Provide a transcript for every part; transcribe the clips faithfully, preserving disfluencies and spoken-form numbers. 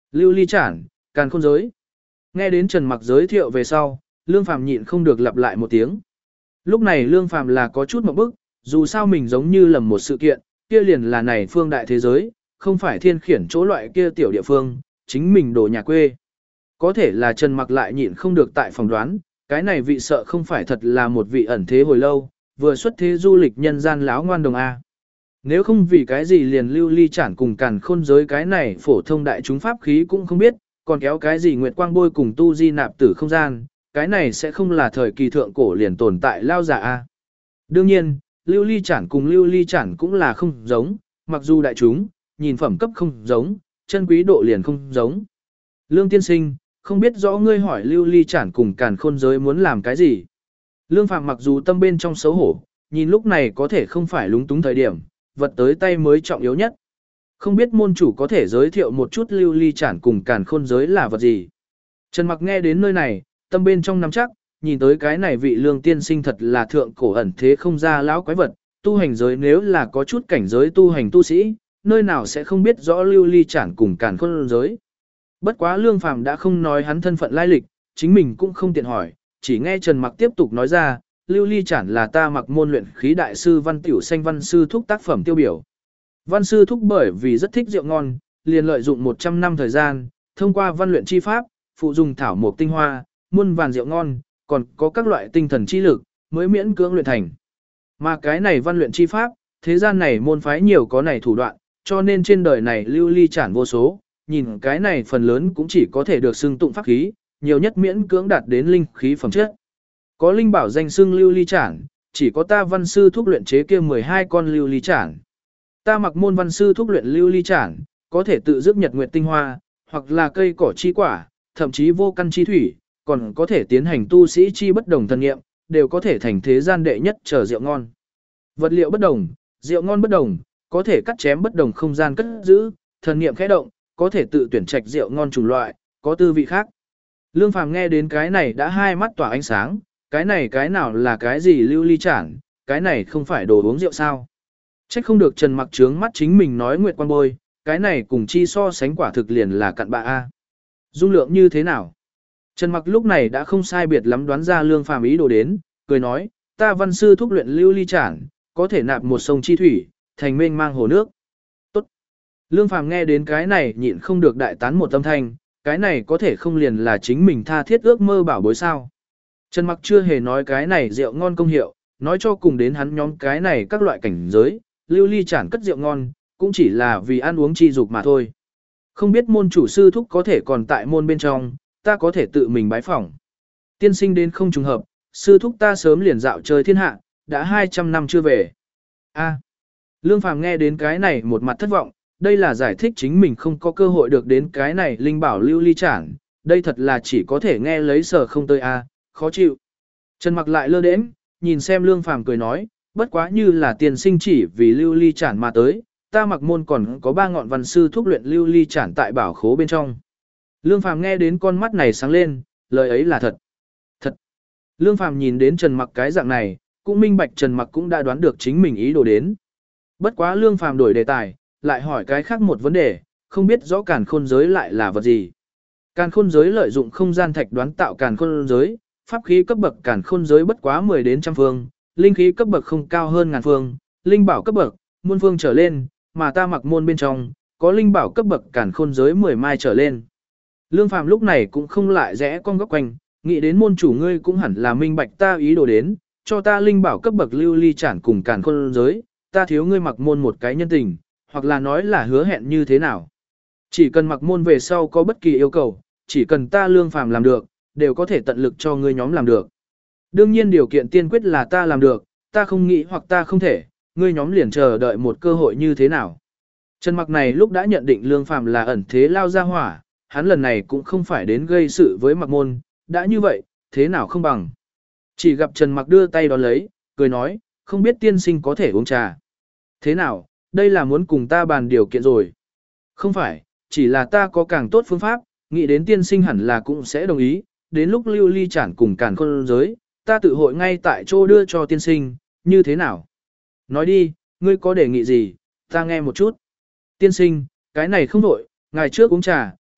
Lưu ly chản, càn khôn giới. Nghe đến Trần Mặc giới thiệu về sau, Lương Phàm nhịn không được lặp lại một tiếng. Lúc này Lương Phàm là có chút một bức, dù sao mình giống như lầm một sự kiện, kia liền là này phương đại thế giới, không phải thiên khiển chỗ loại kia tiểu địa phương, chính mình đổ nhà quê. Có thể là Trần Mặc lại nhịn không được tại phòng đoán, cái này vị sợ không phải thật là một vị ẩn thế hồi lâu, vừa xuất thế du lịch nhân gian láo ngoan đồng A. Nếu không vì cái gì liền lưu ly chản cùng càn khôn giới cái này phổ thông đại chúng pháp khí cũng không biết, còn kéo cái gì nguyệt quang bôi cùng tu di nạp tử không gian, cái này sẽ không là thời kỳ thượng cổ liền tồn tại lao giả A. Đương nhiên, lưu ly chản cùng lưu ly chản cũng là không giống, mặc dù đại chúng, nhìn phẩm cấp không giống, chân quý độ liền không giống. Lương tiên sinh, không biết rõ ngươi hỏi lưu ly chản cùng càn khôn giới muốn làm cái gì. Lương Phạm mặc dù tâm bên trong xấu hổ, nhìn lúc này có thể không phải lúng túng thời điểm, vật tới tay mới trọng yếu nhất. Không biết môn chủ có thể giới thiệu một chút lưu ly chản cùng càn khôn giới là vật gì. Trần Mặc nghe đến nơi này, tâm bên trong nắm chắc, nhìn tới cái này vị lương tiên sinh thật là thượng cổ ẩn thế không ra lão quái vật, tu hành giới nếu là có chút cảnh giới tu hành tu sĩ, nơi nào sẽ không biết rõ lưu ly chản cùng càn khôn giới. Bất quá Lương Phàm đã không nói hắn thân phận lai lịch, chính mình cũng không tiện hỏi, chỉ nghe Trần Mặc tiếp tục nói ra, lưu ly chản là ta Mặc môn luyện khí đại sư Văn Tiểu Xanh Văn sư thúc tác phẩm tiêu biểu. Văn sư thúc bởi vì rất thích rượu ngon, liền lợi dụng một trăm năm thời gian, thông qua văn luyện chi pháp, phụ dùng thảo mộc tinh hoa, muôn vàn rượu ngon, còn có các loại tinh thần chi lực, mới miễn cưỡng luyện thành. Mà cái này văn luyện chi pháp, thế gian này môn phái nhiều có này thủ đoạn, cho nên trên đời này lưu ly chản vô số, nhìn cái này phần lớn cũng chỉ có thể được xưng tụng pháp khí, nhiều nhất miễn cưỡng đạt đến linh khí phẩm chất. Có linh bảo danh xưng lưu ly chản, chỉ có ta văn sư thúc luyện chế kia mười hai con lưu ly chản. Ta Mặc môn văn sư thúc luyện lưu ly chản, có thể tự dứt nhật nguyệt tinh hoa, hoặc là cây cỏ chi quả, thậm chí vô căn chi thủy, còn có thể tiến hành tu sĩ chi bất đồng thần nghiệm, đều có thể thành thế gian đệ nhất trở rượu ngon. Vật liệu bất đồng, rượu ngon bất đồng, có thể cắt chém bất đồng không gian cất giữ, thần nghiệm khẽ động, có thể tự tuyển trạch rượu ngon chủng loại, có tư vị khác. Lương Phàm nghe đến cái này đã hai mắt tỏa ánh sáng, cái này cái nào là cái gì lưu ly chản, cái này không phải đồ uống rượu sao. Trách không được Trần Mặc trướng mắt chính mình nói nguyệt quan bôi, cái này cùng chi so sánh quả thực liền là cặn bạ A. Dung lượng như thế nào? Trần Mặc lúc này đã không sai biệt lắm đoán ra Lương Phàm ý đồ đến, cười nói, ta văn sư thúc luyện lưu ly chản, có thể nạp một sông chi thủy, thành mênh mang hồ nước. Tốt. Lương Phàm nghe đến cái này nhịn không được đại tán một âm thanh, cái này có thể không liền là chính mình tha thiết ước mơ bảo bối sao. Trần Mặc chưa hề nói cái này rượu ngon công hiệu, nói cho cùng đến hắn nhóm cái này các loại cảnh giới, lưu ly chản cất rượu ngon, cũng chỉ là vì ăn uống chi dục mà thôi. Không biết môn chủ sư thúc có thể còn tại môn bên trong, ta có thể tự mình bái phỏng. Tiên sinh đến không trùng hợp, sư thúc ta sớm liền dạo chơi thiên hạ, đã hai trăm năm chưa về. A. Lương Phàm nghe đến cái này một mặt thất vọng, đây là giải thích chính mình không có cơ hội được đến cái này linh bảo lưu ly chản, đây thật là chỉ có thể nghe lấy sở không tới a, khó chịu. Trần Mặc lại lơ đễnh, nhìn xem Lương Phàm cười nói, bất quá như là tiền sinh chỉ vì lưu ly chản mà tới, ta Mặc môn còn có ba ngọn văn sư thúc luyện lưu ly chản tại bảo khố bên trong. Lương Phàm nghe đến con mắt này sáng lên, lời ấy là thật. Thật. Lương Phàm nhìn đến Trần Mặc cái dạng này, cũng minh bạch Trần Mặc cũng đã đoán được chính mình ý đồ đến. Bất quá Lương Phàm đổi đề tài, lại hỏi cái khác một vấn đề, không biết rõ càn khôn giới lại là vật gì. Càn khôn giới lợi dụng không gian thạch đoán tạo càn khôn giới, pháp khí cấp bậc càn khôn giới bất quá mười đến trăm phương, linh khí cấp bậc không cao hơn ngàn phương, linh bảo cấp bậc muôn phương trở lên, mà ta Mặc môn bên trong có linh bảo cấp bậc càn khôn giới mười mai trở lên. Lương Phàm lúc này cũng không lại rẽ con góc quanh, nghĩ đến môn chủ ngươi cũng hẳn là minh bạch ta ý đồ đến, cho ta linh bảo cấp bậc lưu ly chản cùng càn khôn giới, ta thiếu ngươi Mặc môn một cái nhân tình, hoặc là nói là hứa hẹn như thế nào. Chỉ cần Mặc môn về sau có bất kỳ yêu cầu, chỉ cần ta Lương Phàm làm được, đều có thể tận lực cho ngươi nhóm làm được. Đương nhiên điều kiện tiên quyết là ta làm được, ta không nghĩ hoặc ta không thể, ngươi nhóm liền chờ đợi một cơ hội như thế nào. Trần Mặc này lúc đã nhận định Lương Phàm là ẩn thế lao ra hỏa, hắn lần này cũng không phải đến gây sự với Mặc môn, đã như vậy, thế nào không bằng. Chỉ gặp Trần Mặc đưa tay đón lấy, cười nói, không biết tiên sinh có thể uống trà. Thế nào, đây là muốn cùng ta bàn điều kiện rồi. Không phải, chỉ là ta có càng tốt phương pháp, nghĩ đến tiên sinh hẳn là cũng sẽ đồng ý, đến lúc lưu ly chản cùng càn khôn giới, ta tự hội ngay tại chỗ đưa cho tiên sinh, như thế nào? Nói đi, ngươi có đề nghị gì, ta nghe một chút. Tiên sinh, cái này không đổi, ngày trước uống trà,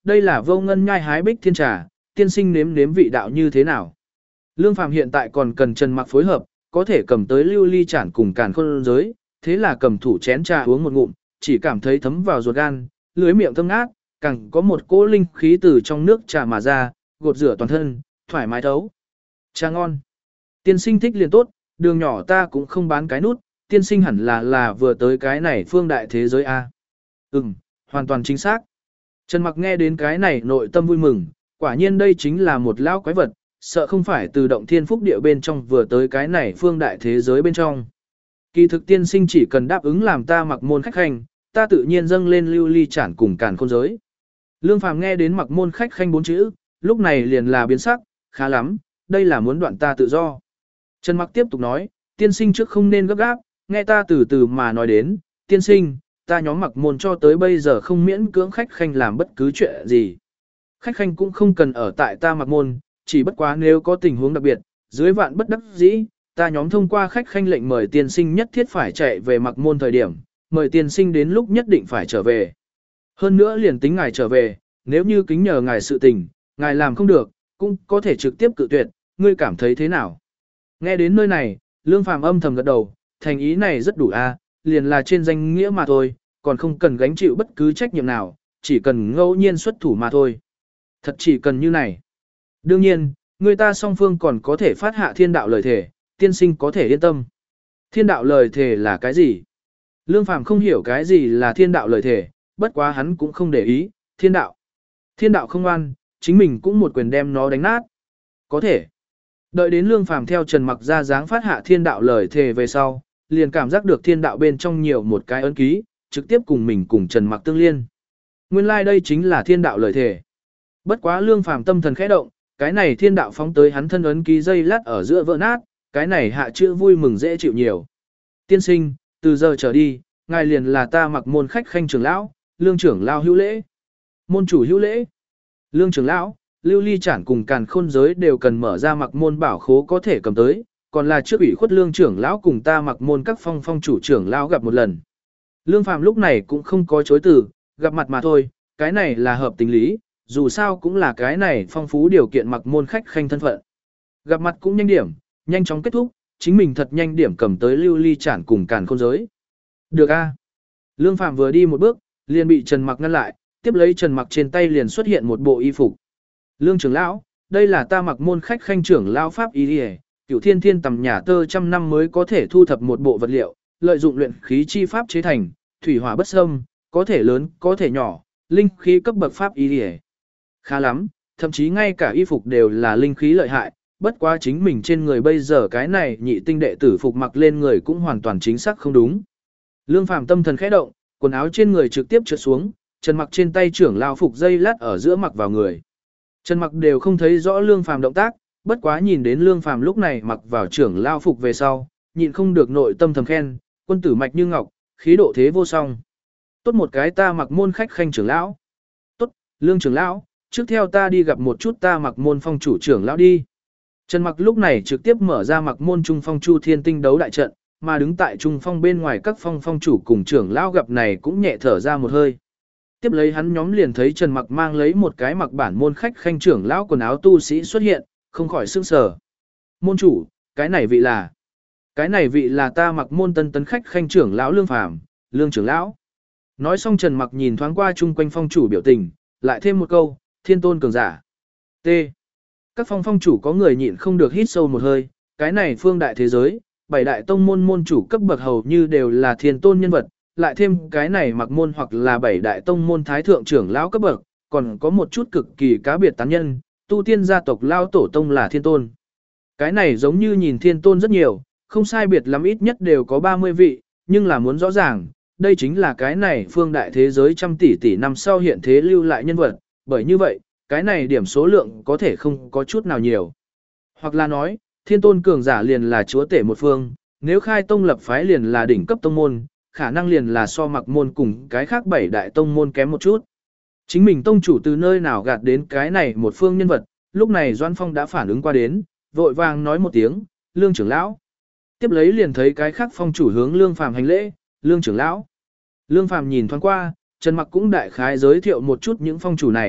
đây là vô ngân nhai hái bích thiên trà, tiên sinh nếm nếm vị đạo như thế nào. Lương Phàm hiện tại còn cần Trần Mặc phối hợp, có thể cầm tới lưu ly chản cùng càn khôn giới, thế là cầm thủ chén trà uống một ngụm, chỉ cảm thấy thấm vào ruột gan, lưỡi miệng thơm ngát, càng có một cỗ linh khí từ trong nước trà mà ra, gột rửa toàn thân, thoải mái thấu. Trà ngon. Tiên sinh thích liền tốt, đường nhỏ ta cũng không bán cái nút, tiên sinh hẳn là là vừa tới cái này phương đại thế giới A. Ừm, hoàn toàn chính xác. Trần Mặc nghe đến cái này nội tâm vui mừng, quả nhiên đây chính là một lão quái vật, sợ không phải từ động thiên phúc địa bên trong vừa tới cái này phương đại thế giới bên trong. Kỳ thực tiên sinh chỉ cần đáp ứng làm ta mặc môn khách khanh, ta tự nhiên dâng lên lưu ly chản cùng càn khôn giới. Lương Phàm nghe đến mặc môn khách khanh bốn chữ, lúc này liền là biến sắc, khá lắm, đây là muốn đoạn ta tự do. Trần Mặc tiếp tục nói, tiên sinh trước không nên gấp gáp, nghe ta từ từ mà nói đến, tiên sinh, ta nhóm mặc môn cho tới bây giờ không miễn cưỡng khách khanh làm bất cứ chuyện gì. Khách khanh cũng không cần ở tại ta mặc môn, chỉ bất quá nếu có tình huống đặc biệt, dưới vạn bất đắc dĩ, ta nhóm thông qua khách khanh lệnh mời tiên sinh nhất thiết phải chạy về mặc môn thời điểm, mời tiên sinh đến lúc nhất định phải trở về. Hơn nữa liền tính ngài trở về, nếu như kính nhờ ngài sự tình, ngài làm không được, cũng có thể trực tiếp cự tuyệt, ngươi cảm thấy thế nào? Nghe đến nơi này, Lương Phàm âm thầm gật đầu, thành ý này rất đủ a, liền là trên danh nghĩa mà thôi, còn không cần gánh chịu bất cứ trách nhiệm nào, chỉ cần ngẫu nhiên xuất thủ mà thôi. Thật chỉ cần như này. Đương nhiên, người ta song phương còn có thể phát hạ thiên đạo lời thể, tiên sinh có thể yên tâm. Thiên đạo lời thể là cái gì? Lương Phàm không hiểu cái gì là thiên đạo lời thể, bất quá hắn cũng không để ý, thiên đạo. Thiên đạo không oan, chính mình cũng một quyền đem nó đánh nát. Có thể. Đợi đến Lương Phàm theo Trần Mặc ra dáng phát hạ thiên đạo lời thề về sau, liền cảm giác được thiên đạo bên trong nhiều một cái ấn ký, trực tiếp cùng mình cùng Trần Mặc tương liên. Nguyên lai like đây chính là thiên đạo lời thề. Bất quá Lương Phàm tâm thần khẽ động, cái này thiên đạo phóng tới hắn thân ấn ký dây lát ở giữa vỡ nát, cái này hạ chữ vui mừng dễ chịu nhiều. Tiên sinh, từ giờ trở đi, ngài liền là ta mặc môn khách khanh trưởng lão, Lương trưởng lão hữu lễ. Môn chủ hữu lễ. Lương trưởng lão, lưu ly chản cùng càn khôn giới đều cần mở ra mặc môn bảo khố có thể cầm tới, còn là trước ủy khuất Lương trưởng lão cùng ta mặc môn các phong phong chủ trưởng lão gặp một lần. Lương Phàm lúc này cũng không có chối từ, gặp mặt mà thôi, cái này là hợp tình lý, dù sao cũng là cái này phong phú điều kiện mặc môn khách khanh thân phận. Gặp mặt cũng nhanh điểm, nhanh chóng kết thúc, chính mình thật nhanh điểm cầm tới lưu ly chản cùng càn khôn giới. Được a. Lương Phàm vừa đi một bước, liền bị Trần Mặc ngăn lại, tiếp lấy Trần Mặc trên tay liền xuất hiện một bộ y phục. Lương trưởng lão, đây là ta mặc môn khách khanh trưởng lão pháp y liề, cửu thiên thiên tầm nhà tơ trăm năm mới có thể thu thập một bộ vật liệu, lợi dụng luyện khí chi pháp chế thành, thủy hỏa bất xâm, có thể lớn, có thể nhỏ, linh khí cấp bậc pháp y liề. Khá lắm, thậm chí ngay cả y phục đều là linh khí lợi hại, bất quá chính mình trên người bây giờ cái này nhị tinh đệ tử phục mặc lên người cũng hoàn toàn chính xác không đúng. Lương Phàm tâm thần khẽ động, quần áo trên người trực tiếp trượt xuống, Trần Mặc trên tay trưởng lão phục dây lát ở giữa mặc vào người. Trần Mặc đều không thấy rõ Lương Phàm động tác, bất quá nhìn đến Lương Phàm lúc này mặc vào trưởng lão phục về sau, nhịn không được nội tâm thầm khen, quân tử mạch như ngọc, khí độ thế vô song. Tốt một cái ta mặc môn khách khanh trưởng lão. Tốt, Lương trưởng lão, trước theo ta đi gặp một chút ta mặc môn phong chủ trưởng lão đi. Trần Mặc lúc này trực tiếp mở ra mặc môn trung phong chu thiên tinh đấu đại trận, mà đứng tại trung phong bên ngoài các phong phong chủ cùng trưởng lão gặp này cũng nhẹ thở ra một hơi. Tiếp lấy hắn nhóm liền thấy Trần Mặc mang lấy một cái mặc bản môn khách khanh trưởng lão quần áo tu sĩ xuất hiện, không khỏi sửng sở. Môn chủ, cái này vị là? Cái này vị là ta mặc môn tân tấn khách khanh trưởng lão Lương Phàm, Lương trưởng lão. Nói xong Trần Mặc nhìn thoáng qua chung quanh phong chủ biểu tình, lại thêm một câu, thiên tôn cường giả. T. Các phong phong chủ có người nhịn không được hít sâu một hơi, cái này phương đại thế giới, bảy đại tông môn môn chủ cấp bậc hầu như đều là thiên tôn nhân vật, lại thêm cái này mặc môn hoặc là bảy đại tông môn thái thượng trưởng lão cấp bậc, còn có một chút cực kỳ cá biệt tán nhân, tu tiên gia tộc lao tổ tông là thiên tôn. Cái này giống như nhìn thiên tôn rất nhiều, không sai biệt lắm ít nhất đều có ba mươi vị, nhưng là muốn rõ ràng, đây chính là cái này phương đại thế giới trăm tỷ tỷ năm sau hiện thế lưu lại nhân vật, bởi như vậy, cái này điểm số lượng có thể không có chút nào nhiều. Hoặc là nói, thiên tôn cường giả liền là chúa tể một phương, nếu khai tông lập phái liền là đỉnh cấp tông môn, khả năng liền là so mặc môn cùng cái khác bảy đại tông môn kém một chút. Chính mình tông chủ từ nơi nào gạt đến cái này một phương nhân vật, lúc này Doan Phong đã phản ứng qua đến, vội vàng nói một tiếng, Lương trưởng lão. Tiếp lấy liền thấy cái khác phong chủ hướng Lương Phàm hành lễ, Lương trưởng lão. Lương Phàm nhìn thoáng qua, Trần Mặc cũng đại khái giới thiệu một chút những phong chủ này,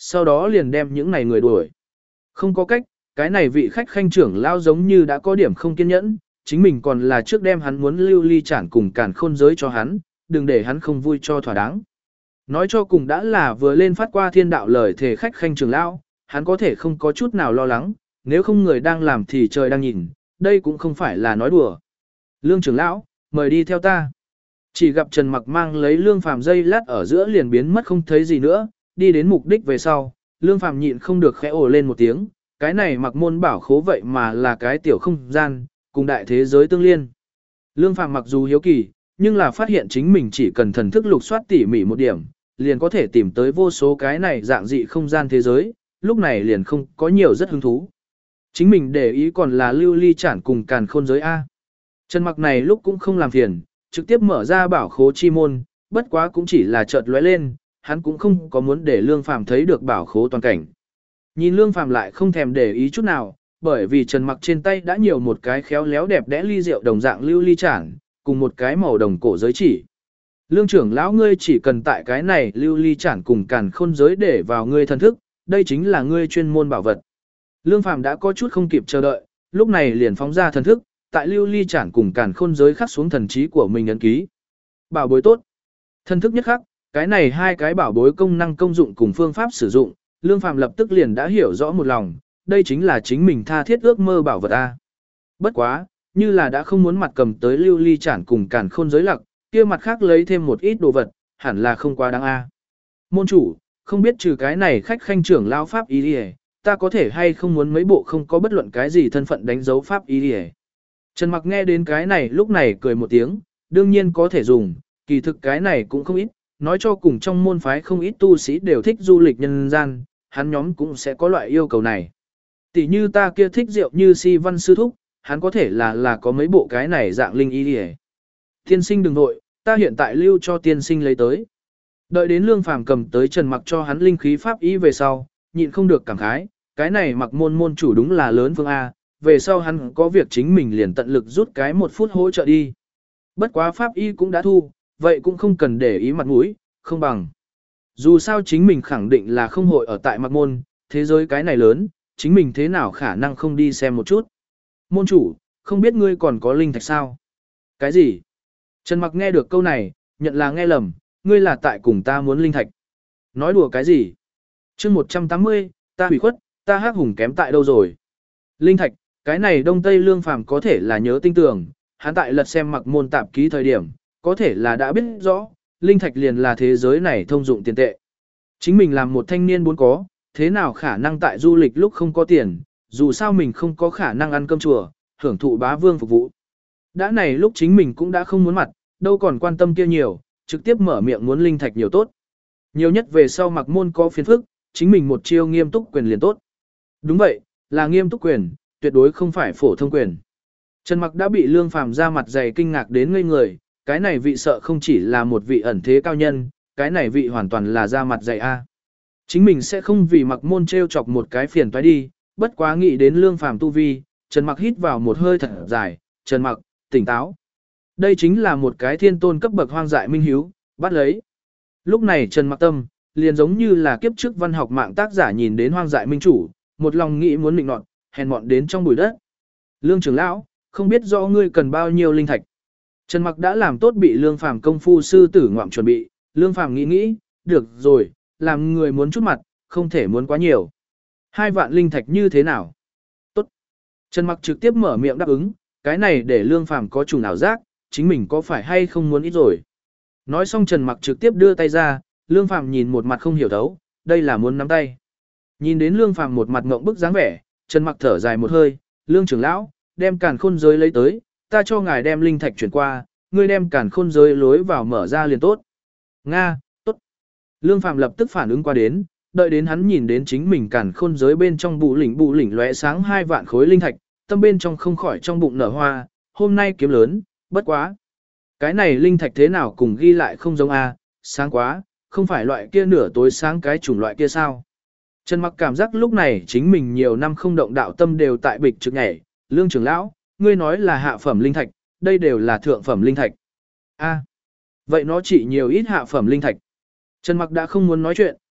sau đó liền đem những này người đuổi. Không có cách, cái này vị khách khanh trưởng lao giống như đã có điểm không kiên nhẫn, chính mình còn là trước đem hắn muốn lưu ly chản cùng càn khôn giới cho hắn, đừng để hắn không vui cho thỏa đáng. Nói cho cùng đã là vừa lên phát qua thiên đạo lời thề khách khanh trưởng lao, hắn có thể không có chút nào lo lắng, nếu không người đang làm thì trời đang nhìn, đây cũng không phải là nói đùa. Lương trưởng lão, mời đi theo ta. Chỉ gặp Trần Mặc mang lấy Lương Phàm dây lát ở giữa liền biến mất không thấy gì nữa, đi đến mục đích về sau, Lương Phàm nhịn không được khẽ ồ lên một tiếng, cái này Mặc môn bảo khố vậy mà là cái tiểu không gian, cùng đại thế giới tương liên. Lương Phàm mặc dù hiếu kỳ, nhưng là phát hiện chính mình chỉ cần thần thức lục soát tỉ mỉ một điểm, liền có thể tìm tới vô số cái này dạng dị không gian thế giới, lúc này liền không có nhiều rất hứng thú. Chính mình để ý còn là lưu ly chản cùng càn khôn giới A. Trần Mặc này lúc cũng không làm phiền, trực tiếp mở ra bảo khố chi môn, bất quá cũng chỉ là chợt lóe lên, hắn cũng không có muốn để Lương Phàm thấy được bảo khố toàn cảnh. Nhìn Lương Phàm lại không thèm để ý chút nào, bởi vì Trần Mặc trên tay đã nhiều một cái khéo léo đẹp đẽ ly rượu đồng dạng lưu ly chản, cùng một cái màu đồng cổ giới chỉ. Lương trưởng lão ngươi chỉ cần tại cái này lưu ly chản cùng càn khôn giới để vào ngươi thần thức, đây chính là ngươi chuyên môn bảo vật. Lương Phàm đã có chút không kịp chờ đợi, lúc này liền phóng ra thần thức, tại lưu ly chản cùng càn khôn giới khắc xuống thần trí của mình ấn ký. Bảo bối tốt. Thần thức nhất khắc, cái này hai cái bảo bối công năng công dụng cùng phương pháp sử dụng, Lương Phàm lập tức liền đã hiểu rõ một lòng, đây chính là chính mình tha thiết ước mơ bảo vật a. Bất quá, như là đã không muốn mặt cầm tới lưu ly chản cùng càn khôn giới lặc, kia mặt khác lấy thêm một ít đồ vật, hẳn là không quá đáng a. Môn chủ, không biết trừ cái này khách khanh trưởng lao pháp ý đi, ta có thể hay không muốn mấy bộ không có bất luận cái gì thân phận đánh dấu pháp ý đi. Trần Mặc nghe đến cái này lúc này cười một tiếng, đương nhiên có thể dùng, kỳ thực cái này cũng không ít, nói cho cùng trong môn phái không ít tu sĩ đều thích du lịch nhân gian, hắn nhóm cũng sẽ có loại yêu cầu này. Tỷ như ta kia thích rượu như si văn sư thúc, hắn có thể là là có mấy bộ cái này dạng linh y đi. Tiên sinh đừng nội, ta hiện tại lưu cho tiên sinh lấy tới. Đợi đến Lương Phàm cầm tới Trần Mặc cho hắn linh khí pháp ý về sau, nhịn không được cảm khái, cái này Mặc môn môn chủ đúng là lớn phương A, về sau hắn có việc chính mình liền tận lực rút cái một phút hỗ trợ đi. Bất quá pháp y cũng đã thu, vậy cũng không cần để ý mặt mũi, không bằng. Dù sao chính mình khẳng định là không hội ở tại Mặc môn, thế giới cái này lớn, chính mình thế nào khả năng không đi xem một chút. Môn chủ, không biết ngươi còn có linh thạch sao? Cái gì? Trần Mặc nghe được câu này, nhận là nghe lầm, ngươi là tại cùng ta muốn linh thạch. Nói đùa cái gì? Chương một trăm tám mươi, ta hủy khuất, ta hắc hùng kém tại đâu rồi? Linh thạch, cái này Đông Tây Lương Phàm có thể là nhớ tinh tường, hắn tại lật xem Mặc môn tạp ký thời điểm, có thể là đã biết rõ, linh thạch liền là thế giới này thông dụng tiền tệ. Chính mình làm một thanh niên muốn có, thế nào khả năng tại du lịch lúc không có tiền, dù sao mình không có khả năng ăn cơm chùa, hưởng thụ bá vương phục vụ. Đã này lúc chính mình cũng đã không muốn mặt, đâu còn quan tâm kia nhiều, trực tiếp mở miệng muốn linh thạch nhiều tốt. Nhiều nhất về sau Mặc môn có phiền phức, chính mình một chiêu nghiêm túc quyền liền tốt. Đúng vậy, là nghiêm túc quyền, tuyệt đối không phải phổ thông quyền. Trần Mặc đã bị Lương Phàm ra mặt dày kinh ngạc đến ngây người, cái này vị sợ không chỉ là một vị ẩn thế cao nhân, cái này vị hoàn toàn là ra mặt dày a. Chính mình sẽ không vì Mặc môn trêu chọc một cái phiền toái đi, bất quá nghĩ đến Lương Phàm tu vi, Trần Mặc hít vào một hơi thật dài, Trần Mặc, tỉnh táo. Đây chính là một cái thiên tôn cấp bậc hoang dại minh hiếu, bắt lấy. Lúc này Trần Mặc tâm, liền giống như là kiếp trước văn học mạng tác giả nhìn đến hoang dại minh chủ, một lòng nghĩ muốn định nọt, hèn mọn đến trong bụi đất. Lương trưởng lão, không biết rõ ngươi cần bao nhiêu linh thạch. Trần Mặc đã làm tốt bị Lương Phàm công phu sư tử ngoạm chuẩn bị, Lương Phàm nghĩ nghĩ, được rồi, làm người muốn chút mặt, không thể muốn quá nhiều. Hai vạn linh thạch như thế nào? Tốt. Trần Mặc trực tiếp mở miệng đáp ứng, cái này để Lương Phàm có chủ nào giác, chính mình có phải hay không muốn ít rồi. Nói xong Trần Mặc trực tiếp đưa tay ra, Lương Phàm nhìn một mặt không hiểu thấu, đây là muốn nắm tay. Nhìn đến Lương Phàm một mặt ngộng bức dáng vẻ, Trần Mặc thở dài một hơi, Lương trưởng lão, đem càn khôn giới lấy tới, ta cho ngài đem linh thạch chuyển qua, ngươi đem càn khôn giới lối vào mở ra liền tốt. Nga, tốt. Lương Phàm lập tức phản ứng qua đến, đợi đến hắn nhìn đến chính mình càn khôn giới bên trong bụ lỉnh bụ lỉnh lóe sáng hai vạn khối linh thạch, tâm bên trong không khỏi trong bụng nở hoa, hôm nay kiếm lớn, bất quá. Cái này linh thạch thế nào cùng ghi lại không giống a, sáng quá, không phải loại kia nửa tối sáng cái chủng loại kia sao. Trần Mặc cảm giác lúc này chính mình nhiều năm không động đạo tâm đều tại bịch trực nhảy, Lương trưởng lão, ngươi nói là hạ phẩm linh thạch, đây đều là thượng phẩm linh thạch. A, vậy nó chỉ nhiều ít hạ phẩm linh thạch. Trần Mặc đã không muốn nói chuyện,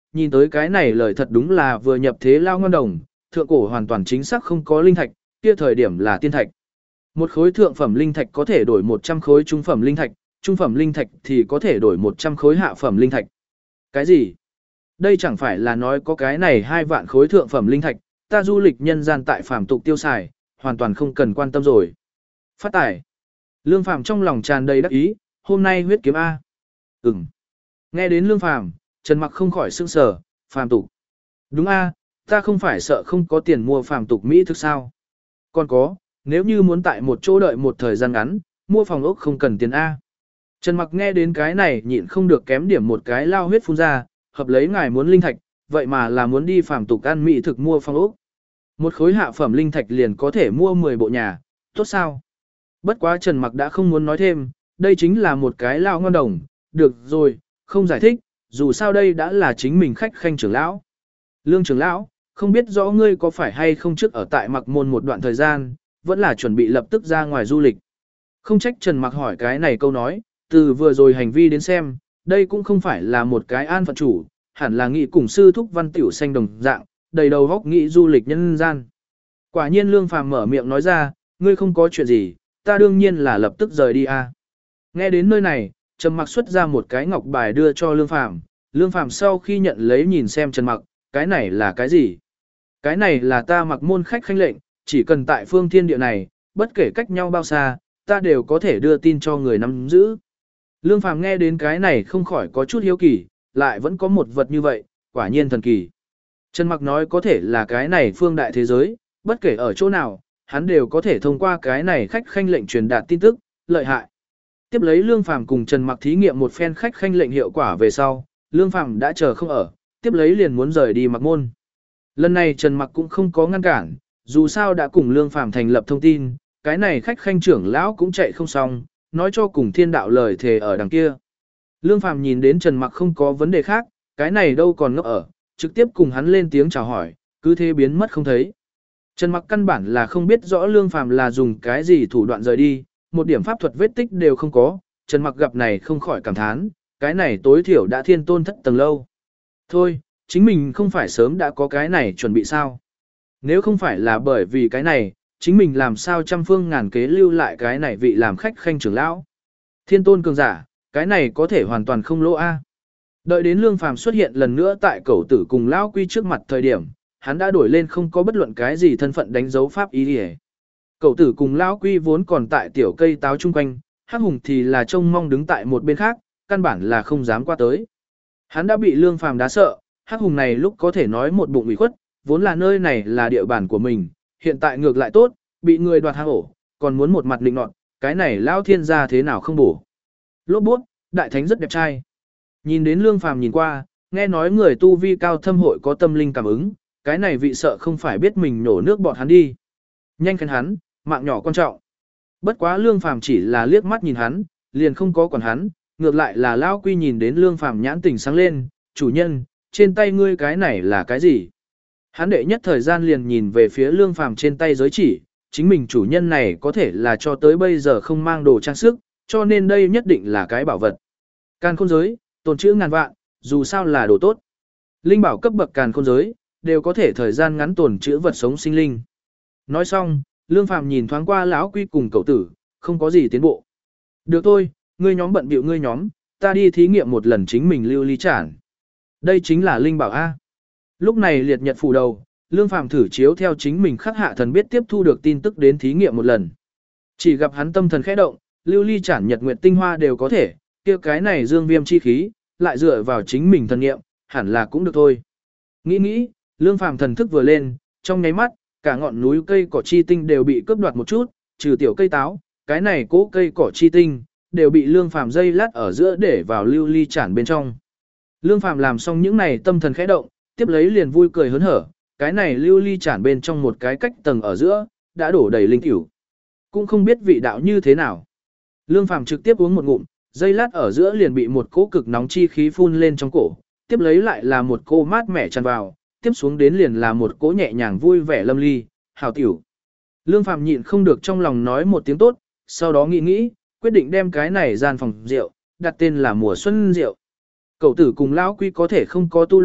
nhìn tới cái này lời thật đúng là vừa nhập thế lao ngon đồng, thượng cổ hoàn toàn chính xác không có linh thạch, kia thời điểm là tiên thạch. Một khối thượng phẩm linh thạch có thể đổi một trăm khối trung phẩm linh thạch, trung phẩm linh thạch thì có thể đổi một trăm khối hạ phẩm linh thạch. Cái gì? Đây chẳng phải là nói có cái này hai vạn khối thượng phẩm linh thạch, ta du lịch nhân gian tại phàm tục tiêu xài, hoàn toàn không cần quan tâm rồi. Phát tải. Lương Phàm trong lòng tràn đầy đắc ý, hôm nay huyết kiếm A. Ừm. Nghe đến Lương Phàm, Trần Mặc không khỏi sững sờ, phàm tục. Đúng A, ta không phải sợ không có tiền mua phàm tục Mỹ thực sao? Còn có, nếu như muốn tại một chỗ đợi một thời gian ngắn, mua phòng ốc không cần tiền A. Trần Mặc nghe đến cái này nhịn không được kém điểm một cái lao huyết phun ra, hợp lấy ngài muốn linh thạch, vậy mà là muốn đi phàm tục ăn mỹ thực mua phòng ốc. Một khối hạ phẩm linh thạch liền có thể mua mười bộ nhà, tốt sao? Bất quá Trần Mặc đã không muốn nói thêm, đây chính là một cái lao ngon đồng, được rồi, không giải thích, dù sao đây đã là chính mình khách khanh trưởng lão. Lương trưởng lão, không biết rõ ngươi có phải hay không trước ở tại Mặc Môn một đoạn thời gian, vẫn là chuẩn bị lập tức ra ngoài du lịch. Không trách Trần Mặc hỏi cái này câu nói, từ vừa rồi hành vi đến xem, đây cũng không phải là một cái an phận chủ, hẳn là nghị cùng sư thúc văn tiểu xanh đồng dạng, đầy đầu góc nghị du lịch nhân gian. Quả nhiên Lương Phàm mở miệng nói ra, ngươi không có chuyện gì, ta đương nhiên là lập tức rời đi a. Nghe đến nơi này, Trần Mặc xuất ra một cái ngọc bài đưa cho Lương Phàm, Lương Phàm sau khi nhận lấy nhìn xem Trần Mặc, cái này là cái gì? Cái này là ta Mặc Môn khách khanh lệnh, chỉ cần tại phương thiên địa này, bất kể cách nhau bao xa, ta đều có thể đưa tin cho người nắm giữ. Lương Phàm nghe đến cái này không khỏi có chút hiếu kỳ, lại vẫn có một vật như vậy, quả nhiên thần kỳ. Trần Mặc nói có thể là cái này phương đại thế giới, bất kể ở chỗ nào, hắn đều có thể thông qua cái này khách khanh lệnh truyền đạt tin tức, lợi hại. Tiếp lấy Lương Phàm cùng Trần Mặc thí nghiệm một phen khách khanh lệnh hiệu quả về sau, Lương Phàm đã chờ không ở, tiếp lấy liền muốn rời đi Mặc Môn. Lần này Trần Mặc cũng không có ngăn cản, dù sao đã cùng Lương Phàm thành lập thông tin, cái này khách khanh trưởng lão cũng chạy không xong, nói cho cùng thiên đạo lời thề ở đằng kia. Lương Phàm nhìn đến Trần Mặc không có vấn đề khác, cái này đâu còn ngốc ở, trực tiếp cùng hắn lên tiếng chào hỏi, cứ thế biến mất không thấy. Trần Mặc căn bản là không biết rõ Lương Phàm là dùng cái gì thủ đoạn rời đi, một điểm pháp thuật vết tích đều không có, Trần Mặc gặp này không khỏi cảm thán, cái này tối thiểu đã thiên tôn thất tầng lâu. Thôi, chính mình không phải sớm đã có cái này chuẩn bị sao? Nếu không phải là bởi vì cái này, chính mình làm sao trăm phương ngàn kế lưu lại cái này vị làm khách khanh trưởng lão. Thiên tôn cường giả, cái này có thể hoàn toàn không lỗ a. Đợi đến Lương Phàm xuất hiện lần nữa tại cẩu tử cùng lão quy trước mặt thời điểm, hắn đã đổi lên không có bất luận cái gì thân phận đánh dấu pháp ý liễu. Cẩu tử cùng lão quy vốn còn tại tiểu cây táo chung quanh, Hắc Hùng thì là trông mong đứng tại một bên khác, căn bản là không dám qua tới. Hắn đã bị Lương Phàm đá sợ, Hắc Hùng này lúc có thể nói một bụng ủy khuất, vốn là nơi này là địa bàn của mình, hiện tại ngược lại tốt, bị người đoạt hang ổ, còn muốn một mặt định nọt, cái này lão thiên gia thế nào không bổ. Lốp bút, đại thánh rất đẹp trai. Nhìn đến Lương Phàm nhìn qua, nghe nói người tu vi cao thâm hội có tâm linh cảm ứng, cái này vị sợ không phải biết mình nổ nước bọt hắn đi. Nhanh khen hắn, mạng nhỏ quan trọng. Bất quá Lương Phàm chỉ là liếc mắt nhìn hắn, liền không có quản hắn, ngược lại là lão quy nhìn đến Lương Phàm nhãn tỉnh sáng lên, chủ nhân, trên tay ngươi cái này là cái gì? Hắn đệ nhất thời gian liền nhìn về phía Lương Phàm trên tay giới chỉ, chính mình chủ nhân này có thể là cho tới bây giờ không mang đồ trang sức, cho nên đây nhất định là cái bảo vật. Càn khôn giới, tồn trữ ngàn vạn, dù sao là đồ tốt. Linh bảo cấp bậc càn khôn giới, đều có thể thời gian ngắn tồn trữ vật sống sinh linh. Nói xong, Lương Phàm nhìn thoáng qua lão quy cùng cậu tử, không có gì tiến bộ. Được thôi, ngươi nhóm bận bịu ngươi nhóm, ta đi thí nghiệm một lần chính mình lưu ly chản. Đây chính là linh bảo A. Lúc này liệt nhật phủ đầu, Lương Phàm thử chiếu theo chính mình khắc hạ thần biết tiếp thu được tin tức đến thí nghiệm một lần. Chỉ gặp hắn tâm thần khẽ động, lưu ly chản nhật nguyệt tinh hoa đều có thể, kia cái này dương viêm chi khí, lại dựa vào chính mình thần nghiệm, hẳn là cũng được thôi. Nghĩ nghĩ, Lương Phàm thần thức vừa lên, trong nháy mắt, cả ngọn núi cây cỏ chi tinh đều bị cướp đoạt một chút, trừ tiểu cây táo, cái này cố cây cỏ chi tinh, đều bị Lương Phàm dây lát ở giữa để vào lưu ly chản bên trong. Lương Phàm làm xong những này tâm thần khẽ động, tiếp lấy liền vui cười hớn hở, cái này lưu ly chản bên trong một cái cách tầng ở giữa, đã đổ đầy linh cửu. Cũng không biết vị đạo như thế nào. Lương Phàm trực tiếp uống một ngụm, dây lát ở giữa liền bị một cỗ cực nóng chi khí phun lên trong cổ, tiếp lấy lại là một cô mát mẻ tràn vào, tiếp xuống đến liền là một cỗ nhẹ nhàng vui vẻ lâm ly, hào tiểu. Lương Phàm nhịn không được trong lòng nói một tiếng tốt, sau đó nghĩ nghĩ, quyết định đem cái này gian phòng rượu, đặt tên là mùa xuân rượu. Cậu tử cùng lão quy có thể không có tu luyện,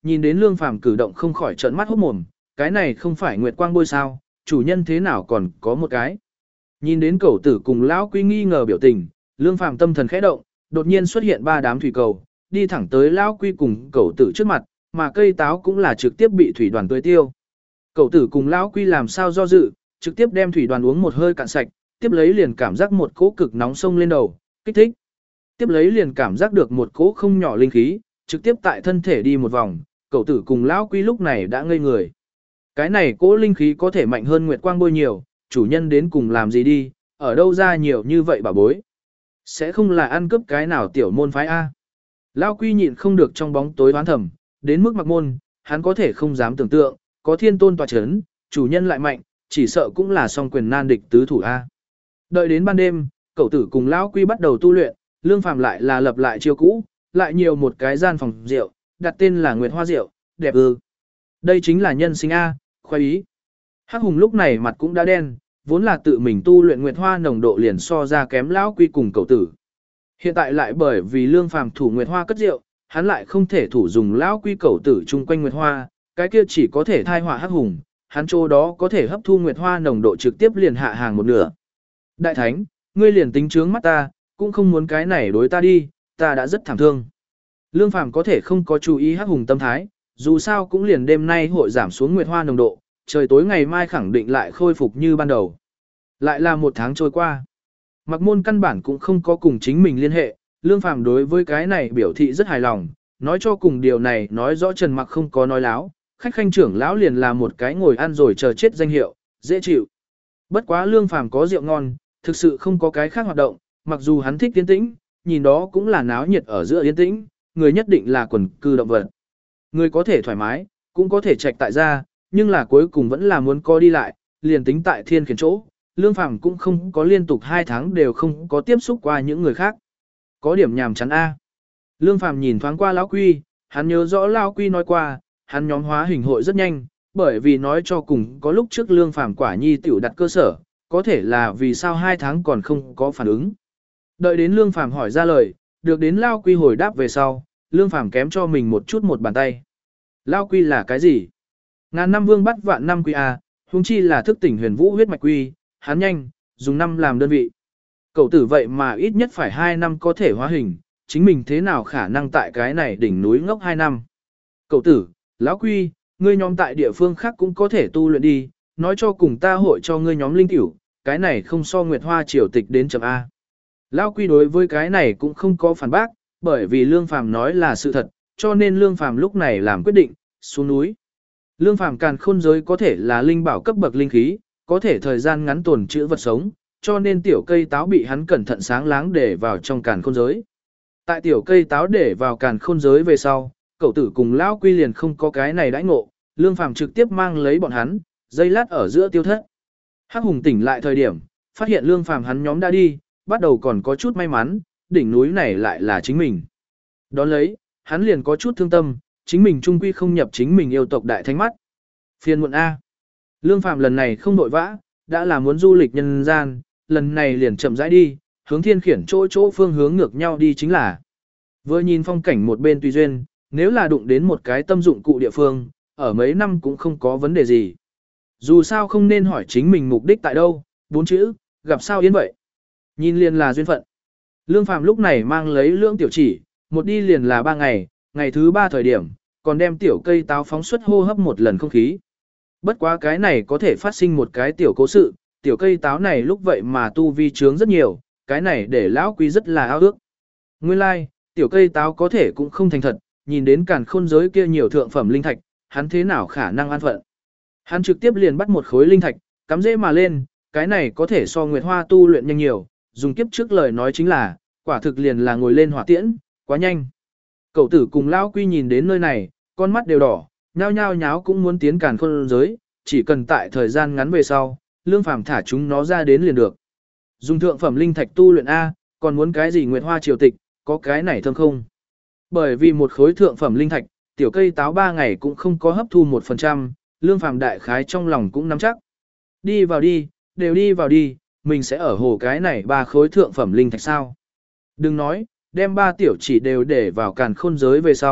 nhìn đến Lương Phàm cử động không khỏi trợn mắt hốt mồm, cái này không phải Nguyệt Quang bôi sao, chủ nhân thế nào còn có một cái. Nhìn đến cẩu tử cùng lão quy nghi ngờ biểu tình, Lương Phàm tâm thần khẽ động, đột nhiên xuất hiện ba đám thủy cầu, đi thẳng tới lão quy cùng cẩu tử trước mặt, mà cây táo cũng là trực tiếp bị thủy đoàn tưới tiêu. Cẩu tử cùng lão quy làm sao do dự, trực tiếp đem thủy đoàn uống một hơi cạn sạch, tiếp lấy liền cảm giác một cỗ cực nóng sông lên đầu, kích thích. Tiếp lấy liền cảm giác được một cỗ không nhỏ linh khí, trực tiếp tại thân thể đi một vòng, cẩu tử cùng lão quy lúc này đã ngây người. Cái này cỗ linh khí có thể mạnh hơn Nguyệt Quang bôi nhiều, chủ nhân đến cùng làm gì đi, ở đâu ra nhiều như vậy bà bối. Sẽ không là ăn cướp cái nào tiểu môn phái A. Lão quy nhịn không được trong bóng tối đoán thầm, đến mức Mặc Môn, hắn có thể không dám tưởng tượng, có thiên tôn tọa chấn, chủ nhân lại mạnh, chỉ sợ cũng là song quyền nan địch tứ thủ A. Đợi đến ban đêm, cậu tử cùng lão quy bắt đầu tu luyện, Lương Phàm lại là lập lại chiêu cũ, lại nhiều một cái gian phòng rượu, đặt tên là Nguyệt Hoa rượu, đẹp ư. Đây chính là nhân sinh A, khoái ý. Hắc Hùng lúc này mặt cũng đã đen, vốn là tự mình tu luyện Nguyệt Hoa nồng độ liền so ra kém lão quy cùng cậu tử. Hiện tại lại bởi vì Lương Phàm thủ Nguyệt Hoa cất rượu, hắn lại không thể thủ dùng lão quy cậu tử chung quanh Nguyệt Hoa, cái kia chỉ có thể thai họa Hắc Hùng, hắn chỗ đó có thể hấp thu Nguyệt Hoa nồng độ trực tiếp liền hạ hàng một nửa. Đại Thánh, ngươi liền tính trướng mắt ta, cũng không muốn cái này đối ta đi, ta đã rất thảm thương. Lương Phàm có thể không có chú ý Hắc Hùng tâm thái, dù sao cũng liền đêm nay hội giảm xuống Nguyệt Hoa nồng độ, trời tối ngày mai khẳng định lại khôi phục như ban đầu. Lại là một tháng trôi qua. Mặc Môn căn bản cũng không có cùng chính mình liên hệ, Lương Phàm đối với cái này biểu thị rất hài lòng, nói cho cùng điều này nói rõ Trần Mặc không có nói láo, khách khanh trưởng lão liền là một cái ngồi ăn rồi chờ chết danh hiệu, dễ chịu. Bất quá Lương Phàm có rượu ngon, thực sự không có cái khác hoạt động, mặc dù hắn thích yên tĩnh, nhìn đó cũng là náo nhiệt ở giữa yên tĩnh, người nhất định là quần cư động vật. Người có thể thoải mái, cũng có thể trạch tại gia, nhưng là cuối cùng vẫn là muốn có đi lại, liền tính tại thiên khiển chỗ, Lương Phàm cũng không có liên tục hai tháng đều không có tiếp xúc qua những người khác. Có điểm nhàm chán A. Lương Phàm nhìn thoáng qua lão quy, hắn nhớ rõ lão quy nói qua, hắn nhóm hóa hình hội rất nhanh, bởi vì nói cho cùng có lúc trước Lương Phàm quả nhi tiểu đặt cơ sở, có thể là vì sao hai tháng còn không có phản ứng. Đợi đến Lương Phàm hỏi ra lời, được đến lão quy hồi đáp về sau, Lương Phàm kém cho mình một chút một bàn tay. Lão quy là cái gì? Ngàn năm vương bắt vạn năm quy A, huống chi là thức tỉnh huyền vũ huyết mạch quy, hắn nhanh, dùng năm làm đơn vị. Cậu tử vậy mà ít nhất phải hai năm có thể hóa hình, chính mình thế nào khả năng tại cái này đỉnh núi ngốc hai năm. Cậu tử, lão quy, ngươi nhóm tại địa phương khác cũng có thể tu luyện đi, nói cho cùng ta hội cho ngươi nhóm linh tiểu, cái này không so Nguyệt Hoa triều tịch đến chấm A. Lão quy đối với cái này cũng không có phản bác, bởi vì Lương Phàm nói là sự thật, cho nên Lương Phàm lúc này làm quyết định, xuống núi. Lương Phàm càn khôn giới có thể là linh bảo cấp bậc linh khí, có thể thời gian ngắn tồn trữ vật sống, cho nên tiểu cây táo bị hắn cẩn thận sáng láng để vào trong càn khôn giới. Tại tiểu cây táo để vào càn khôn giới về sau, cậu tử cùng lão quy liền không có cái này đãi ngộ, Lương Phàm trực tiếp mang lấy bọn hắn, dây lát ở giữa tiêu thất. Hắc Hùng tỉnh lại thời điểm, phát hiện Lương Phàm hắn nhóm đã đi, bắt đầu còn có chút may mắn, đỉnh núi này lại là chính mình. Đón lấy, hắn liền có chút thương tâm, chính mình trung quy không nhập chính mình yêu tộc đại thánh mắt. Phiền muộn A. Lương Phàm lần này không đội vã, đã là muốn du lịch nhân gian, lần này liền chậm rãi đi, hướng thiên khiển chỗ chỗ phương hướng ngược nhau đi chính là. Vừa nhìn phong cảnh một bên tùy duyên, nếu là đụng đến một cái tâm dụng cụ địa phương, ở mấy năm cũng không có vấn đề gì. Dù sao không nên hỏi chính mình mục đích tại đâu, bốn chữ, gặp sao yên vậy. Nhìn liền là duyên phận. Lương Phàm lúc này mang lấy lưỡng tiểu chỉ, một đi liền là ba ngày, ngày thứ ba thời điểm, còn đem tiểu cây táo phóng xuất hô hấp một lần không khí. Bất quá cái này có thể phát sinh một cái tiểu cố sự, tiểu cây táo này lúc vậy mà tu vi trướng rất nhiều, cái này để lão quý rất là ao ước. Nguyên lai, like, tiểu cây táo có thể cũng không thành thật, nhìn đến càn khôn giới kia nhiều thượng phẩm linh thạch, hắn thế nào khả năng an phận. Hắn trực tiếp liền bắt một khối linh thạch, cắm dễ mà lên, cái này có thể so Nguyệt Hoa tu luyện nhanh nhiều, dùng kiếp trước lời nói chính là, quả thực liền là ngồi lên hỏa tiễn, quá nhanh. Cậu tử cùng lão quy nhìn đến nơi này, con mắt đều đỏ, nhao nhao nháo cũng muốn tiến càn khôn giới, chỉ cần tại thời gian ngắn về sau, Lương Phàm thả chúng nó ra đến liền được. Dùng thượng phẩm linh thạch tu luyện A, còn muốn cái gì Nguyệt Hoa triều tịch, có cái này thơm không? Bởi vì một khối thượng phẩm linh thạch, tiểu cây táo ba ngày cũng không có hấp thu một phần trăm, Lương Phàm đại khái trong lòng cũng nắm chắc. Đi vào đi, đều đi vào đi, mình sẽ ở hồ cái này ba khối thượng phẩm linh thạch sao? Đừng nói, đem ba tiểu chỉ đều để vào càn khôn giới về sau,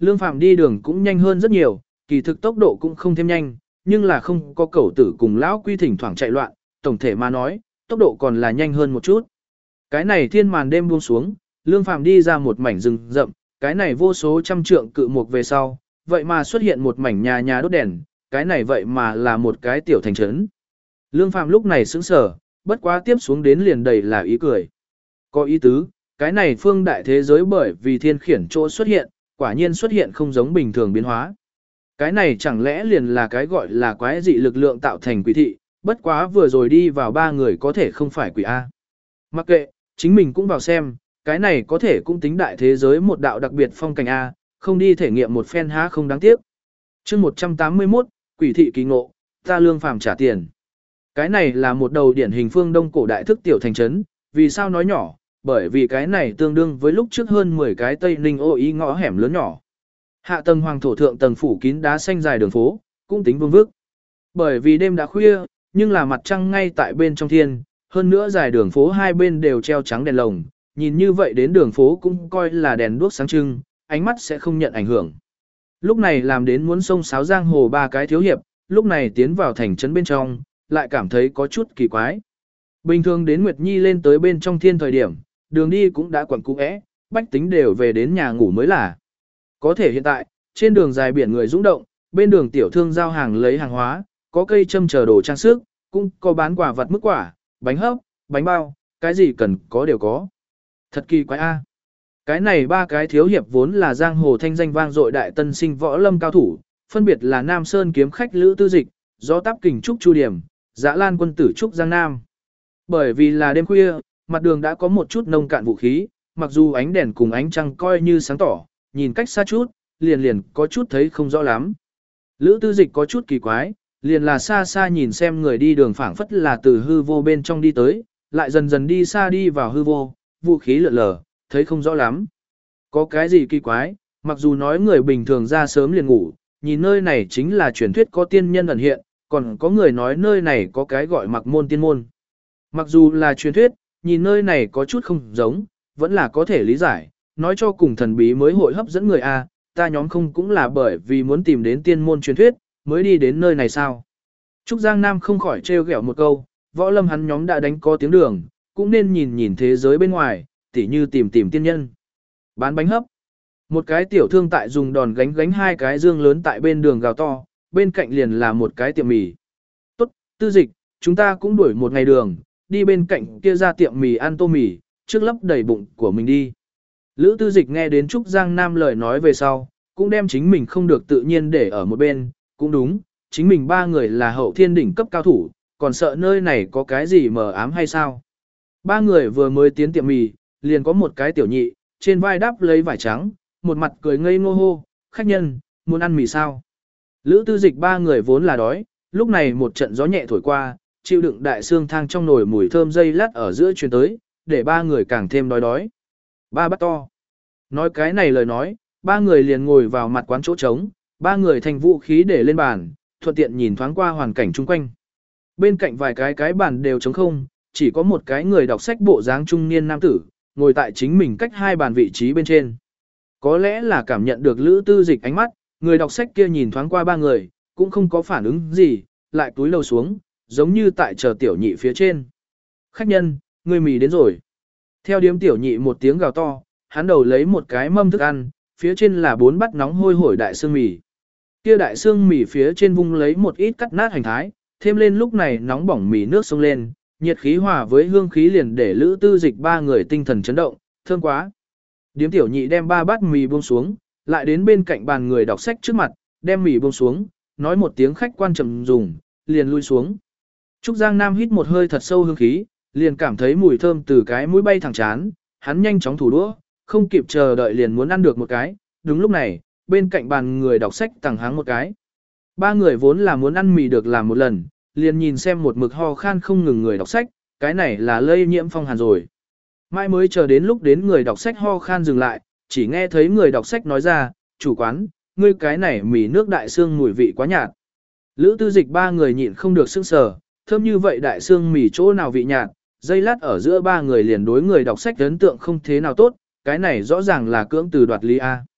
Lương Phàm đi đường cũng nhanh hơn rất nhiều, kỳ thực tốc độ cũng không thêm nhanh, nhưng là không có cẩu tử cùng lão quy thỉnh thoảng chạy loạn, tổng thể mà nói, tốc độ còn là nhanh hơn một chút. Cái này thiên màn đêm buông xuống, Lương Phàm đi ra một mảnh rừng rậm, cái này vô số trăm trượng cự mục về sau, vậy mà xuất hiện một mảnh nhà nhà đốt đèn, cái này vậy mà là một cái tiểu thành trấn. Lương Phàm lúc này sững sờ, bất quá tiếp xuống đến liền đầy là ý cười. Có ý tứ, cái này phương đại thế giới bởi vì thiên khiển chỗ xuất hiện, quả nhiên xuất hiện không giống bình thường biến hóa. Cái này chẳng lẽ liền là cái gọi là quái dị lực lượng tạo thành quỷ thị, bất quá vừa rồi đi vào ba người có thể không phải quỷ A. Mặc kệ, chính mình cũng vào xem, cái này có thể cũng tính đại thế giới một đạo đặc biệt phong cảnh A, không đi thể nghiệm một phen há không đáng tiếc. chương một trăm tám mươi mốt, quỷ thị kỳ ngộ, ta Lương Phàm trả tiền. Cái này là một đầu điển hình phương Đông cổ đại thức tiểu thành trấn, vì sao nói nhỏ, bởi vì cái này tương đương với lúc trước hơn mười cái Tây Ninh ô ý ngõ hẻm lớn nhỏ. Hạ tầng hoàng thổ thượng tầng phủ kín đá xanh dài đường phố, cũng tính vương vức. Bởi vì đêm đã khuya, nhưng là mặt trăng ngay tại bên trong thiên, hơn nữa dài đường phố hai bên đều treo trắng đèn lồng, nhìn như vậy đến đường phố cũng coi là đèn đuốc sáng trưng, ánh mắt sẽ không nhận ảnh hưởng. Lúc này làm đến muốn sông sáo giang hồ ba cái thiếu hiệp, lúc này tiến vào thành trấn bên trong, lại cảm thấy có chút kỳ quái. Bình thường đến Nguyệt Nhi lên tới bên trong thiên thời điểm, đường đi cũng đã quẩn cũ é, bách tính đều về đến nhà ngủ mới là. Có thể hiện tại, trên đường dài biển người dũng động, bên đường tiểu thương giao hàng lấy hàng hóa, có cây châm chờ đồ trang sức, cũng có bán quả vật mức quả, bánh hấp, bánh bao, cái gì cần có đều có. Thật kỳ quái a. Cái này ba cái thiếu hiệp vốn là giang hồ thanh danh vang dội đại tân sinh võ lâm cao thủ, phân biệt là Nam Sơn kiếm khách Lữ Tư Dịch, Gió Táp Kình Trúc Chu Điểm, Dã Lan quân tử Trúc Giang Nam. Bởi vì là đêm khuya, mặt đường đã có một chút nông cạn vũ khí, mặc dù ánh đèn cùng ánh trăng coi như sáng tỏ, nhìn cách xa chút, liền liền có chút thấy không rõ lắm. Lữ Tư Dịch có chút kỳ quái, liền là xa xa nhìn xem người đi đường phảng phất là từ hư vô bên trong đi tới, lại dần dần đi xa đi vào hư vô, vũ khí lượn lờ, thấy không rõ lắm. Có cái gì kỳ quái, mặc dù nói người bình thường ra sớm liền ngủ, nhìn nơi này chính là truyền thuyết có tiên nhân ẩn hiện, còn có người nói nơi này có cái gọi mặc môn tiên môn. Mặc dù là truyền thuyết, nhìn nơi này có chút không giống, vẫn là có thể lý giải, nói cho cùng thần bí mới hội hấp dẫn người A, ta nhóm không cũng là bởi vì muốn tìm đến tiên môn truyền thuyết, mới đi đến nơi này sao. Trúc Giang Nam không khỏi trêu ghẹo một câu, võ lâm hắn nhóm đã đánh có tiếng đường, cũng nên nhìn nhìn thế giới bên ngoài, tỉ như tìm tìm tiên nhân. Bán bánh hấp. Một cái tiểu thương tại dùng đòn gánh gánh hai cái dương lớn tại bên đường gào to, bên cạnh liền là một cái tiệm mì. Tốt, Tư Dịch, chúng ta cũng đuổi một ngày đường, đi bên cạnh kia ra tiệm mì ăn tô mì, trước lấp đầy bụng của mình đi. Lữ Tư Dịch nghe đến Trúc Giang Nam lời nói về sau, cũng đem chính mình không được tự nhiên để ở một bên, cũng đúng, chính mình ba người là hậu thiên đỉnh cấp cao thủ, còn sợ nơi này có cái gì mờ ám hay sao. Ba người vừa mới tiến tiệm mì, liền có một cái tiểu nhị, trên vai đắp lấy vải trắng, một mặt cười ngây ngô hô, khách nhân, muốn ăn mì sao? Lữ Tư Dịch ba người vốn là đói, lúc này một trận gió nhẹ thổi qua, chịu đựng đại xương thang trong nồi mùi thơm dây lát ở giữa truyền tới, để ba người càng thêm đói đói. Ba bát to. Nói cái này lời nói, ba người liền ngồi vào mặt quán chỗ trống, ba người thành vũ khí để lên bàn, thuận tiện nhìn thoáng qua hoàn cảnh chung quanh. Bên cạnh vài cái cái bàn đều trống không, chỉ có một cái người đọc sách bộ dáng trung niên nam tử, ngồi tại chính mình cách hai bàn vị trí bên trên. Có lẽ là cảm nhận được Lữ Tư Dịch ánh mắt, người đọc sách kia nhìn thoáng qua ba người, cũng không có phản ứng gì, lại túi lầu xuống, giống như tại chờ tiểu nhị phía trên. Khách nhân, người mì đến rồi. Theo điếm tiểu nhị một tiếng gào to, hắn đầu lấy một cái mâm thức ăn, phía trên là bốn bát nóng hôi hổi đại xương mì. Kia đại xương mì phía trên vung lấy một ít cắt nát hành thái, thêm lên lúc này nóng bỏng mì nước sông lên, nhiệt khí hòa với hương khí liền để Lữ Tư Dịch ba người tinh thần chấn động, thơm quá. Điếm tiểu nhị đem ba bát mì buông xuống, lại đến bên cạnh bàn người đọc sách trước mặt, đem mì buông xuống, nói một tiếng khách quan trầm dùng, liền lui xuống. Trúc Giang Nam hít một hơi thật sâu hương khí, liền cảm thấy mùi thơm từ cái mũi bay thẳng chán, hắn nhanh chóng thủ đũa, không kịp chờ đợi liền muốn ăn được một cái, đúng lúc này, bên cạnh bàn người đọc sách tằng háng một cái. Ba người vốn là muốn ăn mì được làm một lần, liền nhìn xem một mực ho khan không ngừng người đọc sách, cái này là lây nhiễm phong hàn rồi. Mai mới chờ đến lúc đến người đọc sách ho khan dừng lại, chỉ nghe thấy người đọc sách nói ra, chủ quán, ngươi cái này mì nước đại xương mùi vị quá nhạt. Lữ Tư Dịch ba người nhịn không được sững sờ, thơm như vậy đại xương mì chỗ nào vị nhạt, dây lát ở giữa ba người liền đối người đọc sách ấn tượng không thế nào tốt, cái này rõ ràng là cưỡng từ đoạt lý A.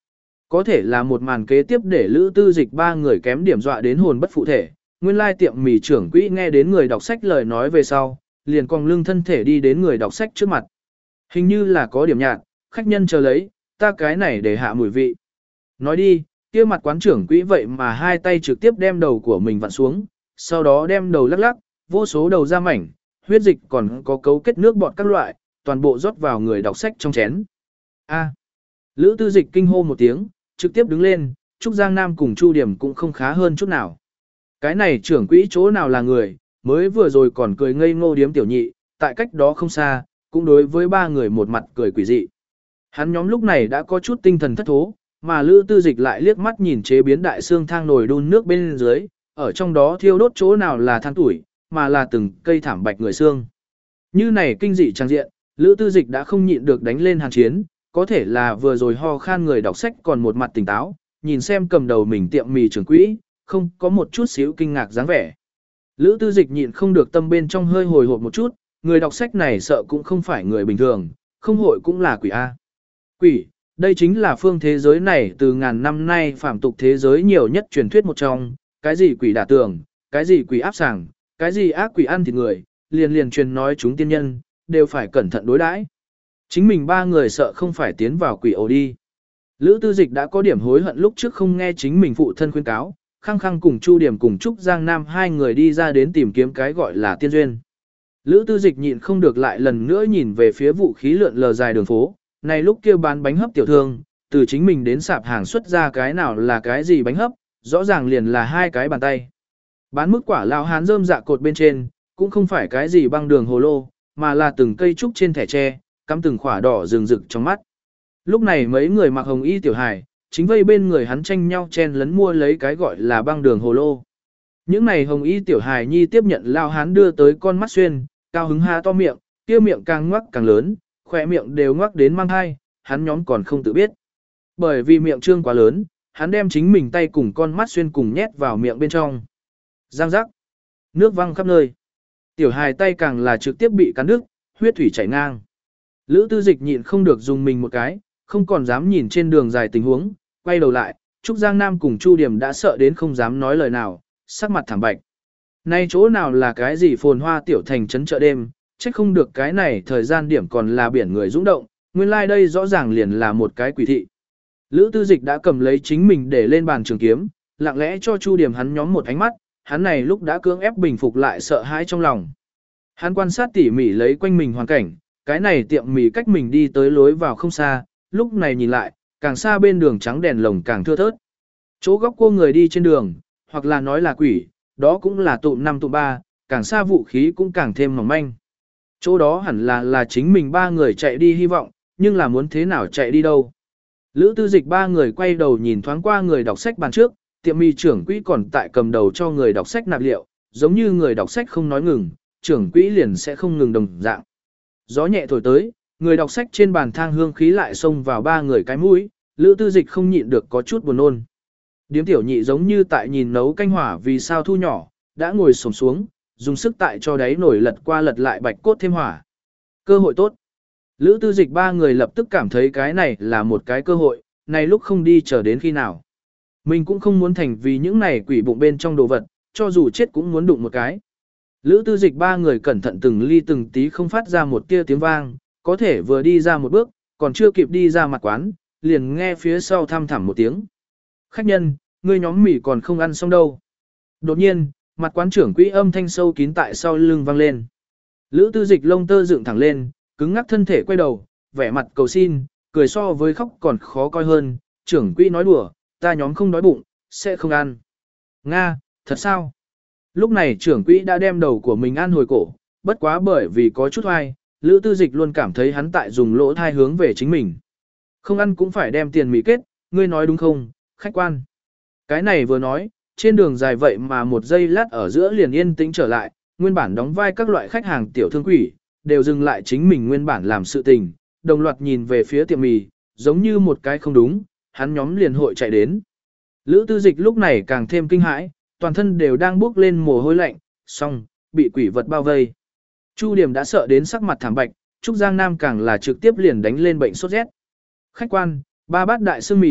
Có thể là một màn kế tiếp để Lữ Tư Dịch ba người kém điểm dọa đến hồn bất phụ thể, nguyên lai tiệm mì trưởng quỹ nghe đến người đọc sách lời nói về sau, liền cong lưng thân thể đi đến người đọc sách trước mặt. Hình như là có điểm nhạt, khách nhân chờ lấy, ta cái này để hạ mùi vị. Nói đi, kia mặt quán trưởng quỹ vậy mà hai tay trực tiếp đem đầu của mình vặn xuống, sau đó đem đầu lắc lắc, vô số đầu ra mảnh, huyết dịch còn có cấu kết nước bọt các loại, toàn bộ rót vào người đọc sách trong chén. A. Lữ Tư Dịch kinh hô một tiếng, trực tiếp đứng lên, Trúc Giang Nam cùng Chu Điểm cũng không khá hơn chút nào. Cái này trưởng quỹ chỗ nào là người, mới vừa rồi còn cười ngây ngô điếm tiểu nhị, tại cách đó không xa, cũng đối với ba người một mặt cười quỷ dị. Hắn nhóm lúc này đã có chút tinh thần thất thố, mà Lữ Tư Dịch lại liếc mắt nhìn chế biến đại xương thang nồi đun nước bên dưới, ở trong đó thiêu đốt chỗ nào là than tuổi, mà là từng cây thảm bạch người xương. Như này kinh dị trang diện, Lữ Tư Dịch đã không nhịn được đánh lên hàn chiến, có thể là vừa rồi ho khan người đọc sách còn một mặt tỉnh táo, nhìn xem cầm đầu mình tiệm mì trưởng quỹ, không có một chút xíu kinh ngạc dáng vẻ. Lữ Tư Dịch nhịn không được tâm bên trong hơi hồi hộp một chút, người đọc sách này sợ cũng không phải người bình thường, không hội cũng là quỷ A. Quỷ, đây chính là phương thế giới này từ ngàn năm nay phạm tục thế giới nhiều nhất truyền thuyết một trong, cái gì quỷ đả tường, cái gì quỷ áp sàng, cái gì ác quỷ ăn thịt người, liền liền truyền nói chúng tiên nhân, đều phải cẩn thận đối đãi. Chính mình ba người sợ không phải tiến vào quỷ ổ đi. Lữ Tư Dịch đã có điểm hối hận lúc trước không nghe chính mình phụ thân khuyên cáo, khăng khăng cùng Chu Điểm cùng Trúc Giang Nam hai người đi ra đến tìm kiếm cái gọi là tiên duyên. Lữ Tư Dịch nhịn không được lại lần nữa nhìn về phía vũ khí lượn lờ dài đường phố, này lúc kia bán bánh hấp tiểu thương, từ chính mình đến sạp hàng xuất ra cái nào là cái gì bánh hấp, rõ ràng liền là hai cái bàn tay. Bán mức quả lão hán rơm dạ cột bên trên, cũng không phải cái gì băng đường hồ lô, mà là từng cây trúc trên thẻ tre, cắm từng khỏa đỏ rừng rực trong mắt. Lúc này mấy người mặc hồng y tiểu hài, chính vây bên người hắn tranh nhau chen lấn mua lấy cái gọi là băng đường hồ lô. Những này hồng y tiểu hài nhi tiếp nhận lao hán đưa tới con mắt xuyên, cao hứng há to miệng, kia miệng càng ngoắc càng lớn, khỏe miệng đều ngoắc đến mang hai, hắn nhóm còn không tự biết. Bởi vì miệng trương quá lớn, hắn đem chính mình tay cùng con mắt xuyên cùng nhét vào miệng bên trong. Giang giác, nước văng khắp nơi. Tiểu hài tay càng là trực tiếp bị cắn đứt, huyết thủy chảy ngang. Lữ Tư Dịch nhịn không được dùng mình một cái, không còn dám nhìn trên đường dài tình huống, quay đầu lại, Trúc Giang Nam cùng Chu Điểm đã sợ đến không dám nói lời nào, sắc mặt thảm bạch. Nay chỗ nào là cái gì phồn hoa tiểu thành trấn chợ đêm, chắc không được cái này thời gian điểm còn là biển người dũng động, nguyên lai like đây rõ ràng liền là một cái quỷ thị. Lữ Tư Dịch đã cầm lấy chính mình để lên bàn trường kiếm, lặng lẽ cho Chu Điểm hắn nhóm một ánh mắt, hắn này lúc đã cưỡng ép bình phục lại sợ hãi trong lòng. Hắn quan sát tỉ mỉ lấy quanh mình hoàn cảnh, cái này tiệm mì cách mình đi tới lối vào không xa, lúc này nhìn lại, càng xa bên đường trắng đèn lồng càng thưa thớt. Chỗ góc cô người đi trên đường, hoặc là nói là quỷ, đó cũng là tụm năm tụm ba, càng xa vũ khí cũng càng thêm mỏng manh. Chỗ đó hẳn là là chính mình ba người chạy đi hy vọng, nhưng là muốn thế nào chạy đi đâu. Lữ Tư Dịch ba người quay đầu nhìn thoáng qua người đọc sách bàn trước, tiệm mì trưởng quỹ còn tại cầm đầu cho người đọc sách nạp liệu, giống như người đọc sách không nói ngừng, trưởng quỹ liền sẽ không ngừng đồng dạng. Gió nhẹ thổi tới, người đọc sách trên bàn thang hương khí lại xông vào ba người cái mũi, Lữ Tư Dịch không nhịn được có chút buồn nôn. Điếm tiểu nhị giống như tại nhìn nấu canh hỏa vì sao thu nhỏ, đã ngồi xổm xuống, dùng sức tại cho đáy nổi lật qua lật lại bạch cốt thêm hỏa. Cơ hội tốt. Lữ Tư Dịch ba người lập tức cảm thấy cái này là một cái cơ hội, này lúc không đi chờ đến khi nào. Mình cũng không muốn thành vì những này quỷ bụng bên trong đồ vật, cho dù chết cũng muốn đụng một cái. Lữ Tư Dịch ba người cẩn thận từng ly từng tí không phát ra một tia tiếng vang, có thể vừa đi ra một bước, còn chưa kịp đi ra mặt quán, liền nghe phía sau thăm thẳm một tiếng. Khách nhân, ngươi nhóm mì còn không ăn xong đâu. Đột nhiên, mặt quán trưởng quỹ âm thanh sâu kín tại sau lưng vang lên. Lữ Tư Dịch lông tơ dựng thẳng lên, cứng ngắc thân thể quay đầu, vẻ mặt cầu xin, cười so với khóc còn khó coi hơn. Trưởng quỹ nói đùa, ta nhóm không đói bụng, sẽ không ăn. Nga, thật sao? Lúc này trưởng quỹ đã đem đầu của mình ăn hồi cổ, bất quá bởi vì có chút hoài, Lữ Tư Dịch luôn cảm thấy hắn tại dùng lỗ thai hướng về chính mình. Không ăn cũng phải đem tiền mì kết, ngươi nói đúng không, khách quan. Cái này vừa nói, trên đường dài vậy mà một giây lát ở giữa liền yên tĩnh trở lại, nguyên bản đóng vai các loại khách hàng tiểu thương quỷ, đều dừng lại chính mình nguyên bản làm sự tình, đồng loạt nhìn về phía tiệm mì, giống như một cái không đúng, hắn nhóm liền hội chạy đến. Lữ Tư Dịch lúc này càng thêm kinh hãi, toàn thân đều đang bước lên mồ hôi lạnh, xong, bị quỷ vật bao vây. Chu Điểm đã sợ đến sắc mặt thảm bạch, Trúc Giang Nam càng là trực tiếp liền đánh lên bệnh sốt rét. Khách quan, ba bát đại sương mì,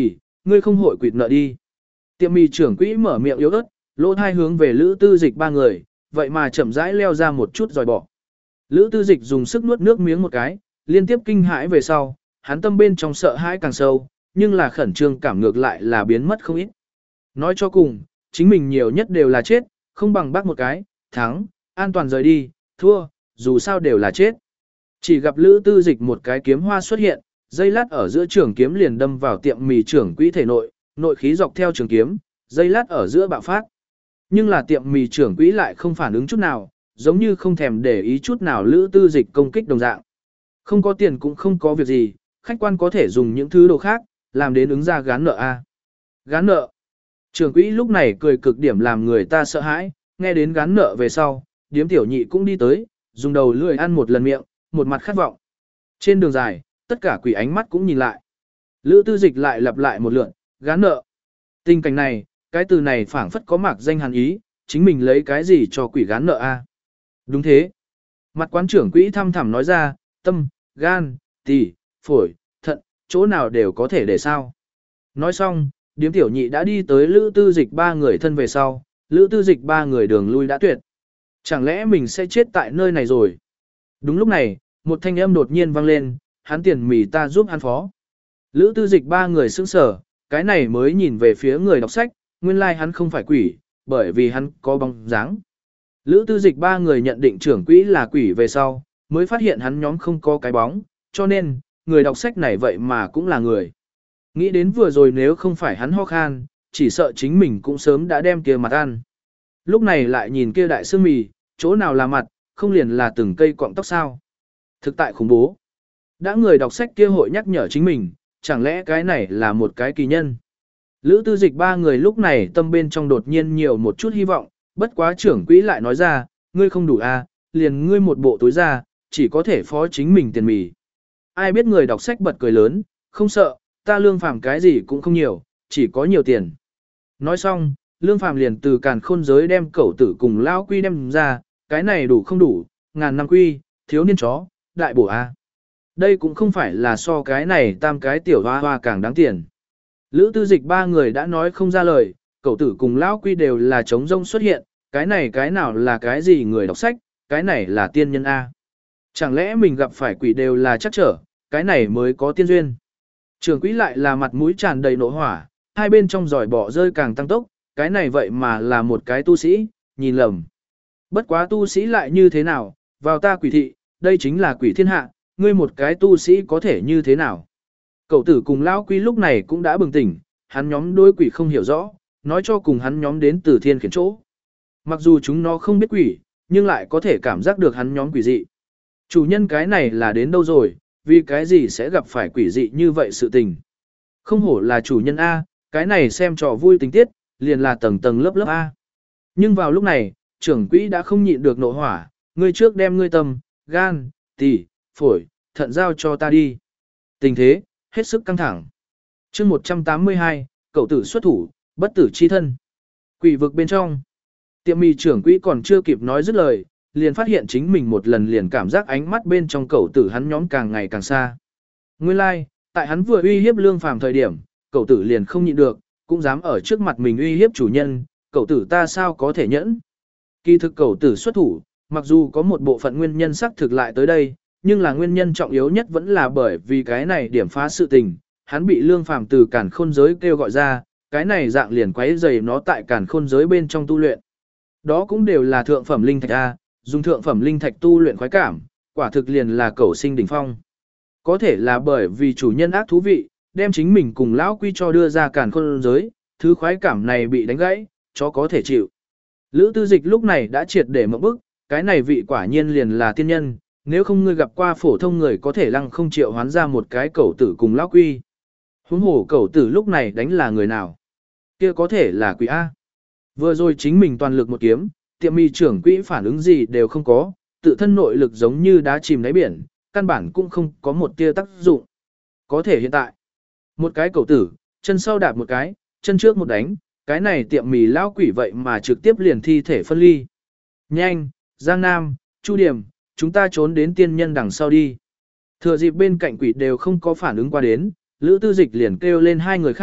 ngươi không hội quỵt nợ đi. Tiệm mì trưởng quỹ mở miệng yếu ớt, lỗ thai hướng về Lữ Tư Dịch ba người, vậy mà chậm rãi leo ra một chút rồi bỏ. Lữ Tư Dịch dùng sức nuốt nước miếng một cái, liên tiếp kinh hãi về sau, hắn tâm bên trong sợ hãi càng sâu, nhưng là khẩn trương cảm ngược lại là biến mất không ít. Nói cho cùng, chính mình nhiều nhất đều là chết, không bằng bác một cái, thắng, an toàn rời đi, thua, dù sao đều là chết. Chỉ gặp Lữ Tư Dịch một cái kiếm hoa xuất hiện, dây lát ở giữa trường kiếm liền đâm vào tiệm mì trưởng quỹ thể nội, nội khí dọc theo trường kiếm, dây lát ở giữa bạo phát. Nhưng là tiệm mì trưởng quỹ lại không phản ứng chút nào, giống như không thèm để ý chút nào Lữ Tư Dịch công kích đồng dạng. Không có tiền cũng không có việc gì, khách quan có thể dùng những thứ đồ khác, làm đến ứng ra gán nợ a. Gán nợ. Trưởng quỹ lúc này cười cực điểm làm người ta sợ hãi, nghe đến gán nợ về sau, điếm tiểu nhị cũng đi tới, dùng đầu lưỡi ăn một lần miệng, một mặt khát vọng. Trên đường dài, tất cả quỷ ánh mắt cũng nhìn lại. Lữ Tư Dịch lại lặp lại một lượt, gán nợ. Tình cảnh này, cái từ này phảng phất có mạc danh hàn ý, chính mình lấy cái gì cho quỷ gán nợ a? Đúng thế. Mặt quán trưởng quỹ thăm thẳm nói ra, tâm, gan, tỳ, phổi, thận, chỗ nào đều có thể để sao. Nói xong, điếm tiểu nhị đã đi tới Lữ Tư Dịch ba người thân về sau, Lữ Tư Dịch ba người đường lui đã tuyệt. Chẳng lẽ mình sẽ chết tại nơi này rồi? Đúng lúc này, một thanh âm đột nhiên vang lên, hắn tiền mì ta giúp hắn phó. Lữ Tư Dịch ba người sững sờ, cái này mới nhìn về phía người đọc sách, nguyên lai like hắn không phải quỷ, bởi vì hắn có bóng dáng. Lữ Tư Dịch ba người nhận định trưởng quỹ là quỷ về sau, mới phát hiện hắn nhóm không có cái bóng, cho nên, người đọc sách này vậy mà cũng là người. Nghĩ đến vừa rồi nếu không phải hắn ho khan, chỉ sợ chính mình cũng sớm đã đem kia mặt ăn. Lúc này lại nhìn kia đại xương mì, chỗ nào là mặt, không liền là từng cây cọng tóc sao. Thực tại khủng bố. Đã người đọc sách kia hội nhắc nhở chính mình, chẳng lẽ cái này là một cái kỳ nhân. Lữ Tư Dịch ba người lúc này tâm bên trong đột nhiên nhiều một chút hy vọng, bất quá trưởng quỹ lại nói ra, ngươi không đủ a, liền ngươi một bộ túi ra, chỉ có thể phó chính mình tiền mì. Ai biết người đọc sách bật cười lớn, không sợ, ta Lương Phàm cái gì cũng không nhiều, chỉ có nhiều tiền. Nói xong, Lương Phàm liền từ càn khôn giới đem cẩu tử cùng lao quy đem ra, cái này đủ không đủ, ngàn năm quy, thiếu niên chó, đại bổ a. Đây cũng không phải là so cái này tam cái tiểu hoa hoa càng đáng tiền. Lữ Tư Dịch ba người đã nói không ra lời, cậu tử cùng lão quy đều là trống rông xuất hiện, cái này cái nào là cái gì người đọc sách, cái này là tiên nhân A. Chẳng lẽ mình gặp phải quỷ đều là chắc trở, cái này mới có tiên duyên. Trường quỹ lại là mặt mũi tràn đầy nộ hỏa, hai bên trong giỏi bỏ rơi càng tăng tốc, cái này vậy mà là một cái tu sĩ, nhìn lầm. Bất quá tu sĩ lại như thế nào, vào ta quỷ thị, đây chính là quỷ thiên hạ, ngươi một cái tu sĩ có thể như thế nào. Cậu tử cùng lão quy lúc này cũng đã bừng tỉnh, hắn nhóm đối quỷ không hiểu rõ, nói cho cùng hắn nhóm đến từ thiên khiển chỗ. Mặc dù chúng nó không biết quỷ, nhưng lại có thể cảm giác được hắn nhóm quỷ dị. Chủ nhân cái này là đến đâu rồi, vì cái gì sẽ gặp phải quỷ dị như vậy sự tình. Không hổ là chủ nhân A, cái này xem trò vui tình tiết, liền là tầng tầng lớp lớp A. Nhưng vào lúc này, trưởng quỹ đã không nhịn được nộ hỏa, ngươi trước đem ngươi tâm, gan, tỳ, phổi, thận giao cho ta đi. Tình thế, hết sức căng thẳng. chương một trăm tám mươi hai, cậu tử xuất thủ, bất tử chi thân. Quỷ vực bên trong. Tiệm mì trưởng quỹ còn chưa kịp nói dứt lời, liền phát hiện chính mình một lần liền cảm giác ánh mắt bên trong cậu tử hắn nhóm càng ngày càng xa. Nguyên lai, like, tại hắn vừa uy hiếp Lương Phàm thời điểm, cậu tử liền không nhịn được, cũng dám ở trước mặt mình uy hiếp chủ nhân, cậu tử ta sao có thể nhẫn. Kỳ thực cậu tử xuất thủ, mặc dù có một bộ phận nguyên nhân xác thực lại tới đây, nhưng là nguyên nhân trọng yếu nhất vẫn là bởi vì cái này điểm phá sự tình, hắn bị Lương Phàm từ càn khôn giới kêu gọi ra, cái này dạng liền quấy rầy nó tại càn khôn giới bên trong tu luyện. Đó cũng đều là thượng phẩm linh thạch A, dùng thượng phẩm linh thạch tu luyện khoái cảm, quả thực liền là cầu sinh đỉnh phong. Có thể là bởi vì chủ nhân ác thú vị, đem chính mình cùng lão quy cho đưa ra càn khôn giới, thứ khoái cảm này bị đánh gãy, chó có thể chịu. Lữ Tư Dịch lúc này đã triệt để mộng bức, cái này vị quả nhiên liền là tiên nhân, nếu không ngươi gặp qua phổ thông người có thể lăng không triệu hoán ra một cái cẩu tử cùng lão quy. Huống hồ cẩu tử lúc này đánh là người nào? Kia có thể là quỷ A. Vừa rồi chính mình toàn lực một kiếm, tiệm mì trưởng quỹ phản ứng gì đều không có, tự thân nội lực giống như đá chìm đáy biển, căn bản cũng không có một tia tác dụng. Có thể hiện tại, một cái cẩu tử, chân sau đạp một cái, chân trước một đánh, cái này tiệm mì lão quỷ vậy mà trực tiếp liền thi thể phân ly. Nhanh, Giang Nam, Chu Điểm, chúng ta trốn đến tiên nhân đằng sau đi. Thừa dịp bên cạnh quỷ đều không có phản ứng qua đến, Lữ Tư Dịch liền kêu lên hai người khác,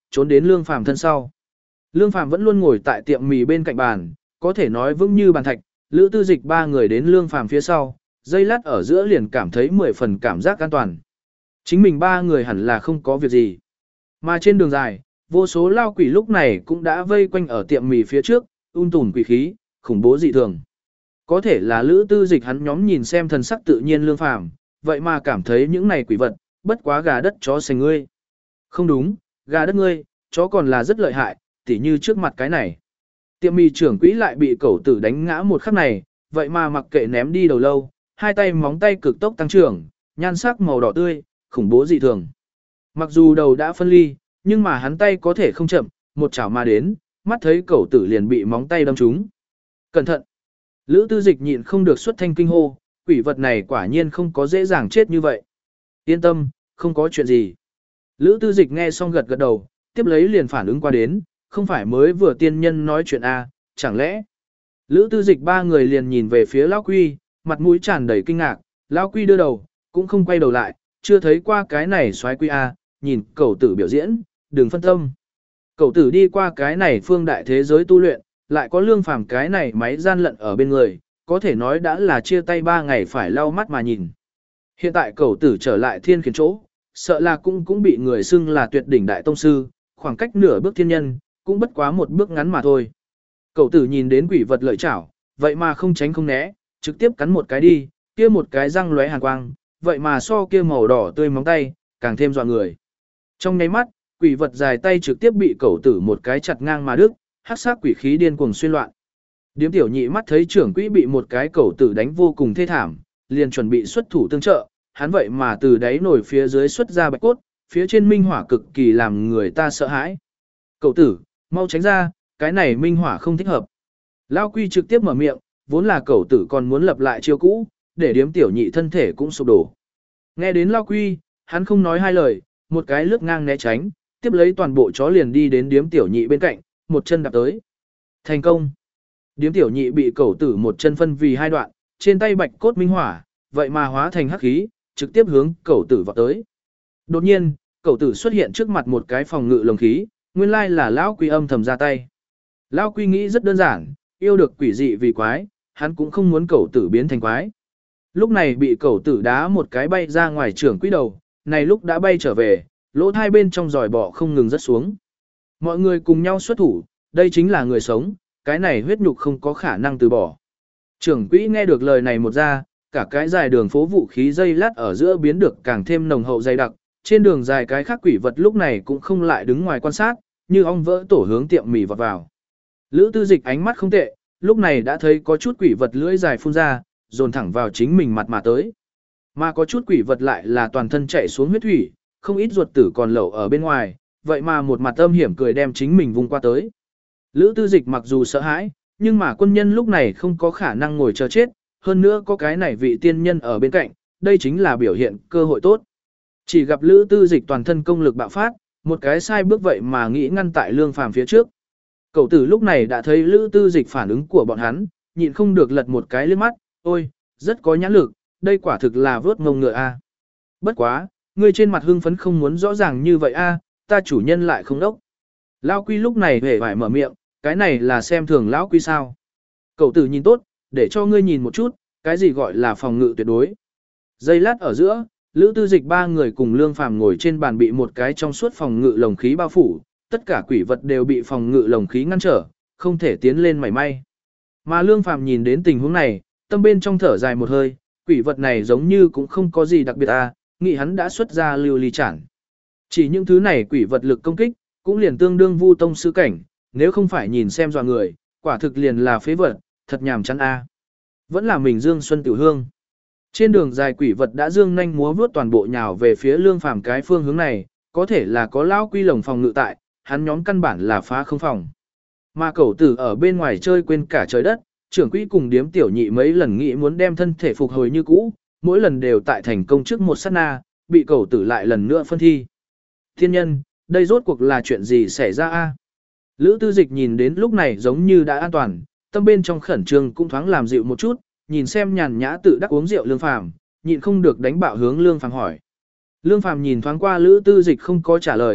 trốn đến Lương Phàm thân sau. Lương Phàm vẫn luôn ngồi tại tiệm mì bên cạnh bàn, có thể nói vững như bàn thạch, Lữ Tư Dịch ba người đến Lương Phàm phía sau, giây lát ở giữa liền cảm thấy mười phần cảm giác an toàn. Chính mình ba người hẳn là không có việc gì. Mà trên đường dài, vô số lao quỷ lúc này cũng đã vây quanh ở tiệm mì phía trước, un tùn quỷ khí, khủng bố dị thường. Có thể là Lữ Tư Dịch hắn nhóm nhìn xem thần sắc tự nhiên Lương Phàm, vậy mà cảm thấy những này quỷ vật, bất quá gà đất chó sành ngươi. Không đúng, gà đất ngươi, chó còn là rất lợi hại, tỉ như trước mặt cái này. Tiệm mì trưởng quỹ lại bị cẩu tử đánh ngã một khắc này, vậy mà mặc kệ ném đi đầu lâu, hai tay móng tay cực tốc tăng trưởng, nhan sắc màu đỏ tươi, khủng bố dị thường. Mặc dù đầu đã phân ly, nhưng mà hắn tay có thể không chậm, một chảo mà đến, mắt thấy cẩu tử liền bị móng tay đâm trúng. Cẩn thận! Lữ Tư Dịch nhịn không được xuất thanh kinh hô, quỷ vật này quả nhiên không có dễ dàng chết như vậy. Yên tâm, không có chuyện gì. Lữ Tư Dịch nghe xong gật gật đầu, tiếp lấy liền phản ứng qua đến, không phải mới vừa tiên nhân nói chuyện à, chẳng lẽ. Lữ Tư Dịch ba người liền nhìn về phía Lão Quy, mặt mũi tràn đầy kinh ngạc, Lão Quy đưa đầu, cũng không quay đầu lại, chưa thấy qua cái này xoái quy à, nhìn cẩu tử biểu diễn, đừng phân tâm. Cẩu tử đi qua cái này phương đại thế giới tu luyện, lại có Lương Phàm cái này máy gian lận ở bên người, có thể nói đã là chia tay ba ngày phải lau mắt mà nhìn. Hiện tại cẩu tử trở lại thiên khiển chỗ, sợ là cũng cũng bị người xưng là tuyệt đỉnh đại tông sư, khoảng cách nửa bước thiên nhân, cũng bất quá một bước ngắn mà thôi. Cẩu tử nhìn đến quỷ vật lợi chảo, vậy mà không tránh không né, trực tiếp cắn một cái đi, kia một cái răng lóe hàn quang, vậy mà so kia màu đỏ tươi móng tay, càng thêm dọa người. Trong nháy mắt, quỷ vật dài tay trực tiếp bị cẩu tử một cái chặt ngang mà đứt, hắc sắc quỷ khí điên cuồng xuyên loạn. Điếm tiểu nhị mắt thấy trưởng quỹ bị một cái cẩu tử đánh vô cùng thê thảm, liền chuẩn bị xuất thủ tương trợ, hắn vậy mà từ đáy nổi phía dưới xuất ra bạch cốt, phía trên minh hỏa cực kỳ làm người ta sợ hãi. Cậu tử, mau tránh ra, cái này minh hỏa không thích hợp. Lao Quy trực tiếp mở miệng, vốn là cậu tử còn muốn lập lại chiêu cũ, để điếm tiểu nhị thân thể cũng sụp đổ. Nghe đến Lao Quy, hắn không nói hai lời, một cái lướt ngang né tránh, tiếp lấy toàn bộ chó liền đi đến điếm tiểu nhị bên cạnh, một chân đạp tới. Thành công. Điếm tiểu nhị bị cẩu tử một chân phân vì hai đoạn, trên tay bạch cốt minh hỏa, vậy mà hóa thành hắc khí, trực tiếp hướng cẩu tử vọt tới. Đột nhiên, cẩu tử xuất hiện trước mặt một cái phòng ngự lồng khí, nguyên lai là Lão Quy âm thầm ra tay. Lão Quy nghĩ rất đơn giản, yêu được quỷ dị vì quái, hắn cũng không muốn cẩu tử biến thành quái. Lúc này bị cẩu tử đá một cái bay ra ngoài trưởng quỹ đầu, này lúc đã bay trở về, lỗ thai bên trong giòi bọ không ngừng rớt xuống. Mọi người cùng nhau xuất thủ, đây chính là người sống, cái này huyết nhục không có khả năng từ bỏ. Trưởng quỹ nghe được lời này một ra, cả cái dài đường phố vũ khí dây lát ở giữa biến được càng thêm nồng hậu dày đặc, trên đường dài cái khác quỷ vật lúc này cũng không lại đứng ngoài quan sát, như ong vỡ tổ hướng tiệm mì vọt vào. Lữ Tư Dịch ánh mắt không tệ, lúc này đã thấy có chút quỷ vật lưỡi dài phun ra, dồn thẳng vào chính mình mặt mà tới. Mà có chút quỷ vật lại là toàn thân chạy xuống huyết thủy, không ít ruột tử còn lẩu ở bên ngoài, vậy mà một mặt âm hiểm cười đem chính mình vung qua tới. Lữ Tư Dịch mặc dù sợ hãi, nhưng mà quân nhân lúc này không có khả năng ngồi chờ chết, hơn nữa có cái này vị tiên nhân ở bên cạnh, đây chính là biểu hiện cơ hội tốt. Chỉ gặp Lữ Tư Dịch toàn thân công lực bạo phát, một cái sai bước vậy mà nghĩ ngăn tại Lương Phàm phía trước. Cậu tử lúc này đã thấy Lữ Tư Dịch phản ứng của bọn hắn, nhịn không được lật một cái liếc mắt, ôi, rất có nhãn lực, đây quả thực là vớt ngông ngựa a. Bất quá, ngươi trên mặt hưng phấn không muốn rõ ràng như vậy a, ta chủ nhân lại không đốc. Lão Quy lúc này hề phải mở miệng, cái này là xem thường Lão Quy sao. Cậu tử nhìn tốt, để cho ngươi nhìn một chút, cái gì gọi là phòng ngự tuyệt đối. Giây lát ở giữa, Lữ Tư Dịch ba người cùng Lương Phàm ngồi trên bàn bị một cái trong suốt phòng ngự lồng khí bao phủ, tất cả quỷ vật đều bị phòng ngự lồng khí ngăn trở, không thể tiến lên mảy may. Mà Lương Phàm nhìn đến tình huống này, tâm bên trong thở dài một hơi, quỷ vật này giống như cũng không có gì đặc biệt à, nghĩ hắn đã xuất ra lưu ly chản. Chỉ những thứ này quỷ vật lực công kích, cũng liền tương đương vu tông sư cảnh, nếu không phải nhìn xem dọa người, quả thực liền là phế vật, thật nhàm chán a. Vẫn là mình Dương Xuân Tiểu Hương. Trên đường dài quỷ vật đã dương nhanh múa vuốt toàn bộ nhào về phía Lương Phàm cái phương hướng này, có thể là có Lão Quy lồng phòng ngự tại, hắn nhóm căn bản là phá không phòng. Mà cẩu tử ở bên ngoài chơi quên cả trời đất, trưởng quỹ cùng điếm tiểu nhị mấy lần nghĩ muốn đem thân thể phục hồi như cũ, mỗi lần đều tại thành công trước một sát na, bị cẩu tử lại lần nữa phân thi. Thiên nhân, đây rốt cuộc là chuyện gì xảy ra a? Lữ Tư Dịch nhìn đến lúc này giống như đã an toàn, tâm bên trong khẩn trương cũng thoáng làm dịu một chút, nhìn xem nhàn nhã tự đắc uống rượu Lương Phàm, nhịn không được đánh bạo hướng Lương Phàm hỏi. Lương Phàm nhìn thoáng qua Lữ Tư Dịch không có trả lời,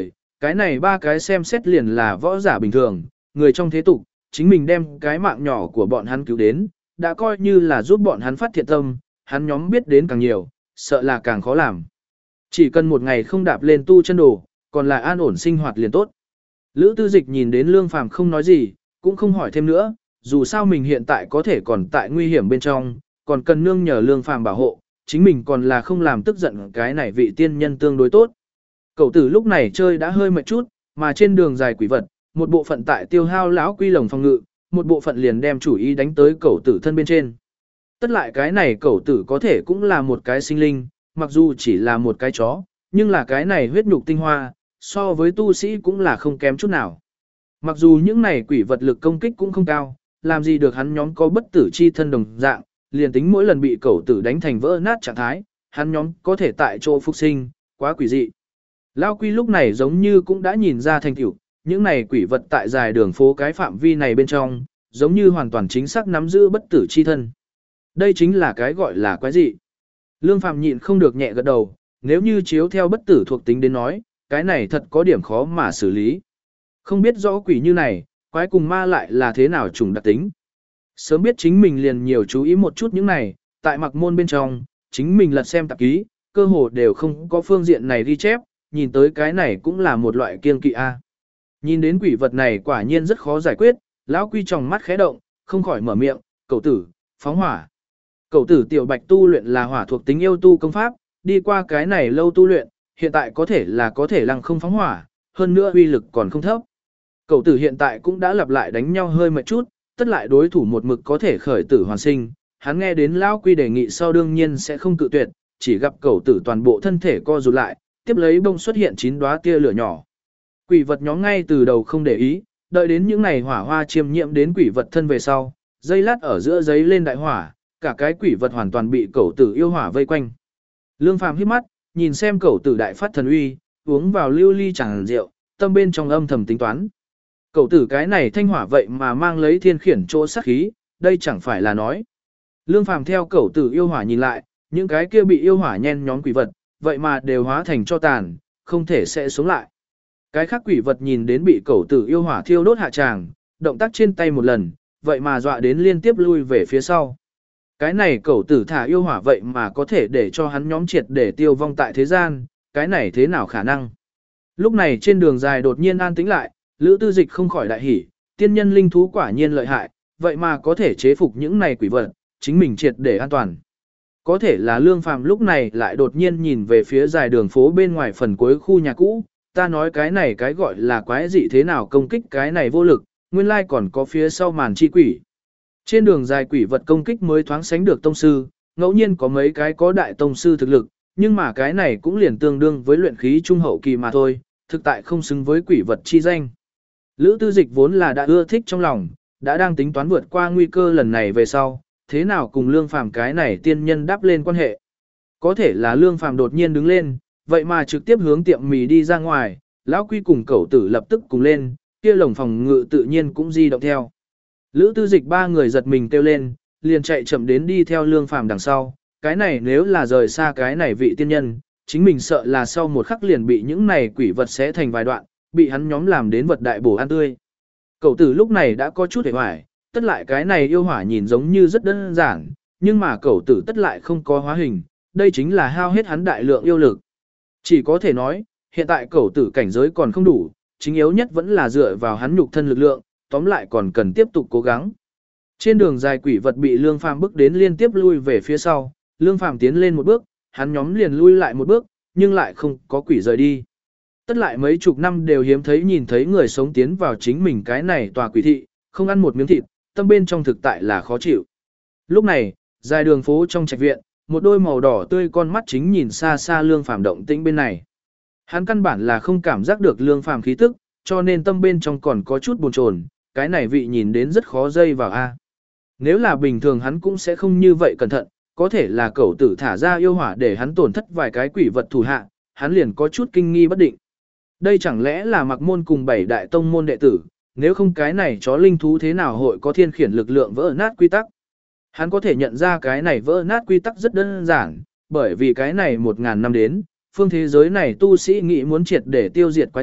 Cái này ba cái xem xét liền là võ giả bình thường, người trong thế tục, chính mình đem cái mạng nhỏ của bọn hắn cứu đến, đã coi như là giúp bọn hắn phát thiện tâm, hắn nhóm biết đến càng nhiều, sợ là càng khó làm. Chỉ cần một ngày không đạp lên tu chân đồ, còn lại an ổn sinh hoạt liền tốt. Lữ Tư Dịch nhìn đến Lương Phàm không nói gì, cũng không hỏi thêm nữa, dù sao mình hiện tại có thể còn tại nguy hiểm bên trong, còn cần nương nhờ Lương Phàm bảo hộ, chính mình còn là không làm tức giận cái này vị tiên nhân tương đối tốt. Cậu tử lúc này chơi đã hơi mệt chút, mà trên đường dài quỷ vật, một bộ phận tại tiêu hao lão quy lồng phòng ngự, một bộ phận liền đem chủ ý đánh tới cậu tử thân bên trên. Tất lại cái này cậu tử có thể cũng là một cái sinh linh, mặc dù chỉ là một cái chó, nhưng là cái này huyết nhục tinh hoa, so với tu sĩ cũng là không kém chút nào. Mặc dù những này quỷ vật lực công kích cũng không cao, làm gì được hắn nhóm có bất tử chi thân đồng dạng, liền tính mỗi lần bị cẩu tử đánh thành vỡ nát trạng thái, hắn nhóm có thể tại chỗ phục sinh, quá quỷ dị. Lao Quy lúc này giống như cũng đã nhìn ra thành tựu, những này quỷ vật tại dài đường phố cái phạm vi này bên trong, giống như hoàn toàn chính xác nắm giữ bất tử chi thân. Đây chính là cái gọi là quái dị. Lương Phạm nhịn không được nhẹ gật đầu, nếu như chiếu theo bất tử thuộc tính đến nói, cái này thật có điểm khó mà xử lý. Không biết rõ quỷ như này, quái cùng ma lại là thế nào trùng đặc tính. Sớm biết chính mình liền nhiều chú ý một chút những này, tại mặc môn bên trong, chính mình lật xem tạp ký, cơ hồ đều không có phương diện này ghi chép, nhìn tới cái này cũng là một loại kiêng kỵ a. Nhìn đến quỷ vật này quả nhiên rất khó giải quyết, lão Quy trong mắt khẽ động, không khỏi mở miệng, "Cậu tử, phóng hỏa." Cậu tử tiểu bạch tu luyện là hỏa thuộc tính yêu tu công pháp, đi qua cái này lâu tu luyện, hiện tại có thể là có thể lăng không phóng hỏa, hơn nữa uy lực còn không thấp. Cậu tử hiện tại cũng đã lặp lại đánh nhau hơi mệt chút, tất lại đối thủ một mực có thể khởi tử hoàn sinh, hắn nghe đến lão Quy đề nghị sau đương nhiên sẽ không cự tuyệt, chỉ gặp cậu tử toàn bộ thân thể co rụt lại, tiếp lấy bông xuất hiện chín đóa tia lửa nhỏ. Quỷ vật nhóm ngay từ đầu không để ý, đợi đến những này hỏa hoa chiêm nhiễm đến quỷ vật thân về sau, dây lát ở giữa giấy lên đại hỏa, cả cái quỷ vật hoàn toàn bị cậu tử yêu hỏa vây quanh. Lương Phàm hít mắt, nhìn xem cậu tử đại phát thần uy, uống vào lưu ly tràng rượu, tâm bên trong âm thầm tính toán. Cậu tử cái này thanh hỏa vậy mà mang lấy thiên khiển chỗ sát khí, đây chẳng phải là nói. Lương Phàm theo cậu tử yêu hỏa nhìn lại, những cái kia bị yêu hỏa nhen nhóm quỷ vật, vậy mà đều hóa thành cho tàn, không thể sẽ sống lại. Cái khác quỷ vật nhìn đến bị cẩu tử yêu hỏa thiêu đốt hạ tràng, động tác trên tay một lần, vậy mà dọa đến liên tiếp lui về phía sau. Cái này cẩu tử thả yêu hỏa vậy mà có thể để cho hắn nhóm triệt để tiêu vong tại thế gian, cái này thế nào khả năng? Lúc này trên đường dài đột nhiên an tĩnh lại, Lữ Tư Dịch không khỏi đại hỉ, tiên nhân linh thú quả nhiên lợi hại, vậy mà có thể chế phục những này quỷ vật, chính mình triệt để an toàn. Có thể là Lương Phàm lúc này lại đột nhiên nhìn về phía dài đường phố bên ngoài phần cuối khu nhà cũ, ta nói cái này cái gọi là quái dị thế nào công kích cái này vô lực, nguyên lai còn có phía sau màn chi quỷ. Trên đường dài quỷ vật công kích mới thoáng sánh được tông sư, ngẫu nhiên có mấy cái có đại tông sư thực lực, nhưng mà cái này cũng liền tương đương với luyện khí trung hậu kỳ mà thôi, thực tại không xứng với quỷ vật chi danh. Lữ Tư Dịch vốn là đã ưa thích trong lòng, đã đang tính toán vượt qua nguy cơ lần này về sau, thế nào cùng Lương Phàm cái này tiên nhân đáp lên quan hệ. Có thể là Lương Phàm đột nhiên đứng lên, vậy mà trực tiếp hướng tiệm mì đi ra ngoài, lão Quy cùng cẩu tử lập tức cùng lên, kia lồng phòng ngự tự nhiên cũng di động theo. Lữ Tư Dịch ba người giật mình kêu lên, liền chạy chậm đến đi theo Lương Phàm đằng sau, cái này nếu là rời xa cái này vị tiên nhân, chính mình sợ là sau một khắc liền bị những này quỷ vật xé thành vài đoạn, bị hắn nhóm làm đến vật đại bổ ăn tươi. Cẩu tử lúc này đã có chút hề hoài, tất lại cái này yêu hỏa nhìn giống như rất đơn giản, nhưng mà cẩu tử tất lại không có hóa hình, đây chính là hao hết hắn đại lượng yêu lực. Chỉ có thể nói, hiện tại cẩu tử cảnh giới còn không đủ, chính yếu nhất vẫn là dựa vào hắn nhục thân lực lượng, tóm lại còn cần tiếp tục cố gắng. Trên đường dài quỷ vật bị Lương Phàm bước đến liên tiếp lui về phía sau, Lương Phàm tiến lên một bước, hắn nhóm liền lui lại một bước, nhưng lại không có quỷ rời đi. Tất lại mấy chục năm đều hiếm thấy nhìn thấy người sống tiến vào chính mình cái này tòa quỷ thị, không ăn một miếng thịt, tâm bên trong thực tại là khó chịu. Lúc này, dài đường phố trong trạch viện, một đôi màu đỏ tươi con mắt chính nhìn xa xa Lương Phàm động tĩnh bên này. Hắn căn bản là không cảm giác được Lương Phàm khí tức, cho nên tâm bên trong còn có chút buồn chồn, cái này vị nhìn đến rất khó dây vào a. Nếu là bình thường hắn cũng sẽ không như vậy cẩn thận, có thể là cẩu tử thả ra yêu hỏa để hắn tổn thất vài cái quỷ vật thủ hạ, hắn liền có chút kinh nghi bất định. Đây chẳng lẽ là Mặc môn cùng bảy đại tông môn đệ tử, nếu không cái này chó linh thú thế nào hội có thiên khiển lực lượng vỡ nát quy tắc. Hắn có thể nhận ra cái này vỡ nát quy tắc rất đơn giản, bởi vì cái này một ngàn năm đến, phương thế giới này tu sĩ nghĩ muốn triệt để tiêu diệt quái dị,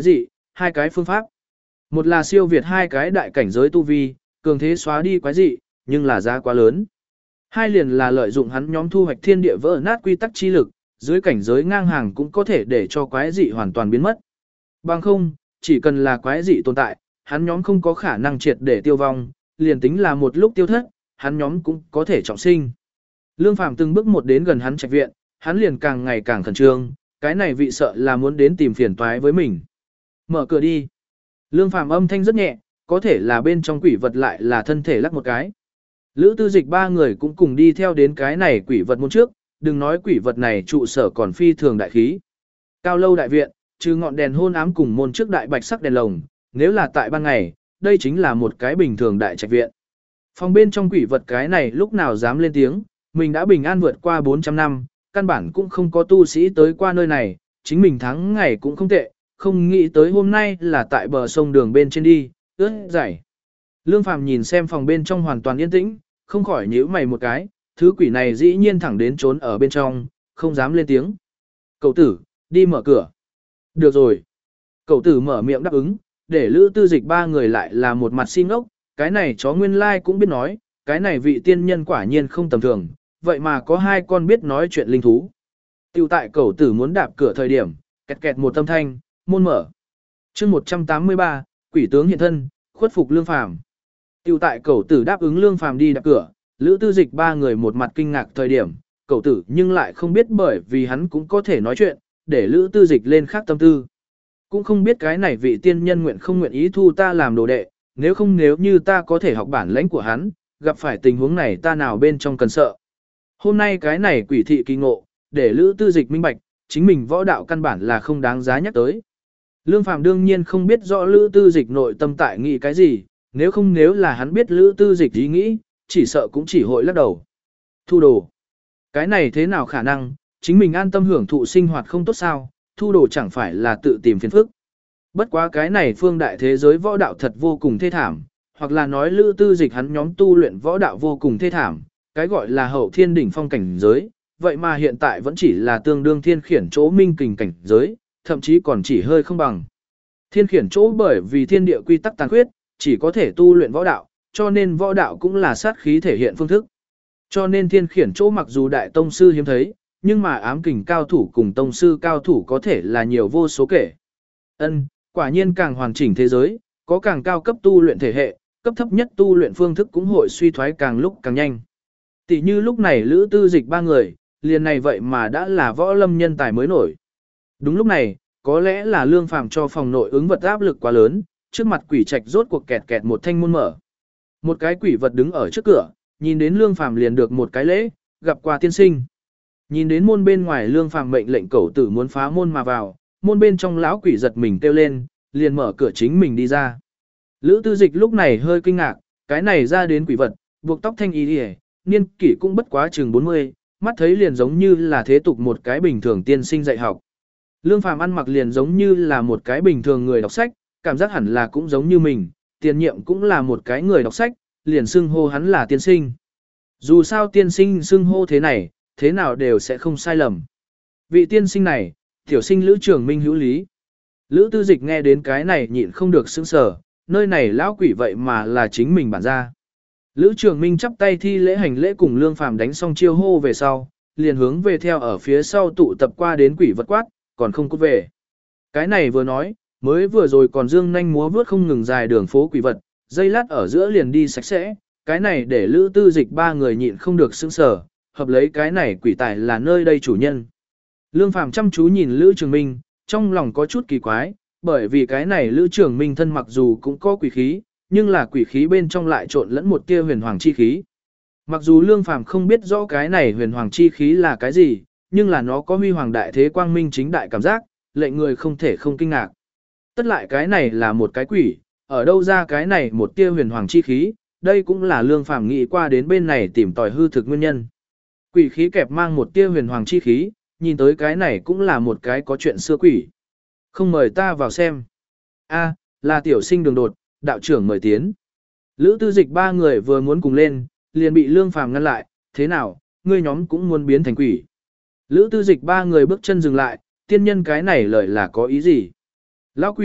hai cái phương pháp. Một là siêu việt hai cái đại cảnh giới tu vi, cường thế xóa đi quái dị, nhưng là giá quá lớn. Hai liền là lợi dụng hắn nhóm thu hoạch thiên địa vỡ nát quy tắc chi lực, dưới cảnh giới ngang hàng cũng có thể để cho quái dị hoàn toàn biến mất. Bằng không, chỉ cần là quái dị tồn tại, hắn nhóm không có khả năng triệt để tiêu vong, liền tính là một lúc tiêu thất, hắn nhóm cũng có thể trọng sinh. Lương Phàm từng bước một đến gần hắn trạch viện, hắn liền càng ngày càng khẩn trương, cái này vị sợ là muốn đến tìm phiền toái với mình. Mở cửa đi. Lương Phàm âm thanh rất nhẹ, có thể là bên trong quỷ vật lại là thân thể lắc một cái. Lữ Tư Dịch ba người cũng cùng đi theo đến cái này quỷ vật môn trước, đừng nói quỷ vật này trụ sở còn phi thường đại khí. Cao lâu đại viện, trừ ngọn đèn hôn ám cùng môn trước đại bạch sắc đèn lồng, nếu là tại ban ngày, đây chính là một cái bình thường đại trạch viện. Phòng bên trong quỷ vật cái này lúc nào dám lên tiếng, mình đã bình an vượt qua bốn trăm năm, căn bản cũng không có tu sĩ tới qua nơi này, chính mình thắng ngày cũng không tệ, không nghĩ tới hôm nay là tại bờ sông đường bên trên đi, ướt dày. Lương Phàm nhìn xem phòng bên trong hoàn toàn yên tĩnh, không khỏi nhíu mày một cái, thứ quỷ này dĩ nhiên thẳng đến trốn ở bên trong, không dám lên tiếng. Cậu tử, đi mở cửa. Được rồi. Cậu tử mở miệng đáp ứng, để Lữ Tư Dịch ba người lại là một mặt xin ốc, cái này chó nguyên lai cũng biết nói, cái này vị tiên nhân quả nhiên không tầm thường, vậy mà có hai con biết nói chuyện linh thú. Tiểu tại cậu tử muốn đạp cửa thời điểm, kẹt kẹt một âm thanh, môn mở. Chương một trăm tám mươi ba, quỷ tướng hiện thân, khuất phục Lương Phàm. Tiểu tại cậu tử đáp ứng Lương Phàm đi đạp cửa, Lữ Tư Dịch ba người một mặt kinh ngạc thời điểm, cậu tử nhưng lại không biết bởi vì hắn cũng có thể nói chuyện, để Lữ Tư Dịch lên khác tâm tư. Cũng không biết cái này vị tiên nhân nguyện không nguyện ý thu ta làm đồ đệ, nếu không nếu như ta có thể học bản lãnh của hắn, gặp phải tình huống này ta nào bên trong cần sợ. Hôm nay cái này quỷ thị kỳ ngộ, để Lữ Tư Dịch minh bạch, chính mình võ đạo căn bản là không đáng giá nhắc tới. Lương Phàm đương nhiên không biết rõ Lữ Tư Dịch nội tâm tại nghĩ cái gì, nếu không nếu là hắn biết Lữ Tư Dịch ý nghĩ, chỉ sợ cũng chỉ hội lắc đầu. Thu đồ. Cái này thế nào khả năng, chính mình an tâm hưởng thụ sinh hoạt không tốt sao, thu đồ chẳng phải là tự tìm phiền phức. Bất quá cái này phương đại thế giới võ đạo thật vô cùng thê thảm, hoặc là nói Lữ Tư Dịch hắn nhóm tu luyện võ đạo vô cùng thê thảm, cái gọi là hậu thiên đỉnh phong cảnh giới, vậy mà hiện tại vẫn chỉ là tương đương thiên khiển chỗ minh kình cảnh giới, thậm chí còn chỉ hơi không bằng. Thiên khiển chỗ bởi vì thiên địa quy tắc tàn khuyết, chỉ có thể tu luyện võ đạo, cho nên võ đạo cũng là sát khí thể hiện phương thức. Cho nên thiên khiển chỗ mặc dù đại tông sư hiếm thấy, nhưng mà ám kình cao thủ cùng tông sư cao thủ có thể là nhiều vô số kể. Ân, quả nhiên càng hoàn chỉnh thế giới, có càng cao cấp tu luyện thể hệ, cấp thấp nhất tu luyện phương thức cũng hội suy thoái càng lúc càng nhanh. Tỷ như lúc này Lữ Tư Dịch ba người, liền này vậy mà đã là võ lâm nhân tài mới nổi. Đúng lúc này, có lẽ là Lương Phàm cho phòng nội ứng vật áp lực quá lớn, trước mặt quỷ trạch rốt cuộc kẹt kẹt một thanh môn mở. Một cái quỷ vật đứng ở trước cửa, nhìn đến Lương Phàm liền được một cái lễ, gặp qua tiên sinh. Nhìn đến môn bên ngoài Lương Phàm mệnh lệnh cẩu tử muốn phá môn mà vào, môn bên trong lão quỷ giật mình kêu lên, liền mở cửa chính mình đi ra. Lữ Tư Dịch lúc này hơi kinh ngạc, cái này ra đến quỷ vật, buộc tóc thanh y đi, niên kỷ cũng bất quá chừng bốn mươi, mắt thấy liền giống như là thế tục một cái bình thường tiên sinh dạy học. Lương Phàm ăn mặc liền giống như là một cái bình thường người đọc sách, cảm giác hẳn là cũng giống như mình, tiền nhiệm cũng là một cái người đọc sách, liền xưng hô hắn là tiên sinh. Dù sao tiên sinh xưng hô thế này, thế nào đều sẽ không sai lầm. Vị tiên sinh này, tiểu sinh Lữ Trường Minh hữu lý. Lữ Tư Dịch nghe đến cái này nhịn không được sững sờ, nơi này lão quỷ vậy mà là chính mình bản ra. Lữ Trường Minh chắp tay thi lễ hành lễ cùng Lương Phàm đánh xong chiêu hô về sau, liền hướng về theo ở phía sau tụ tập qua đến quỷ vật quát, còn không cút về. Cái này vừa nói, mới vừa rồi còn dương nhanh múa vướt không ngừng dài đường phố quỷ vật, dây lát ở giữa liền đi sạch sẽ, cái này để Lữ Tư Dịch ba người nhịn không được sững sờ, hợp lấy cái này quỷ tài là nơi đây chủ nhân. Lương Phàm chăm chú nhìn Lữ Trường Minh, trong lòng có chút kỳ quái, bởi vì cái này Lữ Trường Minh thân mặc dù cũng có quỷ khí, nhưng là quỷ khí bên trong lại trộn lẫn một tia huyền hoàng chi khí. Mặc dù Lương Phàm không biết rõ cái này huyền hoàng chi khí là cái gì, nhưng là nó có huy hoàng đại thế quang minh chính đại cảm giác, lệnh người không thể không kinh ngạc. Tất lại cái này là một cái quỷ, ở đâu ra cái này một tia huyền hoàng chi khí, đây cũng là Lương Phàm nghĩ qua đến bên này tìm tòi hư thực nguyên nhân. Quỷ khí kẹp mang một tia huyền hoàng chi khí, nhìn tới cái này cũng là một cái có chuyện xưa quỷ. Không mời ta vào xem. A, là tiểu sinh đường đột, đạo trưởng mời tiến. Lữ Tư Dịch ba người vừa muốn cùng lên, liền bị Lương Phàm ngăn lại, thế nào, ngươi nhóm cũng muốn biến thành quỷ. Lữ Tư Dịch ba người bước chân dừng lại, tiên nhân cái này lời là có ý gì? Lão quỷ,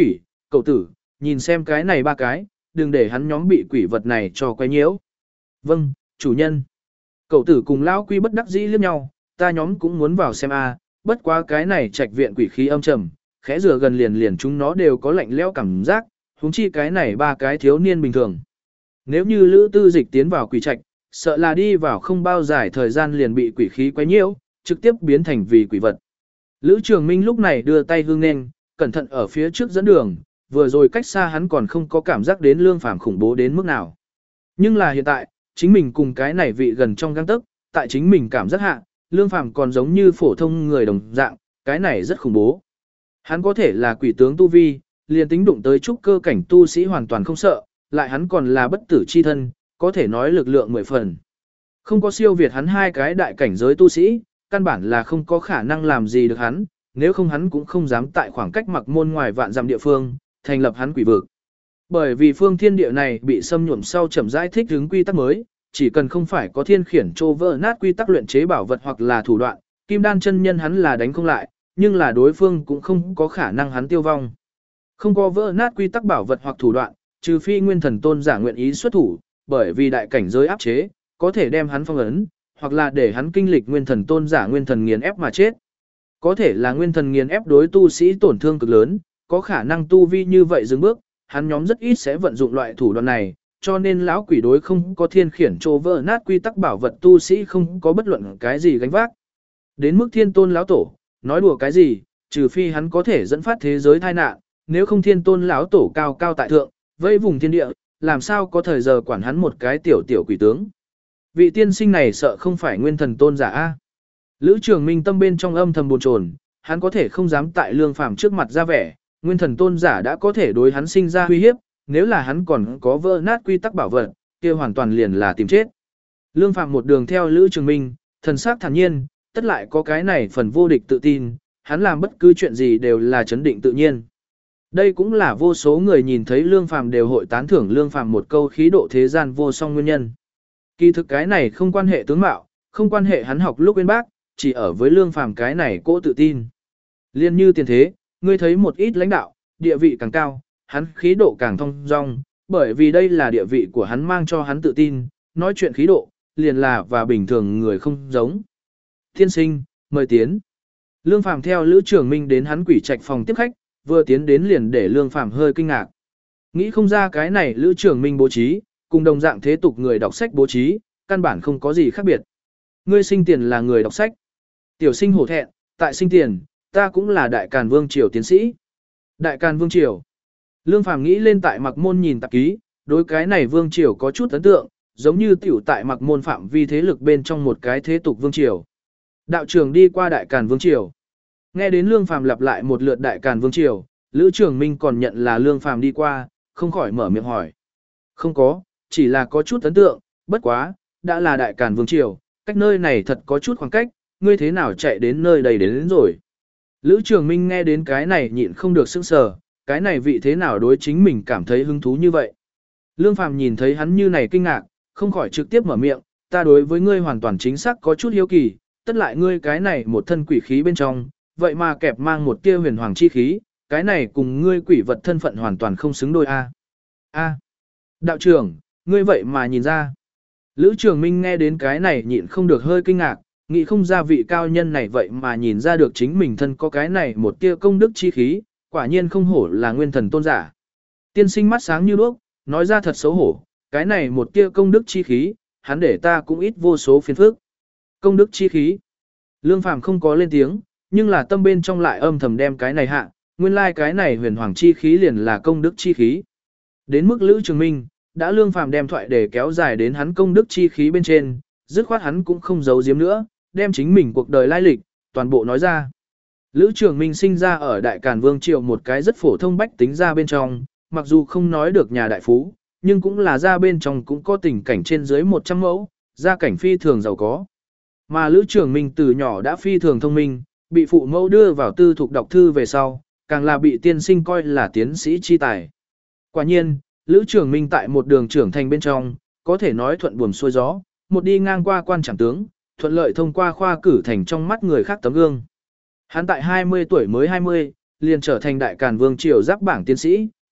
cậu tử, nhìn xem cái này ba cái, đừng để hắn nhóm bị quỷ vật này cho quay nhiễu. Vâng, chủ nhân. Cậu tử cùng lão quy bất đắc dĩ liếc nhau, ta nhóm cũng muốn vào xem a, bất quá cái này trạch viện quỷ khí âm trầm, khẽ rửa gần liền liền chúng nó đều có lạnh lẽo cảm giác, huống chi cái này ba cái thiếu niên bình thường. Nếu như Lữ Tư Dịch tiến vào quỷ trạch, sợ là đi vào không bao dài thời gian liền bị quỷ khí quấy nhiễu, trực tiếp biến thành vì quỷ vật. Lữ Trường Minh lúc này đưa tay hương nên, cẩn thận ở phía trước dẫn đường, vừa rồi cách xa hắn còn không có cảm giác đến Lương Phàm khủng bố đến mức nào. Nhưng là hiện tại, chính mình cùng cái này vị gần trong gang tấc, tại chính mình cảm giác hạ, Lương Phàm còn giống như phổ thông người đồng dạng, cái này rất khủng bố. Hắn có thể là quỷ tướng tu vi, liền tính đụng tới trúc cơ cảnh tu sĩ hoàn toàn không sợ, lại hắn còn là bất tử chi thân, có thể nói lực lượng mười phần. Không có siêu việt hắn hai cái đại cảnh giới tu sĩ, căn bản là không có khả năng làm gì được hắn, nếu không hắn cũng không dám tại khoảng cách Mặc Môn ngoài vạn dặm địa phương, thành lập hắn quỷ vực. Bởi vì phương thiên địa này bị xâm nhuộm sau chậm rãi thích ứng quy tắc mới, chỉ cần không phải có thiên khiển trô vỡ nát quy tắc luyện chế bảo vật hoặc là thủ đoạn, kim đan chân nhân hắn là đánh không lại, nhưng là đối phương cũng không có khả năng hắn tiêu vong. Không có vỡ nát quy tắc bảo vật hoặc thủ đoạn, trừ phi nguyên thần tôn giả nguyện ý xuất thủ, bởi vì đại cảnh giới áp chế, có thể đem hắn phong ấn, hoặc là để hắn kinh lịch nguyên thần tôn giả nguyên thần nghiền ép mà chết. Có thể là nguyên thần nghiền ép đối tu sĩ tổn thương cực lớn, có khả năng tu vi như vậy dừng bước, hắn nhóm rất ít sẽ vận dụng loại thủ đoạn này, cho nên lão quỷ đối không có thiên khiển trô vỡ nát quy tắc bảo vật tu sĩ không có bất luận cái gì gánh vác. Đến mức thiên tôn lão tổ, nói đùa cái gì, trừ phi hắn có thể dẫn phát thế giới tai nạn, nếu không thiên tôn lão tổ cao cao tại thượng, vây vùng thiên địa, làm sao có thời giờ quản hắn một cái tiểu tiểu quỷ tướng. Vị tiên sinh này sợ không phải nguyên thần tôn giả a. Lữ Trường Minh tâm bên trong âm thầm bồn chồn, hắn có thể không dám tại Lương Phàm trước mặt ra vẻ, nguyên thần tôn giả đã có thể đối hắn sinh ra uy hiếp, nếu là hắn còn có vỡ nát quy tắc bảo vật, kia hoàn toàn liền là tìm chết. Lương Phàm một đường theo Lữ Trường Minh, thần sắc thản nhiên, tất lại có cái này phần vô địch tự tin, hắn làm bất cứ chuyện gì đều là chấn định tự nhiên. Đây cũng là vô số người nhìn thấy Lương Phàm đều hội tán thưởng Lương Phàm một câu khí độ thế gian vô song nguyên nhân. Kỳ thực cái này không quan hệ tướng mạo, không quan hệ hắn học lúc bên bác, chỉ ở với Lương Phàm cái này cố tự tin. Liên như tiền thế, ngươi thấy một ít lãnh đạo, địa vị càng cao, hắn khí độ càng thông dong, bởi vì đây là địa vị của hắn mang cho hắn tự tin, nói chuyện khí độ, liền là và bình thường người không giống. Thiên sinh, mời tiến. Lương Phàm theo Lữ Trường Minh đến hắn quỷ trạch phòng tiếp khách, vừa tiến đến liền để Lương Phàm hơi kinh ngạc. Nghĩ không ra cái này Lữ Trường Minh bố trí, cùng đồng dạng thế tục người đọc sách bố trí, căn bản không có gì khác biệt. Ngươi sinh tiền là người đọc sách. Tiểu sinh hổ thẹn, tại sinh tiền, ta cũng là đại càn vương triều tiến sĩ. Đại càn vương triều. Lương Phàm nghĩ lên tại Mặc Môn nhìn tạp ký, đối cái này vương triều có chút ấn tượng, giống như tiểu tại Mặc Môn phạm vi thế lực bên trong một cái thế tục vương triều. Đạo trưởng đi qua đại càn vương triều. Nghe đến Lương Phàm lặp lại một lượt đại càn vương triều, Lữ Trường Minh còn nhận là Lương Phàm đi qua, không khỏi mở miệng hỏi. Không có, chỉ là có chút ấn tượng, bất quá, đã là đại càn vương triều, cách nơi này thật có chút khoảng cách, ngươi thế nào chạy đến nơi đây đến, đến rồi. Lữ Trường Minh nghe đến cái này nhịn không được sững sờ, cái này vị thế nào đối chính mình cảm thấy hứng thú như vậy. Lương Phàm nhìn thấy hắn như này kinh ngạc, không khỏi trực tiếp mở miệng, ta đối với ngươi hoàn toàn chính xác có chút hiếu kỳ, tất lại ngươi cái này một thân quỷ khí bên trong, vậy mà kẹp mang một tia huyền hoàng chi khí, cái này cùng ngươi quỷ vật thân phận hoàn toàn không xứng đôi a. A. Đạo trưởng, ngươi vậy mà nhìn ra. Lữ Trường Minh nghe đến cái này nhịn không được hơi kinh ngạc, nghĩ không ra vị cao nhân này vậy mà nhìn ra được chính mình thân có cái này một tia công đức chi khí, quả nhiên không hổ là nguyên thần tôn giả. Tiên sinh mắt sáng như đuốc, nói ra thật xấu hổ, cái này một tia công đức chi khí, hắn để ta cũng ít vô số phiền phức. Công đức chi khí. Lương Phàm không có lên tiếng, nhưng là tâm bên trong lại âm thầm đem cái này hạ, nguyên lai like cái này huyền hoàng chi khí liền là công đức chi khí. Đến mức Lữ Trường Minh, đã Lương Phàm đem thoại để kéo dài đến hắn công đức chi khí bên trên, dứt khoát hắn cũng không giấu giếm nữa, đem chính mình cuộc đời lai lịch, toàn bộ nói ra. Lữ Trường Minh sinh ra ở Đại Càn Vương Triều một cái rất phổ thông bách tính ra bên trong, mặc dù không nói được nhà đại phú, nhưng cũng là ra bên trong cũng có tình cảnh trên dưới một trăm mẫu, gia cảnh phi thường giàu có. Mà Lữ Trường Minh từ nhỏ đã phi thường thông minh, bị phụ mẫu đưa vào tư thục đọc thư về sau, càng là bị tiên sinh coi là tiến sĩ chi tài. Quả nhiên, Lữ Trường Minh tại một đường trưởng thành bên trong, có thể nói thuận buồm xuôi gió, một đi ngang qua quan trảm tướng, thuận lợi thông qua khoa cử thành trong mắt người khác tấm gương. Hắn tại hai mươi tuổi mới hai mươi, liền trở thành Đại Càn Vương triều giáp bảng tiến sĩ,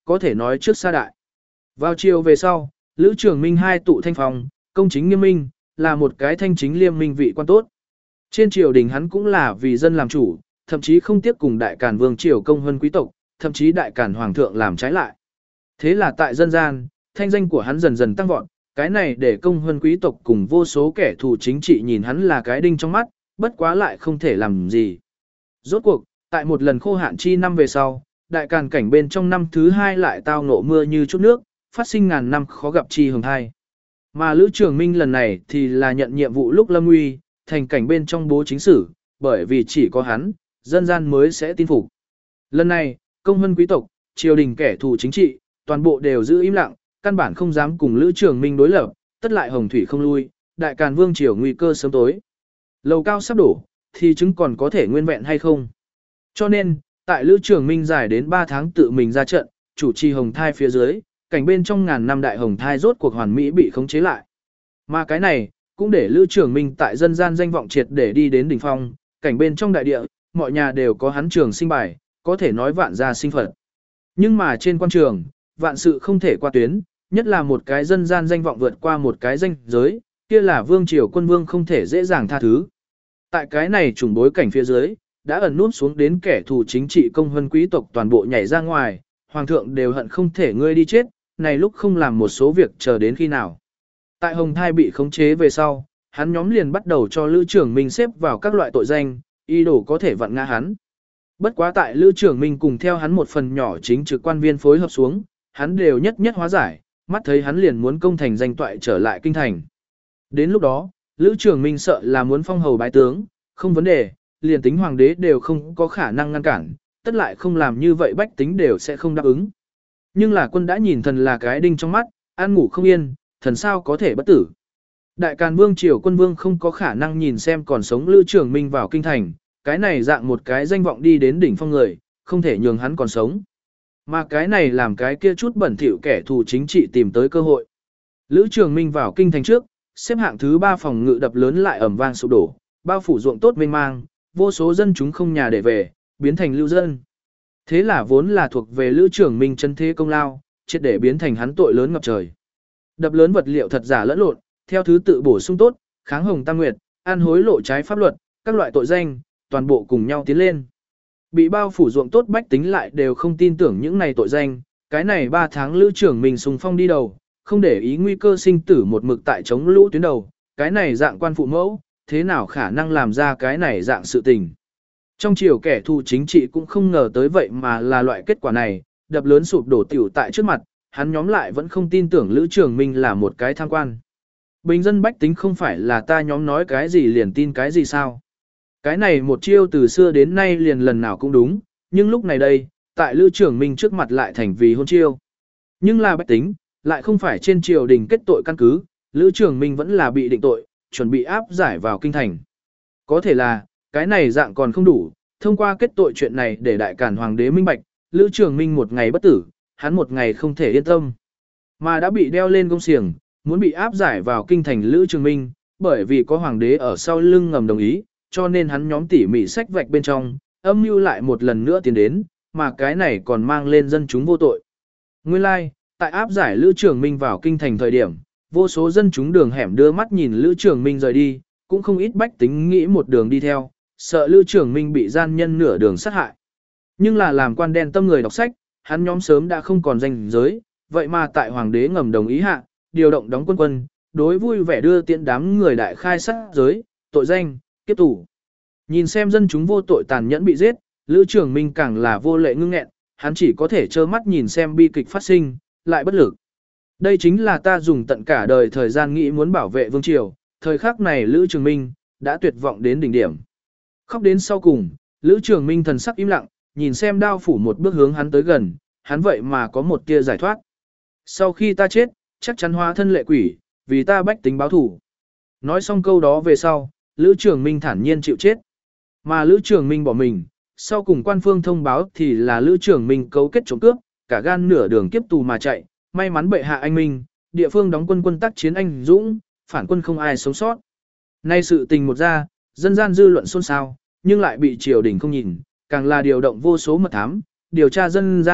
có thể nói trước xa đại. Vào chiều về sau, Lữ Trường Minh hai tụ thanh phòng, công chính nghiêm minh, là một cái thanh chính liêm minh vị quan tốt. Trên triều đình hắn cũng là vì dân làm chủ, thậm chí không tiếp cùng đại càn vương triều công hơn quý tộc, thậm chí đại càn hoàng thượng làm trái lại. Thế là tại dân gian, thanh danh của hắn dần dần tăng vọt, cái này để công hơn quý tộc cùng vô số kẻ thù chính trị nhìn hắn là cái đinh trong mắt, bất quá lại không thể làm gì. Rốt cuộc, tại một lần khô hạn chi năm về sau, đại càn cảnh bên trong năm thứ hai lại tao ngộ mưa như chút nước, phát sinh ngàn năm khó gặp chi hồng thai. Mà Lữ Trường Minh lần này thì là nhận nhiệm vụ lúc lâm nguy, thành cảnh bên trong bố chính sử, bởi vì chỉ có hắn, dân gian mới sẽ tin phục. Lần này, công hơn quý tộc, triều đình kẻ thù chính trị, toàn bộ đều giữ im lặng, căn bản không dám cùng Lữ Trường Minh đối lập, tất lại hồng thủy không lui, đại càn vương triều nguy cơ sớm tối. Lầu cao sắp đổ, thì chứng còn có thể nguyên vẹn hay không. Cho nên, tại Lữ Trường Minh dài đến ba tháng tự mình ra trận, chủ trì hồng thai phía dưới, cảnh bên trong ngàn năm đại hồng thai rốt cuộc hoàn mỹ bị khống chế lại. Mà cái này, cũng để Lữ Trường Minh tại dân gian danh vọng triệt để đi đến đỉnh phong, cảnh bên trong đại địa, mọi nhà đều có hắn trường sinh bài, có thể nói vạn gia sinh phật. Nhưng mà trên quan trường, vạn sự không thể qua tuyến, nhất là một cái dân gian danh vọng vượt qua một cái danh giới, kia là vương triều quân vương không thể dễ dàng tha thứ. Tại cái này trùng bối cảnh phía dưới, đã ẩn nút xuống đến kẻ thù chính trị công hơn quý tộc toàn bộ nhảy ra ngoài, hoàng thượng đều hận không thể ngươi đi chết, này lúc không làm một số việc chờ đến khi nào. Tại hồng thai bị khống chế về sau, hắn nhóm liền bắt đầu cho Lữ Trường Minh xếp vào các loại tội danh, ý đồ có thể vặn ngã hắn. Bất quá tại Lữ Trường Minh cùng theo hắn một phần nhỏ chính trực quan viên phối hợp xuống, hắn đều nhất nhất hóa giải, mắt thấy hắn liền muốn công thành danh toại trở lại kinh thành. Đến lúc đó, Lữ Trường Minh sợ là muốn phong hầu bái tướng, không vấn đề, liền tính hoàng đế đều không có khả năng ngăn cản, tất lại không làm như vậy bách tính đều sẽ không đáp ứng. Nhưng là quân đã nhìn thần là cái đinh trong mắt, ăn ngủ không yên, thần sao có thể bất tử. Đại Càn Vương triều quân vương không có khả năng nhìn xem còn sống Lữ Trường Minh vào kinh thành, cái này dạng một cái danh vọng đi đến đỉnh phong người, không thể nhường hắn còn sống. Mà cái này làm cái kia chút bẩn thỉu kẻ thù chính trị tìm tới cơ hội. Lữ Trường Minh vào kinh thành trước, xếp hạng thứ ba phòng ngự đập lớn lại ầm vang sụp đổ, bao phủ ruộng tốt mênh mang, vô số dân chúng không nhà để về, biến thành lưu dân. Thế là vốn là thuộc về Lữ Trường Minh chân thế công lao, triệt để biến thành hắn tội lớn ngập trời. Đập lớn vật liệu thật giả lẫn lộn, theo thứ tự bổ sung tốt, kháng hồng tam nguyệt, ăn hối lộ trái pháp luật, các loại tội danh, toàn bộ cùng nhau tiến lên. Bị bao phủ ruộng tốt bách tính lại đều không tin tưởng những này tội danh, cái này ba tháng Lữ Trường Minh xung phong đi đầu, không để ý nguy cơ sinh tử một mực tại chống lũ tuyến đầu, cái này dạng quan phụ mẫu, thế nào khả năng làm ra cái này dạng sự tình. Trong chiều kẻ thù chính trị cũng không ngờ tới vậy mà là loại kết quả này, đập lớn sụp đổ tiểu tại trước mặt, hắn nhóm lại vẫn không tin tưởng Lữ Trường Minh là một cái tham quan. Bình dân bách tính không phải là ta nhóm nói cái gì liền tin cái gì sao. Cái này một chiêu từ xưa đến nay liền lần nào cũng đúng, nhưng lúc này đây, tại Lữ Trường Minh trước mặt lại thành vì hôn chiêu. Nhưng là bách tính, lại không phải trên triều đình kết tội căn cứ, Lữ Trường Minh vẫn là bị định tội, chuẩn bị áp giải vào kinh thành. Có thể là, cái này dạng còn không đủ, thông qua kết tội chuyện này để đại càn hoàng đế minh bạch, Lữ Trường Minh một ngày bất tử, hắn một ngày không thể yên tâm. Mà đã bị đeo lên công xiềng, muốn bị áp giải vào kinh thành Lữ Trường Minh, bởi vì có hoàng đế ở sau lưng ngầm đồng ý, cho nên hắn nhóm tỉ mỉ sách vạch bên trong, âm mưu lại một lần nữa tiến đến, mà cái này còn mang lên dân chúng vô tội. Nguyên lai, like, tại áp giải Lữ Trường Minh vào kinh thành thời điểm, vô số dân chúng đường hẻm đưa mắt nhìn Lữ Trường Minh rời đi, cũng không ít bách tính nghĩ một đường đi theo, sợ Lữ Trường Minh bị gian nhân nửa đường sát hại. Nhưng là làm quan đen tâm người đọc sách, hắn nhóm sớm đã không còn danh giới, vậy mà tại hoàng đế ngầm đồng ý hạ, điều động đóng quân quân, đối vui vẻ đưa tiễn đám người đại khai sát giới, tội danh, kiếp tù. Nhìn xem dân chúng vô tội tàn nhẫn bị giết, Lữ Trường Minh càng là vô lệ ngưng nghẹn, hắn chỉ có thể trơ mắt nhìn xem bi kịch phát sinh, lại bất lực. Đây chính là ta dùng tận cả đời thời gian nghĩ muốn bảo vệ vương triều, thời khắc này Lữ Trường Minh đã tuyệt vọng đến đỉnh điểm. Khóc đến sau cùng, Lữ Trường Minh thần sắc im lặng, nhìn xem đao phủ một bước hướng hắn tới gần, hắn vậy mà có một tia giải thoát. Sau khi ta chết, chắc chắn hóa thân lệ quỷ, vì ta bách tính báo thủ. Nói xong câu đó về sau, Lữ Trường Minh thản nhiên chịu chết. Mà Lữ Trường Minh bỏ mình, sau cùng quan phương thông báo thì là Lữ Trường Minh cấu kết trộm cướp, cả gan nửa đường kiếp tù mà chạy, may mắn bệ hạ anh minh, địa phương đóng quân quân tác chiến anh dũng, phản quân không ai sống sót. Nay sự tình một ra, dân gian dư luận xôn xao, nhưng lại bị triều đình không nhìn, càng là điều động vô số mật thám, điều tra dân gian,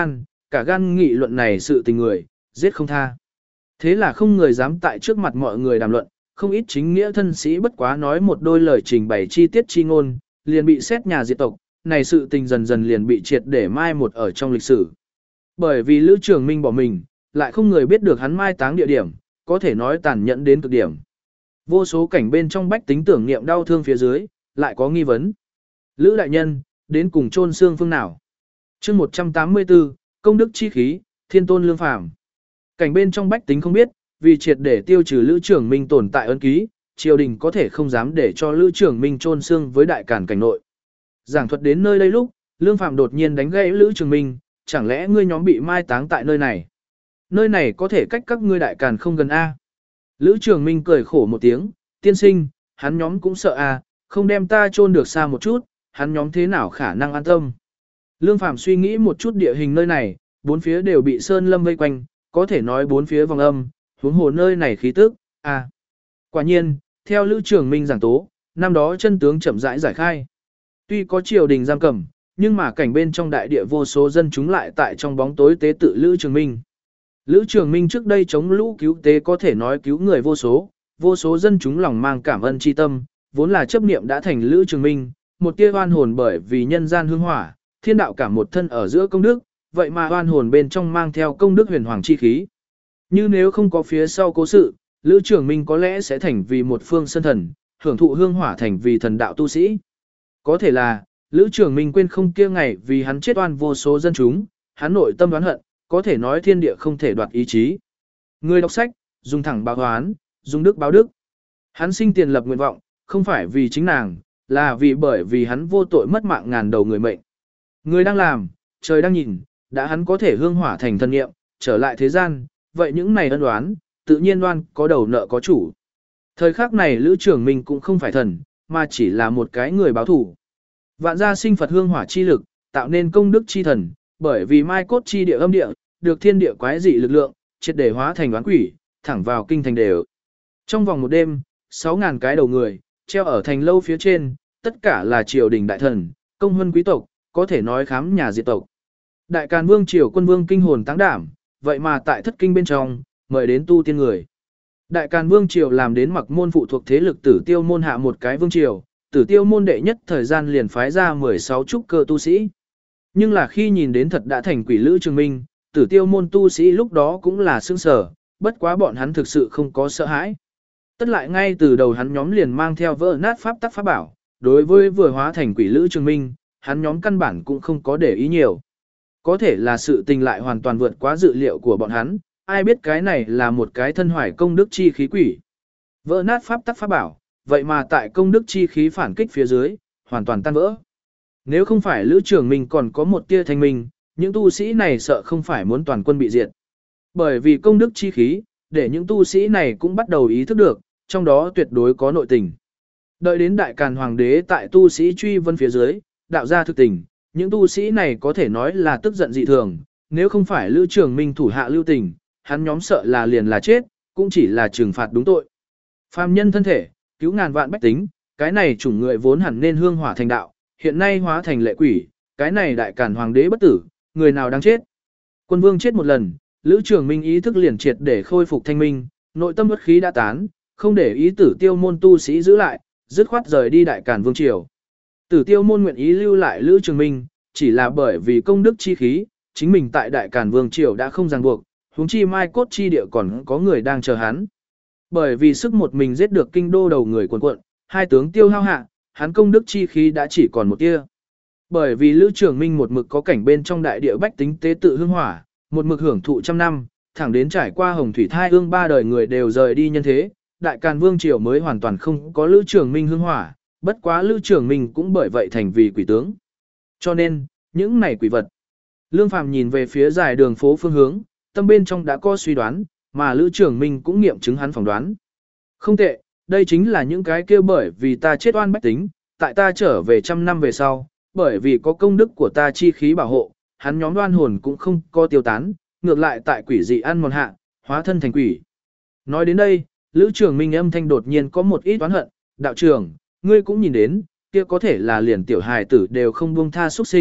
cả gan nghị luận này sự tình người, giết không tha. Thế là không người dám tại trước mặt mọi người đàm luận, không ít chính nghĩa thân sĩ bất quá nói một đôi lời trình bày chi tiết chi ngôn, liền bị xét nhà diệt tộc, này sự tình dần dần liền bị triệt để mai một ở trong lịch sử. Bởi vì Lữ Trường Minh bỏ mình, lại không người biết được hắn mai táng địa điểm, có thể nói tàn nhẫn đến cực điểm. Vô số cảnh bên trong bách tính tưởng niệm đau thương phía dưới, lại có nghi vấn. Lữ đại nhân, đến cùng chôn xương phương nào? Chương một trăm tám mươi tư, công đức chi khí, thiên tôn lương phàm. Cảnh bên trong bách tính không biết, vì triệt để tiêu trừ Lữ Trường Minh tồn tại ấn ký, triều đình có thể không dám để cho Lữ Trường Minh chôn xương với đại càn cảnh nội. Giảng thuật đến nơi đây lúc, Lương Phàm đột nhiên đánh gãy Lữ Trường Minh, chẳng lẽ ngươi nhóm bị mai táng tại nơi này? Nơi này có thể cách các ngươi đại càn không gần a? Lữ Trường Minh cười khổ một tiếng, tiên sinh, hắn nhóm cũng sợ a, không đem ta chôn được xa một chút, hắn nhóm thế nào khả năng an tâm? Lương Phàm suy nghĩ một chút địa hình nơi này, bốn phía đều bị sơn lâm vây quanh, có thể nói bốn phía vòng âm, huống hồ nơi này khí tức, a. Quả nhiên, theo Lữ Trường Minh giảng tố, năm đó chân tướng chậm rãi giải khai. Tuy có triều đình giam cầm, nhưng mà cảnh bên trong đại địa vô số dân chúng lại tại trong bóng tối tế tự Lữ Trường Minh. Lữ Trường Minh trước đây chống lũ cứu tế có thể nói cứu người vô số, vô số dân chúng lòng mang cảm ơn tri tâm, vốn là chấp niệm đã thành Lữ Trường Minh, một tia oan hồn bởi vì nhân gian hương hỏa, thiên đạo cả một thân ở giữa công đức, vậy mà oan hồn bên trong mang theo công đức huyền hoàng chi khí. Như nếu không có phía sau cố sự, Lữ Trường Minh có lẽ sẽ thành vì một phương sơn thần, hưởng thụ hương hỏa thành vì thần đạo tu sĩ. Có thể là, Lữ Trường Minh quên không kia ngày vì hắn chết oan vô số dân chúng, hắn nội tâm đoán hận, có thể nói thiên địa không thể đoạt ý chí. Người đọc sách, dùng thẳng báo hoán, dùng đức báo đức. Hắn sinh tiền lập nguyện vọng, không phải vì chính nàng, là vì bởi vì hắn vô tội mất mạng ngàn đầu người mệnh. Người đang làm, trời đang nhìn, đã hắn có thể hương hỏa thành thân nghiệm, trở lại thế gian, vậy những này ân đoán, tự nhiên đoan có đầu nợ có chủ. Thời khắc này Lữ Trường Minh cũng không phải thần, mà chỉ là một cái người báo thủ. Vạn gia sinh Phật hương hỏa chi lực, tạo nên công đức chi thần, bởi vì mai cốt chi địa âm địa, được thiên địa quái dị lực lượng, triệt để hóa thành oán quỷ, thẳng vào kinh thành đều. Trong vòng một đêm, sáu ngàn cái đầu người, treo ở thành lâu phía trên, tất cả là triều đình đại thần, công huân quý tộc, có thể nói khám nhà diệt tộc. Đại Càn Vương triều quân vương kinh hồn táng đảm, vậy mà tại thất kinh bên trong, mời đến tu tiên người. Đại Càn Vương triều làm đến mặc môn phụ thuộc thế lực Tử Tiêu môn hạ một cái vương triều, Tử Tiêu môn đệ nhất thời gian liền phái ra mười sáu trúc cơ tu sĩ. Nhưng là khi nhìn đến thật đã thành quỷ Lữ Trường Minh, Tử Tiêu môn tu sĩ lúc đó cũng là sững sờ, bất quá bọn hắn thực sự không có sợ hãi. Tất lại ngay từ đầu hắn nhóm liền mang theo vỡ nát pháp tắc pháp bảo, đối với vừa hóa thành quỷ Lữ Trường Minh, hắn nhóm căn bản cũng không có để ý nhiều. Có thể là sự tình lại hoàn toàn vượt quá dự liệu của bọn hắn, ai biết cái này là một cái thân hoài công đức chi khí quỷ. Vỡ nát pháp tắc pháp bảo, vậy mà tại công đức chi khí phản kích phía dưới, hoàn toàn tan vỡ. Nếu không phải Lữ Trường Minh còn có một tia thanh minh, những tu sĩ này sợ không phải muốn toàn quân bị diệt. Bởi vì công đức chi khí, để những tu sĩ này cũng bắt đầu ý thức được, trong đó tuyệt đối có nội tình. Đợi đến Đại Càn Hoàng đế tại tu sĩ truy vân phía dưới, đạo ra thực tình, những tu sĩ này có thể nói là tức giận dị thường, nếu không phải Lữ Trường Minh thủ hạ lưu tình, hắn nhóm sợ là liền là chết, cũng chỉ là trừng phạt đúng tội. Phàm nhân thân thể, cứu ngàn vạn bách tính, cái này chủng người vốn hẳn nên hương hỏa thành đạo, hiện nay hóa thành lệ quỷ, cái này Đại Càn Hoàng đế bất tử, người nào đang chết. Quân vương chết một lần, Lữ Trường Minh ý thức liền triệt để khôi phục thanh minh, nội tâm bất khí đã tán, không để ý Tử Tiêu môn tu sĩ giữ lại, dứt khoát rời đi Đại Càn Vương triều. Tử Tiêu môn nguyện ý lưu lại Lữ Trường Minh, chỉ là bởi vì công đức chi khí, chính mình tại Đại Càn Vương triều đã không ràng buộc, huống chi mai cốt chi địa còn có người đang chờ hắn. Bởi vì sức một mình giết được kinh đô đầu người quần quận, hai tướng tiêu hao hạ, hắn công đức chi khí đã chỉ còn một tia. Bởi vì Lữ Trường Minh một mực có cảnh bên trong đại địa bách tính tế tự hương hỏa, một mực hưởng thụ trăm năm, thẳng đến trải qua hồng thủy thai ương ba đời người đều rời đi nhân thế, Đại Càn Vương triều mới hoàn toàn không có Lữ Trường Minh hương hỏa, bất quá Lữ Trường Minh cũng bởi vậy thành vì quỷ tướng. Cho nên, những này quỷ vật. Lương Phàm nhìn về phía dài đường phố phương hướng, tâm bên trong đã có suy đoán, mà Lữ Trường Minh cũng nghiệm chứng hắn phỏng đoán. Không tệ, đây chính là những cái kêu bởi vì ta chết oan bách tính, tại ta trở về trăm năm về sau, bởi vì có công đức của ta chi khí bảo hộ, hắn nhóm đoan hồn cũng không có tiêu tán, ngược lại tại quỷ dị ăn mòn hạ, hóa thân thành quỷ. Nói đến đây, Lữ Trường Minh âm thanh đột nhiên có một ít oán hận, đạo trưởng, ngươi cũng nhìn đến, kia có thể là liền tiểu hài tử đều không buông tha xuất sinh,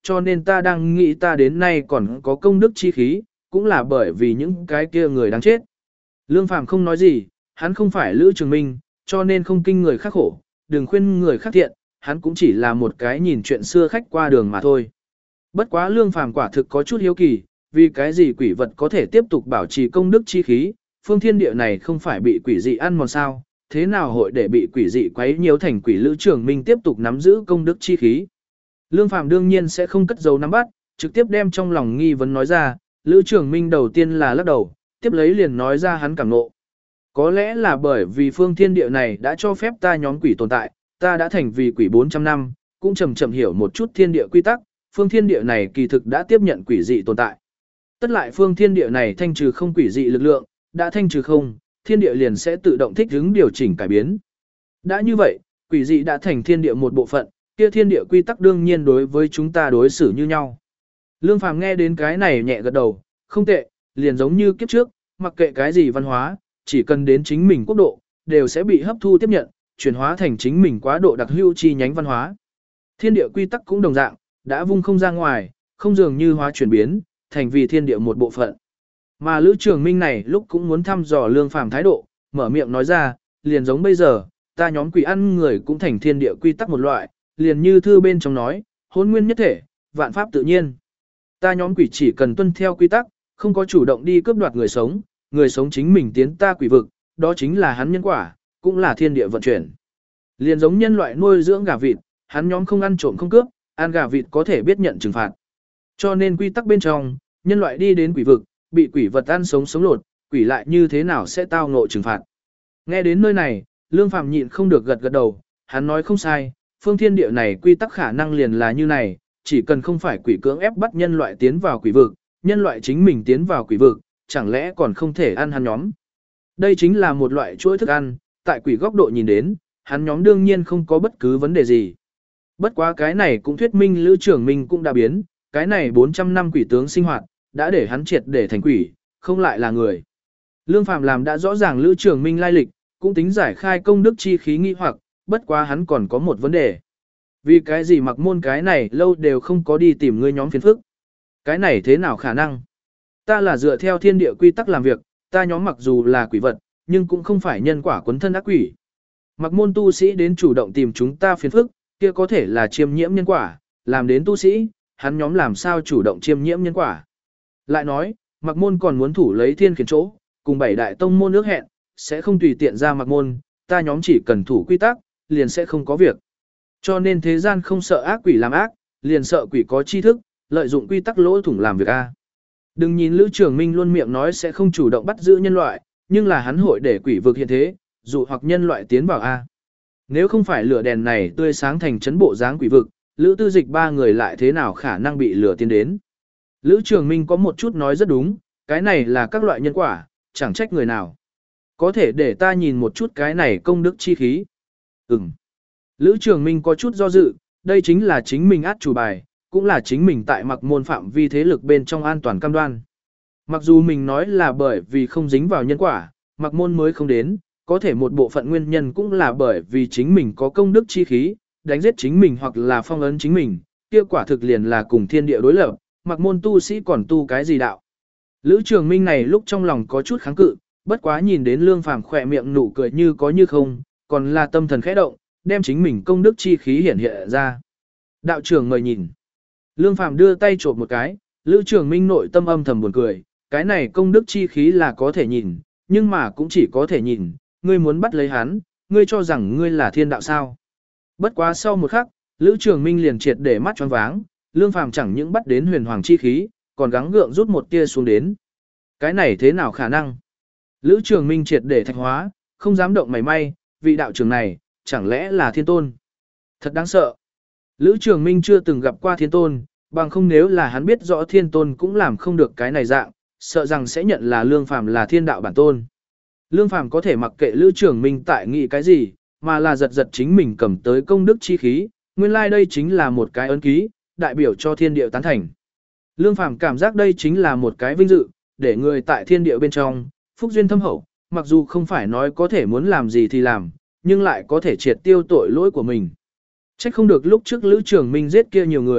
cho nên ta đang nghĩ ta đến nay còn có công đức chi khí, cũng là bởi vì những cái kia người đáng chết. Lương Phàm không nói gì, hắn không phải Lữ Trường Minh, cho nên không kinh người khác khổ, đừng khuyên người khác thiện, hắn cũng chỉ là một cái nhìn chuyện xưa khách qua đường mà thôi. Bất quá Lương Phàm quả thực có chút hiếu kỳ, vì cái gì quỷ vật có thể tiếp tục bảo trì công đức chi khí, phương thiên địa này không phải bị quỷ dị ăn mòn sao, thế nào hội để bị quỷ dị quấy nhiễu thành quỷ Lữ Trường Minh tiếp tục nắm giữ công đức chi khí. Lương Phàm đương nhiên sẽ không cất giấu nắm bắt, trực tiếp đem trong lòng nghi vấn nói ra, Lữ Trường Minh đầu tiên là lắc đầu, tiếp lấy liền nói ra hắn cảm ngộ. Có lẽ là bởi vì phương thiên địa này đã cho phép ta nhóm quỷ tồn tại, ta đã thành vì quỷ bốn trăm năm, cũng chậm chậm hiểu một chút thiên địa quy tắc, phương thiên địa này kỳ thực đã tiếp nhận quỷ dị tồn tại. Tất lại phương thiên địa này thanh trừ không quỷ dị lực lượng, đã thanh trừ không, thiên địa liền sẽ tự động thích ứng điều chỉnh cải biến. Đã như vậy, quỷ dị đã thành thiên địa một bộ phận, kia thiên địa quy tắc đương nhiên đối với chúng ta đối xử như nhau. Lương Phàm nghe đến cái này nhẹ gật đầu, không tệ, liền giống như kiếp trước, mặc kệ cái gì văn hóa, chỉ cần đến chính mình quốc độ, đều sẽ bị hấp thu tiếp nhận, chuyển hóa thành chính mình quá độ đặc hữu chi nhánh văn hóa. Thiên địa quy tắc cũng đồng dạng, đã vung không ra ngoài, không dường như hóa chuyển biến, thành vì thiên địa một bộ phận. Mà Lữ Trường Minh này lúc cũng muốn thăm dò Lương Phàm thái độ, mở miệng nói ra, liền giống bây giờ, ta nhóm quỷ ăn người cũng thành thiên địa quy tắc một loại, liền như thư bên trong nói, hôn nguyên nhất thể, vạn pháp tự nhiên. Ta nhóm quỷ chỉ cần tuân theo quy tắc, không có chủ động đi cướp đoạt người sống, người sống chính mình tiến ta quỷ vực, đó chính là hắn nhân quả, cũng là thiên địa vận chuyển. Liền giống nhân loại nuôi dưỡng gà vịt, hắn nhóm không ăn trộm không cướp, ăn gà vịt có thể biết nhận trừng phạt. Cho nên quy tắc bên trong, nhân loại đi đến quỷ vực, bị quỷ vật ăn sống sống lột, quỷ lại như thế nào sẽ tao ngộ trừng phạt. Nghe đến nơi này, Lương Phàm nhịn không được gật gật đầu, hắn nói không sai, phương thiên địa này quy tắc khả năng liền là như này, chỉ cần không phải quỷ cưỡng ép bắt nhân loại tiến vào quỷ vực, nhân loại chính mình tiến vào quỷ vực, chẳng lẽ còn không thể ăn hắn nhóm. Đây chính là một loại chuỗi thức ăn, tại quỷ góc độ nhìn đến, hắn nhóm đương nhiên không có bất cứ vấn đề gì. Bất quá cái này cũng thuyết minh Lữ Trường Minh cũng đã biến, cái này bốn trăm năm quỷ tướng sinh hoạt, đã để hắn triệt để thành quỷ, không lại là người. Lương Phàm làm đã rõ ràng Lữ Trường Minh lai lịch, cũng tính giải khai công đức chi khí nghi hoặc, bất quá hắn còn có một vấn đề. Vì cái gì Mặc Môn cái này lâu đều không có đi tìm ngươi nhóm phiền phức? Cái này thế nào khả năng? Ta là dựa theo thiên địa quy tắc làm việc, ta nhóm mặc dù là quỷ vật, nhưng cũng không phải nhân quả quấn thân ác quỷ. Mặc Môn tu sĩ đến chủ động tìm chúng ta phiền phức, kia có thể là chiêm nhiễm nhân quả, làm đến tu sĩ, hắn nhóm làm sao chủ động chiêm nhiễm nhân quả. Lại nói, Mặc Môn còn muốn thủ lấy thiên khiển chỗ, cùng bảy đại tông môn ước hẹn, sẽ không tùy tiện ra Mặc Môn, ta nhóm chỉ cần thủ quy tắc, liền sẽ không có việc. Cho nên thế gian không sợ ác quỷ làm ác, liền sợ quỷ có tri thức, lợi dụng quy tắc lỗ thủng làm việc a. Đừng nhìn Lữ Trường Minh luôn miệng nói sẽ không chủ động bắt giữ nhân loại, nhưng là hắn hội để quỷ vực hiện thế, dụ hoặc nhân loại tiến vào a. Nếu không phải lửa đèn này tươi sáng thành trấn bộ dáng quỷ vực, Lữ Tư Dịch ba người lại thế nào khả năng bị lửa tiến đến. Lữ Trường Minh có một chút nói rất đúng, cái này là các loại nhân quả, chẳng trách người nào. Có thể để ta nhìn một chút cái này công đức chi khí. Ừm. Lữ Trường Minh có chút do dự, đây chính là chính mình át chủ bài, cũng là chính mình tại Mặc Môn phạm vi thế lực bên trong an toàn cam đoan. Mặc dù mình nói là bởi vì không dính vào nhân quả, Mặc Môn mới không đến, có thể một bộ phận nguyên nhân cũng là bởi vì chính mình có công đức chi khí, đánh giết chính mình hoặc là phong ấn chính mình, kia quả thực liền là cùng thiên địa đối lập, Mặc Môn tu sĩ còn tu cái gì đạo. Lữ Trường Minh này lúc trong lòng có chút kháng cự, bất quá nhìn đến Lương Phàm khỏe miệng nụ cười như có như không, còn là tâm thần khẽ động, đem chính mình công đức chi khí hiển hiện ra. Đạo trưởng mời nhìn. Lương Phàm đưa tay chộp một cái, Lữ Trường Minh nội tâm âm thầm buồn cười, cái này công đức chi khí là có thể nhìn, nhưng mà cũng chỉ có thể nhìn, ngươi muốn bắt lấy hắn, ngươi cho rằng ngươi là thiên đạo sao. Bất quá sau một khắc, Lữ Trường Minh liền triệt để mắt choáng váng, Lương Phàm chẳng những bắt đến huyền hoàng chi khí, còn gắng gượng rút một tia xuống đến. Cái này thế nào khả năng? Lữ Trường Minh triệt để thạch hóa, không dám động mảy may, vị đạo trưởng này, chẳng lẽ là thiên tôn? Thật đáng sợ. Lữ Trường Minh chưa từng gặp qua thiên tôn, bằng không nếu là hắn biết rõ thiên tôn cũng làm không được cái này dạng, sợ rằng sẽ nhận là Lương Phàm là thiên đạo bản tôn. Lương Phàm có thể mặc kệ Lữ Trường Minh tại nghĩ cái gì, mà là giật giật chính mình cầm tới công đức chi khí, nguyên lai like đây chính là một cái ấn ký, đại biểu cho thiên địa tán thành. Lương Phàm cảm giác đây chính là một cái vinh dự, để người tại thiên địa bên trong, phúc duyên thâm hậu, mặc dù không phải nói có thể muốn làm gì thì làm, nhưng lại có thể triệt tiêu tội lỗi của mình. Trách không được lúc trước Lữ Trường Minh giết kia nhiều người,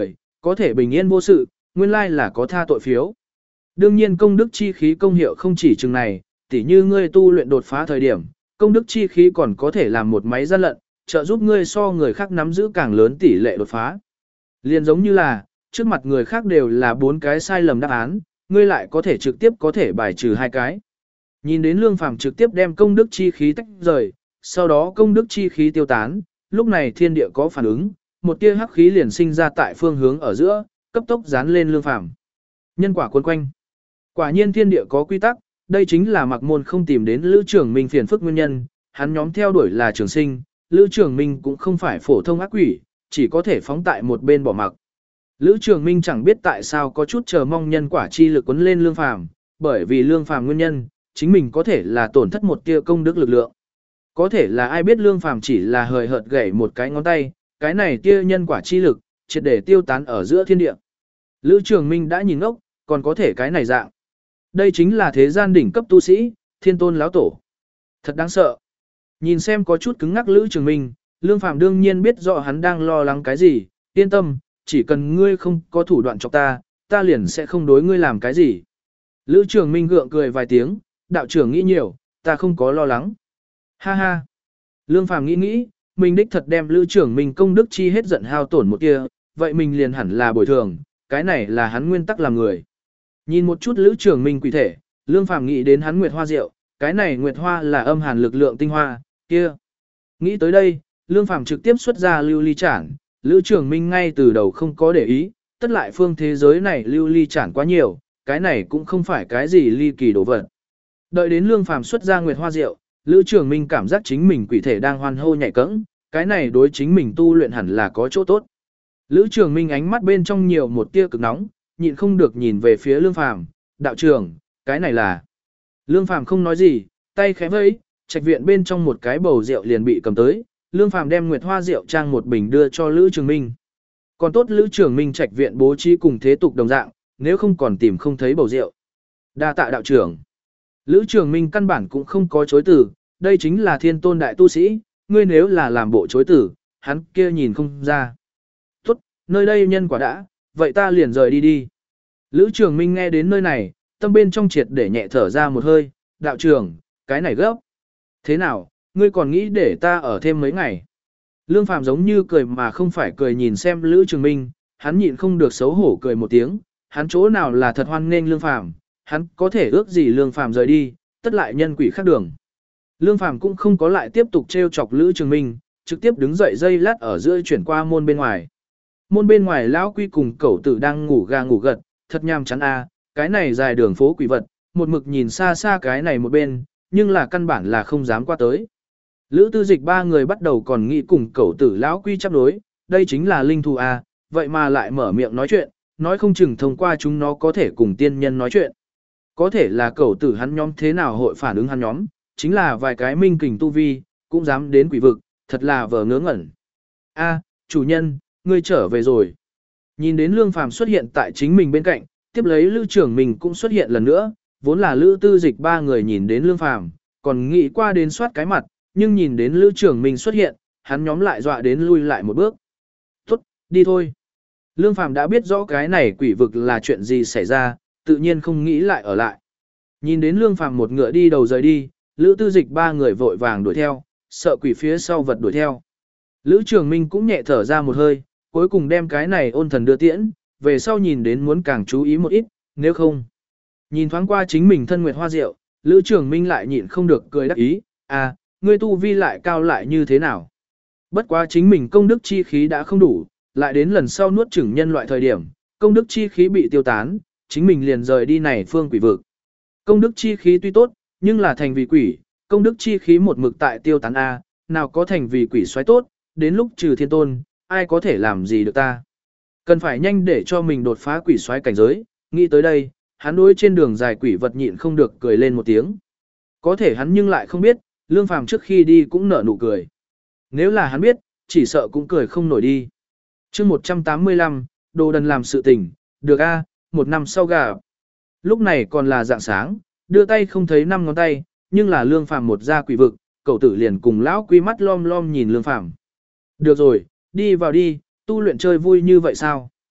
có thể bình yên vô sự, nguyên lai là có tha tội phiếu. Đương nhiên công đức chi khí công hiệu không chỉ chừng này, tỉ như ngươi tu luyện đột phá thời điểm, công đức chi khí còn có thể làm một máy gian lận, trợ giúp ngươi so người khác nắm giữ càng lớn tỷ lệ đột phá. Liên giống như là, trước mặt người khác đều là bốn cái sai lầm đáp án, ngươi lại có thể trực tiếp có thể bài trừ hai cái. Nhìn đến Lương Phàm trực tiếp đem công đức chi khí tách rời, sau đó công đức chi khí tiêu tán, lúc này thiên địa có phản ứng, một tia hắc khí liền sinh ra tại phương hướng ở giữa, cấp tốc dán lên Lương Phàm. Nhân quả cuốn quanh. Quả nhiên thiên địa có quy tắc, đây chính là Mạc Môn không tìm đến Lữ Trường Minh phiền phức nguyên nhân, hắn nhóm theo đuổi là trường sinh, Lữ Trường Minh cũng không phải phổ thông ác quỷ, chỉ có thể phóng tại một bên bỏ mặc. Lữ Trường Minh chẳng biết tại sao có chút chờ mong nhân quả chi lực quấn lên Lương Phàm, bởi vì Lương Phàm nguyên nhân, chính mình có thể là tổn thất một tia công đức lực lượng. Có thể là ai biết Lương Phàm chỉ là hời hợt gãy một cái ngón tay, cái này tia nhân quả chi lực, triệt để tiêu tán ở giữa thiên địa. Lữ Trường Minh đã nhìn ngốc, còn có thể cái này dạng. Đây chính là thế gian đỉnh cấp tu sĩ, Thiên Tôn lão tổ. Thật đáng sợ. Nhìn xem có chút cứng ngắc Lữ Trường Minh, Lương Phàm đương nhiên biết rõ hắn đang lo lắng cái gì, yên tâm, chỉ cần ngươi không có thủ đoạn cho ta, ta liền sẽ không đối ngươi làm cái gì. Lữ Trường Minh gượng cười vài tiếng, đạo trưởng nghĩ nhiều, ta không có lo lắng. Ha ha. Lương Phàm nghĩ nghĩ, mình đích thật đem Lữ Trường Minh công đức chi hết giận hao tổn một kia, vậy mình liền hẳn là bồi thường, cái này là hắn nguyên tắc làm người. Nhìn một chút Lữ Trường Minh quỷ thể, Lương Phàm nghĩ đến hắn Nguyệt Hoa rượu, cái này Nguyệt Hoa là âm hàn lực lượng tinh hoa, kia. Nghĩ tới đây, Lương Phàm trực tiếp xuất ra lưu ly chản, Lữ Trường Minh ngay từ đầu không có để ý, tất lại phương thế giới này lưu ly chản quá nhiều, cái này cũng không phải cái gì ly kỳ đồ vật. Đợi đến Lương Phàm xuất ra Nguyệt Hoa rượu, Lữ Trường Minh cảm giác chính mình quỷ thể đang hoan hô nhảy cẫng, cái này đối chính mình tu luyện hẳn là có chỗ tốt. Lữ Trường Minh ánh mắt bên trong nhiều một tia cực nóng, nhịn không được nhìn về phía Lương Phàm, "Đạo trưởng, cái này là?" Lương Phàm không nói gì, tay khẽ vẫy, trạch viện bên trong một cái bầu rượu liền bị cầm tới, Lương Phàm đem Nguyệt Hoa rượu trang một bình đưa cho Lữ Trường Minh. Còn tốt Lữ Trường Minh trạch viện bố trí cùng thế tục đồng dạng, nếu không còn tìm không thấy bầu rượu. Đa tạ đạo trưởng. Lữ Trường Minh căn bản cũng không có chối từ, đây chính là Thiên Tôn đại tu sĩ, ngươi nếu là làm bộ chối từ, hắn kia nhìn không ra. Tốt, nơi đây nhân quả đã, vậy ta liền rời đi đi. Lữ Trường Minh nghe đến nơi này, tâm bên trong triệt để nhẹ thở ra một hơi, đạo trưởng, cái này gấp. Thế nào, ngươi còn nghĩ để ta ở thêm mấy ngày? Lương Phàm giống như cười mà không phải cười nhìn xem Lữ Trường Minh, hắn nhịn không được xấu hổ cười một tiếng, hắn chỗ nào là thật hoan nghênh Lương Phàm, hắn có thể ước gì Lương Phàm rời đi, tất lại nhân quỷ khác đường. Lương Phàm cũng không có lại tiếp tục trêu chọc Lữ Trường Minh, trực tiếp đứng dậy dây lát ở giữa chuyển qua môn bên ngoài. Môn bên ngoài lão Quy cùng cẩu tử đang ngủ ga ngủ gật, thật nham chán a, cái này dài đường phố quỷ vật, một mực nhìn xa xa cái này một bên, nhưng là căn bản là không dám qua tới. Lữ Tư Dịch ba người bắt đầu còn nghĩ cùng cẩu tử lão Quy chấp đối, đây chính là linh thú a, vậy mà lại mở miệng nói chuyện, nói không chừng thông qua chúng nó có thể cùng tiên nhân nói chuyện. Có thể là cẩu tử hắn nhóm thế nào hội phản ứng hắn nhóm, chính là vài cái minh kình tu vi, cũng dám đến quỷ vực, thật là vờ ngớ ngẩn. A, chủ nhân, ngươi trở về rồi. Nhìn đến Lương Phàm xuất hiện tại chính mình bên cạnh, tiếp lấy Lữ Trưởng mình cũng xuất hiện lần nữa, vốn là Lữ Tư Dịch ba người nhìn đến Lương Phàm, còn nghĩ qua đến soát cái mặt, nhưng nhìn đến Lữ Trưởng mình xuất hiện, hắn nhóm lại dọa đến lui lại một bước. Tốt, đi thôi. Lương Phàm đã biết rõ cái này quỷ vực là chuyện gì xảy ra, tự nhiên không nghĩ lại ở lại. Nhìn đến Lương Phàm một ngựa đi đầu rời đi, Lữ Tư Dịch ba người vội vàng đuổi theo, sợ quỷ phía sau vật đuổi theo. Lữ Trường Minh cũng nhẹ thở ra một hơi, cuối cùng đem cái này ôn thần đưa tiễn, về sau nhìn đến muốn càng chú ý một ít, nếu không. Nhìn thoáng qua chính mình thân Nguyệt Hoa rượu, Lữ Trường Minh lại nhịn không được cười đắc ý, à, ngươi tu vi lại cao lại như thế nào. Bất quá chính mình công đức chi khí đã không đủ, lại đến lần sau nuốt chửng nhân loại thời điểm, công đức chi khí bị tiêu tán, chính mình liền rời đi này phương quỷ vực. Công đức chi khí tuy tốt, nhưng là thành vì quỷ, công đức chi khí một mực tại tiêu tán A, nào có thành vì quỷ xoáy tốt, đến lúc trừ thiên tôn, ai có thể làm gì được ta. Cần phải nhanh để cho mình đột phá quỷ xoáy cảnh giới, nghĩ tới đây, hắn đối trên đường dài quỷ vật nhịn không được cười lên một tiếng. Có thể hắn nhưng lại không biết, Lương Phàm trước khi đi cũng nở nụ cười. Nếu là hắn biết, chỉ sợ cũng cười không nổi đi. Chương một trăm tám mươi lăm, Đồ Đần làm sự tình, được a, một năm sau gặp. Lúc này còn là dạng sáng, đưa tay không thấy năm ngón tay, nhưng là Lương Phàm một ra quỷ vực, cậu tử liền cùng lão Quy mắt lom lom nhìn Lương Phàm. Được rồi, đi vào đi, tu luyện chơi vui như vậy sao?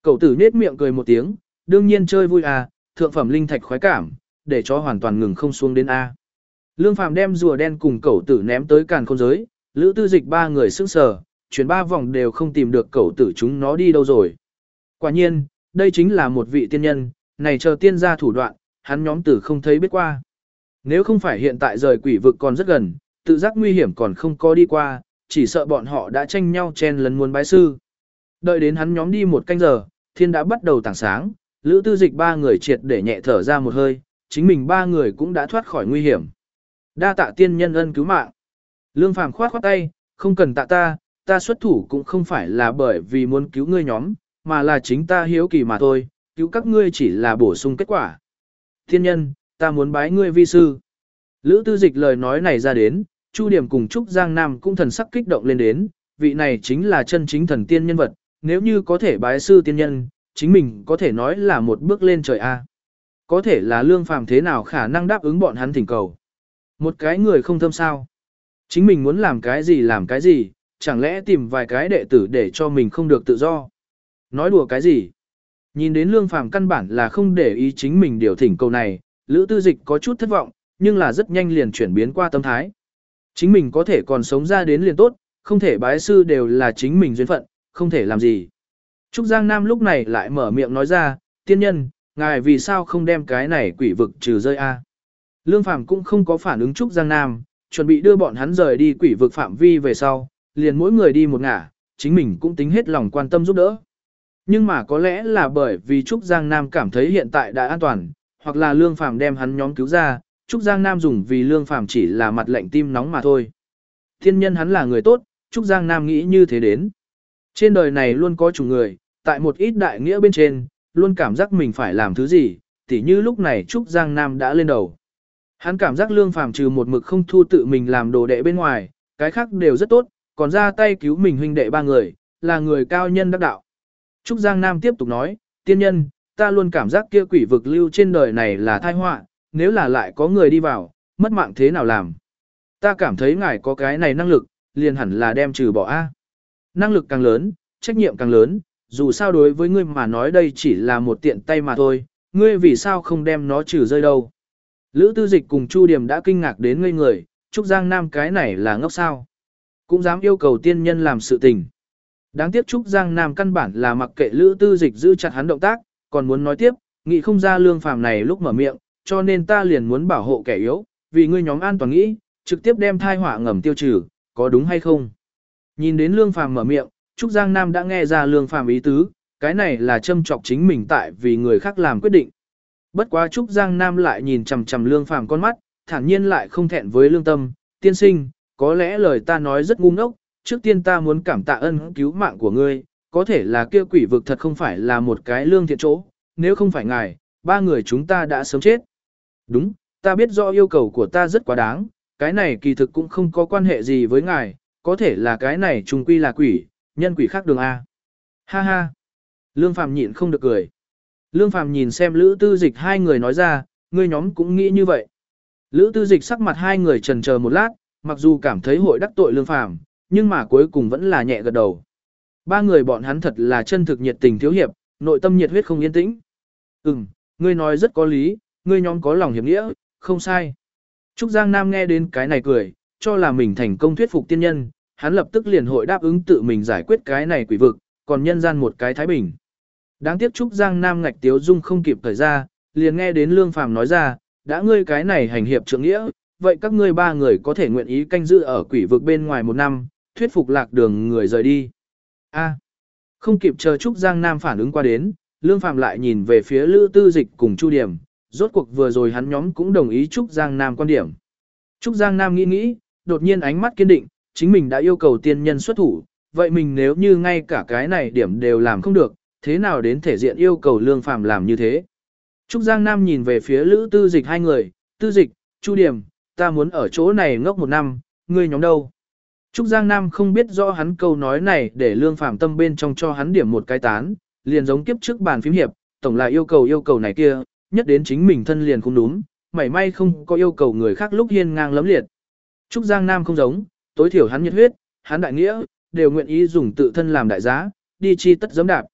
Cậu tử nết miệng cười một tiếng, đương nhiên chơi vui à, thượng phẩm linh thạch khoái cảm, để cho hoàn toàn ngừng không xuống đến A. Lương Phàm đem rùa đen cùng cậu tử ném tới càn khôn giới, Lữ Tư Dịch ba người sững sờ, chuyển ba vòng đều không tìm được cậu tử chúng nó đi đâu rồi. Quả nhiên, đây chính là một vị tiên nhân, này chờ tiên gia thủ đoạn, hắn nhóm tử không thấy biết qua. Nếu không phải hiện tại rời quỷ vực còn rất gần, tự giác nguy hiểm còn không có đi qua, chỉ sợ bọn họ đã tranh nhau chen lấn muốn bái sư. Đợi đến hắn nhóm đi một canh giờ, thiên đã bắt đầu tảng sáng, Lữ Tư Dịch ba người triệt để nhẹ thở ra một hơi, chính mình ba người cũng đã thoát khỏi nguy hiểm. Đa tạ tiên nhân ân cứu mạng. Lương Phàm khoát khoát tay, không cần tạ ta, ta xuất thủ cũng không phải là bởi vì muốn cứu ngươi nhóm, mà là chính ta hiếu kỳ mà thôi, cứu các ngươi chỉ là bổ sung kết quả. Tiên nhân, ta muốn bái ngươi vi sư. Lữ Tư Dịch lời nói này ra đến, Chu Điểm cùng Trúc Giang Nam cũng thần sắc kích động lên đến, vị này chính là chân chính thần tiên nhân vật, nếu như có thể bái sư tiên nhân, chính mình có thể nói là một bước lên trời A. Có thể là Lương Phàm thế nào khả năng đáp ứng bọn hắn thỉnh cầu. Một cái người không thâm sao. Chính mình muốn làm cái gì làm cái gì, chẳng lẽ tìm vài cái đệ tử để cho mình không được tự do. Nói đùa cái gì. Nhìn đến Lương Phàm căn bản là không để ý chính mình điều thỉnh cầu này, Lữ Tư Dịch có chút thất vọng, nhưng là rất nhanh liền chuyển biến qua tâm thái. Chính mình có thể còn sống ra đến liền tốt, không thể bái sư đều là chính mình duyên phận, không thể làm gì. Trúc Giang Nam lúc này lại mở miệng nói ra, tiên nhân, ngài vì sao không đem cái này quỷ vực trừ rơi a? Lương Phàm cũng không có phản ứng Trúc Giang Nam, chuẩn bị đưa bọn hắn rời đi quỷ vực phạm vi về sau, liền mỗi người đi một ngả, chính mình cũng tính hết lòng quan tâm giúp đỡ. Nhưng mà có lẽ là bởi vì Trúc Giang Nam cảm thấy hiện tại đã an toàn, hoặc là Lương Phàm đem hắn nhóm cứu ra, Trúc Giang Nam dùng vì Lương Phàm chỉ là mặt lạnh tim nóng mà thôi. Thiên nhân hắn là người tốt, Trúc Giang Nam nghĩ như thế đến. Trên đời này luôn có chủ người, tại một ít đại nghĩa bên trên, luôn cảm giác mình phải làm thứ gì, tỉ như lúc này Trúc Giang Nam đã lên đầu. Hắn cảm giác Lương Phàm trừ một mực không thu tự mình làm đồ đệ bên ngoài, cái khác đều rất tốt, còn ra tay cứu mình huynh đệ ba người, là người cao nhân đắc đạo. Trúc Giang Nam tiếp tục nói, tiên nhân, ta luôn cảm giác kia quỷ vực lưu trên đời này là tai họa, nếu là lại có người đi vào, mất mạng thế nào làm. Ta cảm thấy ngài có cái này năng lực, liền hẳn là đem trừ bỏ A. Năng lực càng lớn, trách nhiệm càng lớn, dù sao đối với ngươi mà nói đây chỉ là một tiện tay mà thôi, ngươi vì sao không đem nó trừ rơi đâu. Lữ Tư Dịch cùng Chu Điểm đã kinh ngạc đến ngây người, Trúc Giang Nam cái này là ngốc sao. Cũng dám yêu cầu tiên nhân làm sự tình. Đáng tiếc Trúc Giang Nam căn bản là mặc kệ Lữ Tư Dịch giữ chặt hắn động tác, còn muốn nói tiếp, nghĩ không ra Lương Phàm này lúc mở miệng, cho nên ta liền muốn bảo hộ kẻ yếu, vì ngươi nhóm an toàn nghĩ, trực tiếp đem thai họa ngầm tiêu trừ, có đúng hay không? Nhìn đến Lương Phàm mở miệng, Trúc Giang Nam đã nghe ra Lương Phàm ý tứ, cái này là châm chọc chính mình tại vì người khác làm quyết định. Bất quá Trúc Giang Nam lại nhìn chằm chằm Lương Phàm con mắt, thản nhiên lại không thẹn với lương tâm, tiên sinh, có lẽ lời ta nói rất ngu ngốc, trước tiên ta muốn cảm tạ ân cứu mạng của ngươi, có thể là kia quỷ vực thật không phải là một cái lương thiện chỗ, nếu không phải ngài, ba người chúng ta đã sớm chết. Đúng, ta biết rõ yêu cầu của ta rất quá đáng, cái này kỳ thực cũng không có quan hệ gì với ngài, có thể là cái này trùng quy là quỷ, nhân quỷ khác đường A. Ha ha. Lương Phàm nhịn không được cười. Lương Phàm nhìn xem Lữ Tư Dịch hai người nói ra, ngươi nhóm cũng nghĩ như vậy. Lữ Tư Dịch sắc mặt hai người trần chờ một lát, mặc dù cảm thấy hội đắc tội Lương Phàm, nhưng mà cuối cùng vẫn là nhẹ gật đầu. Ba người bọn hắn thật là chân thực nhiệt tình thiếu hiệp, nội tâm nhiệt huyết không yên tĩnh. Ừm, ngươi nói rất có lý, ngươi nhóm có lòng hiệp nghĩa, không sai. Trúc Giang Nam nghe đến cái này cười, cho là mình thành công thuyết phục tiên nhân, hắn lập tức liền hội đáp ứng tự mình giải quyết cái này quỷ vực, còn nhân gian một cái thái bình. Đáng tiếc Trúc Giang Nam ngạch tiếu dung không kịp thời ra, liền nghe đến Lương Phàm nói ra, đã ngươi cái này hành hiệp trượng nghĩa, vậy các ngươi ba người có thể nguyện ý canh giữ ở quỷ vực bên ngoài một năm, thuyết phục lạc đường người rời đi. A, không kịp chờ Trúc Giang Nam phản ứng qua đến, Lương Phàm lại nhìn về phía Lữ Tư Dịch cùng Chu Điểm, rốt cuộc vừa rồi hắn nhóm cũng đồng ý Trúc Giang Nam quan điểm. Trúc Giang Nam nghĩ nghĩ, đột nhiên ánh mắt kiên định, chính mình đã yêu cầu tiên nhân xuất thủ, vậy mình nếu như ngay cả cái này điểm đều làm không được, thế nào đến thể diện yêu cầu Lương Phàm làm như thế. Trúc Giang Nam nhìn về phía Lữ Tư Dịch hai người, Tư Dịch, Chu Điểm, ta muốn ở chỗ này ngốc một năm, ngươi nhóm đâu? Trúc Giang Nam không biết rõ hắn câu nói này để Lương Phàm tâm bên trong cho hắn điểm một cái tán, liền giống kiếp trước bàn phím hiệp, tổng là yêu cầu yêu cầu này kia, nhất đến chính mình thân liền cũng đúng, mảy may không có yêu cầu người khác lúc hiên ngang lấm liệt. Trúc Giang Nam không giống, tối thiểu hắn nhiệt huyết, hắn đại nghĩa, đều nguyện ý dùng tự thân làm đại giá, đi chi tất giẫm đạp.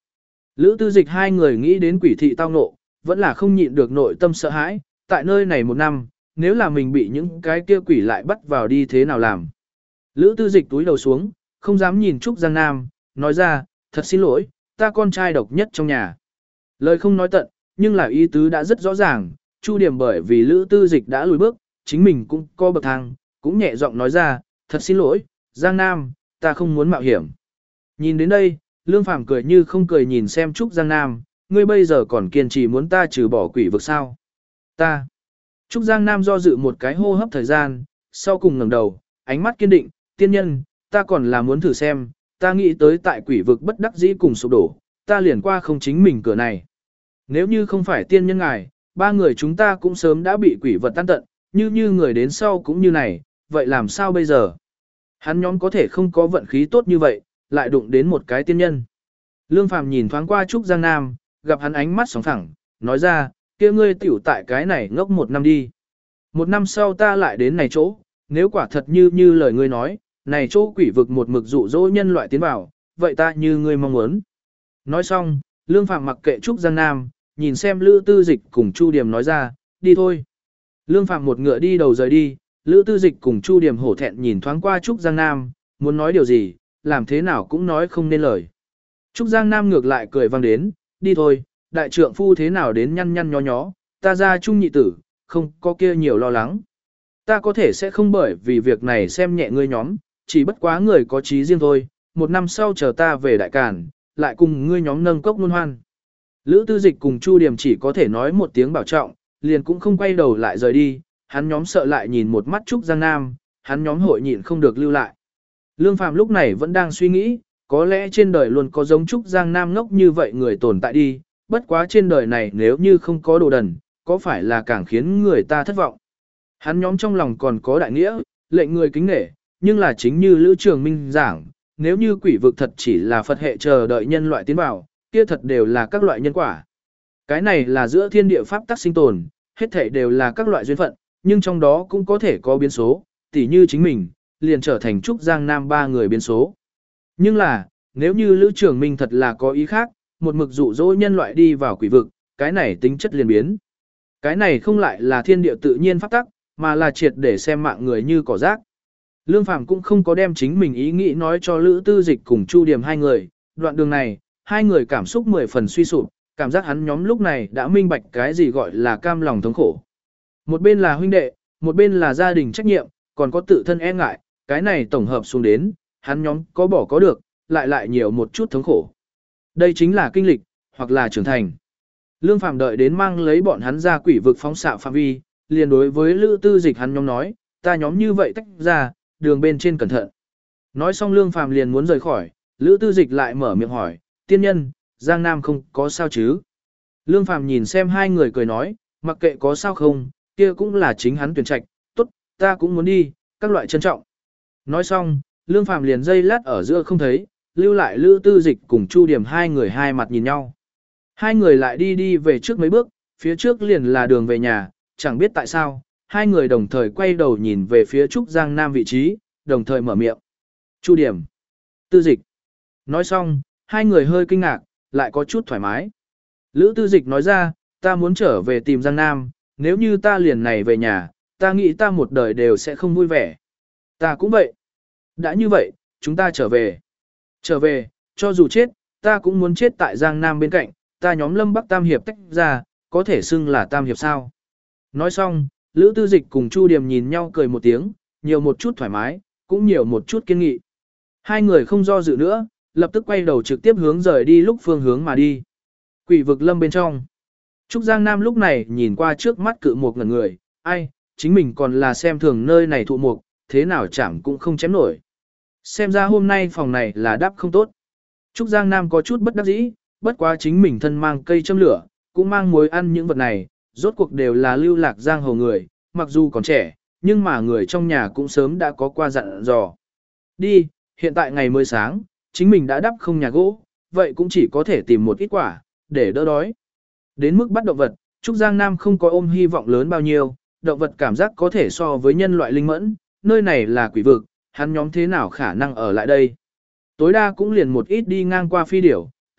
Lữ Tư Dịch hai người nghĩ đến quỷ thị tao ngộ, vẫn là không nhịn được nội tâm sợ hãi, tại nơi này một năm, nếu là mình bị những cái kia quỷ lại bắt vào đi thế nào làm. Lữ Tư Dịch túi đầu xuống, không dám nhìn Trúc Giang Nam, nói ra, thật xin lỗi, ta con trai độc nhất trong nhà. Lời không nói tận, nhưng là ý tứ đã rất rõ ràng, Chu Điểm bởi vì Lữ Tư Dịch đã lùi bước, chính mình cũng có bậc thang, cũng nhẹ giọng nói ra, thật xin lỗi, Giang Nam, ta không muốn mạo hiểm. Nhìn đến đây, Lương Phàm cười như không cười nhìn xem Trúc Giang Nam, ngươi bây giờ còn kiên trì muốn ta trừ bỏ quỷ vực sao? Ta. Trúc Giang Nam do dự một cái hô hấp thời gian, sau cùng ngẩng đầu, ánh mắt kiên định, tiên nhân, ta còn là muốn thử xem, ta nghĩ tới tại quỷ vực bất đắc dĩ cùng sụp đổ, ta liền qua không chính mình cửa này. Nếu như không phải tiên nhân ngài, ba người chúng ta cũng sớm đã bị quỷ vật tan tận, như như người đến sau cũng như này, vậy làm sao bây giờ? Hắn nhóm có thể không có vận khí tốt như vậy, lại đụng đến một cái tiên nhân. Lương Phàm nhìn thoáng qua Trúc Giang Nam, gặp hắn ánh mắt sóng thẳng, nói ra, kia ngươi tiểu tại cái này ngốc một năm đi. Một năm sau ta lại đến này chỗ, nếu quả thật như như lời ngươi nói, này chỗ quỷ vực một mực dụ dỗ nhân loại tiến vào, vậy ta như ngươi mong muốn. Nói xong, Lương Phàm mặc kệ Trúc Giang Nam, nhìn xem Lữ Tư Dịch cùng Chu Điểm nói ra, đi thôi. Lương Phàm một ngựa đi đầu rời đi, Lữ Tư Dịch cùng Chu Điểm hổ thẹn nhìn thoáng qua Trúc Giang Nam, muốn nói điều gì, làm thế nào cũng nói không nên lời. Trúc Giang Nam ngược lại cười vang đến, đi thôi, đại trượng phu thế nào đến nhăn nhăn nhó nhó, ta ra trung nhị tử, không có kia nhiều lo lắng. Ta có thể sẽ không bởi vì việc này xem nhẹ ngươi nhóm, chỉ bất quá người có trí riêng thôi, một năm sau chờ ta về đại càn, lại cùng ngươi nhóm nâng cốc luân hoan. Lữ Tư Dịch cùng Chu Điểm chỉ có thể nói một tiếng bảo trọng, liền cũng không quay đầu lại rời đi, hắn nhóm sợ lại nhìn một mắt Trúc Giang Nam, hắn nhóm hội nhịn không được lưu lại. Lương Phàm lúc này vẫn đang suy nghĩ, có lẽ trên đời luôn có giống Trúc Giang Nam ngốc như vậy người tồn tại đi, bất quá trên đời này nếu như không có đồ đần, có phải là càng khiến người ta thất vọng. Hắn nhóm trong lòng còn có đại nghĩa, lệnh người kính nể, nhưng là chính như Lữ Trường Minh giảng, nếu như quỷ vực thật chỉ là Phật hệ chờ đợi nhân loại tiến vào, kia thật đều là các loại nhân quả. Cái này là giữa thiên địa pháp tắc sinh tồn, hết thảy đều là các loại duyên phận, nhưng trong đó cũng có thể có biến số, tỉ như chính mình, liền trở thành Trúc Giang Nam ba người biến số. Nhưng là, nếu như Lữ Trường Minh thật là có ý khác, một mực dụ dỗ nhân loại đi vào quỷ vực, cái này tính chất liền biến. Cái này không lại là thiên địa tự nhiên pháp tắc, mà là triệt để xem mạng người như cỏ rác. Lương Phàm cũng không có đem chính mình ý nghĩ nói cho Lữ Tư Dịch cùng Chu Điểm hai người, đoạn đường này, hai người cảm xúc mười phần suy sụp, cảm giác hắn nhóm lúc này đã minh bạch cái gì gọi là cam lòng thống khổ. Một bên là huynh đệ, một bên là gia đình trách nhiệm, còn có tự thân e ngại, cái này tổng hợp xuống đến, hắn nhóm có bỏ có được, lại lại nhiều một chút thống khổ. Đây chính là kinh lịch, hoặc là trưởng thành. Lương Phàm đợi đến mang lấy bọn hắn ra quỷ vực phóng xạ phạm vi, liền đối với Lữ Tư Dịch hắn nhóm nói, ta nhóm như vậy tách ra, đường bên trên cẩn thận. Nói xong Lương Phàm liền muốn rời khỏi, Lữ Tư Dịch lại mở miệng hỏi, tiên nhân, Giang Nam không có sao chứ? Lương Phàm nhìn xem hai người cười nói, mặc kệ có sao không, kia cũng là chính hắn tuyển trạch, tốt, ta cũng muốn đi, các loại trân trọng. Nói xong, Lương Phàm liền dây lát ở giữa không thấy, lưu lại Lữ Tư Dịch cùng Chu Điểm hai người hai mặt nhìn nhau. Hai người lại đi đi về trước mấy bước, phía trước liền là đường về nhà, chẳng biết tại sao, hai người đồng thời quay đầu nhìn về phía Trúc Giang Nam vị trí, đồng thời mở miệng. Chu Điểm, Tư Dịch. Nói xong, hai người hơi kinh ngạc, lại có chút thoải mái. Lữ Tư Dịch nói ra, ta muốn trở về tìm Giang Nam, nếu như ta liền này về nhà, ta nghĩ ta một đời đều sẽ không vui vẻ. Ta cũng vậy. Đã như vậy, chúng ta trở về. Trở về, cho dù chết, ta cũng muốn chết tại Giang Nam bên cạnh, ta nhóm Lâm Bắc Tam Hiệp tách ra, có thể xưng là Tam Hiệp sao. Nói xong, Lữ Tư Dịch cùng Chu Điểm nhìn nhau cười một tiếng, nhiều một chút thoải mái, cũng nhiều một chút kiên nghị. Hai người không do dự nữa, lập tức quay đầu trực tiếp hướng rời đi lúc phương hướng mà đi. Quỷ vực lâm bên trong. Trúc Giang Nam lúc này nhìn qua trước mắt cự một ngẩn người, ai, chính mình còn là xem thường nơi này thụ mục, thế nào chẳng cũng không chém nổi. Xem ra hôm nay phòng này là đáp không tốt. Trúc Giang Nam có chút bất đắc dĩ, bất quá chính mình thân mang cây châm lửa, cũng mang muối ăn những vật này, rốt cuộc đều là lưu lạc giang hồ người, mặc dù còn trẻ, nhưng mà người trong nhà cũng sớm đã có qua dặn dò. Đi, hiện tại ngày mới sáng, chính mình đã đắp không nhà gỗ, vậy cũng chỉ có thể tìm một ít quả, để đỡ đói. Đến mức bắt động vật, Trúc Giang Nam không có ôm hy vọng lớn bao nhiêu, động vật cảm giác có thể so với nhân loại linh mẫn, nơi này là quỷ vực, hắn nhóm thế nào khả năng ở lại đây. Tối đa cũng liền một ít đi ngang qua phi điểu,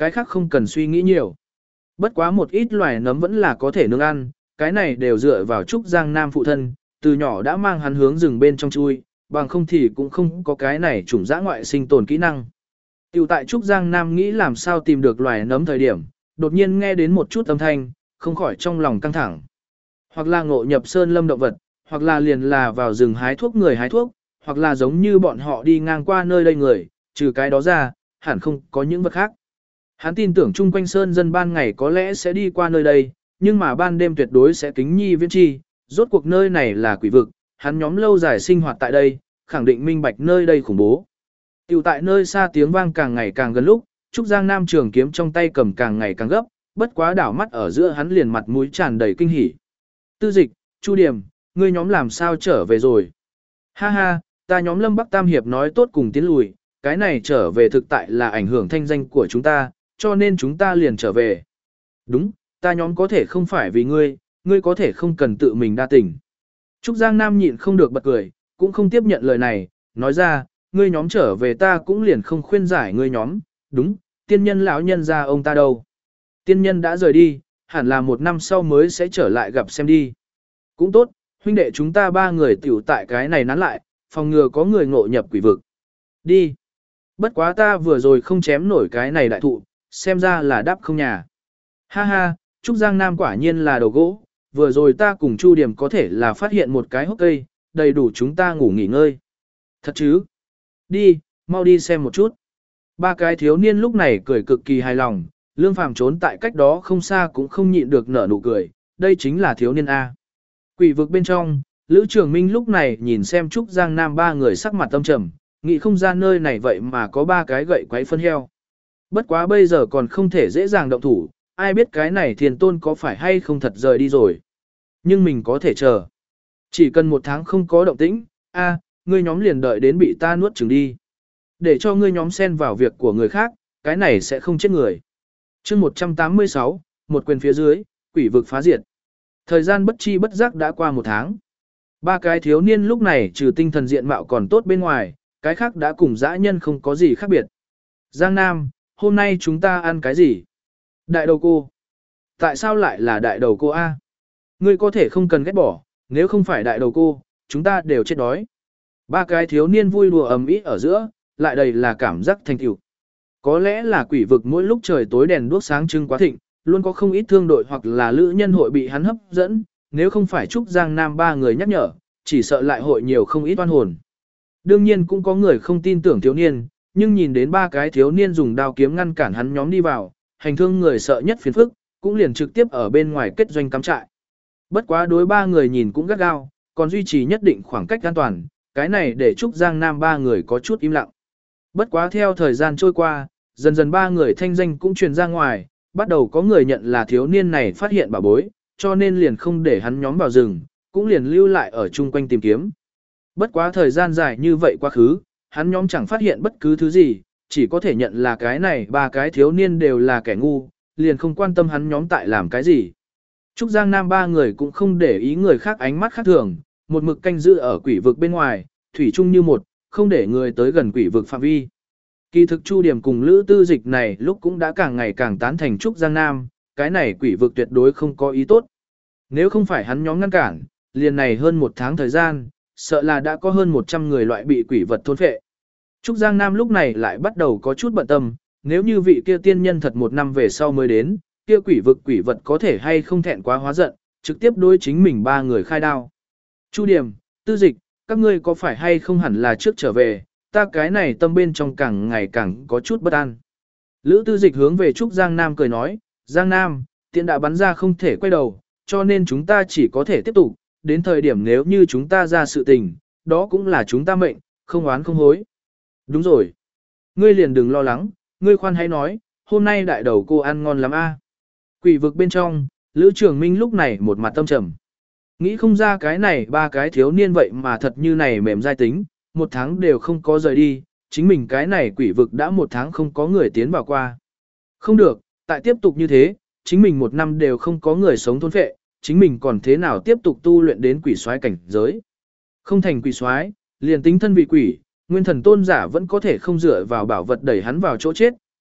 cái khác không cần suy nghĩ nhiều. Bất quá một ít loài nấm vẫn là có thể nướng ăn, cái này đều dựa vào Trúc Giang Nam phụ thân, từ nhỏ đã mang hắn hướng rừng bên trong chui, bằng không thì cũng không có cái này chủng dã ngoại sinh tồn kỹ năng. Tiểu tại Trúc Giang Nam nghĩ làm sao tìm được loài nấm thời điểm, đột nhiên nghe đến một chút âm thanh, không khỏi trong lòng căng thẳng. Hoặc là ngộ nhập sơn lâm động vật, hoặc là liền là vào rừng hái thuốc người hái thuốc, hoặc là giống như bọn họ đi ngang qua nơi đây người, trừ cái đó ra, hẳn không có những vật khác. Hắn tin tưởng chung quanh sơn dân ban ngày có lẽ sẽ đi qua nơi đây, nhưng mà ban đêm tuyệt đối sẽ kính nhi viễn chi, rốt cuộc nơi này là quỷ vực, hắn nhóm lâu dài sinh hoạt tại đây, khẳng định minh bạch nơi đây khủng bố. Tiểu tại nơi xa tiếng vang càng ngày càng gần lúc, Trúc Giang Nam trường kiếm trong tay cầm càng ngày càng gấp, bất quá đảo mắt ở giữa hắn liền mặt mũi tràn đầy kinh hỉ. Tư Dịch, Chu Điểm, ngươi nhóm làm sao trở về rồi? Ha ha, ta nhóm Lâm Bắc Tam Hiệp nói tốt cùng tiến lùi, cái này trở về thực tại là ảnh hưởng thanh danh của chúng ta, cho nên chúng ta liền trở về. Đúng, ta nhóm có thể không phải vì ngươi, ngươi có thể không cần tự mình đa tình. Trúc Giang Nam nhịn không được bật cười, cũng không tiếp nhận lời này, nói ra, ngươi nhóm trở về ta cũng liền không khuyên giải ngươi nhóm, đúng, tiên nhân lão nhân ra ông ta đâu. Tiên nhân đã rời đi, hẳn là một năm sau mới sẽ trở lại gặp xem đi. Cũng tốt, huynh đệ chúng ta ba người tiểu tại cái này nán lại, phòng ngừa có người ngộ nhập quỷ vực. Đi. Bất quá ta vừa rồi không chém nổi cái này đại thụ, xem ra là đáp không nhà. Ha ha, Trúc Giang Nam quả nhiên là đầu gỗ, vừa rồi ta cùng Chu Điểm có thể là phát hiện một cái hốc cây, đầy đủ chúng ta ngủ nghỉ ngơi. Thật chứ? Đi, mau đi xem một chút. Ba cái thiếu niên lúc này cười cực kỳ hài lòng, Lương Phàm trốn tại cách đó không xa cũng không nhịn được nở nụ cười, đây chính là thiếu niên A. Quỷ vực bên trong, Lữ Trường Minh lúc này nhìn xem Trúc Giang Nam ba người sắc mặt tâm trầm, nghĩ không ra nơi này vậy mà có ba cái gậy quấy phân heo. Bất quá bây giờ còn không thể dễ dàng động thủ, ai biết cái này thiền tôn có phải hay không thật rời đi rồi. Nhưng mình có thể chờ. Chỉ cần một tháng không có động tĩnh, a, ngươi nhóm liền đợi đến bị ta nuốt chửng đi. Để cho ngươi nhóm xen vào việc của người khác, cái này sẽ không chết người. chương một trăm tám mươi sáu, một quyền phía dưới, quỷ vực phá diệt. Thời gian bất chi bất giác đã qua một tháng. Ba cái thiếu niên lúc này trừ tinh thần diện mạo còn tốt bên ngoài, cái khác đã cùng dã nhân không có gì khác biệt. Giang Nam, hôm nay chúng ta ăn cái gì? Đại đầu cô. Tại sao lại là đại đầu cô A? Ngươi có thể không cần ghét bỏ, nếu không phải đại đầu cô, chúng ta đều chết đói. Ba cái thiếu niên vui đùa ầm ĩ ở giữa, lại đầy là cảm giác thành tựu. Có lẽ là quỷ vực mỗi lúc trời tối đèn đuốc sáng trưng quá thịnh, luôn có không ít thương đội hoặc là lữ nhân hội bị hắn hấp dẫn, nếu không phải Trúc Giang Nam ba người nhắc nhở, chỉ sợ lại hội nhiều không ít oan hồn. Đương nhiên cũng có người không tin tưởng thiếu niên, nhưng nhìn đến ba cái thiếu niên dùng đao kiếm ngăn cản hắn nhóm đi vào, hành thương người sợ nhất phiền phức, cũng liền trực tiếp ở bên ngoài kết doanh cắm trại. Bất quá đối ba người nhìn cũng gắt gao, còn duy trì nhất định khoảng cách an toàn, cái này để Trúc Giang Nam ba người có chút im lặng. Bất quá theo thời gian trôi qua, dần dần ba người thanh danh cũng truyền ra ngoài, bắt đầu có người nhận là thiếu niên này phát hiện bảo bối, cho nên liền không để hắn nhóm vào rừng, cũng liền lưu lại ở chung quanh tìm kiếm. Bất quá thời gian dài như vậy quá khứ, hắn nhóm chẳng phát hiện bất cứ thứ gì, chỉ có thể nhận là cái này ba cái thiếu niên đều là kẻ ngu, liền không quan tâm hắn nhóm tại làm cái gì. Trúc Giang Nam ba người cũng không để ý người khác ánh mắt khác thường, một mực canh giữ ở quỷ vực bên ngoài, thủy chung như một, không để người tới gần quỷ vực phạm vi. Kỳ thực Chu Điểm cùng Lữ Tư Dịch này lúc cũng đã càng ngày càng tán thành Trúc Giang Nam, cái này quỷ vực tuyệt đối không có ý tốt. Nếu không phải hắn nhóm ngăn cản, liền này hơn một tháng thời gian, sợ là đã có hơn một trăm người loại bị quỷ vật thôn phệ. Trúc Giang Nam lúc này lại bắt đầu có chút bận tâm, nếu như vị kia tiên nhân thật một năm về sau mới đến, kia quỷ vực quỷ vật có thể hay không thẹn quá hóa giận, trực tiếp đối chính mình ba người khai đao. Chu Điểm, Tư Dịch, các ngươi có phải hay không hẳn là trước trở về, ta cái này tâm bên trong càng ngày càng có chút bất an. Lữ Tư Dịch hướng về Trúc Giang Nam cười nói, Giang Nam, tiện đã bắn ra không thể quay đầu, cho nên chúng ta chỉ có thể tiếp tục, đến thời điểm nếu như chúng ta ra sự tình, đó cũng là chúng ta mệnh, không oán không hối. Đúng rồi. Ngươi liền đừng lo lắng, ngươi khoan hãy nói, hôm nay đại đầu cô ăn ngon lắm a. Quỷ vực bên trong, Lữ Trường Minh lúc này một mặt tâm trầm. Nghĩ không ra cái này ba cái thiếu niên vậy mà thật như này mềm dai tính, một tháng đều không có rời đi, chính mình cái này quỷ vực đã một tháng không có người tiến vào qua. Không được, tại tiếp tục như thế, chính mình một năm đều không có người sống thôn phệ, chính mình còn thế nào tiếp tục tu luyện đến quỷ soái cảnh giới. Không thành quỷ soái, liền tính thân vị quỷ, nguyên thần tôn giả vẫn có thể không dựa vào bảo vật đẩy hắn vào chỗ chết,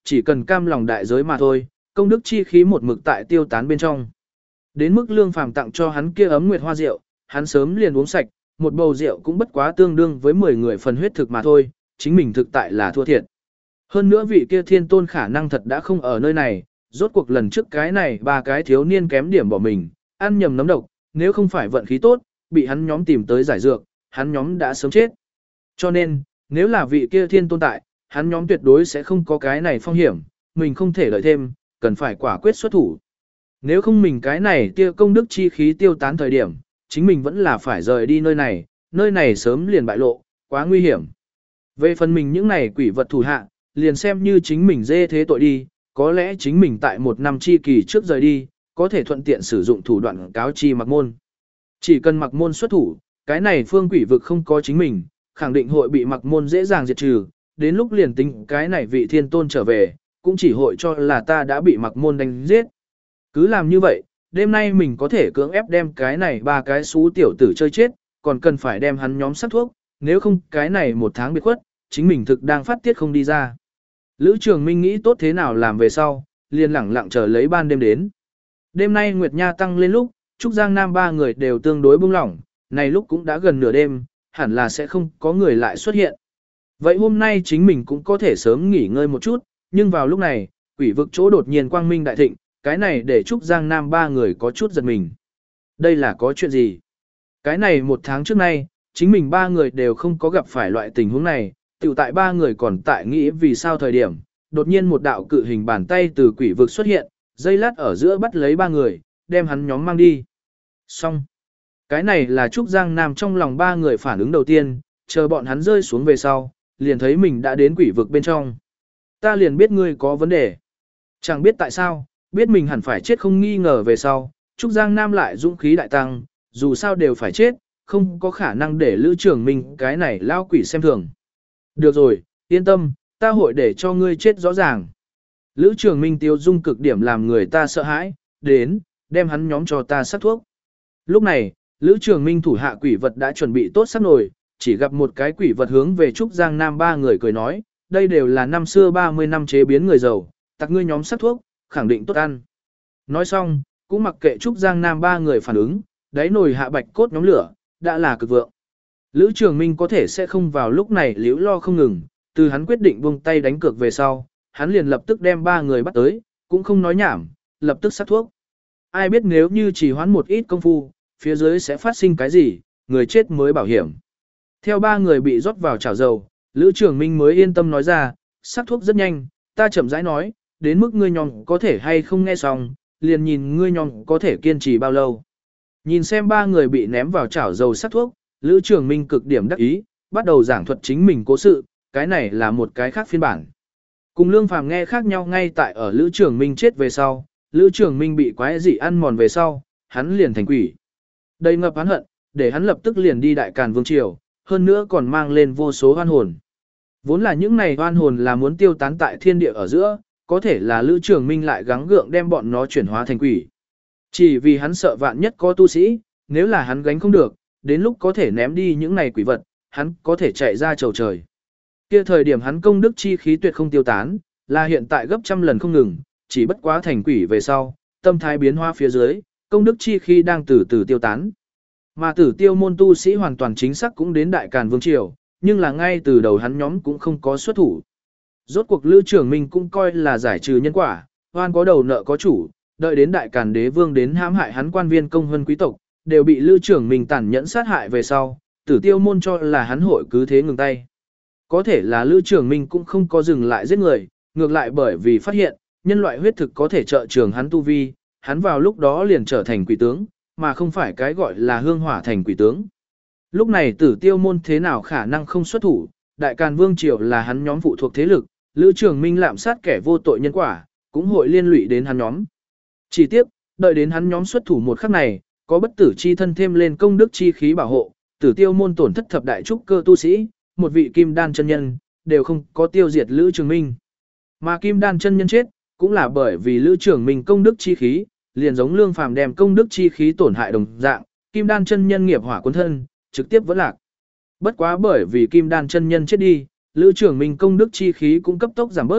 chỉ cần cam lòng đại giới mà thôi, công đức chi khí một mực tại tiêu tán bên trong. Đến mức Lương Phàm tặng cho hắn kia ấm nguyệt hoa rượu, hắn sớm liền uống sạch, một bầu rượu cũng bất quá tương đương với mười người phần huyết thực mà thôi, chính mình thực tại là thua thiệt. Hơn nữa vị kia thiên tôn khả năng thật đã không ở nơi này, rốt cuộc lần trước cái này ba cái thiếu niên kém điểm bỏ mình, ăn nhầm nấm độc, nếu không phải vận khí tốt, bị hắn nhóm tìm tới giải dược, hắn nhóm đã sớm chết. Cho nên, nếu là vị kia thiên tôn tại, hắn nhóm tuyệt đối sẽ không có cái này phong hiểm, mình không thể lợi thêm, cần phải quả quyết xuất thủ. Nếu không mình cái này tia công đức chi khí tiêu tán thời điểm, chính mình vẫn là phải rời đi nơi này, nơi này sớm liền bại lộ, quá nguy hiểm. Về phần mình những này quỷ vật thủ hạ, liền xem như chính mình dê thế tội đi, có lẽ chính mình tại một năm chi kỳ trước rời đi, có thể thuận tiện sử dụng thủ đoạn cáo chi Mặc Môn. Chỉ cần Mặc Môn xuất thủ, cái này phương quỷ vực không có chính mình, khẳng định hội bị Mặc Môn dễ dàng diệt trừ, đến lúc liền tính cái này vị thiên tôn trở về, cũng chỉ hội cho là ta đã bị Mặc Môn đánh giết. Cứ làm như vậy, đêm nay mình có thể cưỡng ép đem cái này ba cái xú tiểu tử chơi chết, còn cần phải đem hắn nhóm sắc thuốc, nếu không cái này một tháng biệt khuất, chính mình thực đang phát tiết không đi ra. Lữ Trường Minh nghĩ tốt thế nào làm về sau, liền lẳng lặng chờ lấy ban đêm đến. Đêm nay Nguyệt Nha tăng lên lúc, Trúc Giang Nam ba người đều tương đối buông lỏng, này lúc cũng đã gần nửa đêm, hẳn là sẽ không có người lại xuất hiện. Vậy hôm nay chính mình cũng có thể sớm nghỉ ngơi một chút, nhưng vào lúc này, quỷ vực chỗ đột nhiên quang minh đại thịnh, cái này để Trúc Giang Nam ba người có chút giật mình. Đây là có chuyện gì? Cái này một tháng trước nay, chính mình ba người đều không có gặp phải loại tình huống này, tiểu tại ba người còn tại nghĩ vì sao thời điểm, đột nhiên một đạo cự hình bàn tay từ quỷ vực xuất hiện, dây lát ở giữa bắt lấy ba người, đem hắn nhóm mang đi. Xong. Cái này là Trúc Giang Nam trong lòng ba người phản ứng đầu tiên, chờ bọn hắn rơi xuống về sau, liền thấy mình đã đến quỷ vực bên trong. Ta liền biết ngươi có vấn đề. Chẳng biết tại sao, biết mình hẳn phải chết không nghi ngờ về sau, Trúc Giang Nam lại dũng khí đại tăng, dù sao đều phải chết, không có khả năng để Lữ Trường Minh cái này lao quỷ xem thường. Được rồi, yên tâm, ta hội để cho ngươi chết rõ ràng. Lữ Trường Minh tiêu dung cực điểm làm người ta sợ hãi, đến, đem hắn nhóm cho ta sắc thuốc. Lúc này, Lữ Trường Minh thủ hạ quỷ vật đã chuẩn bị tốt sắc nồi, chỉ gặp một cái quỷ vật hướng về Trúc Giang Nam ba người cười nói, đây đều là năm xưa ba mươi năm chế biến người giàu, tặc ngươi nhóm sắc thuốc, khẳng định tốt ăn. Nói xong, cũng mặc kệ Trúc Giang Nam ba người phản ứng, đáy nồi hạ bạch cốt nhóm lửa, đã là cực vượng. Lữ Trường Minh có thể sẽ không vào lúc này liễu lo không ngừng, từ hắn quyết định buông tay đánh cược về sau, hắn liền lập tức đem ba người bắt tới, cũng không nói nhảm, lập tức sát thuốc. Ai biết nếu như chỉ hoãn một ít công phu, phía dưới sẽ phát sinh cái gì, người chết mới bảo hiểm. Theo ba người bị rót vào chảo dầu, Lữ Trường Minh mới yên tâm nói ra, sát thuốc rất nhanh, ta chậm rãi nói, đến mức ngươi nhóm có thể hay không nghe xong, liền nhìn ngươi nhóm có thể kiên trì bao lâu. Nhìn xem ba người bị ném vào chảo dầu sát thuốc, Lữ Trường Minh cực điểm đắc ý, bắt đầu giảng thuật chính mình cố sự, cái này là một cái khác phiên bản. Cùng Lương Phàm nghe khác nhau ngay tại ở Lữ Trường Minh chết về sau, Lữ Trường Minh bị quái dị ăn mòn về sau, hắn liền thành quỷ. Đầy ngập oán hận, để hắn lập tức liền đi Đại Càn Vương Triều, hơn nữa còn mang lên vô số oan hồn. Vốn là những này oan hồn là muốn tiêu tán tại thiên địa ở giữa, có thể là Lữ Trường Minh lại gắng gượng đem bọn nó chuyển hóa thành quỷ. Chỉ vì hắn sợ vạn nhất có tu sĩ, nếu là hắn gánh không được, đến lúc có thể ném đi những này quỷ vật, hắn có thể chạy ra chầu trời. Kia thời điểm hắn công đức chi khí tuyệt không tiêu tán, là hiện tại gấp trăm lần không ngừng, chỉ bất quá thành quỷ về sau, tâm thái biến hóa phía dưới, công đức chi khí đang từ từ tiêu tán. Mà Tử Tiêu môn tu sĩ hoàn toàn chính xác cũng đến Đại Càn Vương Triều, nhưng là ngay từ đầu hắn nhóm cũng không có xuất thủ. Rốt cuộc Lữ Trường Minh cũng coi là giải trừ nhân quả, oan có đầu nợ có chủ, đợi đến Đại Càn Đế Vương đến hãm hại hắn quan viên công hơn quý tộc, đều bị Lữ Trường Minh tàn nhẫn sát hại về sau, Tử Tiêu môn cho là hắn hội cứ thế ngừng tay. Có thể là Lữ Trường Minh cũng không có dừng lại giết người, ngược lại bởi vì phát hiện, nhân loại huyết thực có thể trợ trường hắn tu vi, hắn vào lúc đó liền trở thành quỷ tướng, mà không phải cái gọi là hương hỏa thành quỷ tướng. Lúc này Tử Tiêu môn thế nào khả năng không xuất thủ, Đại Càn Vương Triều là hắn nhóm phụ thuộc thế lực, Lữ Trường Minh lạm sát kẻ vô tội nhân quả, cũng hội liên lụy đến hắn nhóm. Chỉ tiếc, đợi đến hắn nhóm xuất thủ một khắc này, có bất tử chi thân thêm lên công đức chi khí bảo hộ, Tử Tiêu môn tổn thất thập đại trúc cơ tu sĩ, một vị kim đan chân nhân, đều không có tiêu diệt Lữ Trường Minh. Mà kim đan chân nhân chết, cũng là bởi vì Lữ Trường Minh công đức chi khí, liền giống Lương Phàm đem công đức chi khí tổn hại đồng dạng, kim đan chân nhân nghiệp hỏa cuốn thân, trực tiếp vẫn lạc. Bất quá bởi vì kim đan chân nhân chết đi, Lữ Trường Minh công đức chi khí cũng cấp tốc giảm bớt,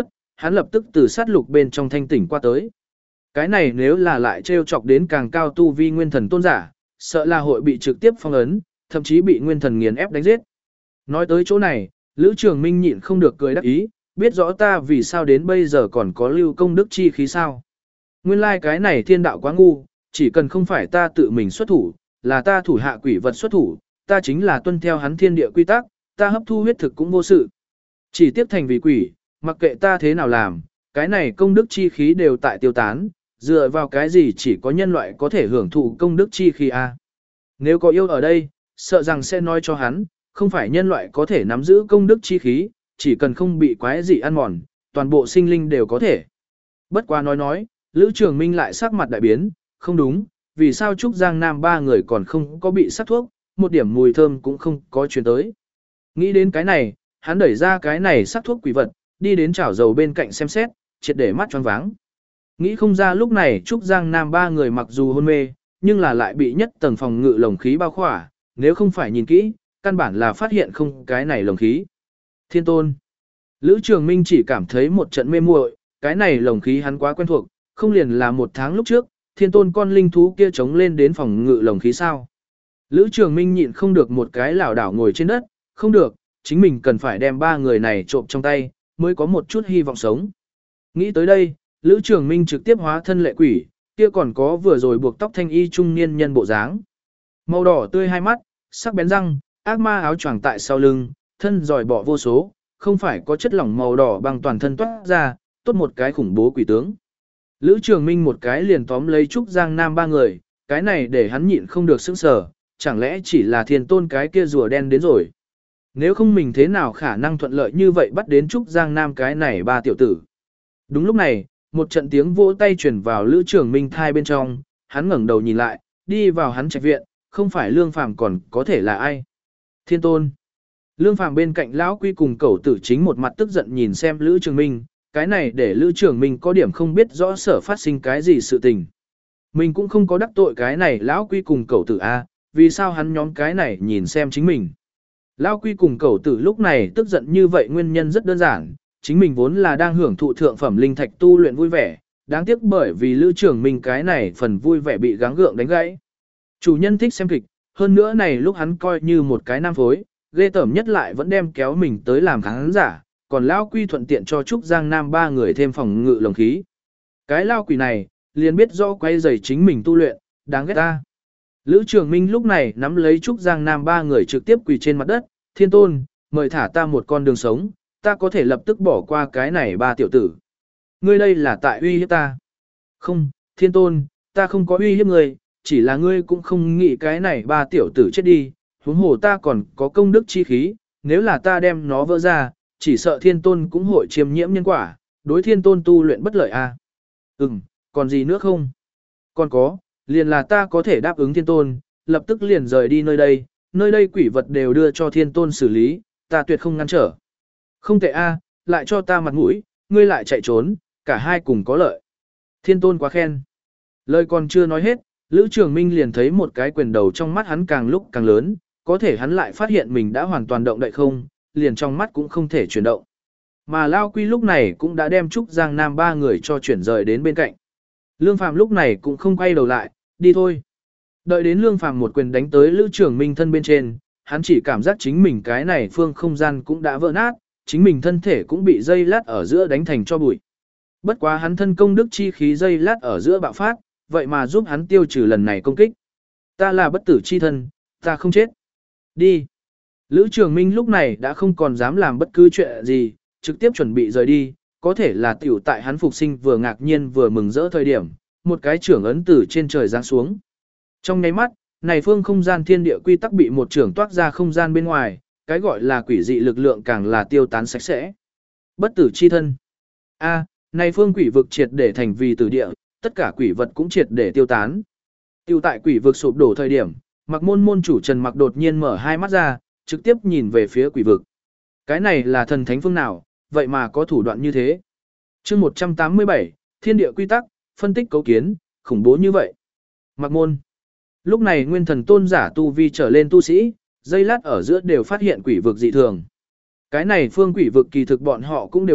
hắn lập tức từ sát lục bên trong thanh tỉnh qua tới. Cái này nếu là lại trêu chọc đến càng cao tu vi nguyên thần tôn giả, sợ là hội bị trực tiếp phong ấn, thậm chí bị nguyên thần nghiền ép đánh giết. Nói tới chỗ này, Lữ Trường Minh nhịn không được cười đắc ý, biết rõ ta vì sao đến bây giờ còn có lưu công đức chi khí sao. Nguyên lai like cái này thiên đạo quá ngu, chỉ cần không phải ta tự mình xuất thủ, là ta thủ hạ quỷ vật xuất thủ, ta chính là tuân theo hắn thiên địa quy tắc, ta hấp thu huyết thực cũng vô sự. Chỉ tiếp thành vì quỷ, mặc kệ ta thế nào làm, cái này công đức chi khí đều tại tiêu tán, dựa vào cái gì chỉ có nhân loại có thể hưởng thụ công đức chi khí a? Nếu có yêu ở đây, sợ rằng sẽ nói cho hắn, không phải nhân loại có thể nắm giữ công đức chi khí, chỉ cần không bị quái gì ăn mòn, toàn bộ sinh linh đều có thể. Bất quá nói nói, Lữ Trường Minh lại sắc mặt đại biến, không đúng, vì sao Trúc Giang Nam ba người còn không có bị sát thuốc, một điểm mùi thơm cũng không có truyền tới. Nghĩ đến cái này, hắn đẩy ra cái này sát thuốc quỷ vật, đi đến chảo dầu bên cạnh xem xét, triệt để mắt choáng váng. Nghĩ không ra lúc này Trúc Giang Nam ba người mặc dù hôn mê, nhưng là lại bị nhất tầng phòng ngự lồng khí bao khỏa, nếu không phải nhìn kỹ, căn bản là phát hiện không cái này lồng khí. Thiên Tôn. Lữ Trường Minh chỉ cảm thấy một trận mê muội, cái này lồng khí hắn quá quen thuộc, không liền là một tháng lúc trước, Thiên Tôn con linh thú kia chống lên đến phòng ngự lồng khí sao. Lữ Trường Minh nhịn không được một cái lảo đảo ngồi trên đất, không được, chính mình cần phải đem ba người này trộm trong tay, mới có một chút hy vọng sống. Nghĩ tới đây, Lữ Trường Minh trực tiếp hóa thân lệ quỷ, kia còn có vừa rồi buộc tóc thanh y trung niên nhân bộ dáng. Màu đỏ tươi hai mắt, sắc bén răng, ác ma áo choàng tại sau lưng, thân giỏi bỏ vô số, không phải có chất lỏng màu đỏ bằng toàn thân toát ra, tốt một cái khủng bố quỷ tướng. Lữ Trường Minh một cái liền tóm lấy Trúc Giang Nam ba người, cái này để hắn nhịn không được sững sờ, chẳng lẽ chỉ là Thiên Tôn cái kia rùa đen đến rồi. Nếu không mình thế nào khả năng thuận lợi như vậy bắt đến Trúc Giang Nam cái này ba tiểu tử. Đúng lúc này, một trận tiếng vỗ tay truyền vào Lữ Trường Minh thai bên trong, hắn ngẩng đầu nhìn lại, đi vào hắn trạch viện, không phải Lương Phàm còn có thể là ai. Thiên Tôn. Lương Phàm bên cạnh lão quy cùng cẩu tử chính một mặt tức giận nhìn xem Lữ Trường Minh, cái này để Lữ Trường Minh có điểm không biết rõ sở phát sinh cái gì sự tình. Mình cũng không có đắc tội cái này lão quy cùng cẩu tử a, vì sao hắn nhóm cái này nhìn xem chính mình. Lão quy cùng cẩu tử lúc này tức giận như vậy nguyên nhân rất đơn giản, chính mình vốn là đang hưởng thụ thượng phẩm linh thạch tu luyện vui vẻ, đáng tiếc bởi vì Lữ Trường Minh cái này phần vui vẻ bị gắng gượng đánh gãy. Chủ nhân thích xem kịch, hơn nữa này lúc hắn coi như một cái nam phối, ghê tởm nhất lại vẫn đem kéo mình tới làm khán giả, còn lão quy thuận tiện cho Trúc Giang Nam ba người thêm phòng ngự lồng khí. Cái lao quỷ này, liền biết rõ quay giày chính mình tu luyện, đáng ghét ta. Lữ Trường Minh lúc này nắm lấy Trúc Giang Nam ba người trực tiếp quỳ trên mặt đất, Thiên Tôn, mời thả ta một con đường sống, ta có thể lập tức bỏ qua cái này ba tiểu tử. Ngươi đây là tại uy hiếp ta. Không, Thiên Tôn, ta không có uy hiếp ngươi, chỉ là ngươi cũng không nghĩ cái này ba tiểu tử chết đi, huống hồ ta còn có công đức chi khí, nếu là ta đem nó vỡ ra, chỉ sợ Thiên Tôn cũng hội chiêm nhiễm nhân quả, đối Thiên Tôn tu luyện bất lợi a. À? Ừm, còn gì nữa không? Còn có, liền là ta có thể đáp ứng Thiên Tôn, lập tức liền rời đi nơi đây, nơi đây quỷ vật đều đưa cho Thiên Tôn xử lý, ta tuyệt không ngăn trở. Không tệ a, lại cho ta mặt mũi, ngươi lại chạy trốn, cả hai cùng có lợi. Thiên Tôn quá khen. Lời còn chưa nói hết, Lữ Trường Minh liền thấy một cái quyền đầu trong mắt hắn càng lúc càng lớn, có thể hắn lại phát hiện mình đã hoàn toàn động đậy không, liền trong mắt cũng không thể chuyển động. Mà Lao Quy lúc này cũng đã đem Trúc Giang Nam ba người cho chuyển rời đến bên cạnh. Lương Phàm lúc này cũng không quay đầu lại, đi thôi. Đợi đến Lương Phàm một quyền đánh tới Lữ Trường Minh thân bên trên, hắn chỉ cảm giác chính mình cái này phương không gian cũng đã vỡ nát, chính mình thân thể cũng bị dây lát ở giữa đánh thành cho bụi. Bất quá hắn thân công đức chi khí dây lát ở giữa bạo phát, vậy mà giúp hắn tiêu trừ lần này công kích. Ta là bất tử chi thân, ta không chết. Đi. Lữ Trường Minh lúc này đã không còn dám làm bất cứ chuyện gì, trực tiếp chuẩn bị rời đi, có thể là tiểu tại hắn phục sinh vừa ngạc nhiên vừa mừng rỡ thời điểm, một cái trưởng ấn từ trên trời giáng xuống. Trong nháy mắt, này phương không gian thiên địa quy tắc bị một trưởng toát ra không gian bên ngoài, cái gọi là quỷ dị lực lượng càng là tiêu tán sạch sẽ. Bất tử chi thân. A, này phương quỷ vực triệt để thành vì tử địa, tất cả quỷ vật cũng triệt để tiêu tán. Tiêu tại quỷ vực sụp đổ thời điểm, Mặc Môn môn chủ Trần Mặc đột nhiên mở hai mắt ra, trực tiếp nhìn về phía quỷ vực. Cái này là thần thánh phương nào, vậy mà có thủ đoạn như thế. Chương một trăm tám mươi bảy, Thiên địa quy tắc, phân tích cấu kiến, khủng bố như vậy. Mặc Môn. Lúc này nguyên thần tôn giả tu vi trở lên tu sĩ, giây lát ở giữa đều phát hiện quỷ vực dị thường. Cái này phương quỷ vực kỳ thực bọn họ cũng đều biết,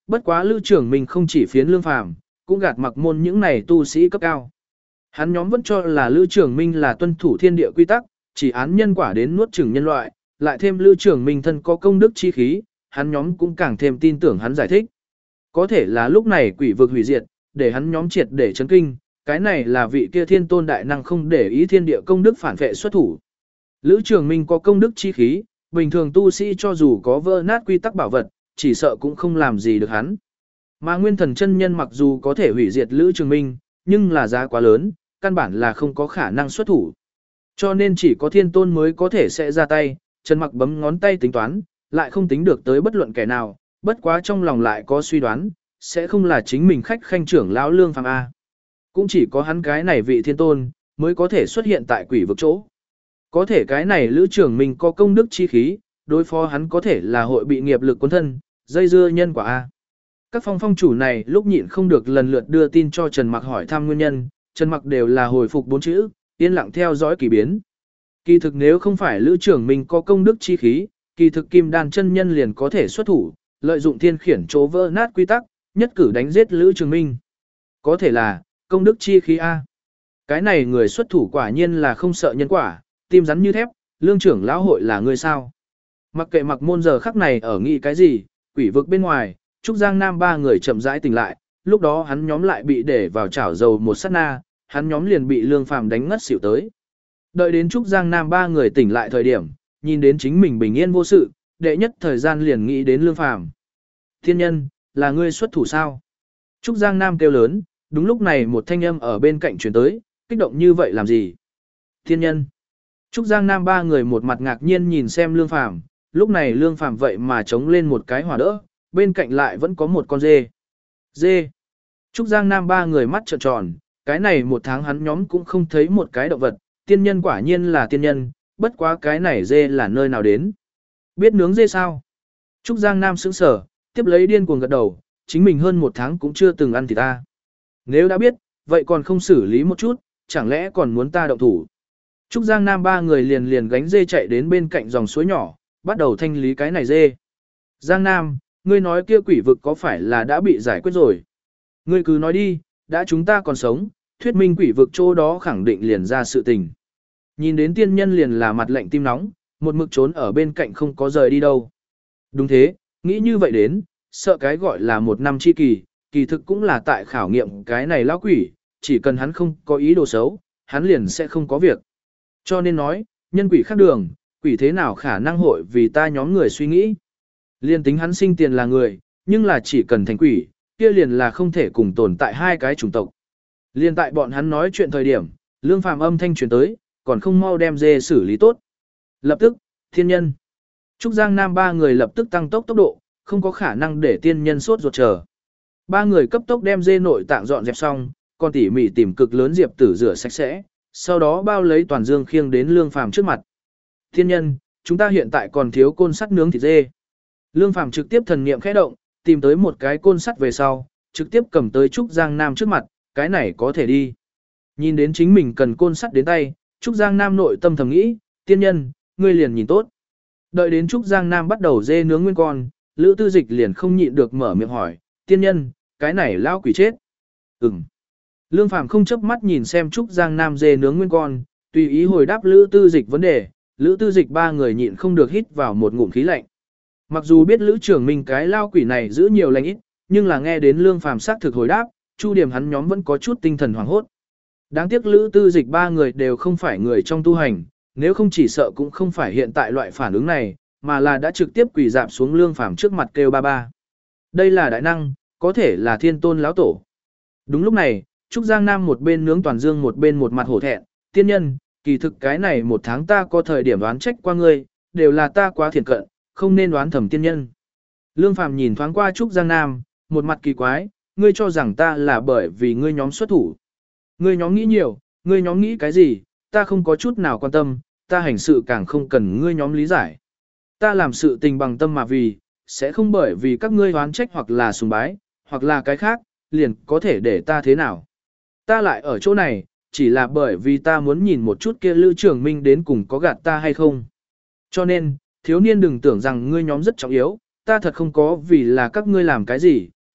Bất quá Lữ Trường Minh không chỉ phiến Lương Phàm, cũng gạt mặc môn những này tu sĩ cấp cao. Hắn nhóm vẫn cho là Lữ Trường Minh là tuân thủ thiên địa quy tắc, chỉ án nhân quả đến nuốt chửng nhân loại, lại thêm Lữ Trường Minh thân có công đức chi khí, hắn nhóm cũng càng thêm tin tưởng hắn giải thích. Có thể là lúc này quỷ vực hủy diệt, để hắn nhóm triệt để chấn kinh, cái này là vị kia thiên tôn đại năng không để ý thiên địa công đức phản vệ xuất thủ. Lữ Trường Minh có công đức chi khí, bình thường tu sĩ cho dù có vỡ nát quy tắc bảo vật, chỉ sợ cũng không làm gì được hắn. Mà Nguyên Thần chân nhân mặc dù có thể hủy diệt Lữ Trường Minh, nhưng là giá quá lớn, căn bản là không có khả năng xuất thủ. Cho nên chỉ có thiên tôn mới có thể sẽ ra tay, Trần Mặc bấm ngón tay tính toán, lại không tính được tới bất luận kẻ nào, bất quá trong lòng lại có suy đoán, sẽ không là chính mình khách khanh trưởng lão Lương Phàm A. Cũng chỉ có hắn cái này vị thiên tôn, mới có thể xuất hiện tại quỷ vực chỗ. Có thể cái này Lữ Trường Minh có công đức chi khí, đối phó hắn có thể là hội bị nghiệp lực cuốn thân, dây dưa nhân quả A. Các phong phong chủ này lúc nhịn không được lần lượt đưa tin cho Trần Mặc hỏi thăm nguyên nhân, Trần Mặc đều là hồi phục bốn chữ, yên lặng theo dõi kỳ biến. Kỳ thực nếu không phải Lữ Trường Minh có công đức chi khí, kỳ thực Kim Đan chân nhân liền có thể xuất thủ, lợi dụng thiên khiển chỗ vỡ nát quy tắc, nhất cử đánh giết Lữ Trường Minh. Có thể là công đức chi khí A. Cái này người xuất thủ quả nhiên là không sợ nhân quả, tim rắn như thép, Lương trưởng lão hội là người sao. Mặc kệ mặc môn giờ khắc này ở nghĩ cái gì, quỷ vực bên ngoài, Trúc Giang Nam ba người chậm rãi tỉnh lại, lúc đó hắn nhóm lại bị để vào chảo dầu một sát na, hắn nhóm liền bị Lương Phàm đánh ngất xỉu tới. Đợi đến Trúc Giang Nam ba người tỉnh lại thời điểm, nhìn đến chính mình bình yên vô sự, đệ nhất thời gian liền nghĩ đến Lương Phàm. Thiên nhân, là ngươi xuất thủ sao? Trúc Giang Nam kêu lớn, đúng lúc này một thanh âm ở bên cạnh truyền tới, kích động như vậy làm gì? Thiên nhân. Trúc Giang Nam ba người một mặt ngạc nhiên nhìn xem Lương Phàm, lúc này Lương Phàm vậy mà chống lên một cái hỏa đỡ, bên cạnh lại vẫn có một con dê. Dê. Trúc Giang Nam ba người mắt trợn tròn, cái này một tháng hắn nhóm cũng không thấy một cái động vật, tiên nhân quả nhiên là tiên nhân, bất quá cái này dê là nơi nào đến. Biết nướng dê sao? Trúc Giang Nam sững sờ, tiếp lấy điên cuồng gật đầu, chính mình hơn một tháng cũng chưa từng ăn thịt ta. Nếu đã biết, vậy còn không xử lý một chút, chẳng lẽ còn muốn ta động thủ. Trúc Giang Nam ba người liền liền gánh dê chạy đến bên cạnh dòng suối nhỏ, bắt đầu thanh lý cái này dê. Giang Nam, ngươi nói kia quỷ vực có phải là đã bị giải quyết rồi? Ngươi cứ nói đi, đã chúng ta còn sống, thuyết minh quỷ vực chỗ đó khẳng định liền ra sự tình. Nhìn đến tiên nhân liền là mặt lạnh tim nóng, một mực trốn ở bên cạnh không có rời đi đâu. Đúng thế, nghĩ như vậy đến, sợ cái gọi là một năm chi kỳ, kỳ thực cũng là tại khảo nghiệm cái này lão quỷ, chỉ cần hắn không có ý đồ xấu, hắn liền sẽ không có việc. Cho nên nói, nhân quỷ khác đường, quỷ thế nào khả năng hội vì ta nhóm người suy nghĩ. Liên tính hắn sinh tiền là người, nhưng là chỉ cần thành quỷ, kia liền là không thể cùng tồn tại hai cái chủng tộc. Liên tại bọn hắn nói chuyện thời điểm, Lương Phàm âm thanh truyền tới, còn không mau đem dê xử lý tốt. Lập tức, thiên nhân. Trúc Giang Nam ba người lập tức tăng tốc tốc độ, không có khả năng để tiên nhân sốt ruột chờ. Ba người cấp tốc đem dê nội tạng dọn dẹp xong, còn tỉ mỉ tìm cực lớn diệp tử rửa sạch sẽ, sau đó bao lấy toàn dương khiêng đến Lương Phàm trước mặt. Thiên nhân, chúng ta hiện tại còn thiếu côn sắt nướng thịt dê. Lương Phàm trực tiếp thần niệm khẽ động, tìm tới một cái côn sắt về sau, trực tiếp cầm tới Trúc Giang Nam trước mặt, cái này có thể đi. Nhìn đến chính mình cần côn sắt đến tay, Trúc Giang Nam nội tâm thầm nghĩ, tiên nhân, ngươi liền nhìn tốt. Đợi đến Trúc Giang Nam bắt đầu dê nướng nguyên con, Lữ Tư Dịch liền không nhịn được mở miệng hỏi, tiên nhân, cái này lão quỷ chết. Ừm. Lương Phàm không chớp mắt nhìn xem Trúc Giang Nam dê nướng nguyên con, tùy ý hồi đáp Lữ Tư Dịch vấn đề, Lữ Tư Dịch ba người nhịn không được hít vào một ngụm khí lạnh. Mặc dù biết Lữ Trường Minh cái lao quỷ này giữ nhiều lành ít, nhưng là nghe đến Lương Phàm xác thực hồi đáp, Chu Điểm hắn nhóm vẫn có chút tinh thần hoảng hốt. Đáng tiếc Lữ Tư Dịch ba người đều không phải người trong tu hành, nếu không chỉ sợ cũng không phải hiện tại loại phản ứng này, mà là đã trực tiếp quỳ dạp xuống Lương Phàm trước mặt kêu ba ba. Đây là đại năng, có thể là thiên tôn lão tổ. Đúng lúc này, Trúc Giang Nam một bên nướng toàn dương một bên một mặt hổ thẹn, tiên nhân, kỳ thực cái này một tháng ta có thời điểm đoán trách qua ngươi, đều là ta quá thiện cận, không nên đoán thầm tiên nhân. Lương Phàm nhìn thoáng qua Trúc Giang Nam, một mặt kỳ quái, ngươi cho rằng ta là bởi vì ngươi nhóm xuất thủ. Ngươi nhóm nghĩ nhiều, ngươi nhóm nghĩ cái gì, ta không có chút nào quan tâm, ta hành sự càng không cần ngươi nhóm lý giải. Ta làm sự tình bằng tâm mà vì, sẽ không bởi vì các ngươi đoán trách hoặc là sùng bái, hoặc là cái khác, liền có thể để ta thế nào. Ta lại ở chỗ này, chỉ là bởi vì ta muốn nhìn một chút kia Lữ Trường Minh đến cùng có gạt ta hay không. Cho nên, thiếu niên đừng tưởng rằng ngươi nhóm rất trọng yếu, ta thật không có vì là các ngươi làm cái gì,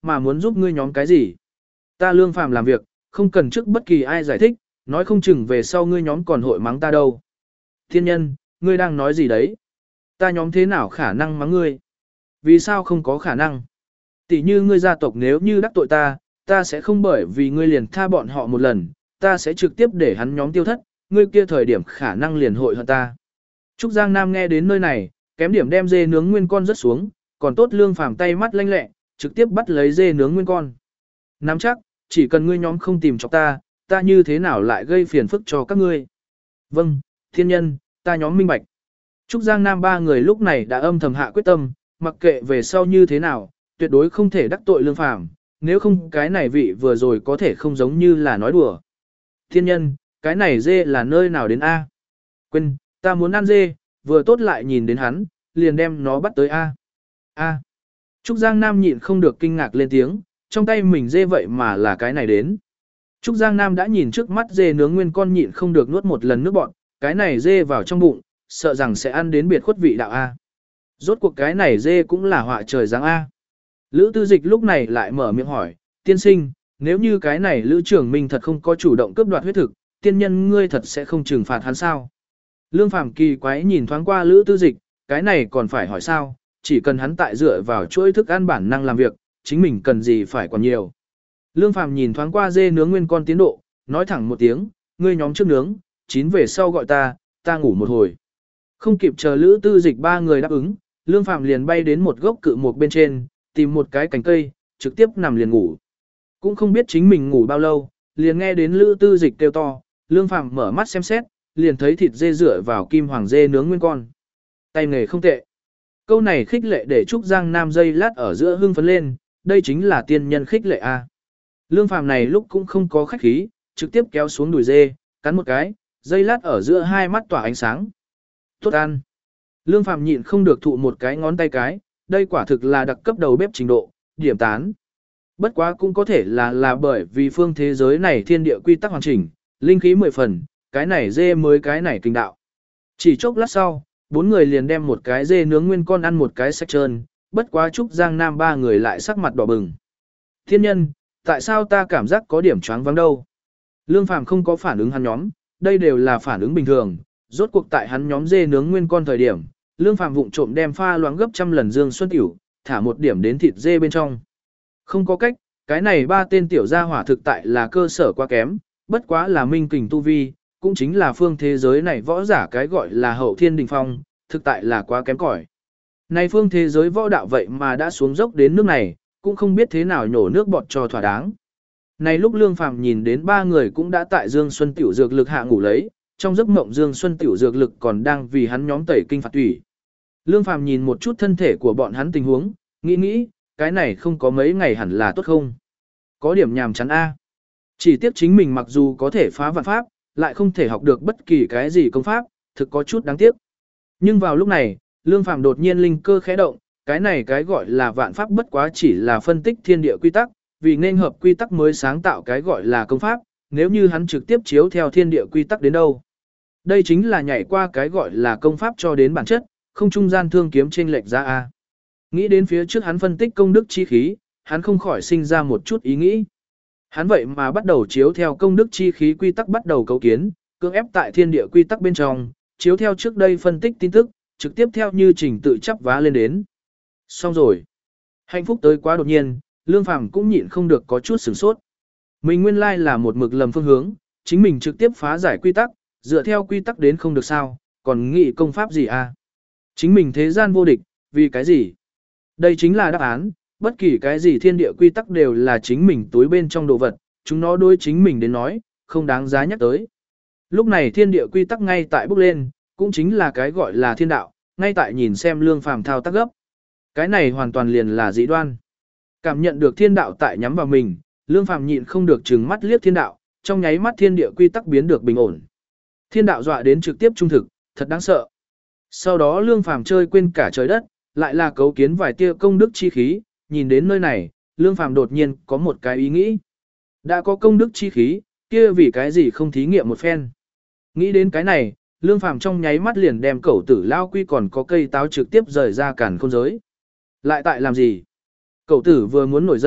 mà muốn giúp ngươi nhóm cái gì. Ta Lương Phàm làm việc, không cần trước bất kỳ ai giải thích, nói không chừng về sau ngươi nhóm còn hội mắng ta đâu. Thiên nhân, ngươi đang nói gì đấy? Ta nhóm thế nào khả năng mắng ngươi? Vì sao không có khả năng? Tỷ như ngươi gia tộc nếu như đắc tội ta, ta sẽ không bởi vì ngươi liền tha bọn họ một lần, ta sẽ trực tiếp để hắn nhóm tiêu thất, ngươi kia thời điểm khả năng liền hội hận ta. Trúc Giang Nam nghe đến nơi này, kém điểm đem dê nướng nguyên con rớt xuống, còn tốt Lương Phàm tay mắt lanh lẹ, trực tiếp bắt lấy dê nướng nguyên con. Nắm chắc, chỉ cần ngươi nhóm không tìm chọc ta, ta như thế nào lại gây phiền phức cho các ngươi. Vâng, thiên nhân, ta nhóm minh bạch. Trúc Giang Nam ba người lúc này đã âm thầm hạ quyết tâm, mặc kệ về sau như thế nào, tuyệt đối không thể đắc tội Lương Phàm, nếu không cái này vị vừa rồi có thể không giống như là nói đùa. Thiên nhân, cái này dê là nơi nào đến A? Quên, ta muốn ăn dê, vừa tốt lại nhìn đến hắn, liền đem nó bắt tới A. A. Trúc Giang Nam nhịn không được kinh ngạc lên tiếng, trong tay mình dê vậy mà là cái này đến. Trúc Giang Nam đã nhìn trước mắt dê nướng nguyên con nhịn không được nuốt một lần nước bọn, cái này dê vào trong bụng, sợ rằng sẽ ăn đến biệt khuất vị đạo A. Rốt cuộc cái này dê cũng là họa trời giáng A. Lữ Tư Dịch lúc này lại mở miệng hỏi, tiên sinh, nếu như cái này Lữ Trường Minh thật không có chủ động cướp đoạt huyết thực, tiên nhân ngươi thật sẽ không trừng phạt hắn sao? Lương Phàm kỳ quái nhìn thoáng qua Lữ Tư Dịch, cái này còn phải hỏi sao, chỉ cần hắn tại dựa vào chuỗi thức ăn bản năng làm việc, chính mình cần gì phải còn nhiều. Lương Phàm nhìn thoáng qua dê nướng nguyên con tiến độ, nói thẳng một tiếng, ngươi nhóm trước nướng, chín về sau gọi ta, ta ngủ một hồi. Không kịp chờ Lữ Tư Dịch ba người đáp ứng, Lương Phàm liền bay đến một gốc cự mục bên trên, tìm một cái cành cây, trực tiếp nằm liền ngủ. Cũng không biết chính mình ngủ bao lâu, liền nghe đến Lữ Tư Dịch kêu to, Lương Phàm mở mắt xem xét, liền thấy thịt dê rửa vào kim hoàng dê nướng nguyên con. Tay nghề không tệ. Câu này khích lệ để Trúc Giang Nam dây lát ở giữa hưng phấn lên, đây chính là tiên nhân khích lệ a. Lương Phàm này lúc cũng không có khách khí, trực tiếp kéo xuống đùi dê, cắn một cái, dây lát ở giữa hai mắt tỏa ánh sáng. Tốt ăn. Lương Phàm nhịn không được thụ một cái ngón tay cái, đây quả thực là đặc cấp đầu bếp trình độ, điểm tán. Bất quá cũng có thể là là bởi vì phương thế giới này thiên địa quy tắc hoàn chỉnh, linh khí mười phần, cái này dê mới cái này kinh đạo. Chỉ chốc lát sau, bốn người liền đem một cái dê nướng nguyên con ăn một cái sạch trơn, bất quá Trúc Giang Nam ba người lại sắc mặt đỏ bừng. Thiên nhân, tại sao ta cảm giác có điểm choáng váng đâu? Lương Phàm không có phản ứng hắn nhóm, đây đều là phản ứng bình thường, rốt cuộc tại hắn nhóm dê nướng nguyên con thời điểm, Lương Phàm vụng trộm đem pha loãng gấp trăm lần dương xuân tiểu, thả một điểm đến thịt dê bên trong. Không có cách, cái này ba tên tiểu gia hỏa thực tại là cơ sở quá kém, bất quá là minh kình tu vi, cũng chính là phương thế giới này võ giả cái gọi là hậu thiên đỉnh phong, thực tại là quá kém cỏi. Này phương thế giới võ đạo vậy mà đã xuống dốc đến nước này, cũng không biết thế nào nhổ nước bọt cho thỏa đáng. Này lúc Lương Phàm nhìn đến ba người cũng đã tại Dương Xuân tiểu dược lực hạ ngủ lấy, trong giấc mộng Dương Xuân tiểu dược lực còn đang vì hắn nhóm tẩy kinh phạt tủy. Lương Phàm nhìn một chút thân thể của bọn hắn tình huống, nghĩ nghĩ, cái này không có mấy ngày hẳn là tốt không? Có điểm nhàm chán a. Chỉ tiếc chính mình mặc dù có thể phá vạn pháp, lại không thể học được bất kỳ cái gì công pháp, thực có chút đáng tiếc. Nhưng vào lúc này, Lương Phàm đột nhiên linh cơ khẽ động, cái này cái gọi là vạn pháp bất quá chỉ là phân tích thiên địa quy tắc, vì nên hợp quy tắc mới sáng tạo cái gọi là công pháp, nếu như hắn trực tiếp chiếu theo thiên địa quy tắc đến đâu. Đây chính là nhảy qua cái gọi là công pháp cho đến bản chất, không trung gian thương kiếm trên lệch ra a. Nghĩ đến phía trước hắn phân tích công đức chi khí, hắn không khỏi sinh ra một chút ý nghĩ. Hắn vậy mà bắt đầu chiếu theo công đức chi khí quy tắc bắt đầu cấu kiến, cưỡng ép tại thiên địa quy tắc bên trong, chiếu theo trước đây phân tích tin tức, trực tiếp theo như trình tự chắp vá lên đến. Xong rồi. Hạnh phúc tới quá đột nhiên, Lương Phàm cũng nhịn không được có chút sửng sốt. Mình nguyên lai là một mực lầm phương hướng, chính mình trực tiếp phá giải quy tắc, dựa theo quy tắc đến không được sao, còn nghĩ công pháp gì à? Chính mình thế gian vô địch, vì cái gì? Đây chính là đáp án, bất kỳ cái gì thiên địa quy tắc đều là chính mình túi bên trong đồ vật, chúng nó đối chính mình đến nói, không đáng giá nhắc tới. Lúc này thiên địa quy tắc ngay tại bước lên, cũng chính là cái gọi là thiên đạo, ngay tại nhìn xem Lương Phàm thao tác gấp. Cái này hoàn toàn liền là dị đoan. Cảm nhận được thiên đạo tại nhắm vào mình, Lương Phàm nhịn không được trừng mắt liếc thiên đạo, trong nháy mắt thiên địa quy tắc biến được bình ổn. Thiên đạo dọa đến trực tiếp trung thực, thật đáng sợ. Sau đó Lương Phàm chơi quên cả trời đất, lại là cấu kiến vài tia công đức chi khí, nhìn đến nơi này, Lương Phàm đột nhiên có một cái ý nghĩ. Đã có công đức chi khí, kia vì cái gì không thí nghiệm một phen. Nghĩ đến cái này, Lương Phàm trong nháy mắt liền đem cẩu tử lao quy còn có cây táo trực tiếp rời ra cản khôn giới. Lại tại làm gì? Cẩu tử vừa muốn nổi giận,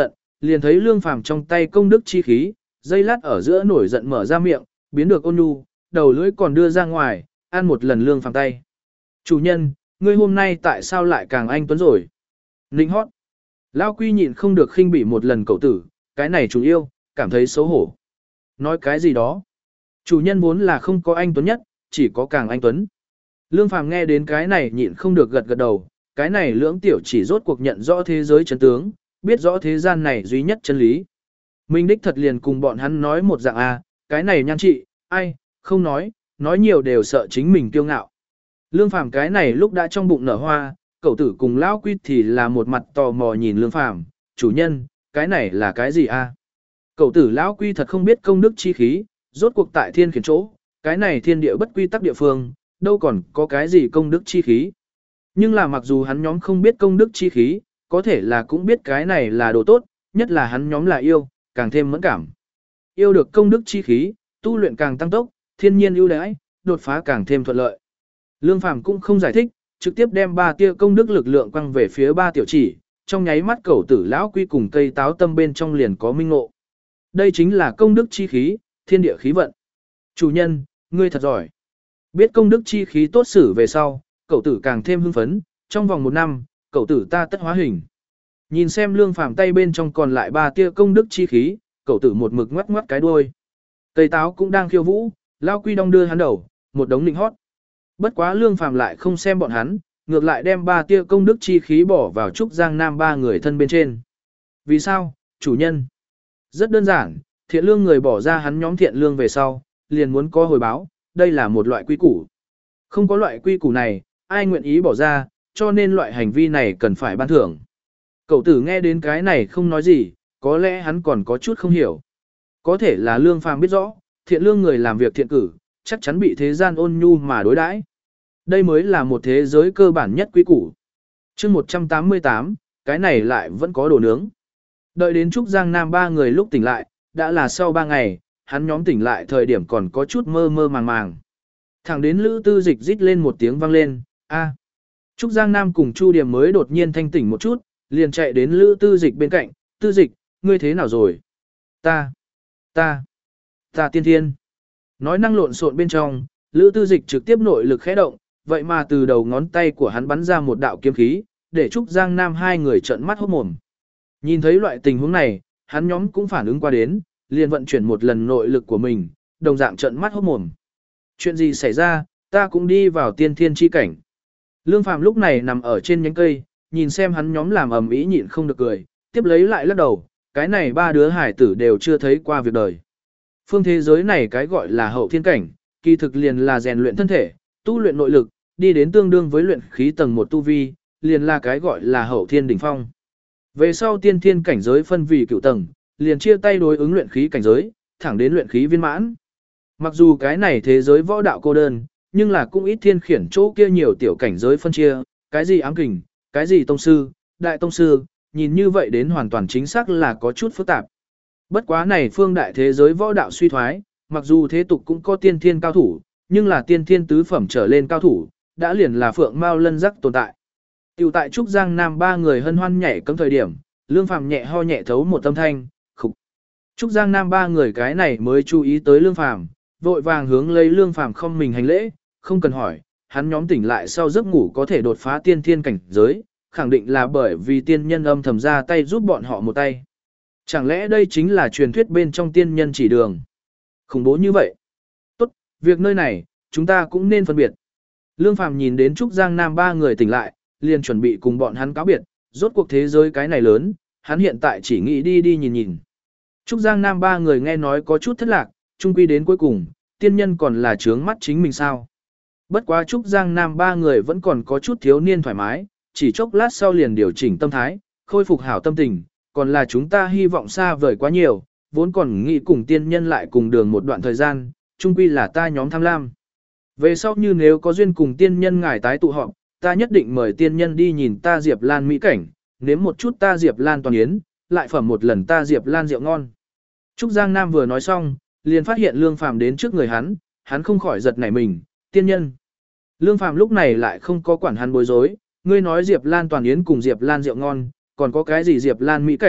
liền thấy Lương Phàm trong tay công đức chi khí, dây lát ở giữa nổi giận mở ra miệng, biến được ôn nhu, đầu lưỡi còn đưa ra ngoài, ăn một lần Lương Phàm tay. Chủ nhân, ngươi hôm nay tại sao lại càng anh tuấn rồi? Ninh hót. Lao Quy nhịn không được khinh bỉ một lần cậu tử, cái này chủ yêu, cảm thấy xấu hổ. Nói cái gì đó? Chủ nhân vốn là không có anh tuấn nhất, chỉ có càng anh tuấn. Lương Phàm nghe đến cái này nhịn không được gật gật đầu, cái này lưỡng tiểu chỉ rốt cuộc nhận rõ thế giới chân tướng, biết rõ thế gian này duy nhất chân lý. Minh đích thật liền cùng bọn hắn nói một dạng a, cái này nhan trị, ai, không nói, nói nhiều đều sợ chính mình kiêu ngạo. Lương Phàm cái này lúc đã trong bụng nở hoa, cậu tử cùng Lão Quy thì là một mặt tò mò nhìn Lương Phàm, chủ nhân, cái này là cái gì a? Cậu tử Lão Quy thật không biết công đức chi khí, rốt cuộc tại thiên khiển chỗ, cái này thiên địa bất quy tắc địa phương, đâu còn có cái gì công đức chi khí. Nhưng là mặc dù hắn nhóm không biết công đức chi khí, có thể là cũng biết cái này là đồ tốt, nhất là hắn nhóm là yêu, càng thêm mẫn cảm. Yêu được công đức chi khí, tu luyện càng tăng tốc, thiên nhiên ưu đãi, đột phá càng thêm thuận lợi. Lương Phàm cũng không giải thích, trực tiếp đem ba tia công đức lực lượng quăng về phía ba tiểu chỉ, trong nháy mắt cẩu tử Lão Quy cùng cây táo tâm bên trong liền có minh ngộ. Đây chính là công đức chi khí, thiên địa khí vận. Chủ nhân, ngươi thật giỏi. Biết công đức chi khí tốt xử về sau, cậu tử càng thêm hưng phấn, trong vòng một năm, cậu tử ta tất hóa hình. Nhìn xem Lương Phàm tay bên trong còn lại ba tia công đức chi khí, cậu tử một mực ngoắc ngoắc cái đuôi. Cây táo cũng đang khiêu vũ, Lao Quy đong đưa hắn đầu, một đống nịnh hót. Bất quá Lương Phàm lại không xem bọn hắn, ngược lại đem ba tia công đức chi khí bỏ vào Trúc Giang Nam ba người thân bên trên. Vì sao, chủ nhân? Rất đơn giản, thiện lương người bỏ ra hắn nhóm thiện lương về sau, liền muốn có hồi báo, đây là một loại quy củ. Không có loại quy củ này, ai nguyện ý bỏ ra, cho nên loại hành vi này cần phải ban thưởng. Cậu tử nghe đến cái này không nói gì, có lẽ hắn còn có chút không hiểu. Có thể là Lương Phàm biết rõ, thiện lương người làm việc thiện cử, chắc chắn bị thế gian ôn nhu mà đối đãi. Đây mới là một thế giới cơ bản nhất quy củ. Chương một trăm tám mươi tám, cái này lại vẫn có đồ nướng. Đợi đến Trúc Giang Nam ba người lúc tỉnh lại, đã là sau ba ngày, hắn nhóm tỉnh lại thời điểm còn có chút mơ mơ màng màng. Thẳng đến Lữ Tư Dịch rít lên một tiếng vang lên, a. Trúc Giang Nam cùng Chu Điểm mới đột nhiên thanh tỉnh một chút, liền chạy đến Lữ Tư Dịch bên cạnh, Tư Dịch, ngươi thế nào rồi? Ta, ta, ta tiên thiên. Nói năng lộn xộn bên trong, Lữ Tư Dịch trực tiếp nội lực khẽ động, vậy mà từ đầu ngón tay của hắn bắn ra một đạo kiếm khí, để Trúc Giang Nam hai người trợn mắt hốt mồm. Nhìn thấy loại tình huống này, hắn nhóm cũng phản ứng qua đến, liền vận chuyển một lần nội lực của mình, đồng dạng trợn mắt hốt mồm. Chuyện gì xảy ra, ta cũng đi vào tiên thiên chi cảnh. Lương Phàm lúc này nằm ở trên nhánh cây, nhìn xem hắn nhóm làm ầm ĩ nhịn không được cười, tiếp lấy lại lắc đầu, cái này ba đứa hải tử đều chưa thấy qua việc đời. Phương thế giới này cái gọi là hậu thiên cảnh, kỳ thực liền là rèn luyện thân thể, tu luyện nội lực, đi đến tương đương với luyện khí tầng một tu vi, liền là cái gọi là hậu thiên đỉnh phong. Về sau tiên thiên cảnh giới phân vì cửu tầng, liền chia tay đối ứng luyện khí cảnh giới, thẳng đến luyện khí viên mãn. Mặc dù cái này thế giới võ đạo cô đơn, nhưng là cũng ít thiên khiển chỗ kia nhiều tiểu cảnh giới phân chia, cái gì ám kình, cái gì tông sư, đại tông sư, nhìn như vậy đến hoàn toàn chính xác là có chút phức tạp. Bất quá này phương đại thế giới võ đạo suy thoái, mặc dù thế tục cũng có tiên thiên cao thủ, nhưng là tiên thiên tứ phẩm trở lên cao thủ, đã liền là phượng mao lân rắc tồn tại. Tiểu tại Trúc Giang Nam ba người hân hoan nhảy cấm thời điểm, Lương Phàm nhẹ ho nhẹ thấu một âm thanh, khục. Trúc Giang Nam ba người cái này mới chú ý tới Lương Phàm, vội vàng hướng lấy Lương Phàm không mình hành lễ, không cần hỏi, hắn nhóm tỉnh lại sau giấc ngủ có thể đột phá tiên thiên cảnh giới, khẳng định là bởi vì tiên nhân âm thầm ra tay giúp bọn họ một tay. Chẳng lẽ đây chính là truyền thuyết bên trong tiên nhân chỉ đường? Khủng bố như vậy. Tốt, việc nơi này, chúng ta cũng nên phân biệt. Lương Phàm nhìn đến Trúc Giang Nam ba người tỉnh lại, liền chuẩn bị cùng bọn hắn cáo biệt, rốt cuộc thế giới cái này lớn, hắn hiện tại chỉ nghĩ đi đi nhìn nhìn. Trúc Giang Nam ba người nghe nói có chút thất lạc, chung quy đến cuối cùng, tiên nhân còn là trướng mắt chính mình sao. Bất quá Trúc Giang Nam ba người vẫn còn có chút thiếu niên thoải mái, chỉ chốc lát sau liền điều chỉnh tâm thái, khôi phục hảo tâm tình, còn là chúng ta hy vọng xa vời quá nhiều, vốn còn nghĩ cùng tiên nhân lại cùng đường một đoạn thời gian, chung quy là ta nhóm tham lam. Về sau như nếu có duyên cùng tiên nhân ngài tái tụ họp, ta nhất định mời tiên nhân đi nhìn ta Diệp Lan mỹ cảnh, nếm một chút ta Diệp Lan toàn yến, lại phẩm một lần ta Diệp Lan rượu ngon. Trúc Giang Nam vừa nói xong, liền phát hiện Lương Phàm đến trước người hắn, hắn không khỏi giật nảy mình, tiên nhân. Lương Phàm lúc này lại không có quản hắn bối rối, ngươi nói Diệp Lan toàn yến cùng Diệp Lan rượu ngon, còn có cái gì Diệp Lan mỹ cảnh,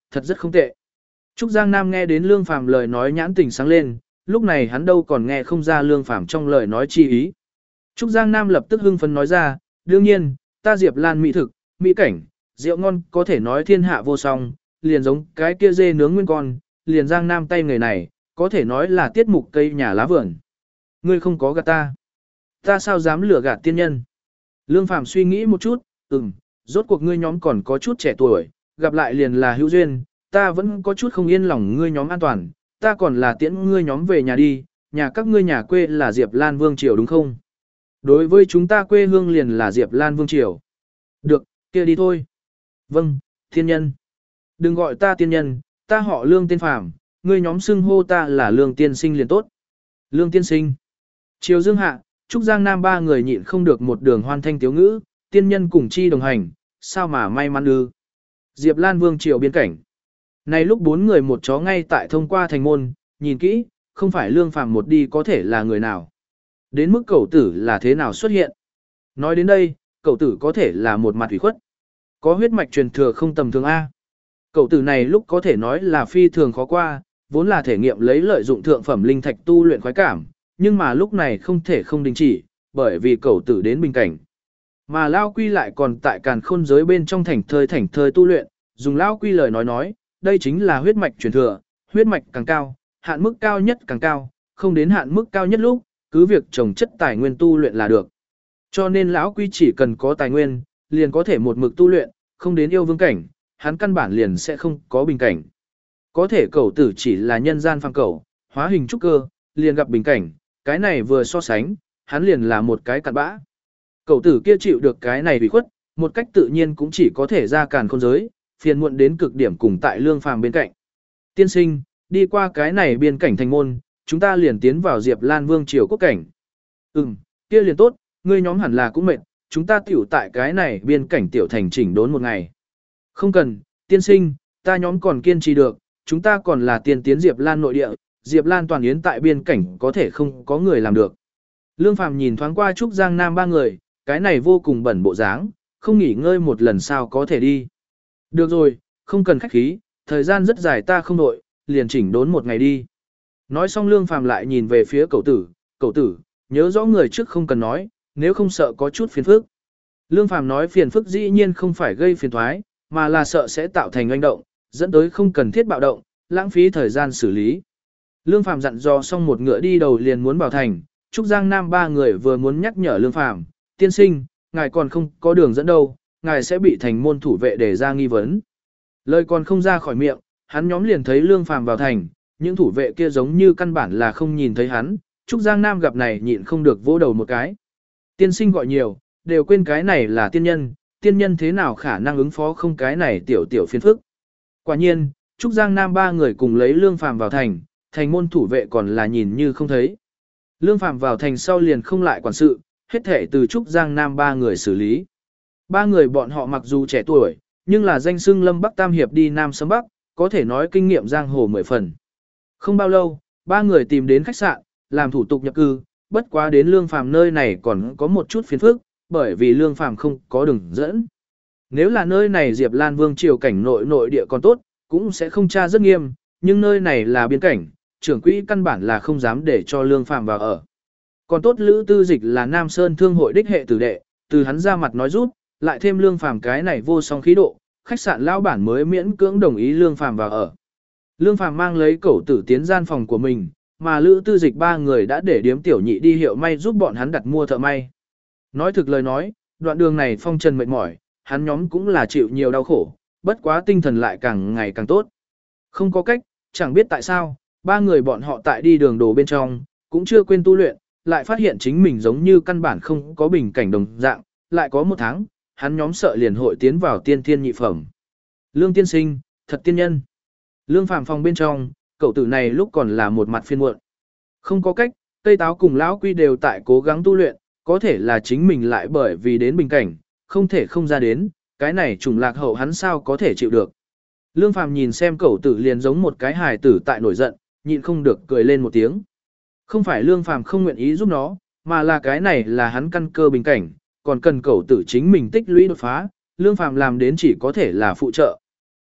thật rất không tệ. Trúc Giang Nam nghe đến Lương Phàm lời nói nhãn tình sáng lên, lúc này hắn đâu còn nghe không ra Lương Phàm trong lời nói chi ý. Trúc Giang Nam lập tức hưng phấn nói ra, đương nhiên, ta Diệp Lan mỹ thực, mỹ cảnh, rượu ngon có thể nói thiên hạ vô song, liền giống cái kia dê nướng nguyên con, liền Giang Nam tay người này, có thể nói là tiết mục cây nhà lá vườn. Ngươi không có gạt ta. Ta sao dám lừa gạt tiên nhân? Lương Phàm suy nghĩ một chút, ừm, rốt cuộc ngươi nhóm còn có chút trẻ tuổi, gặp lại liền là hữu duyên, ta vẫn có chút không yên lòng ngươi nhóm an toàn, ta còn là tiễn ngươi nhóm về nhà đi, nhà các ngươi nhà quê là Diệp Lan Vương Triều đúng không? Đối với chúng ta quê hương liền là Diệp Lan Vương Triều. Được, kia đi thôi. Vâng, thiên nhân. Đừng gọi ta tiên nhân, ta họ Lương tên Phàm, ngươi nhóm xưng hô ta là Lương tiên sinh liền tốt. Lương tiên sinh. Triều Dương hạ, Trúc Giang Nam ba người nhịn không được một đường hoan thanh tiếu ngữ, tiên nhân cùng chi đồng hành, sao mà may mắn ư. Diệp Lan Vương Triều biên cảnh. Này lúc bốn người một chó ngay tại thông qua thành môn, nhìn kỹ, không phải Lương Phàm một đi có thể là người nào. Đến mức cậu tử là thế nào xuất hiện. Nói đến đây, cậu tử có thể là một mặt ủy khuất. Có huyết mạch truyền thừa không tầm thường A. Cậu tử này lúc có thể nói là phi thường khó qua, vốn là thể nghiệm lấy lợi dụng thượng phẩm linh thạch tu luyện khoái cảm, nhưng mà lúc này không thể không đình chỉ, bởi vì cậu tử đến bình cảnh. Mà Lao Quy lại còn tại càn khôn giới bên trong thành thơi thành thơi tu luyện, dùng Lao Quy lời nói nói, đây chính là huyết mạch truyền thừa, huyết mạch càng cao, hạn mức cao nhất càng cao, không đến hạn mức cao nhất lúc, cứ việc trồng chất tài nguyên tu luyện là được. Cho nên lão Quy chỉ cần có tài nguyên, liền có thể một mực tu luyện, không đến yêu vương cảnh, hắn căn bản liền sẽ không có bình cảnh. Có thể cẩu tử chỉ là nhân gian phàm cẩu, hóa hình trúc cơ, liền gặp bình cảnh, cái này vừa so sánh, hắn liền là một cái cặn bã. Cẩu tử kia chịu được cái này bị khuất, một cách tự nhiên cũng chỉ có thể ra càn khôn giới, phiền muộn đến cực điểm cùng tại Lương Phàm bên cạnh. Tiên sinh, đi qua cái này biên cảnh thành môn, chúng ta liền tiến vào Diệp Lan Vương Triều quốc cảnh. Ừm, kia liền tốt, ngươi nhóm hẳn là cũng mệt, chúng ta tiểu tại cái này biên cảnh tiểu thành chỉnh đốn một ngày. Không cần, tiên sinh, ta nhóm còn kiên trì được, chúng ta còn là tiên tiến Diệp Lan nội địa, Diệp Lan toàn yến tại biên cảnh có thể không có người làm được. Lương Phàm nhìn thoáng qua Trúc Giang Nam ba người, cái này vô cùng bẩn bộ dáng, không nghỉ ngơi một lần sao có thể đi. Được rồi, không cần khách khí, thời gian rất dài ta không nội, liền chỉnh đốn một ngày đi. Nói xong Lương Phàm lại nhìn về phía cậu tử, cậu tử, nhớ rõ người trước không cần nói, nếu không sợ có chút phiền phức. Lương Phàm nói phiền phức dĩ nhiên không phải gây phiền thoái, mà là sợ sẽ tạo thành oanh động, dẫn tới không cần thiết bạo động, lãng phí thời gian xử lý. Lương Phàm dặn dò xong một ngựa đi đầu liền muốn vào thành, Trúc Giang Nam ba người vừa muốn nhắc nhở Lương Phàm, tiên sinh, ngài còn không có đường dẫn đâu, ngài sẽ bị thành môn thủ vệ để ra nghi vấn. Lời còn không ra khỏi miệng, hắn nhóm liền thấy Lương Phàm vào thành, những thủ vệ kia giống như căn bản là không nhìn thấy hắn, Trúc Giang Nam gặp này nhịn không được vỗ đầu một cái. Tiên sinh gọi nhiều, đều quên cái này là tiên nhân, tiên nhân thế nào khả năng ứng phó không cái này tiểu tiểu phiền phức. Quả nhiên, Trúc Giang Nam ba người cùng lấy Lương Phàm vào thành, thành môn thủ vệ còn là nhìn như không thấy. Lương Phàm vào thành sau liền không lại quản sự, hết thể từ Trúc Giang Nam ba người xử lý. Ba người bọn họ mặc dù trẻ tuổi, nhưng là danh xưng Lâm Bắc Tam Hiệp đi Nam Sâm Bắc, có thể nói kinh nghiệm giang hồ mười phần. Không bao lâu, ba người tìm đến khách sạn, làm thủ tục nhập cư, bất quá đến Lương Phàm nơi này còn có một chút phiền phức, bởi vì Lương Phàm không có đường dẫn. Nếu là nơi này Diệp Lan Vương triều cảnh nội nội địa còn tốt, cũng sẽ không tra rất nghiêm, nhưng nơi này là biên cảnh, trưởng quỹ căn bản là không dám để cho Lương Phàm vào ở. Còn tốt Lữ Tư Dịch là Nam Sơn Thương hội đích hệ tử đệ, từ hắn ra mặt nói rút, lại thêm Lương Phàm cái này vô song khí độ, khách sạn lão bản mới miễn cưỡng đồng ý Lương Phàm vào ở. Lương Phàm mang lấy cẩu tử tiến gian phòng của mình, mà Lữ Tư Dịch ba người đã để điếm tiểu nhị đi hiệu may giúp bọn hắn đặt mua thợ may. Nói thực lời nói, đoạn đường này phong trần mệt mỏi, hắn nhóm cũng là chịu nhiều đau khổ, bất quá tinh thần lại càng ngày càng tốt. Không có cách, chẳng biết tại sao, ba người bọn họ tại đi đường đồ bên trong, cũng chưa quên tu luyện, lại phát hiện chính mình giống như căn bản không có bình cảnh đồng dạng, lại có một tháng, hắn nhóm sợ liền hội tiến vào tiên thiên nhị phẩm. Lương tiên sinh, thật tiên nhân. Lương Phàm phòng bên trong, cậu tử này lúc còn là một mặt phiên muộn. Không có cách, Tây Táo cùng Lão Quy đều tại cố gắng tu luyện, có thể là chính mình lại bởi vì đến bình cảnh, không thể không ra đến, cái này trùng lạc hậu hắn sao có thể chịu được. Lương Phàm nhìn xem cậu tử liền giống một cái hài tử tại nổi giận, nhịn không được cười lên một tiếng. Không phải Lương Phàm không nguyện ý giúp nó, mà là cái này là hắn căn cơ bình cảnh, còn cần cậu tử chính mình tích lũy đột phá, Lương Phàm làm đến chỉ có thể là phụ trợ.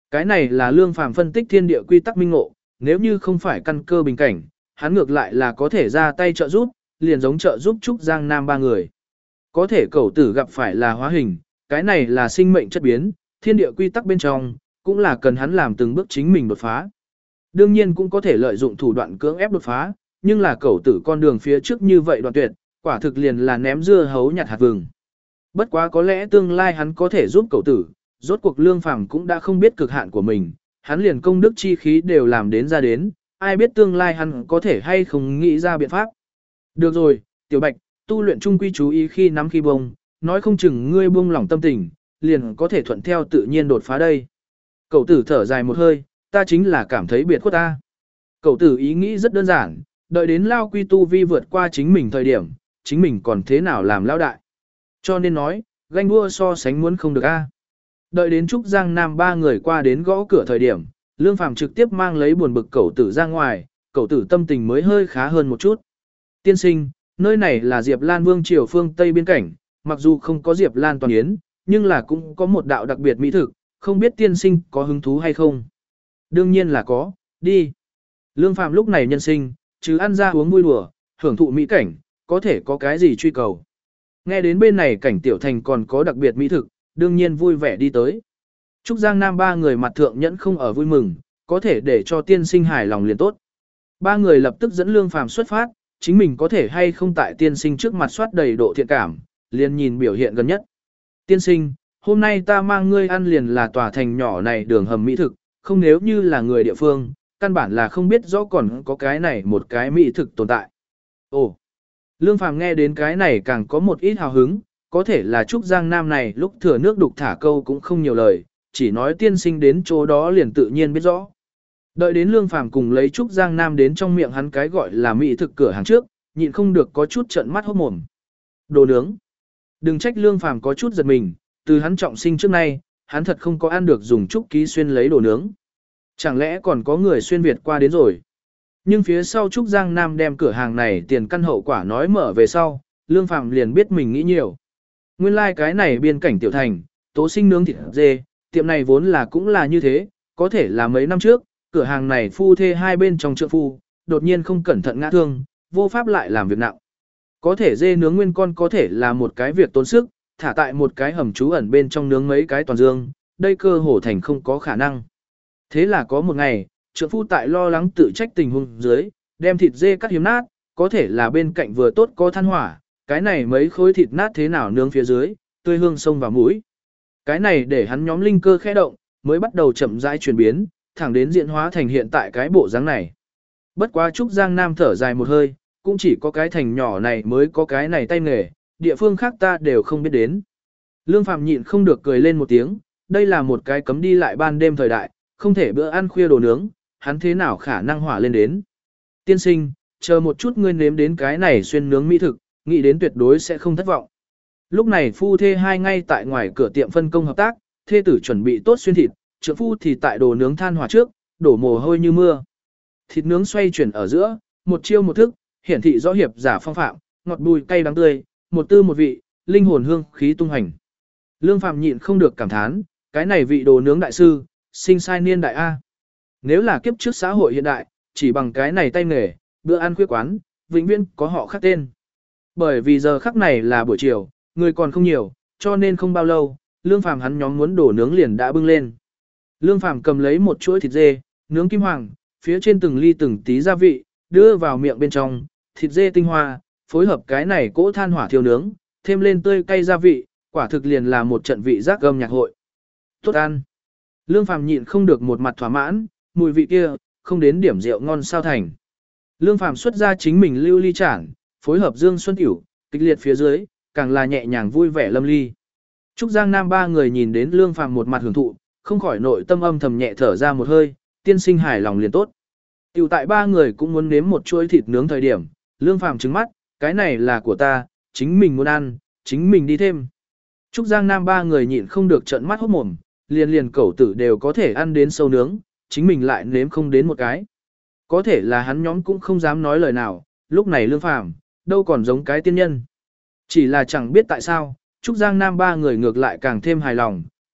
Cái này là Lương Phàm phân tích thiên địa quy tắc minh ngộ, nếu như không phải căn cơ bình cảnh, hắn ngược lại là có thể ra tay trợ giúp, liền giống trợ giúp Trúc Giang Nam ba người. Có thể cẩu tử gặp phải là hóa hình, cái này là sinh mệnh chất biến, thiên địa quy tắc bên trong, cũng là cần hắn làm từng bước chính mình đột phá. Đương nhiên cũng có thể lợi dụng thủ đoạn cưỡng ép đột phá, nhưng là cẩu tử con đường phía trước như vậy đoạn tuyệt, quả thực liền là ném dưa hấu nhặt hạt vừng. Bất quá có lẽ tương lai hắn có thể giúp cẩu tử, rốt cuộc Lương Phàm cũng đã không biết cực hạn của mình, hắn liền công đức chi khí đều làm đến ra đến, ai biết tương lai hắn có thể hay không nghĩ ra biện pháp. Được rồi, Tiểu Bạch, tu luyện trung quy chú ý khi nắm khi bông, nói không chừng ngươi buông lỏng tâm tình, liền có thể thuận theo tự nhiên đột phá đây. Cậu tử thở dài một hơi, ta chính là cảm thấy biệt khuất ta. Cậu tử ý nghĩ rất đơn giản, đợi đến lao quy tu vi vượt qua chính mình thời điểm, chính mình còn thế nào làm lao đại. Cho nên nói, ganh đua so sánh muốn không được a. Đợi đến Trúc Giang Nam ba người qua đến gõ cửa thời điểm, Lương Phàm trực tiếp mang lấy buồn bực cậu tử ra ngoài, cậu tử tâm tình mới hơi khá hơn một chút. Tiên sinh, nơi này là Diệp Lan Vương triều phương Tây biên cảnh, mặc dù không có Diệp Lan toàn yến, nhưng là cũng có một đạo đặc biệt mỹ thực, không biết tiên sinh có hứng thú hay không. Đương nhiên là có, đi. Lương Phàm lúc này nhân sinh, chứ ăn ra uống vui đùa, hưởng thụ mỹ cảnh, có thể có cái gì truy cầu. Nghe đến bên này cảnh tiểu thành còn có đặc biệt mỹ thực, đương nhiên vui vẻ đi tới. Trúc Giang Nam ba người mặt thượng nhẫn không ở vui mừng, có thể để cho tiên sinh hài lòng liền tốt. Ba người lập tức dẫn Lương Phàm xuất phát, chính mình có thể hay không tại tiên sinh trước mặt soát đầy độ thiện cảm, liền nhìn biểu hiện gần nhất. Tiên sinh, hôm nay ta mang ngươi ăn liền là tòa thành nhỏ này đường hầm mỹ thực, không nếu như là người địa phương, căn bản là không biết rõ còn có cái này một cái mỹ thực tồn tại. Ồ, Lương Phàm nghe đến cái này càng có một ít hào hứng, có thể là Trúc Giang Nam này lúc thừa nước đục thả câu cũng không nhiều lời, chỉ nói tiên sinh đến chỗ đó liền tự nhiên biết rõ. Đợi đến Lương Phàm cùng lấy Trúc Giang Nam đến trong miệng hắn cái gọi là mỹ thực cửa hàng trước, nhịn không được có chút trợn mắt hốt mồm. Đồ nướng. Đừng trách Lương Phàm có chút giật mình, từ hắn trọng sinh trước nay, hắn thật không có ăn được dùng trúc ký xuyên lấy đồ nướng. Chẳng lẽ còn có người xuyên Việt qua đến rồi. Nhưng phía sau Trúc Giang Nam đem cửa hàng này tiền căn hậu quả nói mở về sau, Lương Phàm liền biết mình nghĩ nhiều. Nguyên lai like cái này biên cảnh tiểu thành, Tố Sinh nướng thịt dê, tiệm này vốn là cũng là như thế, có thể là mấy năm trước, cửa hàng này phu thê hai bên trong trượng phu, đột nhiên không cẩn thận ngã thương, vô pháp lại làm việc nặng. Có thể dê nướng nguyên con có thể là một cái việc tốn sức, thả tại một cái hầm trú ẩn bên trong nướng mấy cái toàn dương, đây cơ hồ thành không có khả năng. Thế là có một ngày, trượng phu tại lo lắng tự trách tình huống dưới, đem thịt dê cắt hiếm nát, có thể là bên cạnh vừa tốt có than hỏa, cái này mấy khối thịt nát thế nào nướng phía dưới, tươi hương sông vào mũi. Cái này để hắn nhóm linh cơ khẽ động, mới bắt đầu chậm rãi chuyển biến, thẳng đến diễn hóa thành hiện tại cái bộ dáng này. Bất quá Trúc Giang Nam thở dài một hơi, cũng chỉ có cái thành nhỏ này mới có cái này tay nghề, địa phương khác ta đều không biết đến. Lương Phàm nhịn không được cười lên một tiếng, đây là một cái cấm đi lại ban đêm thời đại, không thể bữa ăn khuya đồ nướng, hắn thế nào khả năng hỏa lên đến. Tiên sinh, chờ một chút ngươi nếm đến cái này xuyên nướng mỹ thực, nghĩ đến tuyệt đối sẽ không thất vọng. Lúc này phu thê hai ngay tại ngoài cửa tiệm phân công hợp tác, thê tử chuẩn bị tốt xuyên thịt, trượng phu thì tại đồ nướng than hỏa trước, đổ mồ hôi như mưa. Thịt nướng xoay chuyển ở giữa, một chiêu một thức, hiển thị rõ hiệp giả phong phạm, ngọt bùi cay đắng tươi, một tư một vị, linh hồn hương khí tung hành. Lương Phàm nhịn không được cảm thán, cái này vị đồ nướng đại sư, sinh sai niên đại A. Nếu là kiếp trước xã hội hiện đại, chỉ bằng cái này tay nghề, bữa ăn khuya quán, vĩnh viễn có họ khác tên. Bởi vì giờ khắc này là buổi chiều, người còn không nhiều, cho nên không bao lâu, Lương Phàm hắn nhóm muốn đổ nướng liền đã bưng lên. Lương Phàm cầm lấy một chuỗi thịt dê, nướng kim hoàng, phía trên từng ly từng tí gia vị, đưa vào miệng bên trong, thịt dê tinh hoa, phối hợp cái này cỗ than hỏa thiêu nướng, thêm lên tươi cay gia vị, quả thực liền là một trận vị giác gầm nhạc hội. Tốt ăn. Lương Phàm nhịn không được một mặt thỏa mãn, mùi vị kia, không đến điểm rượu ngon sao thành. Lương Phàm xuất ra chính mình lưu ly chản, phối hợp Dương Xuân Tiểu, kịch liệt phía dưới, càng là nhẹ nhàng vui vẻ lâm ly. Trúc Giang Nam ba người nhìn đến Lương Phàm một mặt hưởng thụ, không khỏi nội tâm âm thầm nhẹ thở ra một hơi, tiên sinh hài lòng liền tốt. Tiểu tại ba người cũng muốn nếm một chuỗi thịt nướng thời điểm, Lương Phàm trừng mắt, cái này là của ta, chính mình muốn ăn, chính mình đi thêm. Trúc Giang Nam ba người nhịn không được trợn mắt hốt mồm, liền liền cẩu tử đều có thể ăn đến sâu nướng, chính mình lại nếm không đến một cái. Có thể là hắn nhóm cũng không dám nói lời nào, lúc này Lương Phàm đâu còn giống cái tiên nhân. Chỉ là chẳng biết tại sao, Trúc Giang Nam ba người ngược lại càng thêm hài lòng,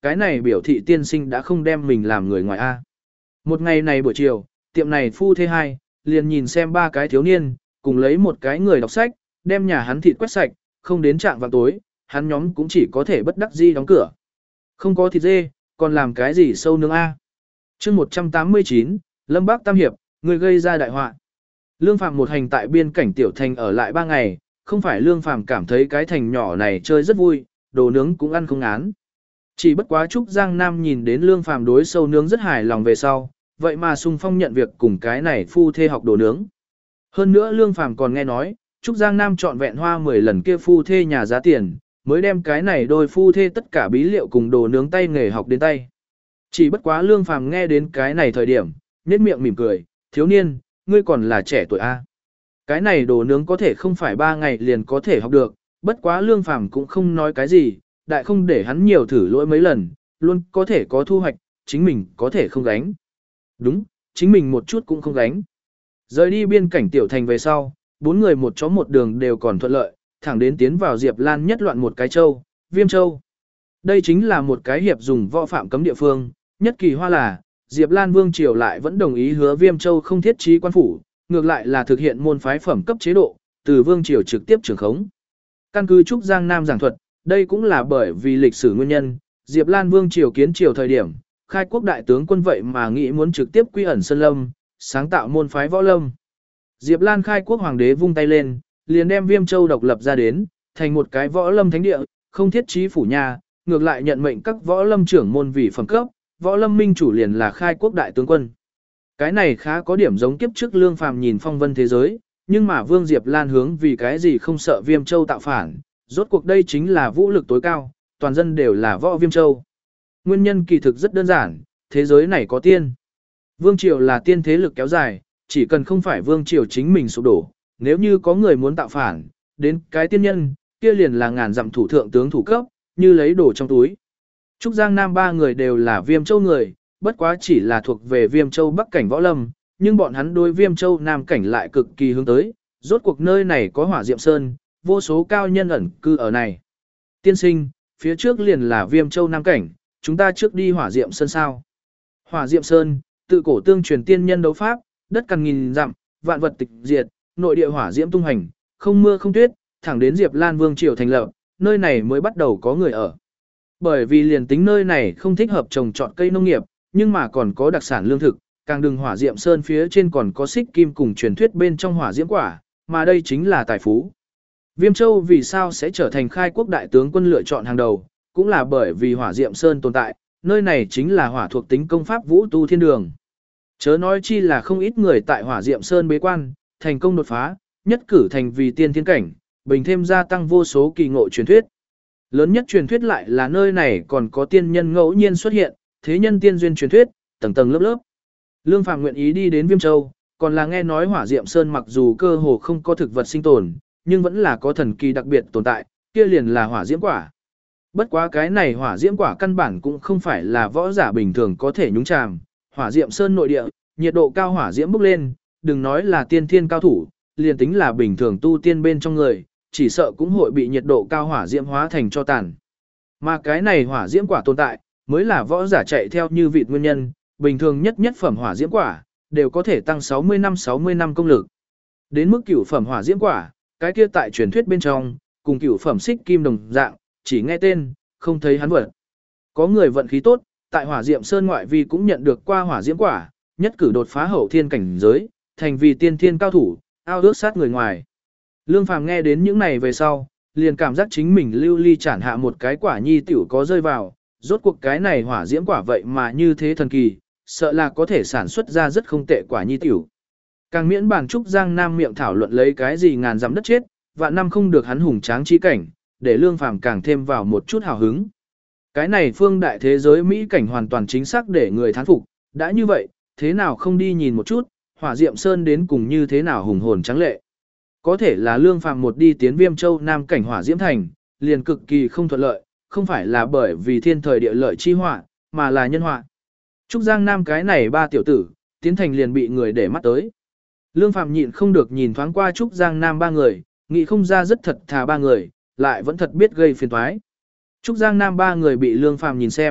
cái này biểu thị tiên sinh đã không đem mình làm người ngoài A. Một ngày này buổi chiều, tiệm này phu thê hai, liền nhìn xem ba cái thiếu niên, cùng lấy một cái người đọc sách, đem nhà hắn thịt quét sạch, không đến trạng vào tối, hắn nhóm cũng chỉ có thể bất đắc dĩ đóng cửa. Không có thịt dê, còn làm cái gì sâu nướng A. chương một trăm tám mươi chín, Lâm Bác Tam Hiệp, người gây ra đại họa. Lương Phàm một hành tại biên cảnh tiểu thành ở lại ba ngày, không phải Lương Phàm cảm thấy cái thành nhỏ này chơi rất vui, đồ nướng cũng ăn không án. Chỉ bất quá Trúc Giang Nam nhìn đến Lương Phàm đối sâu nướng rất hài lòng về sau, vậy mà sung phong nhận việc cùng cái này phu thê học đồ nướng. Hơn nữa Lương Phàm còn nghe nói, Trúc Giang Nam chọn vẹn hoa mười lần kia phu thê nhà giá tiền, mới đem cái này đôi phu thê tất cả bí liệu cùng đồ nướng tay nghề học đến tay. Chỉ bất quá Lương Phàm nghe đến cái này thời điểm, nhếch miệng mỉm cười, thiếu niên, ngươi còn là trẻ tuổi A. Cái này đồ nướng có thể không phải ba ngày liền có thể học được, bất quá Lương Phàm cũng không nói cái gì, đại không để hắn nhiều thử lỗi mấy lần, luôn có thể có thu hoạch, chính mình có thể không gánh. Đúng, chính mình một chút cũng không gánh. Rời đi biên cảnh tiểu thành về sau, bốn người một chó một đường đều còn thuận lợi, thẳng đến tiến vào Diệp Lan nhất loạn một cái châu, Viêm Châu. Đây chính là một cái hiệp dùng võ phạm cấm địa phương, nhất kỳ hoa là, Diệp Lan Vương Triều lại vẫn đồng ý hứa Viêm Châu không thiết trí quan phủ, ngược lại là thực hiện môn phái phẩm cấp chế độ, từ Vương Triều trực tiếp trưởng khống. Căn cứ Trúc Giang Nam giảng thuật, đây cũng là bởi vì lịch sử nguyên nhân, Diệp Lan Vương Triều kiến triều thời điểm, khai quốc đại tướng quân vậy mà nghĩ muốn trực tiếp quy ẩn Sơn Lâm, sáng tạo môn phái võ lâm. Diệp Lan khai quốc hoàng đế vung tay lên, liền đem Viêm Châu độc lập ra đến, thành một cái võ lâm thánh địa, không thiết trí phủ nhà, ngược lại nhận mệnh các võ lâm trưởng môn vì phẩm cấp, võ lâm minh chủ liền là khai quốc đại tướng quân. Cái này khá có điểm giống kiếp trước Lương Phàm nhìn phong vân thế giới, nhưng mà Vương Diệp Lan hướng vì cái gì không sợ Viêm Châu tạo phản, rốt cuộc đây chính là vũ lực tối cao, toàn dân đều là võ Viêm Châu. Nguyên nhân kỳ thực rất đơn giản, thế giới này có tiên. Vương triều là tiên thế lực kéo dài, chỉ cần không phải vương triều chính mình sụp đổ, nếu như có người muốn tạo phản, đến cái tiên nhân, kia liền là ngàn dặm thủ thượng tướng thủ cấp, như lấy đồ trong túi. Trúc Giang Nam ba người đều là Viêm Châu người, bất quá chỉ là thuộc về Viêm Châu Bắc cảnh võ lâm, nhưng bọn hắn đối Viêm Châu Nam cảnh lại cực kỳ hướng tới, rốt cuộc nơi này có Hỏa Diệm Sơn, vô số cao nhân ẩn cư ở này. Tiên sinh, phía trước liền là Viêm Châu Nam cảnh, chúng ta trước đi Hỏa Diệm Sơn sao? Hỏa Diệm Sơn, tự cổ tương truyền tiên nhân đấu pháp, đất cằn nghìn dặm, vạn vật tịch diệt, nội địa hỏa diễm tung hành, không mưa không tuyết, thẳng đến Diệp Lan Vương triều thành lập, nơi này mới bắt đầu có người ở. Bởi vì liền tính nơi này không thích hợp trồng trọt cây nông nghiệp, nhưng mà còn có đặc sản lương thực, càng đừng Hỏa Diệm Sơn phía trên còn có xích kim cùng truyền thuyết bên trong hỏa diễm quả, mà đây chính là tài phú. Viêm Châu vì sao sẽ trở thành khai quốc đại tướng quân lựa chọn hàng đầu, cũng là bởi vì Hỏa Diệm Sơn tồn tại, nơi này chính là hỏa thuộc tính công pháp vũ tu thiên đường. Chớ nói chi là không ít người tại Hỏa Diệm Sơn bế quan, thành công đột phá, nhất cử thành vì tiên thiên cảnh, bình thêm gia tăng vô số kỳ ngộ truyền thuyết. Lớn nhất truyền thuyết lại là nơi này còn có tiên nhân ngẫu nhiên xuất hiện, thế nhân tiên duyên truyền thuyết, tầng tầng lớp lớp. Lương Phàm nguyện ý đi đến Viêm Châu, còn là nghe nói Hỏa Diệm Sơn mặc dù cơ hồ không có thực vật sinh tồn, nhưng vẫn là có thần kỳ đặc biệt tồn tại, kia liền là hỏa diễm quả. Bất quá cái này hỏa diễm quả căn bản cũng không phải là võ giả bình thường có thể nhúng chàm, Hỏa Diệm Sơn nội địa, nhiệt độ cao hỏa diễm bốc lên, đừng nói là tiên thiên cao thủ, liền tính là bình thường tu tiên bên trong người, chỉ sợ cũng hội bị nhiệt độ cao hỏa diễm hóa thành cho tàn. Mà cái này hỏa diễm quả tồn tại, mới là võ giả chạy theo như vịt nguyên nhân, bình thường nhất nhất phẩm hỏa diễm quả, đều có thể tăng sáu mươi năm sáu mươi năm công lực. Đến mức cửu phẩm hỏa diễm quả, cái kia tại truyền thuyết bên trong, cùng cửu phẩm xích kim đồng dạng, chỉ nghe tên, không thấy hắn vật. Có người vận khí tốt, tại Hỏa Diệm Sơn ngoại vi cũng nhận được qua hỏa diễm quả, nhất cử đột phá hậu thiên cảnh giới, thành vì tiên thiên cao thủ, ao ước sát người ngoài. Lương Phàm nghe đến những này về sau, liền cảm giác chính mình lưu ly chản hạ một cái quả nhi tiểu có rơi vào, rốt cuộc cái này hỏa diễm quả vậy mà như thế thần kỳ, sợ là có thể sản xuất ra rất không tệ quả nhi tiểu. Càng miễn bàn Trúc Giang Nam miệng thảo luận lấy cái gì ngàn dặm đất chết, vạn năm không được hắn hùng tráng chi cảnh, để Lương Phàm càng thêm vào một chút hào hứng. Cái này phương đại thế giới mỹ cảnh hoàn toàn chính xác để người thán phục, đã như vậy, thế nào không đi nhìn một chút, Hỏa Diệm Sơn đến cùng như thế nào hùng hồn tráng lệ. Có thể là Lương Phàm một đi tiến Viêm Châu Nam cảnh Hỏa Diễm Thành, liền cực kỳ không thuận lợi, không phải là bởi vì thiên thời địa lợi chi họa, mà là nhân họa. Trúc Giang Nam cái này ba tiểu tử, tiến thành liền bị người để mắt tới. Lương Phàm nhịn không được nhìn thoáng qua Trúc Giang Nam ba người, nghĩ không ra rất thật thà ba người, lại vẫn thật biết gây phiền toái. Trúc Giang Nam ba người bị Lương Phàm nhìn xem,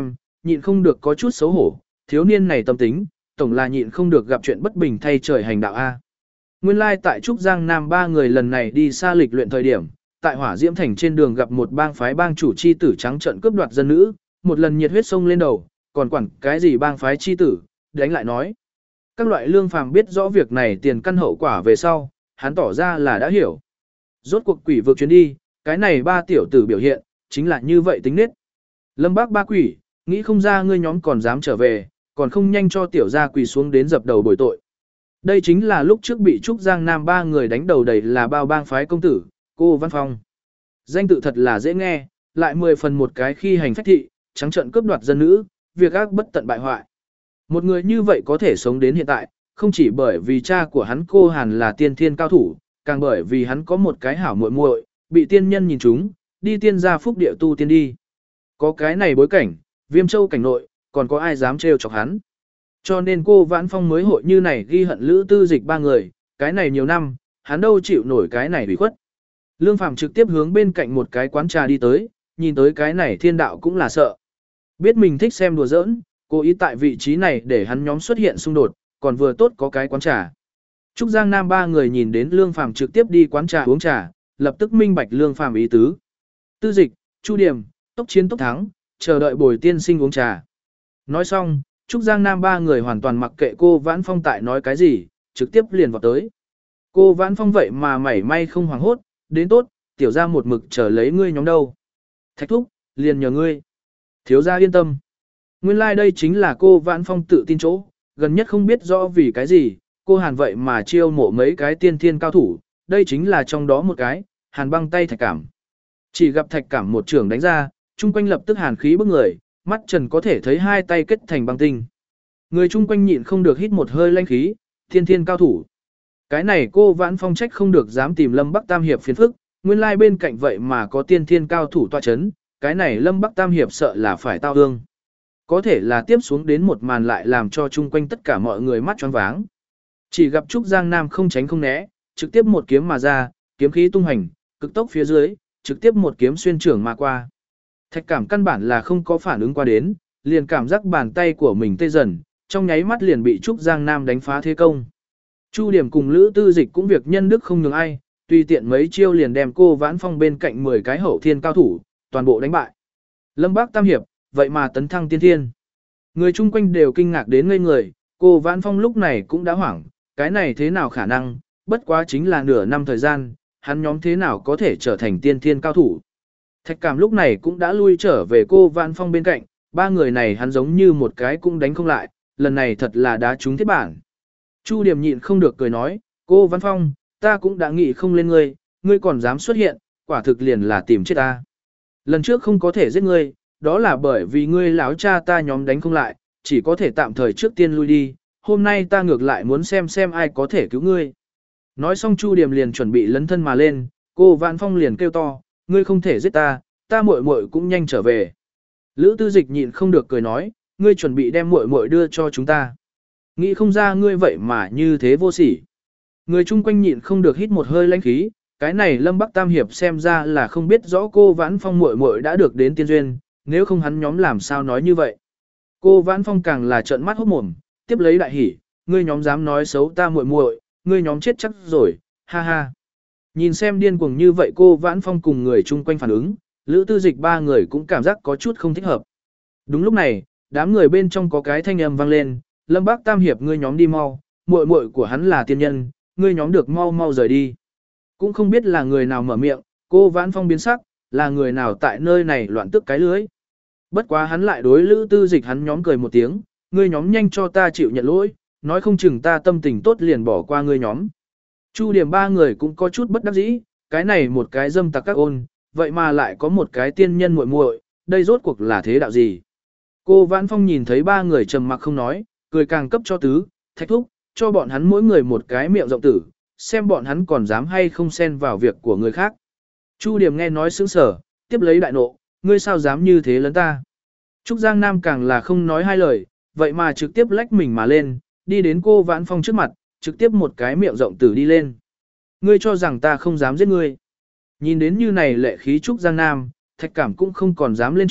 nhịn không được có chút xấu hổ, thiếu niên này tâm tính, tổng là nhịn không được gặp chuyện bất bình thay trời hành đạo A. Nguyên lai tại Trúc Giang Nam ba người lần này đi xa lịch luyện thời điểm, tại Hỏa Diễm Thành trên đường gặp một bang phái bang chủ chi tử trắng trợn cướp đoạt dân nữ, một lần nhiệt huyết sông lên đầu, còn quản cái gì bang phái chi tử, đánh lại nói. Các loại Lương Phàm biết rõ việc này tiền căn hậu quả về sau, hắn tỏ ra là đã hiểu. Rốt cuộc quỷ vực chuyến đi, cái này ba tiểu tử biểu hiện, chính là như vậy tính nết. Lâm Bác ba quỷ, nghĩ không ra ngươi nhóm còn dám trở về, còn không nhanh cho tiểu gia quỳ xuống đến dập đầu bồi tội. Đây chính là lúc trước bị Trúc Giang Nam ba người đánh đầu đầy là bao bang phái công tử, cô Văn Phong. Danh tự thật là dễ nghe, lại mười phần một cái khi hành phách thị, trắng trợn cướp đoạt dân nữ, việc ác bất tận bại hoại. Một người như vậy có thể sống đến hiện tại, không chỉ bởi vì cha của hắn cô Hàn là tiên thiên cao thủ, càng bởi vì hắn có một cái hảo muội muội, bị tiên nhân nhìn trúng, đi tiên gia phúc địa tu tiên đi. Có cái này bối cảnh, Viêm Châu cảnh nội, còn có ai dám trêu chọc hắn. Cho nên cô Vãn Phong mới hội như này ghi hận Lữ Tư Dịch ba người, cái này nhiều năm, hắn đâu chịu nổi cái này ủy khuất. Lương Phàm trực tiếp hướng bên cạnh một cái quán trà đi tới, nhìn tới cái này thiên đạo cũng là sợ. Biết mình thích xem đùa giỡn, cố ý tại vị trí này để hắn nhóm xuất hiện xung đột, còn vừa tốt có cái quán trà. Trúc Giang Nam ba người nhìn đến Lương Phàm trực tiếp đi quán trà uống trà, lập tức minh bạch Lương Phàm ý tứ. Tư Dịch, Chu Điểm, tốc chiến tốc thắng, chờ đợi Bồi tiên sinh uống trà. Nói xong, Trúc Giang Nam ba người hoàn toàn mặc kệ cô Vãn Phong tại nói cái gì, trực tiếp liền vào tới. Cô Vãn Phong vậy mà mảy may không hoảng hốt, đến tốt, tiểu ra một mực chờ lấy ngươi nhóm đâu. Thạch thúc, liền nhờ ngươi. Thiếu gia yên tâm. Nguyên lai like đây chính là cô Vãn Phong tự tin chỗ, gần nhất không biết rõ vì cái gì, cô Hàn vậy mà chiêu mộ mấy cái tiên thiên cao thủ, đây chính là trong đó một cái, Hàn băng tay Thạch Cảm. Chỉ gặp Thạch Cảm một trường đánh ra, chung quanh lập tức hàn khí bức người, mắt trần có thể thấy hai tay kết thành băng tinh. Người chung quanh nhịn không được hít một hơi lanh khí, thiên thiên cao thủ. Cái này cô Vãn Phong trách không được dám tìm Lâm Bắc Tam Hiệp phiền phức, nguyên lai bên cạnh vậy mà có tiên thiên cao thủ tọa chấn, cái này Lâm Bắc Tam Hiệp sợ là phải tao ương. Có thể là tiếp xuống đến một màn lại làm cho chung quanh tất cả mọi người mắt choáng váng. Chỉ gặp Trúc Giang Nam không tránh không né, trực tiếp một kiếm mà ra, kiếm khí tung hành, cực tốc phía dưới, trực tiếp một kiếm xuyên trưởng mà qua. Thạch Cảm căn bản là không có phản ứng qua đến, liền cảm giác bàn tay của mình tê dần, trong nháy mắt liền bị Trúc Giang Nam đánh phá thế công. Chu Điểm cùng Lữ Tư Dịch cũng việc nhân đức không nhường ai, tùy tiện mấy chiêu liền đem cô Vãn Phong bên cạnh mười cái hậu thiên cao thủ, toàn bộ đánh bại. Lâm Bác Tam Hiệp, vậy mà tấn thăng tiên thiên. Người chung quanh đều kinh ngạc đến ngây người, cô Vãn Phong lúc này cũng đã hoảng, cái này thế nào khả năng, bất quá chính là nửa năm thời gian, hắn nhóm thế nào có thể trở thành tiên thiên cao thủ. Thạch Cảm lúc này cũng đã lui trở về cô Vãn Phong bên cạnh, ba người này hắn giống như một cái cũng đánh không lại, lần này thật là đá trúng thiết bản. Chu Điểm nhịn không được cười nói, cô Vãn Phong, ta cũng đã nghĩ không lên ngươi, ngươi còn dám xuất hiện, quả thực liền là tìm chết ta. Lần trước không có thể giết ngươi, đó là bởi vì ngươi lão cha ta nhóm đánh không lại, chỉ có thể tạm thời trước tiên lui đi, hôm nay ta ngược lại muốn xem xem ai có thể cứu ngươi. Nói xong Chu Điểm liền chuẩn bị lấn thân mà lên, cô Vãn Phong liền kêu to, ngươi không thể giết ta, ta muội muội cũng nhanh trở về. Lữ Tư Dịch nhịn không được cười nói, ngươi chuẩn bị đem muội muội đưa cho chúng ta. Nghĩ không ra ngươi vậy mà như thế vô sỉ. Người chung quanh nhịn không được hít một hơi lãnh khí, cái này Lâm Bắc Tam Hiệp xem ra là không biết rõ cô Vãn Phong muội muội đã được đến tiên duyên, nếu không hắn nhóm làm sao nói như vậy. Cô Vãn Phong càng là trợn mắt hốt mồm, tiếp lấy đại hỉ, ngươi nhóm dám nói xấu ta muội muội, ngươi nhóm chết chắc rồi, ha ha. Nhìn xem điên cuồng như vậy cô Vãn Phong cùng người chung quanh phản ứng, Lữ Tư Dịch ba người cũng cảm giác có chút không thích hợp. Đúng lúc này, đám người bên trong có cái thanh âm vang lên, Lâm Bác Tam Hiệp ngươi nhóm đi mau, muội muội của hắn là tiên nhân, ngươi nhóm được mau mau rời đi. Cũng không biết là người nào mở miệng, cô Vãn Phong biến sắc, là người nào tại nơi này loạn tức cái lưới. Bất quá hắn lại đối Lữ Tư Dịch hắn nhóm cười một tiếng, ngươi nhóm nhanh cho ta chịu nhận lỗi, nói không chừng ta tâm tình tốt liền bỏ qua ngươi nhóm. Chu Điểm ba người cũng có chút bất đắc dĩ, cái này một cái dâm tặc các ôn, vậy mà lại có một cái tiên nhân muội muội, đây rốt cuộc là thế đạo gì? Cô Vãn Phong nhìn thấy ba người trầm mặc không nói, cười càng cấp cho tứ, Thạch thúc, cho bọn hắn mỗi người một cái miệng rộng tử, xem bọn hắn còn dám hay không xen vào việc của người khác. Chu Điểm nghe nói sững sờ, tiếp lấy đại nộ, ngươi sao dám như thế lấn ta? Trúc Giang Nam càng là không nói hai lời, vậy mà trực tiếp lách mình mà lên, đi đến cô Vãn Phong trước mặt, trực tiếp một cái miệng rộng tử đi lên. Ngươi cho rằng ta không dám giết ngươi. Nhìn đến như này lệ khí Trúc Giang Nam, Thạch Cảm cũng không còn dám lên trước,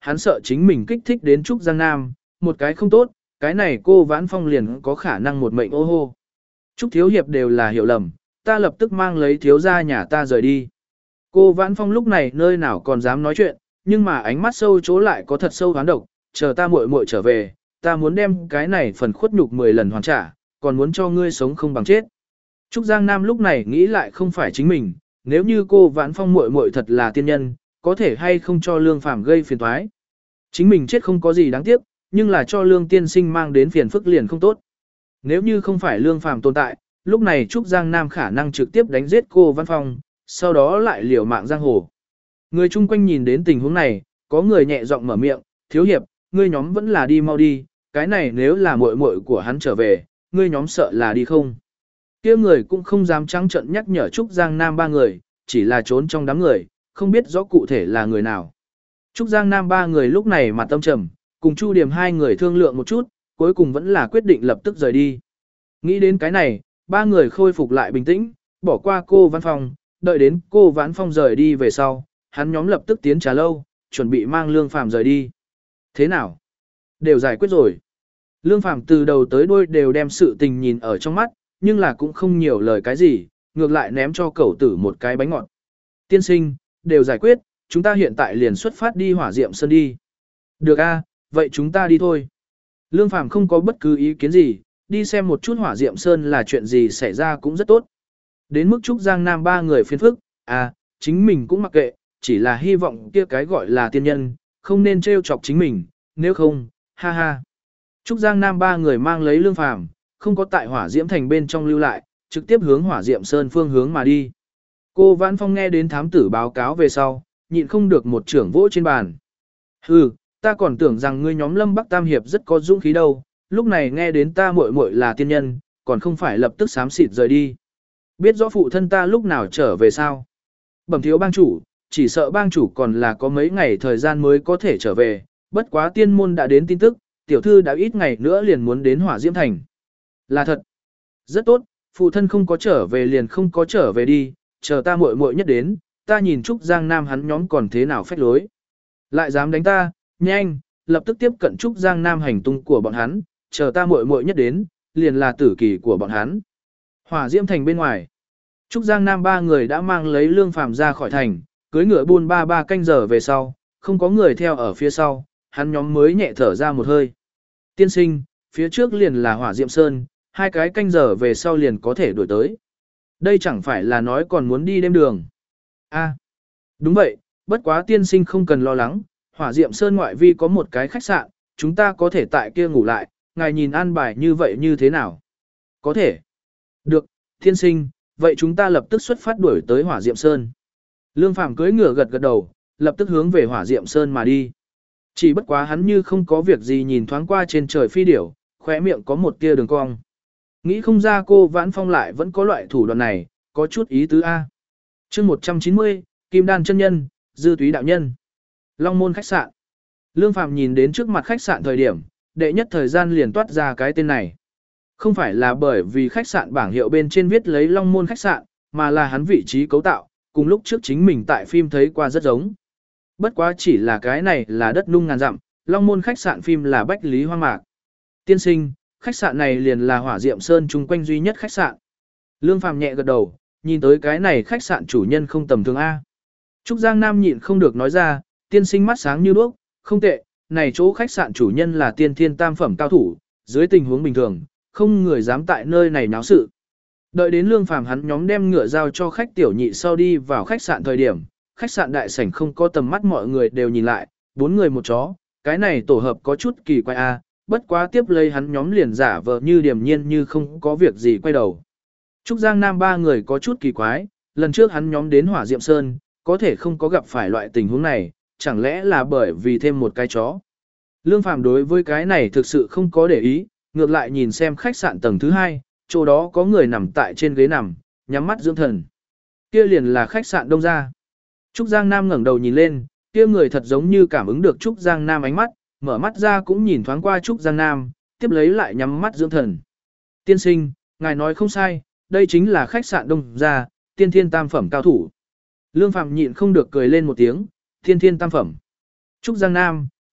hắn sợ chính mình kích thích đến Trúc Giang Nam, một cái không tốt, cái này cô Vãn Phong liền có khả năng một mệnh ô hô. Trúc thiếu hiệp đều là hiểu lầm, ta lập tức mang lấy thiếu gia nhà ta rời đi. Cô Vãn Phong lúc này nơi nào còn dám nói chuyện, nhưng mà ánh mắt sâu chỗ lại có thật sâu hoán độc, chờ ta muội muội trở về, ta muốn đem cái này phần khuất nhục mười lần hoàn trả, còn muốn cho ngươi sống không bằng chết. Trúc Giang Nam lúc này nghĩ lại không phải chính mình, nếu như cô Vãn Phong muội muội thật là tiên nhân, có thể hay không cho Lương Phàm gây phiền toái. Chính mình chết không có gì đáng tiếc, nhưng là cho Lương tiên sinh mang đến phiền phức liền không tốt. Nếu như không phải Lương Phàm tồn tại, lúc này Trúc Giang Nam khả năng trực tiếp đánh giết cô Vãn Phong, sau đó lại liều mạng giang hồ. Người chung quanh nhìn đến tình huống này, có người nhẹ giọng mở miệng, thiếu hiệp, ngươi nhóm vẫn là đi mau đi, cái này nếu là muội muội của hắn trở về, ngươi nhóm sợ là đi không. Kia người cũng không dám trắng trợn nhắc nhở Trúc Giang Nam ba người, chỉ là trốn trong đám người, không biết rõ cụ thể là người nào. Trúc Giang Nam ba người lúc này mặt tâm trầm, cùng Chu Điểm hai người thương lượng một chút, cuối cùng vẫn là quyết định lập tức rời đi. Nghĩ đến cái này, ba người khôi phục lại bình tĩnh, bỏ qua cô Vãn Phong, đợi đến cô Vãn Phong rời đi về sau, hắn nhóm lập tức tiến trà lâu, chuẩn bị mang Lương Phàm rời đi. Thế nào? Đều giải quyết rồi. Lương Phàm từ đầu tới đuôi đều đem sự tình nhìn ở trong mắt, nhưng là cũng không nhiều lời cái gì, ngược lại ném cho cẩu tử một cái bánh ngọt. Tiên sinh, đều giải quyết, chúng ta hiện tại liền xuất phát đi Hỏa Diệm Sơn đi. Được a, vậy chúng ta đi thôi. Lương Phàm không có bất cứ ý kiến gì, đi xem một chút Hỏa Diệm Sơn là chuyện gì xảy ra cũng rất tốt. Đến mức Trúc Giang Nam ba người phiền phức, à, chính mình cũng mặc kệ, chỉ là hy vọng kia cái gọi là tiên nhân, không nên trêu chọc chính mình, nếu không, ha ha. Trúc Giang Nam ba người mang lấy Lương Phàm, không có tại Hỏa Diễm Thành bên trong lưu lại, trực tiếp hướng Hỏa Diệm Sơn phương hướng mà đi. Cô Vãn Phong nghe đến thám tử báo cáo về sau, nhịn không được một trưởng vỗ trên bàn. Hừ, ta còn tưởng rằng ngươi nhóm Lâm Bắc Tam Hiệp rất có dũng khí đâu, lúc này nghe đến ta muội muội là tiên nhân, còn không phải lập tức xám xịt rời đi. Biết rõ phụ thân ta lúc nào trở về sao? Bẩm thiếu bang chủ, chỉ sợ bang chủ còn là có mấy ngày thời gian mới có thể trở về, bất quá tiên môn đã đến tin tức, tiểu thư đã ít ngày nữa liền muốn đến Hỏa Diễm Thành. Là thật. Rất tốt, phụ thân không có trở về liền không có trở về đi, chờ ta muội muội nhất đến, ta nhìn Trúc Giang Nam hắn nhóm còn thế nào phách lối. Lại dám đánh ta, nhanh, lập tức tiếp cận Trúc Giang Nam hành tung của bọn hắn, chờ ta muội muội nhất đến, liền là tử kỳ của bọn hắn. Hỏa Diễm Thành bên ngoài, Trúc Giang Nam ba người đã mang lấy Lương Phàm ra khỏi thành, cưới ngựa buôn ba ba canh giờ về sau, không có người theo ở phía sau, hắn nhóm mới nhẹ thở ra một hơi. Tiên sinh, phía trước liền là Hỏa Diệm Sơn, hai cái canh giờ về sau liền có thể đuổi tới. Đây chẳng phải là nói còn muốn đi đêm đường. A, đúng vậy, bất quá tiên sinh không cần lo lắng, Hỏa Diệm Sơn ngoại vi có một cái khách sạn, chúng ta có thể tại kia ngủ lại, ngài nhìn an bài như vậy như thế nào? Có thể. Được, tiên sinh, vậy chúng ta lập tức xuất phát đuổi tới Hỏa Diệm Sơn. Lương Phàm cưỡi ngựa gật gật đầu, lập tức hướng về Hỏa Diệm Sơn mà đi. Chỉ bất quá hắn như không có việc gì nhìn thoáng qua trên trời phi điểu, khóe miệng có một tia đường cong. Nghĩ không ra cô Vãn Phong lại vẫn có loại thủ đoạn này, có chút ý tứ A. chương một trăm chín mươi, Kim Đan chân nhân, Dư Túy đạo nhân. Long Môn khách sạn. Lương Phàm nhìn đến trước mặt khách sạn thời điểm, đệ nhất thời gian liền toát ra cái tên này. Không phải là bởi vì khách sạn bảng hiệu bên trên viết lấy Long Môn khách sạn, mà là hắn vị trí cấu tạo, cùng lúc trước chính mình tại phim thấy qua rất giống. Bất quá chỉ là cái này là đất nung ngàn dặm, Long Môn khách sạn phim là Bách Lý Hoa Mạc. Tiên sinh, khách sạn này liền là Hỏa Diệm Sơn chung quanh duy nhất khách sạn. Lương Phàm nhẹ gật đầu, nhìn tới cái này khách sạn chủ nhân không tầm thường A. Trúc Giang Nam nhịn không được nói ra, tiên sinh mắt sáng như đuốc, không tệ, này chỗ khách sạn chủ nhân là tiên thiên tam phẩm cao thủ, dưới tình huống bình thường, không người dám tại nơi này náo sự. Đợi đến Lương Phàm hắn nhóm đem ngựa giao cho khách tiểu nhị sau đi vào khách sạn thời điểm, khách sạn đại sảnh không có tầm mắt mọi người đều nhìn lại, bốn người một chó, cái này tổ hợp có chút kỳ quái a, bất quá tiếp lấy hắn nhóm liền giả vờ như điềm nhiên như không có việc gì quay đầu. Trúc Giang Nam ba người có chút kỳ quái, lần trước hắn nhóm đến Hỏa Diệm Sơn, có thể không có gặp phải loại tình huống này, chẳng lẽ là bởi vì thêm một cái chó. Lương Phàm đối với cái này thực sự không có để ý, ngược lại nhìn xem khách sạn tầng thứ hai, chỗ đó có người nằm tại trên ghế nằm, nhắm mắt dưỡng thần. Kia liền là khách sạn Đông Gia. Trúc Giang Nam ngẩng đầu nhìn lên, kia người thật giống như cảm ứng được Trúc Giang Nam ánh mắt, mở mắt ra cũng nhìn thoáng qua Trúc Giang Nam, tiếp lấy lại nhắm mắt dưỡng thần. Tiên sinh, ngài nói không sai, đây chính là khách sạn Đông Gia, tiên thiên tam phẩm cao thủ. Lương Phạm nhịn không được cười lên một tiếng, tiên thiên tam phẩm. Trúc Giang Nam,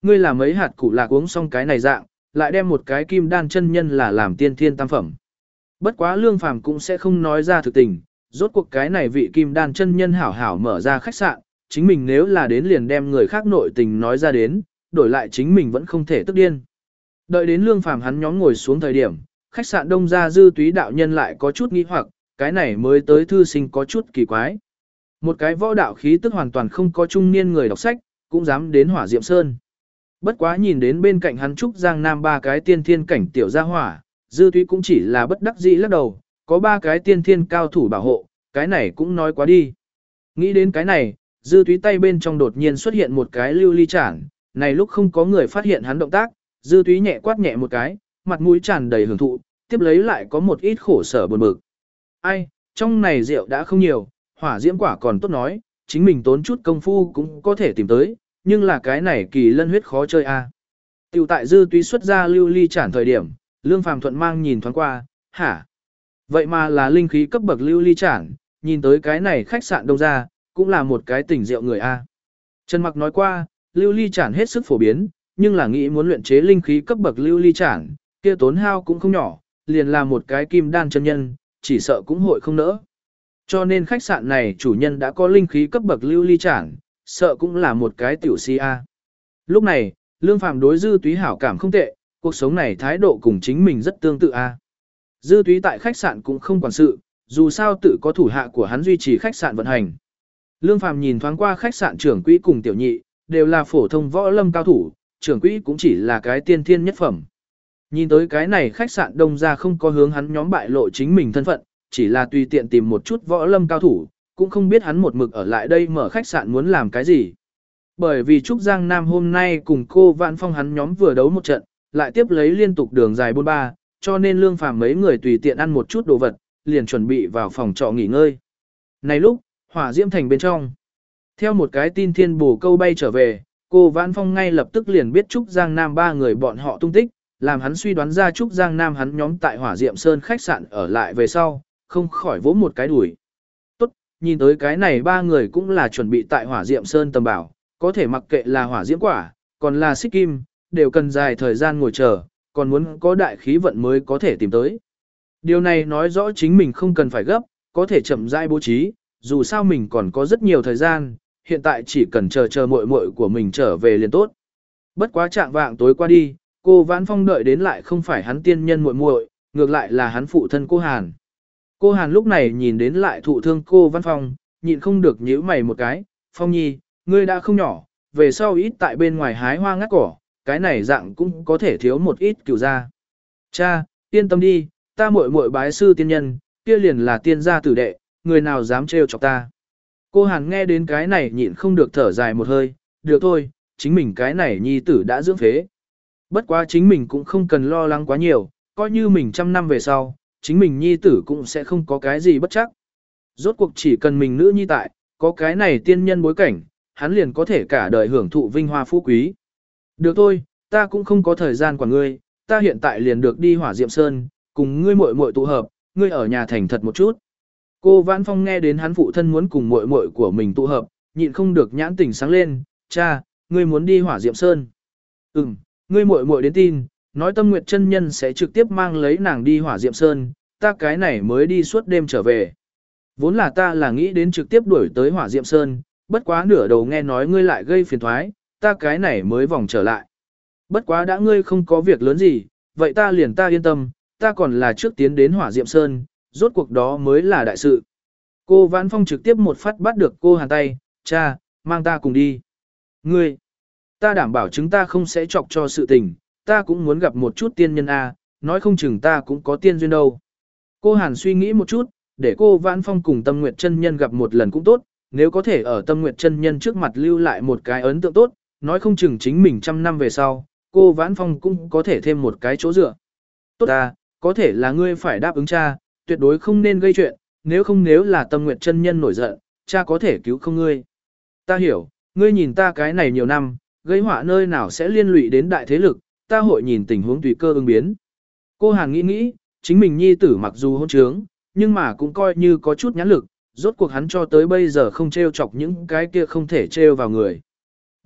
Ngươi làm mấy hạt củ lạc uống xong cái này dạng, lại đem một cái kim đan chân nhân là làm tiên thiên tam phẩm. Bất quá Lương Phàm cũng sẽ không nói ra thực tình, rốt cuộc cái này vị kim đan chân nhân hảo hảo mở ra khách sạn, chính mình nếu là đến liền đem người khác nội tình nói ra đến, đổi lại chính mình vẫn không thể tức điên. Đợi đến Lương Phàm hắn nhóm ngồi xuống thời điểm, khách sạn Đông Gia Dư Túy đạo nhân lại có chút nghi hoặc, cái này mới tới thư sinh có chút kỳ quái. Một cái võ đạo khí tức hoàn toàn không có trung niên người đọc sách, cũng dám đến Hỏa Diệm Sơn. Bất quá nhìn đến bên cạnh hắn Trúc Giang Nam ba cái tiên thiên cảnh tiểu gia hỏa, Dư Túy cũng chỉ là bất đắc dĩ lắc đầu, có ba cái tiên thiên cao thủ bảo hộ, cái này cũng nói quá đi. Nghĩ đến cái này, Dư Túy tay bên trong đột nhiên xuất hiện một cái lưu ly chản, này lúc không có người phát hiện hắn động tác, Dư Túy nhẹ quát nhẹ một cái, mặt mũi tràn đầy hưởng thụ, tiếp lấy lại có một ít khổ sở buồn bực. Ai, trong này rượu đã không nhiều, hỏa diễm quả còn tốt nói, chính mình tốn chút công phu cũng có thể tìm tới, nhưng là cái này kỳ lân huyết khó chơi a. À. Tiểu tại Dư Túy xuất ra lưu ly chản thời điểm, Lương Phàm thuận mang nhìn thoáng qua, hả? Vậy mà là linh khí cấp bậc lưu ly chản, nhìn tới cái này khách sạn Đông Gia, cũng là một cái tỉnh rượu người a. Trần Mặc nói qua, lưu ly chản hết sức phổ biến, nhưng là nghĩ muốn luyện chế linh khí cấp bậc lưu ly chản, kia tốn hao cũng không nhỏ, liền là một cái kim đan chân nhân, chỉ sợ cũng hội không nỡ. Cho nên khách sạn này chủ nhân đã có linh khí cấp bậc lưu ly chản, sợ cũng là một cái tiểu si a. Lúc này, Lương Phàm đối Dư Túy hảo cảm không tệ, cuộc sống này thái độ cùng chính mình rất tương tự a. Dư Túy tại khách sạn cũng không quản sự, dù sao tự có thủ hạ của hắn duy trì khách sạn vận hành. Lương Phàm nhìn thoáng qua khách sạn trưởng quỹ cùng tiểu nhị, đều là phổ thông võ lâm cao thủ, trưởng quỹ cũng chỉ là cái tiên thiên nhất phẩm. Nhìn tới cái này khách sạn Đông Gia không có hướng hắn nhóm bại lộ chính mình thân phận, chỉ là tùy tiện tìm một chút võ lâm cao thủ, cũng không biết hắn một mực ở lại đây mở khách sạn muốn làm cái gì. Bởi vì Trúc Giang Nam hôm nay cùng cô Vạn Phong hắn nhóm vừa đấu một trận, lại tiếp lấy liên tục đường dài bôn ba, cho nên Lương Phàm mấy người tùy tiện ăn một chút đồ vật, liền chuẩn bị vào phòng trọ nghỉ ngơi. Này lúc, Hỏa Diễm Thành bên trong, theo một cái tin thiên bổ câu bay trở về, cô Vãn Phong ngay lập tức liền biết Trúc Giang Nam ba người bọn họ tung tích, làm hắn suy đoán ra Trúc Giang Nam hắn nhóm tại Hỏa Diệm Sơn khách sạn ở lại về sau, không khỏi vỗ một cái đùi. Tốt, nhìn tới cái này ba người cũng là chuẩn bị tại Hỏa Diệm Sơn tầm bảo, có thể mặc kệ là hỏa diễm quả, còn là xích kim, đều cần dài thời gian ngồi chờ, còn muốn có đại khí vận mới có thể tìm tới. Điều này nói rõ chính mình không cần phải gấp, có thể chậm rãi bố trí, dù sao mình còn có rất nhiều thời gian, hiện tại chỉ cần chờ chờ muội muội của mình trở về liền tốt. Bất quá trạng vạng tối qua đi, cô Vãn Phong đợi đến lại không phải hắn tiên nhân muội muội, ngược lại là hắn phụ thân cô Hàn. Cô Hàn lúc này nhìn đến lại thụ thương cô Vãn Phong, nhịn không được nhíu mày một cái, Phong Nhi, ngươi đã không nhỏ, về sau ít tại bên ngoài hái hoa ngắt cỏ, cái này dạng cũng có thể thiếu một ít cửu gia. Cha, yên tâm đi, ta muội muội bái sư tiên nhân, kia liền là tiên gia tử đệ, người nào dám trêu chọc ta. Cô Hàn nghe đến cái này nhịn không được thở dài một hơi, được thôi, chính mình cái này nhi tử đã dưỡng phế. Bất quá chính mình cũng không cần lo lắng quá nhiều, coi như mình trăm năm về sau, chính mình nhi tử cũng sẽ không có cái gì bất chắc. Rốt cuộc chỉ cần mình nữ nhi tại, có cái này tiên nhân bối cảnh, hắn liền có thể cả đời hưởng thụ vinh hoa phú quý. Được thôi, ta cũng không có thời gian quản ngươi, ta hiện tại liền được đi Hỏa Diệm Sơn, cùng ngươi muội muội tụ hợp, ngươi ở nhà thành thật một chút. Cô Vãn Phong nghe đến hắn phụ thân muốn cùng muội muội của mình tụ hợp, nhịn không được nhãn tỉnh sáng lên, cha, ngươi muốn đi Hỏa Diệm Sơn. Ừm, ngươi muội muội đến tin, nói Tâm Nguyệt chân nhân sẽ trực tiếp mang lấy nàng đi Hỏa Diệm Sơn, ta cái này mới đi suốt đêm trở về. Vốn là ta là nghĩ đến trực tiếp đuổi tới Hỏa Diệm Sơn, bất quá nửa đầu nghe nói ngươi lại gây phiền thoái, ta cái này mới vòng trở lại. Bất quá đã ngươi không có việc lớn gì, vậy ta liền ta yên tâm, ta còn là trước tiến đến Hỏa Diệm Sơn, rốt cuộc đó mới là đại sự. Cô Vãn Phong trực tiếp một phát bắt được cô Hàn tay, cha, mang ta cùng đi. Ngươi, ta đảm bảo chúng ta không sẽ chọc cho sự tình, ta cũng muốn gặp một chút tiên nhân A, nói không chừng ta cũng có tiên duyên đâu. Cô Hàn suy nghĩ một chút, để cô Vãn Phong cùng Tâm Nguyệt chân nhân gặp một lần cũng tốt, nếu có thể ở Tâm Nguyệt chân nhân trước mặt lưu lại một cái ấn tượng tốt, nói không chừng chính mình trăm năm về sau, cô Vãn Phong cũng có thể thêm một cái chỗ dựa. Tốt ta, có thể là ngươi phải đáp ứng cha, tuyệt đối không nên gây chuyện, nếu không nếu là Tâm Nguyệt chân nhân nổi giận, cha có thể cứu không ngươi. Ta hiểu, ngươi nhìn ta cái này nhiều năm, gây họa nơi nào sẽ liên lụy đến đại thế lực, ta hội nhìn tình huống tùy cơ ứng biến. Cô Hàn nghĩ nghĩ, chính mình nhi tử mặc dù hôn trướng, nhưng mà cũng coi như có chút nhãn lực, rốt cuộc hắn cho tới bây giờ không trêu chọc những cái kia không thể trêu vào người. Được,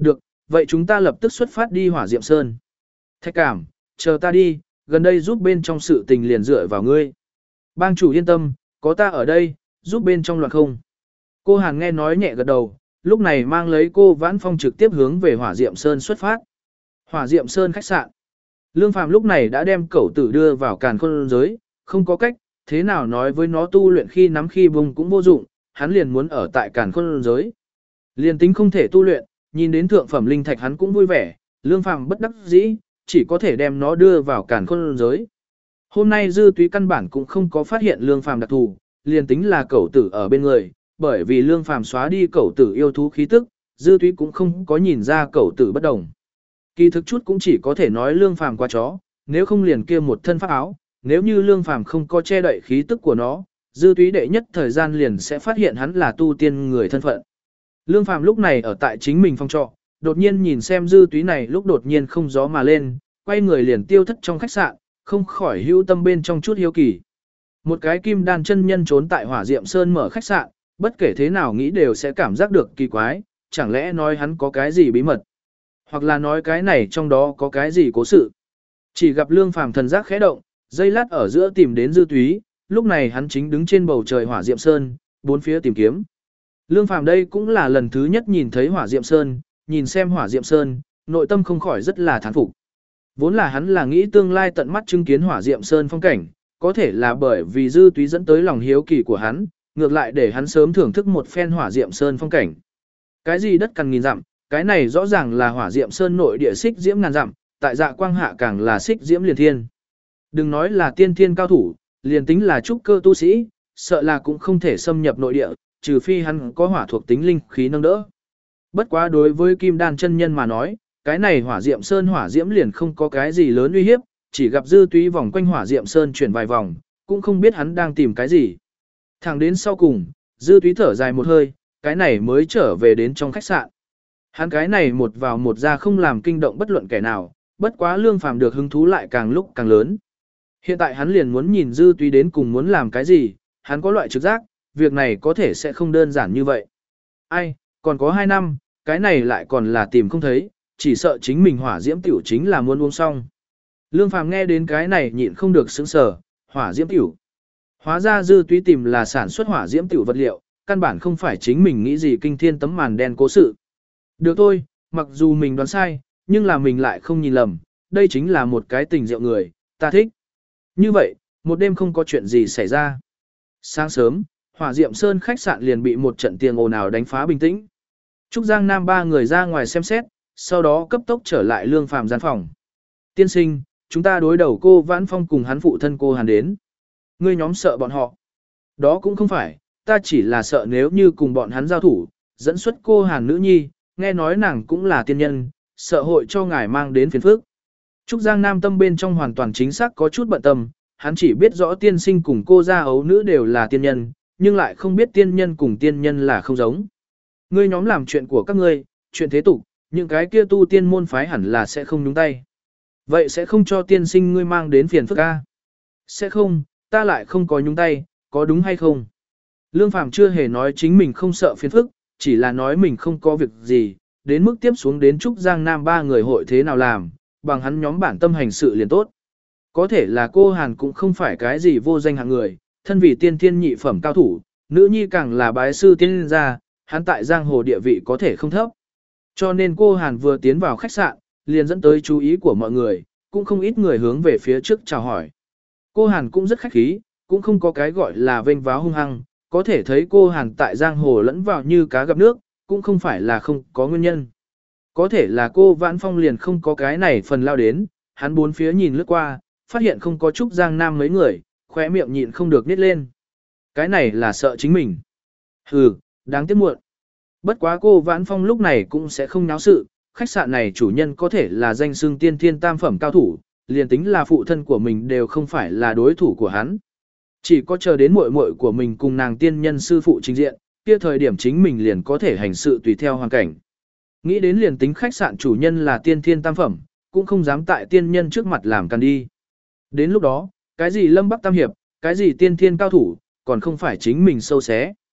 vậy chúng ta lập tức xuất phát đi Hỏa Diệm Sơn. Thạch Cảm, chờ ta đi, gần đây giúp bên trong sự tình liền dựa vào ngươi. Bang chủ yên tâm, có ta ở đây, giúp bên trong loạn không. Cô Hàn nghe nói nhẹ gật đầu, lúc này mang lấy cô Vãn Phong trực tiếp hướng về Hỏa Diệm Sơn xuất phát. Hỏa Diệm Sơn khách sạn. Lương Phàm lúc này đã đem cẩu tử đưa vào càn khôn giới, không có cách, thế nào nói với nó tu luyện khi nắm khi bùng cũng vô dụng, hắn liền muốn ở tại càn khôn giới. Liền tính không thể tu luyện, nhìn đến thượng phẩm linh thạch hắn cũng vui vẻ, Lương Phàm bất đắc dĩ, chỉ có thể đem nó đưa vào càn khôn giới. Hôm nay Dư Túy căn bản cũng không có phát hiện Lương Phàm đặc thù, liền tính là cẩu tử ở bên người, bởi vì Lương Phàm xóa đi cẩu tử yêu thú khí tức, Dư Túy cũng không có nhìn ra cẩu tử bất đồng. Kỳ thực chút cũng chỉ có thể nói Lương Phàm qua chó, nếu không liền kia một thân pháp áo, nếu như Lương Phàm không có che đậy khí tức của nó, Dư Túy đệ nhất thời gian liền sẽ phát hiện hắn là tu tiên người thân phận. Lương Phàm lúc này ở tại chính mình phòng trọ, đột nhiên nhìn xem Dư Túy này lúc đột nhiên không gió mà lên, quay người liền tiêu thất trong khách sạn, không khỏi hữu tâm bên trong chút hiếu kỳ. Một cái kim đan chân nhân trốn tại Hỏa Diệm Sơn mở khách sạn, bất kể thế nào nghĩ đều sẽ cảm giác được kỳ quái, chẳng lẽ nói hắn có cái gì bí mật, hoặc là nói cái này trong đó có cái gì cố sự. Chỉ gặp Lương Phàm thần giác khẽ động, giây lát ở giữa tìm đến Dư Túy, lúc này hắn chính đứng trên bầu trời Hỏa Diệm Sơn, bốn phía tìm kiếm. Lương Phàm đây cũng là lần thứ nhất nhìn thấy Hỏa Diệm Sơn, nhìn xem Hỏa Diệm Sơn, nội tâm không khỏi rất là thán phục. Vốn là hắn là nghĩ tương lai tận mắt chứng kiến Hỏa Diệm Sơn phong cảnh, có thể là bởi vì Dư Túy dẫn tới lòng hiếu kỳ của hắn, ngược lại để hắn sớm thưởng thức một phen Hỏa Diệm Sơn phong cảnh. Cái gì đất cằn nghìn dặm, cái này rõ ràng là Hỏa Diệm Sơn nội địa xích diễm ngàn dặm, tại Dạ Quang hạ càng là xích diễm liền thiên. Đừng nói là tiên thiên cao thủ, liền tính là trúc cơ tu sĩ, sợ là cũng không thể xâm nhập nội địa, trừ phi hắn có hỏa thuộc tính linh khí nâng đỡ. Bất quá đối với Kim Đan chân nhân mà nói, cái này Hỏa Diệm Sơn hỏa diễm liền không có cái gì lớn uy hiếp, chỉ gặp Dư Túy vòng quanh Hỏa Diệm Sơn chuyển vài vòng, cũng không biết hắn đang tìm cái gì. Thẳng đến sau cùng, Dư Túy thở dài một hơi, cái này mới trở về đến trong khách sạn. Hắn cái này một vào một ra không làm kinh động bất luận kẻ nào, bất quá Lương Phàm được hứng thú lại càng lúc càng lớn. Hiện tại hắn liền muốn nhìn Dư Túy đến cùng muốn làm cái gì, hắn có loại trực giác, việc này có thể sẽ không đơn giản như vậy. Ai, còn có hai năm, cái này lại còn là tìm không thấy, chỉ sợ chính mình hỏa diễm tiểu chính là muốn uống xong. Lương Phàm nghe đến cái này nhịn không được sững sờ, hỏa diễm tiểu. Hóa ra Dư Túy tìm là sản xuất hỏa diễm tiểu vật liệu, căn bản không phải chính mình nghĩ gì kinh thiên tấm màn đen cố sự. Được thôi, mặc dù mình đoán sai, nhưng là mình lại không nhìn lầm, đây chính là một cái tình rượu người, ta thích. Như vậy, một đêm không có chuyện gì xảy ra. Sáng sớm, Hỏa Diệm Sơn khách sạn liền bị một trận tiếng ồn ào đánh phá bình tĩnh. Trúc Giang Nam ba người ra ngoài xem xét, sau đó cấp tốc trở lại Lương Phàm gian phòng. Tiên sinh, chúng ta đối đầu cô Vãn Phong cùng hắn phụ thân cô Hàn đến. Ngươi nhóm sợ bọn họ. Đó cũng không phải, ta chỉ là sợ nếu như cùng bọn hắn giao thủ, dẫn xuất cô Hàn nữ nhi, nghe nói nàng cũng là tiên nhân, sợ hội cho ngài mang đến phiền phức. Trúc Giang Nam tâm bên trong hoàn toàn chính xác có chút bận tâm, hắn chỉ biết rõ tiên sinh cùng cô gia ấu nữ đều là tiên nhân, nhưng lại không biết tiên nhân cùng tiên nhân là không giống. Ngươi nhóm làm chuyện của các ngươi, chuyện thế tục, những cái kia tu tiên môn phái hẳn là sẽ không nhúng tay. Vậy sẽ không cho tiên sinh ngươi mang đến phiền phức a? Sẽ không, ta lại không có nhúng tay, có đúng hay không? Lương Phàm chưa hề nói chính mình không sợ phiền phức, chỉ là nói mình không có việc gì, đến mức tiếp xuống đến Trúc Giang Nam ba người hội thế nào làm, bằng hắn nhóm bản tâm hành sự liền tốt. Có thể là cô Hàn cũng không phải cái gì vô danh hạng người, thân vì tiên thiên nhị phẩm cao thủ, nữ nhi càng là bái sư tiên gia, hắn tại giang hồ địa vị có thể không thấp. Cho nên cô Hàn vừa tiến vào khách sạn, liền dẫn tới chú ý của mọi người, cũng không ít người hướng về phía trước chào hỏi. Cô Hàn cũng rất khách khí, cũng không có cái gọi là vênh váo hung hăng, có thể thấy cô Hàn tại giang hồ lẫn vào như cá gặp nước, cũng không phải là không có nguyên nhân. Có thể là cô Vãn Phong liền không có cái này phần lao đến, hắn bốn phía nhìn lướt qua, phát hiện không có Trúc Giang Nam mấy người, khóe miệng nhịn không được nít lên. Cái này là sợ chính mình. Hừ, đáng tiếc muộn. Bất quá cô Vãn Phong lúc này cũng sẽ không náo sự, khách sạn này chủ nhân có thể là danh xưng tiên thiên tam phẩm cao thủ, liền tính là phụ thân của mình đều không phải là đối thủ của hắn. Chỉ có chờ đến muội muội của mình cùng nàng tiên nhân sư phụ trình diện, kia thời điểm chính mình liền có thể hành sự tùy theo hoàn cảnh. Nghĩ đến liền tính khách sạn chủ nhân là tiên thiên tam phẩm, cũng không dám tại tiên nhân trước mặt làm can đi. Đến lúc đó, cái gì Lâm Bắc Tam Hiệp, cái gì tiên thiên cao thủ, còn không phải chính mình sâu xé.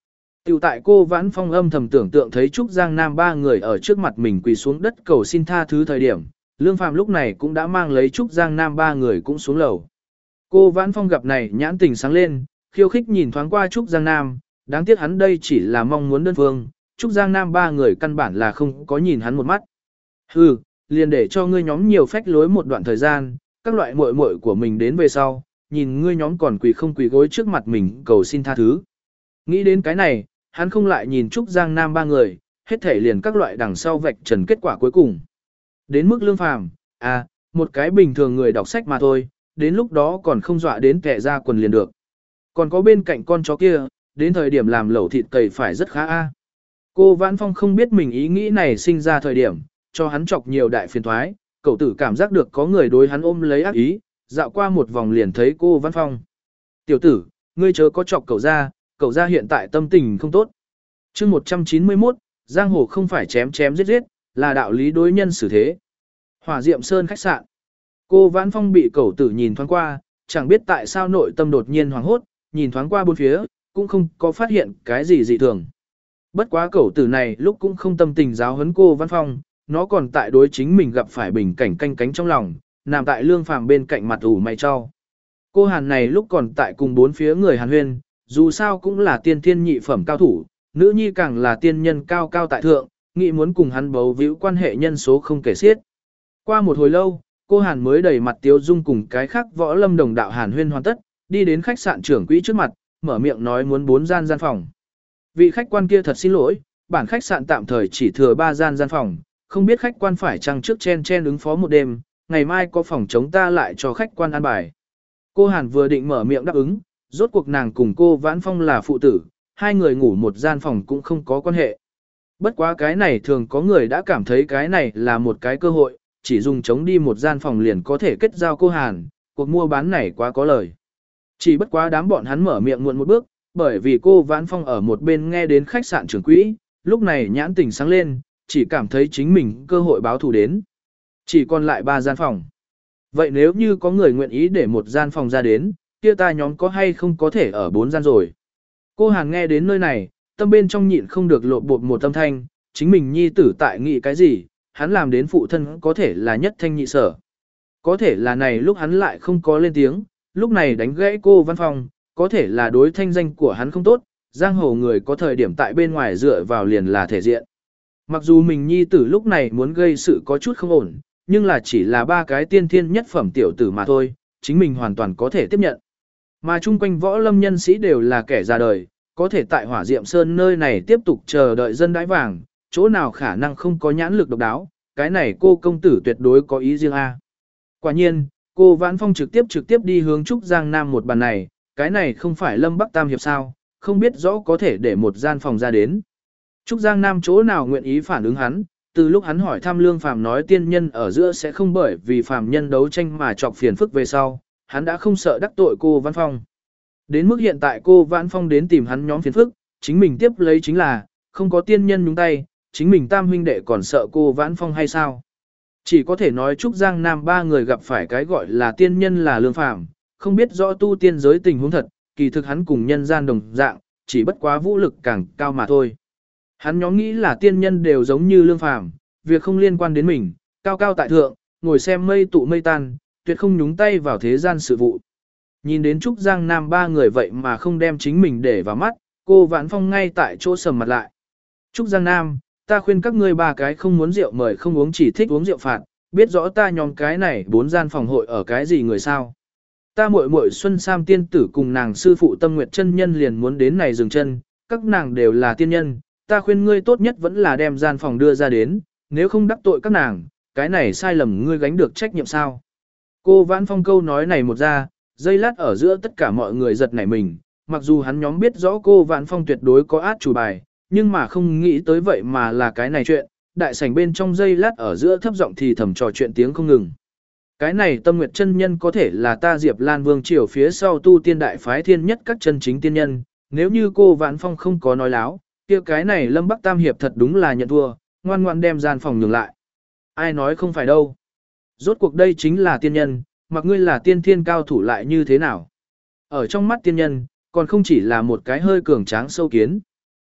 Tiểu tại cô Vãn Phong âm thầm tưởng tượng thấy Trúc Giang Nam ba người ở trước mặt mình quỳ xuống đất cầu xin tha thứ thời điểm, Lương Phàm lúc này cũng đã mang lấy Trúc Giang Nam ba người cũng xuống lầu. Cô Vãn Phong gặp này nhãn tình sáng lên, khiêu khích nhìn thoáng qua Trúc Giang Nam, đáng tiếc hắn đây chỉ là mong muốn đơn phương, Trúc Giang Nam ba người căn bản là không có nhìn hắn một mắt. Hừ, liền để cho ngươi nhóm nhiều phách lối một đoạn thời gian, các loại muội muội của mình đến về sau, nhìn ngươi nhóm còn quỳ không quỳ gối trước mặt mình cầu xin tha thứ. Nghĩ đến cái này, hắn không lại nhìn Trúc Giang Nam ba người, hết thể liền các loại đằng sau vạch trần kết quả cuối cùng. Đến mức Lương Phàm, à, một cái bình thường người đọc sách mà thôi, đến lúc đó còn không dọa đến kẻ ra quần liền được. Còn có bên cạnh con chó kia, đến thời điểm làm lẩu thịt cầy phải rất khá a. Cô Vãn Phong không biết mình ý nghĩ này sinh ra thời điểm, cho hắn chọc nhiều đại phiền thoái, cậu tử cảm giác được có người đối hắn ôm lấy ác ý, dạo qua một vòng liền thấy cô Vãn Phong. Tiểu tử, ngươi chớ có chọc cậu ra, cậu ra hiện tại tâm tình không tốt. chương một trăm chín mươi mốt, giang hồ không phải chém chém giết giết, là đạo lý đối nhân xử thế. Hỏa Diệm Sơn khách sạn. Cô Vãn Phong bị cậu tử nhìn thoáng qua, chẳng biết tại sao nội tâm đột nhiên hoảng hốt, nhìn thoáng qua bốn phía, cũng không có phát hiện cái gì dị thường. Bất quá cậu tử này lúc cũng không tâm tình giáo huấn cô Vãn Phong, nó còn tại đối chính mình gặp phải bình cảnh canh cánh trong lòng, nằm tại Lương Phàm bên cạnh mặt ủ mày cho. Cô Hàn này lúc còn tại cùng bốn phía người Hàn Huyên, dù sao cũng là tiên thiên nhị phẩm cao thủ, nữ nhi càng là tiên nhân cao cao tại thượng, nghĩ muốn cùng hắn bấu víu quan hệ nhân số không kể xiết. Qua một hồi lâu, cô Hàn mới đẩy mặt Tiếu Dung cùng cái khác võ lâm đồng đạo Hàn Huyên hoàn tất, đi đến khách sạn trưởng quỹ trước mặt, mở miệng nói muốn bốn gian gian phòng. Vị khách quan kia thật xin lỗi, bản khách sạn tạm thời chỉ thừa ba gian gian phòng, không biết khách quan phải chăng trước chen chen ứng phó một đêm, ngày mai có phòng chống ta lại cho khách quan an bài. Cô Hàn vừa định mở miệng đáp ứng, rốt cuộc nàng cùng cô Vãn Phong là phụ tử, hai người ngủ một gian phòng cũng không có quan hệ. Bất quá cái này thường có người đã cảm thấy cái này là một cái cơ hội, chỉ dùng chống đi một gian phòng liền có thể kết giao cô Hàn, cuộc mua bán này quá có lời. Chỉ bất quá đám bọn hắn mở miệng muộn một bước, bởi vì cô Vãn Phong ở một bên nghe đến khách sạn trưởng quỹ, lúc này nhãn tình sáng lên, chỉ cảm thấy chính mình cơ hội báo thù đến. Chỉ còn lại ba gian phòng. Vậy nếu như có người nguyện ý để một gian phòng ra đến, kia ta nhóm có hay không có thể ở bốn gian rồi. Cô Hàn nghe đến nơi này, tâm bên trong nhịn không được lộn bột một tâm thanh, chính mình nhi tử tại nghị cái gì, hắn làm đến phụ thân có thể là nhất thanh nhị sở. Có thể là này lúc hắn lại không có lên tiếng, lúc này đánh gãy cô Văn Phong, có thể là đối thanh danh của hắn không tốt, giang hồ người có thời điểm tại bên ngoài dựa vào liền là thể diện. Mặc dù mình nhi tử lúc này muốn gây sự có chút không ổn, nhưng là chỉ là ba cái tiên thiên nhất phẩm tiểu tử mà thôi, chính mình hoàn toàn có thể tiếp nhận. Mà chung quanh võ lâm nhân sĩ đều là kẻ già đời, có thể tại Hỏa Diệm Sơn nơi này tiếp tục chờ đợi dân đãi vàng, chỗ nào khả năng không có nhãn lực độc đáo, cái này cô công tử tuyệt đối có ý riêng a. Quả nhiên, cô Vãn Phong trực tiếp trực tiếp đi hướng Trúc Giang Nam một bàn này, cái này không phải Lâm Bắc Tam hiệp sao, không biết rõ có thể để một gian phòng ra đến. Trúc Giang Nam chỗ nào nguyện ý phản ứng hắn, từ lúc hắn hỏi thăm Lương Phàm nói tiên nhân ở giữa sẽ không bởi vì phàm nhân đấu tranh mà chọc phiền phức về sau, hắn đã không sợ đắc tội cô Vãn Phong. Đến mức hiện tại cô Vãn Phong đến tìm hắn nhóm phiền phức, chính mình tiếp lấy chính là, không có tiên nhân nhúng tay, chính mình tam huynh đệ còn sợ cô Vãn Phong hay sao? Chỉ có thể nói Trúc Giang Nam ba người gặp phải cái gọi là tiên nhân là Lương Phàm, không biết rõ tu tiên giới tình huống thật, kỳ thực hắn cùng nhân gian đồng dạng, chỉ bất quá vũ lực càng cao mà thôi. Hắn nhóm nghĩ là tiên nhân đều giống như Lương Phàm, việc không liên quan đến mình, cao cao tại thượng, ngồi xem mây tụ mây tan, tuyệt không nhúng tay vào thế gian sự vụ. Nhìn đến Trúc Giang Nam ba người vậy mà không đem chính mình để vào mắt, cô Vãn Phong ngay tại chỗ sầm mặt lại. Trúc Giang Nam, ta khuyên các ngươi ba cái không muốn rượu mời không uống chỉ thích uống rượu phạt, biết rõ ta nhóm cái này bốn gian phòng hội ở cái gì người sao. Ta muội muội Xuân Sam tiên tử cùng nàng sư phụ Tâm Nguyệt chân nhân liền muốn đến này dừng chân, các nàng đều là tiên nhân, ta khuyên ngươi tốt nhất vẫn là đem gian phòng đưa ra đến, nếu không đắc tội các nàng, cái này sai lầm ngươi gánh được trách nhiệm sao. Cô Vãn Phong câu nói này một ra, giây lát ở giữa tất cả mọi người giật nảy mình, mặc dù hắn nhóm biết rõ cô Vãn Phong tuyệt đối có át chủ bài, nhưng mà không nghĩ tới vậy mà là cái này chuyện, đại sảnh bên trong giây lát ở giữa thấp giọng thì thầm trò chuyện tiếng không ngừng. Cái này Tâm Nguyệt chân nhân có thể là ta Diệp Lan Vương triều phía sau tu tiên đại phái thiên nhất các chân chính tiên nhân, nếu như cô Vãn Phong không có nói láo, kia cái này Lâm Bắc Tam hiệp thật đúng là nhận thua, ngoan ngoan đem gian phòng nhường lại. Ai nói không phải đâu. Rốt cuộc đây chính là tiên nhân, mặc ngươi là tiên thiên cao thủ lại như thế nào. Ở trong mắt tiên nhân, còn không chỉ là một cái hơi cường tráng sâu kiến.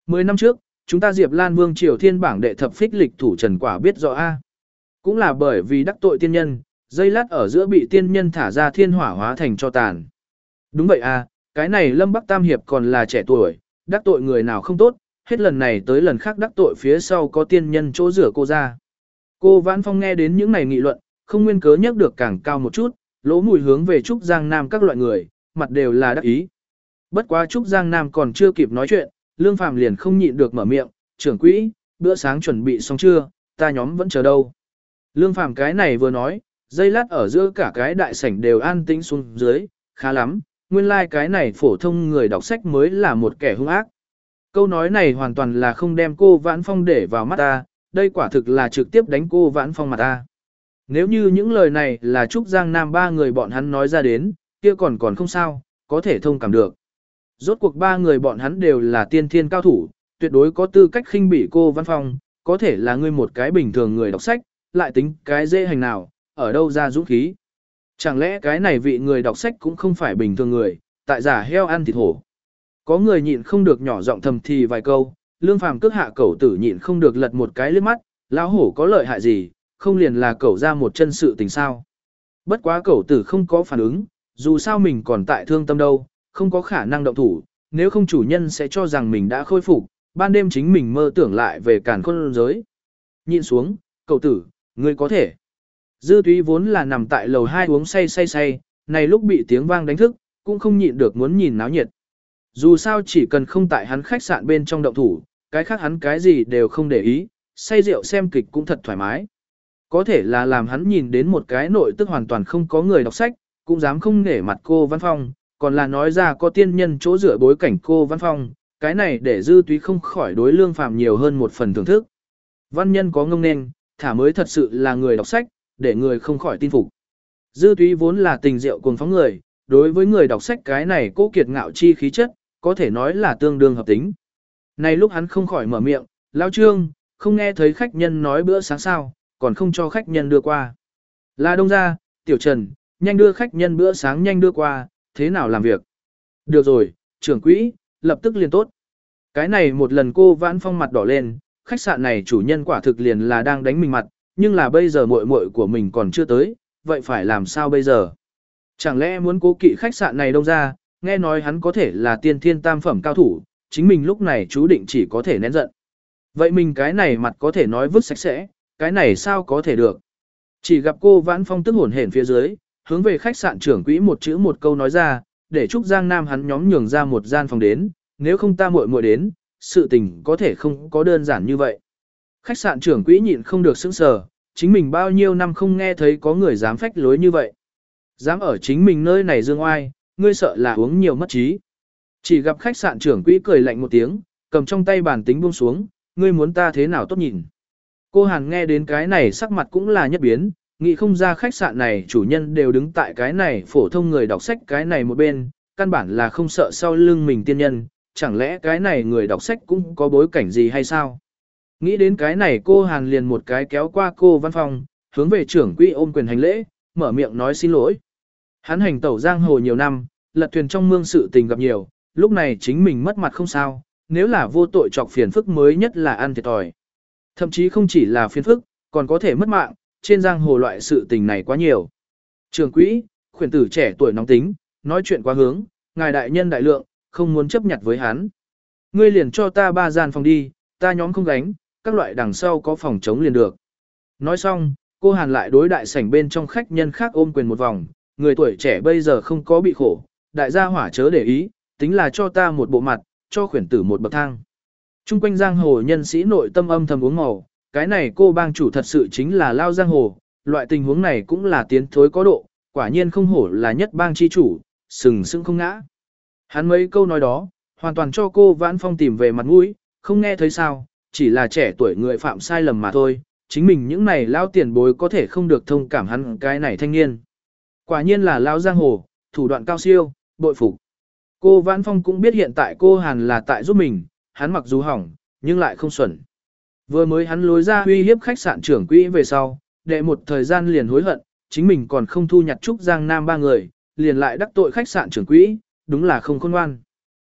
Mười năm trước, chúng ta Diệp Lan Vương Triều Thiên bảng đệ thập phích lịch thủ Trần Quả biết rõ a. Cũng là bởi vì đắc tội tiên nhân, dây lát ở giữa bị tiên nhân thả ra thiên hỏa hóa thành cho tàn. Đúng vậy a, cái này Lâm Bắc Tam Hiệp còn là trẻ tuổi, đắc tội người nào không tốt, hết lần này tới lần khác đắc tội phía sau có tiên nhân chỗ rửa cô ra. Cô Vãn Phong nghe đến những này nghị luận, không nguyên cớ nhắc được càng cao một chút, lỗ mùi hướng về Trúc Giang Nam các loại người, mặt đều là đắc ý. Bất quá Trúc Giang Nam còn chưa kịp nói chuyện, Lương Phàm liền không nhịn được mở miệng, trưởng quỹ, bữa sáng chuẩn bị xong chưa, ta nhóm vẫn chờ đâu. Lương Phàm cái này vừa nói, dây lát ở giữa cả cái đại sảnh đều an tĩnh xuống dưới, khá lắm, nguyên lai like cái này phổ thông người đọc sách mới là một kẻ hung ác. Câu nói này hoàn toàn là không đem cô Vãn Phong để vào mắt ta, đây quả thực là trực tiếp đánh cô Vãn Phong mặt ta. Nếu như những lời này là Trúc Giang Nam ba người bọn hắn nói ra đến, kia còn còn không sao, có thể thông cảm được. Rốt cuộc ba người bọn hắn đều là tiên thiên cao thủ, tuyệt đối có tư cách khinh bỉ cô Vãn Phong, có thể là ngươi một cái bình thường người đọc sách, lại tính cái dễ hành nào, ở đâu ra dũng khí. Chẳng lẽ cái này vị người đọc sách cũng không phải bình thường người, tại giả heo ăn thịt hổ. Có người nhịn không được nhỏ giọng thầm thì vài câu, Lương Phàm cước hạ cẩu tử nhịn không được lật một cái liếc mắt, lão hổ có lợi hại gì, không liền là cẩu ra một chân sự tình sao. Bất quá cẩu tử không có phản ứng, dù sao mình còn tại thương tâm đâu, không có khả năng động thủ, nếu không chủ nhân sẽ cho rằng mình đã khôi phục, ban đêm chính mình mơ tưởng lại về càn khôn giới. Nhịn xuống, cậu tử, ngươi có thể. Dư Túy vốn là nằm tại lầu hai uống say say say, này lúc bị tiếng vang đánh thức, cũng không nhịn được muốn nhìn náo nhiệt. Dù sao chỉ cần không tại hắn khách sạn bên trong động thủ, cái khác hắn cái gì đều không để ý, say rượu xem kịch cũng thật thoải mái. Có thể là làm hắn nhìn đến một cái nội tức hoàn toàn không có người đọc sách, cũng dám không nể mặt cô Văn Phong, còn là nói ra có tiên nhân chỗ dựa bối cảnh cô Văn Phong, cái này để Dư Túy không khỏi đối Lương Phàm nhiều hơn một phần thưởng thức. Văn nhân có ngông nên, thả mới thật sự là người đọc sách, để người không khỏi tin phục. Dư Túy vốn là tình rượu cuồng phóng người, đối với người đọc sách cái này cố kiệt ngạo chi khí chất, có thể nói là tương đương hợp tính. Này lúc hắn không khỏi mở miệng, lão Trương, không nghe thấy khách nhân nói bữa sáng sao, còn không cho khách nhân đưa qua. Là Đông gia, Tiểu Trần, nhanh đưa khách nhân bữa sáng nhanh đưa qua, thế nào làm việc. Được rồi, trưởng quỹ, lập tức liền tốt. Cái này một lần cô Vãn Phong mặt đỏ lên, khách sạn này chủ nhân quả thực liền là đang đánh mình mặt, nhưng là bây giờ muội muội của mình còn chưa tới, vậy phải làm sao bây giờ? Chẳng lẽ muốn cố kỵ khách sạn này Đông gia, nghe nói hắn có thể là tiên thiên tam phẩm cao thủ, chính mình lúc này chú định chỉ có thể nén giận. Vậy mình cái này mặt có thể nói vứt sạch sẽ, cái này sao có thể được? Chỉ gặp cô Vãn Phong tức hổn hển phía dưới, hướng về khách sạn trưởng quỹ một chữ một câu nói ra, để Trúc Giang Nam hắn nhóm nhường ra một gian phòng đến, nếu không ta muội muội đến, sự tình có thể không có đơn giản như vậy. Khách sạn trưởng quỹ nhịn không được sững sờ, chính mình bao nhiêu năm không nghe thấy có người dám phách lối như vậy. Dám ở chính mình nơi này dương oai, ngươi sợ là uống nhiều mất trí. Chỉ gặp khách sạn trưởng quỹ cười lạnh một tiếng, cầm trong tay bàn tính buông xuống, ngươi muốn ta thế nào tốt nhìn. Cô Hàn nghe đến cái này sắc mặt cũng là nhất biến, nghĩ không ra khách sạn này chủ nhân đều đứng tại cái này phổ thông người đọc sách cái này một bên, căn bản là không sợ sau lưng mình tiên nhân, chẳng lẽ cái này người đọc sách cũng có bối cảnh gì hay sao? Nghĩ đến cái này cô Hàn liền một cái kéo qua cô Văn Phong, hướng về trưởng quỹ ôm quyền hành lễ, mở miệng nói xin lỗi. Hắn hành tẩu giang hồ nhiều năm, lật thuyền trong mương sự tình gặp nhiều, lúc này chính mình mất mặt không sao, nếu là vô tội chọc phiền phức mới nhất là ăn thiệt thòi. Thậm chí không chỉ là phiền phức, còn có thể mất mạng, trên giang hồ loại sự tình này quá nhiều. Trưởng quỹ, khuyển tử trẻ tuổi nóng tính, nói chuyện quá hướng, ngài đại nhân đại lượng, không muốn chấp nhặt với hắn. Ngươi liền cho ta ba gian phòng đi, ta nhóm không gánh, các loại đằng sau có phòng chống liền được. Nói xong, cô Hàn lại đối đại sảnh bên trong khách nhân khác ôm quyền một vòng, người tuổi trẻ bây giờ không có bị khổ, đại gia hỏa chớ để ý, tính là cho ta một bộ mặt, cho khuyển tử một bậc thang. Trung quanh giang hồ nhân sĩ nội tâm âm thầm uống màu, cái này cô bang chủ thật sự chính là lao giang hồ, loại tình huống này cũng là tiến thối có độ, quả nhiên không hổ là nhất bang chi chủ, sừng sững không ngã. Hắn mấy câu nói đó, hoàn toàn cho cô Vãn Phong tìm về mặt mũi, không nghe thấy sao, chỉ là trẻ tuổi người phạm sai lầm mà thôi, chính mình những này lao tiền bối có thể không được thông cảm hắn cái này thanh niên. Quả nhiên là lao giang hồ, thủ đoạn cao siêu, bội phục. Cô Vãn Phong cũng biết hiện tại cô Hàn là tại giúp mình, hắn mặc dù hỏng, nhưng lại không xuẩn. Vừa mới hắn lối ra uy hiếp khách sạn trưởng quỹ về sau, để một thời gian liền hối hận, chính mình còn không thu nhặt Trúc Giang Nam ba người, liền lại đắc tội khách sạn trưởng quỹ, đúng là không khôn ngoan.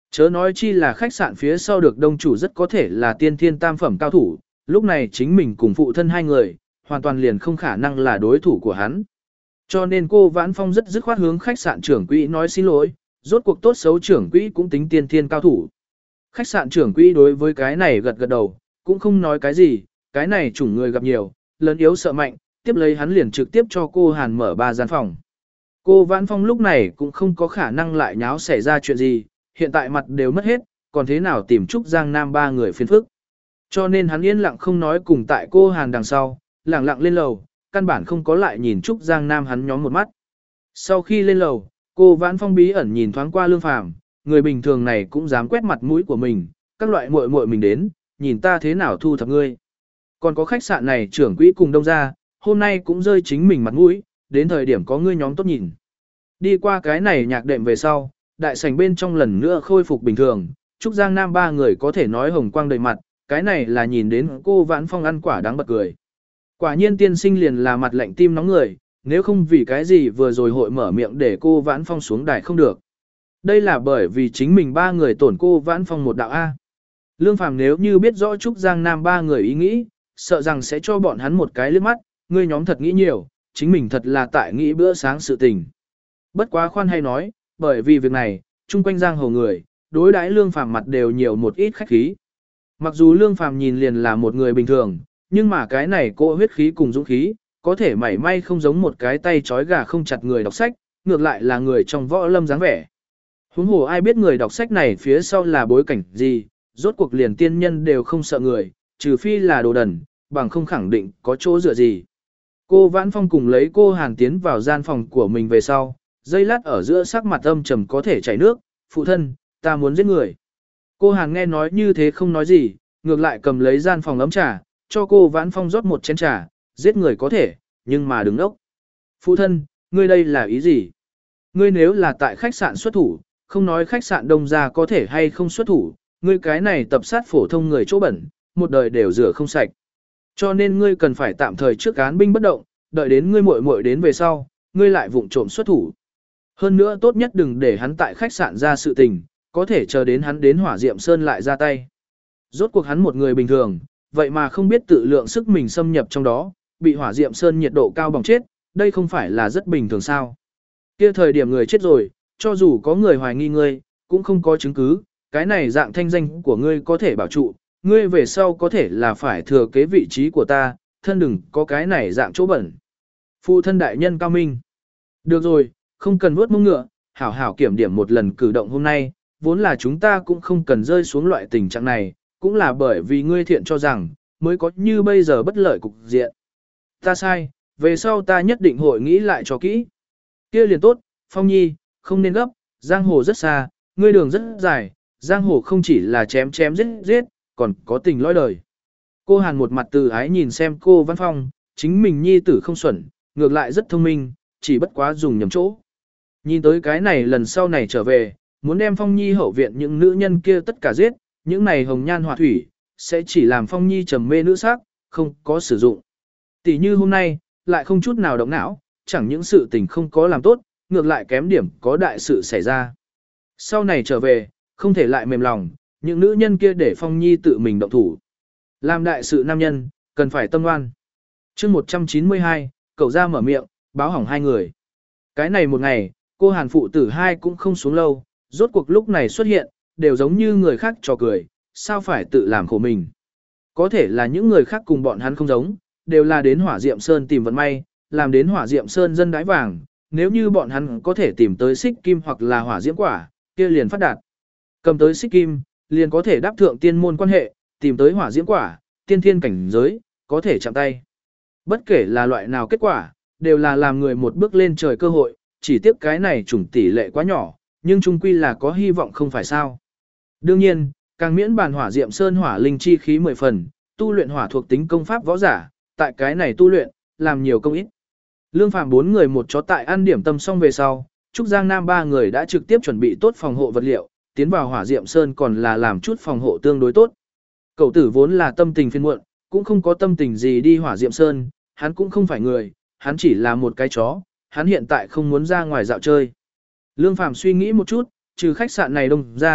Chớ nói chi là khách sạn phía sau được đông chủ rất có thể là tiên thiên tam phẩm cao thủ, lúc này chính mình cùng phụ thân hai người, hoàn toàn liền không khả năng là đối thủ của hắn. Cho nên cô Vãn Phong rất dứt khoát hướng khách sạn trưởng quỹ nói xin lỗi, rốt cuộc tốt xấu trưởng quỹ cũng tính tiên thiên cao thủ. Khách sạn trưởng quỹ đối với cái này gật gật đầu, cũng không nói cái gì, cái này chủng người gặp nhiều, lớn yếu sợ mạnh, tiếp lấy hắn liền trực tiếp cho cô Hàn mở ba gian phòng. Cô Vãn Phong lúc này cũng không có khả năng lại nháo xảy ra chuyện gì, hiện tại mặt đều mất hết, còn thế nào tìm Trúc Giang Nam ba người phiền phức. Cho nên hắn yên lặng không nói cùng tại cô Hàn đằng sau, lặng lặng lên lầu, căn bản không có lại nhìn Trúc Giang Nam hắn nhóm một mắt. Sau khi lên lầu, cô Vãn Phong bí ẩn nhìn thoáng qua Lương Phàm, người bình thường này cũng dám quét mặt mũi của mình, các loại muội muội mình đến, nhìn ta thế nào thu thập ngươi. Còn có khách sạn này trưởng quỹ cùng đông ra, hôm nay cũng rơi chính mình mặt mũi, đến thời điểm có ngươi nhóm tốt nhìn. Đi qua cái này nhạc đệm về sau, đại sảnh bên trong lần nữa khôi phục bình thường, Trúc Giang Nam ba người có thể nói hồng quang đầy mặt, cái này là nhìn đến cô Vãn Phong ăn quả đáng bật cười. Quả nhiên tiên sinh liền là mặt lạnh tim nóng người, nếu không vì cái gì vừa rồi hội mở miệng để cô Vãn Phong xuống đài không được. Đây là bởi vì chính mình ba người tổn cô Vãn Phong một đạo A. Lương Phàm nếu như biết rõ Trúc Giang Nam ba người ý nghĩ, sợ rằng sẽ cho bọn hắn một cái liếc mắt, ngươi nhóm thật nghĩ nhiều, chính mình thật là tại nghĩ bữa sáng sự tình. Bất quá khoan hay nói, bởi vì việc này, chung quanh giang hồ người, đối đãi Lương Phàm mặt đều nhiều một ít khách khí. Mặc dù Lương Phàm nhìn liền là một người bình thường, nhưng mà cái này cỗ huyết khí cùng dũng khí, có thể mảy may không giống một cái tay trói gà không chặt người đọc sách, ngược lại là người trong võ lâm dáng vẻ. Huống hồ ai biết người đọc sách này phía sau là bối cảnh gì, rốt cuộc liền tiên nhân đều không sợ người, trừ phi là đồ đần, bằng không khẳng định có chỗ dựa gì. Cô Vãn Phong cùng lấy cô Hàn tiến vào gian phòng của mình về sau, giây lát ở giữa sắc mặt âm trầm có thể chảy nước, phụ thân, ta muốn giết người. Cô Hàn nghe nói như thế không nói gì, ngược lại cầm lấy gian phòng ấm trà, cho cô Vãn Phong rót một chén trà, giết người có thể, nhưng mà đừng ốc. Phụ thân, ngươi đây là ý gì? Ngươi nếu là tại khách sạn xuất thủ, không nói khách sạn đông ra có thể hay không xuất thủ, ngươi cái này tập sát phổ thông người chỗ bẩn, một đời đều rửa không sạch. Cho nên ngươi cần phải tạm thời trước án binh bất động, đợi đến ngươi muội muội đến về sau, ngươi lại vụng trộm xuất thủ. Hơn nữa tốt nhất đừng để hắn tại khách sạn ra sự tình, có thể chờ đến hắn đến Hỏa Diệm Sơn lại ra tay. Rốt cuộc hắn một người bình thường, vậy mà không biết tự lượng sức mình xâm nhập trong đó, bị Hỏa Diệm Sơn nhiệt độ cao bỏng chết, đây không phải là rất bình thường sao? Kia thời điểm người chết rồi, cho dù có người hoài nghi ngươi, cũng không có chứng cứ, cái này dạng thanh danh của ngươi có thể bảo trụ, ngươi về sau có thể là phải thừa kế vị trí của ta, thân đừng có cái này dạng chỗ bẩn. Phụ thân đại nhân cao minh. Được rồi, không cần vuốt mông ngựa, hảo hảo kiểm điểm một lần cử động hôm nay, vốn là chúng ta cũng không cần rơi xuống loại tình trạng này, cũng là bởi vì ngươi thiện cho rằng, mới có như bây giờ bất lợi cục diện. Ta sai, về sau ta nhất định hội nghĩ lại cho kỹ. Kia liền tốt, Phong Nhi, không nên gấp, giang hồ rất xa, ngươi đường rất dài, giang hồ không chỉ là chém chém giết giết, còn có tình lõi đời. Cô Hàn một mặt từ ái nhìn xem cô Văn Phong, chính mình nhi tử không xuẩn, ngược lại rất thông minh, chỉ bất quá dùng nhầm chỗ. Nhìn tới cái này lần sau này trở về, muốn đem Phong Nhi hậu viện những nữ nhân kia tất cả giết, những này hồng nhan họa thủy, sẽ chỉ làm Phong Nhi trầm mê nữ sắc, không có sử dụng. Tỷ như hôm nay, lại không chút nào động não, chẳng những sự tình không có làm tốt, ngược lại kém điểm có đại sự xảy ra. Sau này trở về, không thể lại mềm lòng, những nữ nhân kia để Phong Nhi tự mình động thủ. Làm đại sự nam nhân, cần phải tâm oan. chương một trăm chín mươi hai, cậu ra mở miệng, báo hỏng hai người. Cái này một ngày, cô Hàn phụ tử hai cũng không xuống lâu, rốt cuộc lúc này xuất hiện, đều giống như người khác trò cười, sao phải tự làm khổ mình. Có thể là những người khác cùng bọn hắn không giống, đều là đến Hỏa Diệm Sơn tìm vận may, làm đến Hỏa Diệm Sơn dân đái vàng, nếu như bọn hắn có thể tìm tới xích kim hoặc là hỏa diễm quả, kia liền phát đạt. Cầm tới xích kim, liền có thể đáp thượng tiên môn quan hệ, tìm tới hỏa diễm quả, tiên thiên cảnh giới, có thể chạm tay. Bất kể là loại nào kết quả, đều là làm người một bước lên trời cơ hội, chỉ tiếc cái này chủng tỷ lệ quá nhỏ, nhưng chung quy là có hy vọng không phải sao. Đương nhiên, càng miễn bàn Hỏa Diệm Sơn hỏa linh chi khí mười phần, tu luyện hỏa thuộc tính công pháp võ giả, tại cái này tu luyện, làm nhiều công ít. Lương Phàm bốn người một chó tại ăn điểm tâm xong về sau, Trúc Giang Nam ba người đã trực tiếp chuẩn bị tốt phòng hộ vật liệu, tiến vào Hỏa Diệm Sơn còn là làm chút phòng hộ tương đối tốt. Cậu tử vốn là tâm tình phiền muộn, cũng không có tâm tình gì đi Hỏa Diệm Sơn, hắn cũng không phải người, hắn chỉ là một cái chó, hắn hiện tại không muốn ra ngoài dạo chơi. Lương Phàm suy nghĩ một chút, trừ khách sạn này đông ra,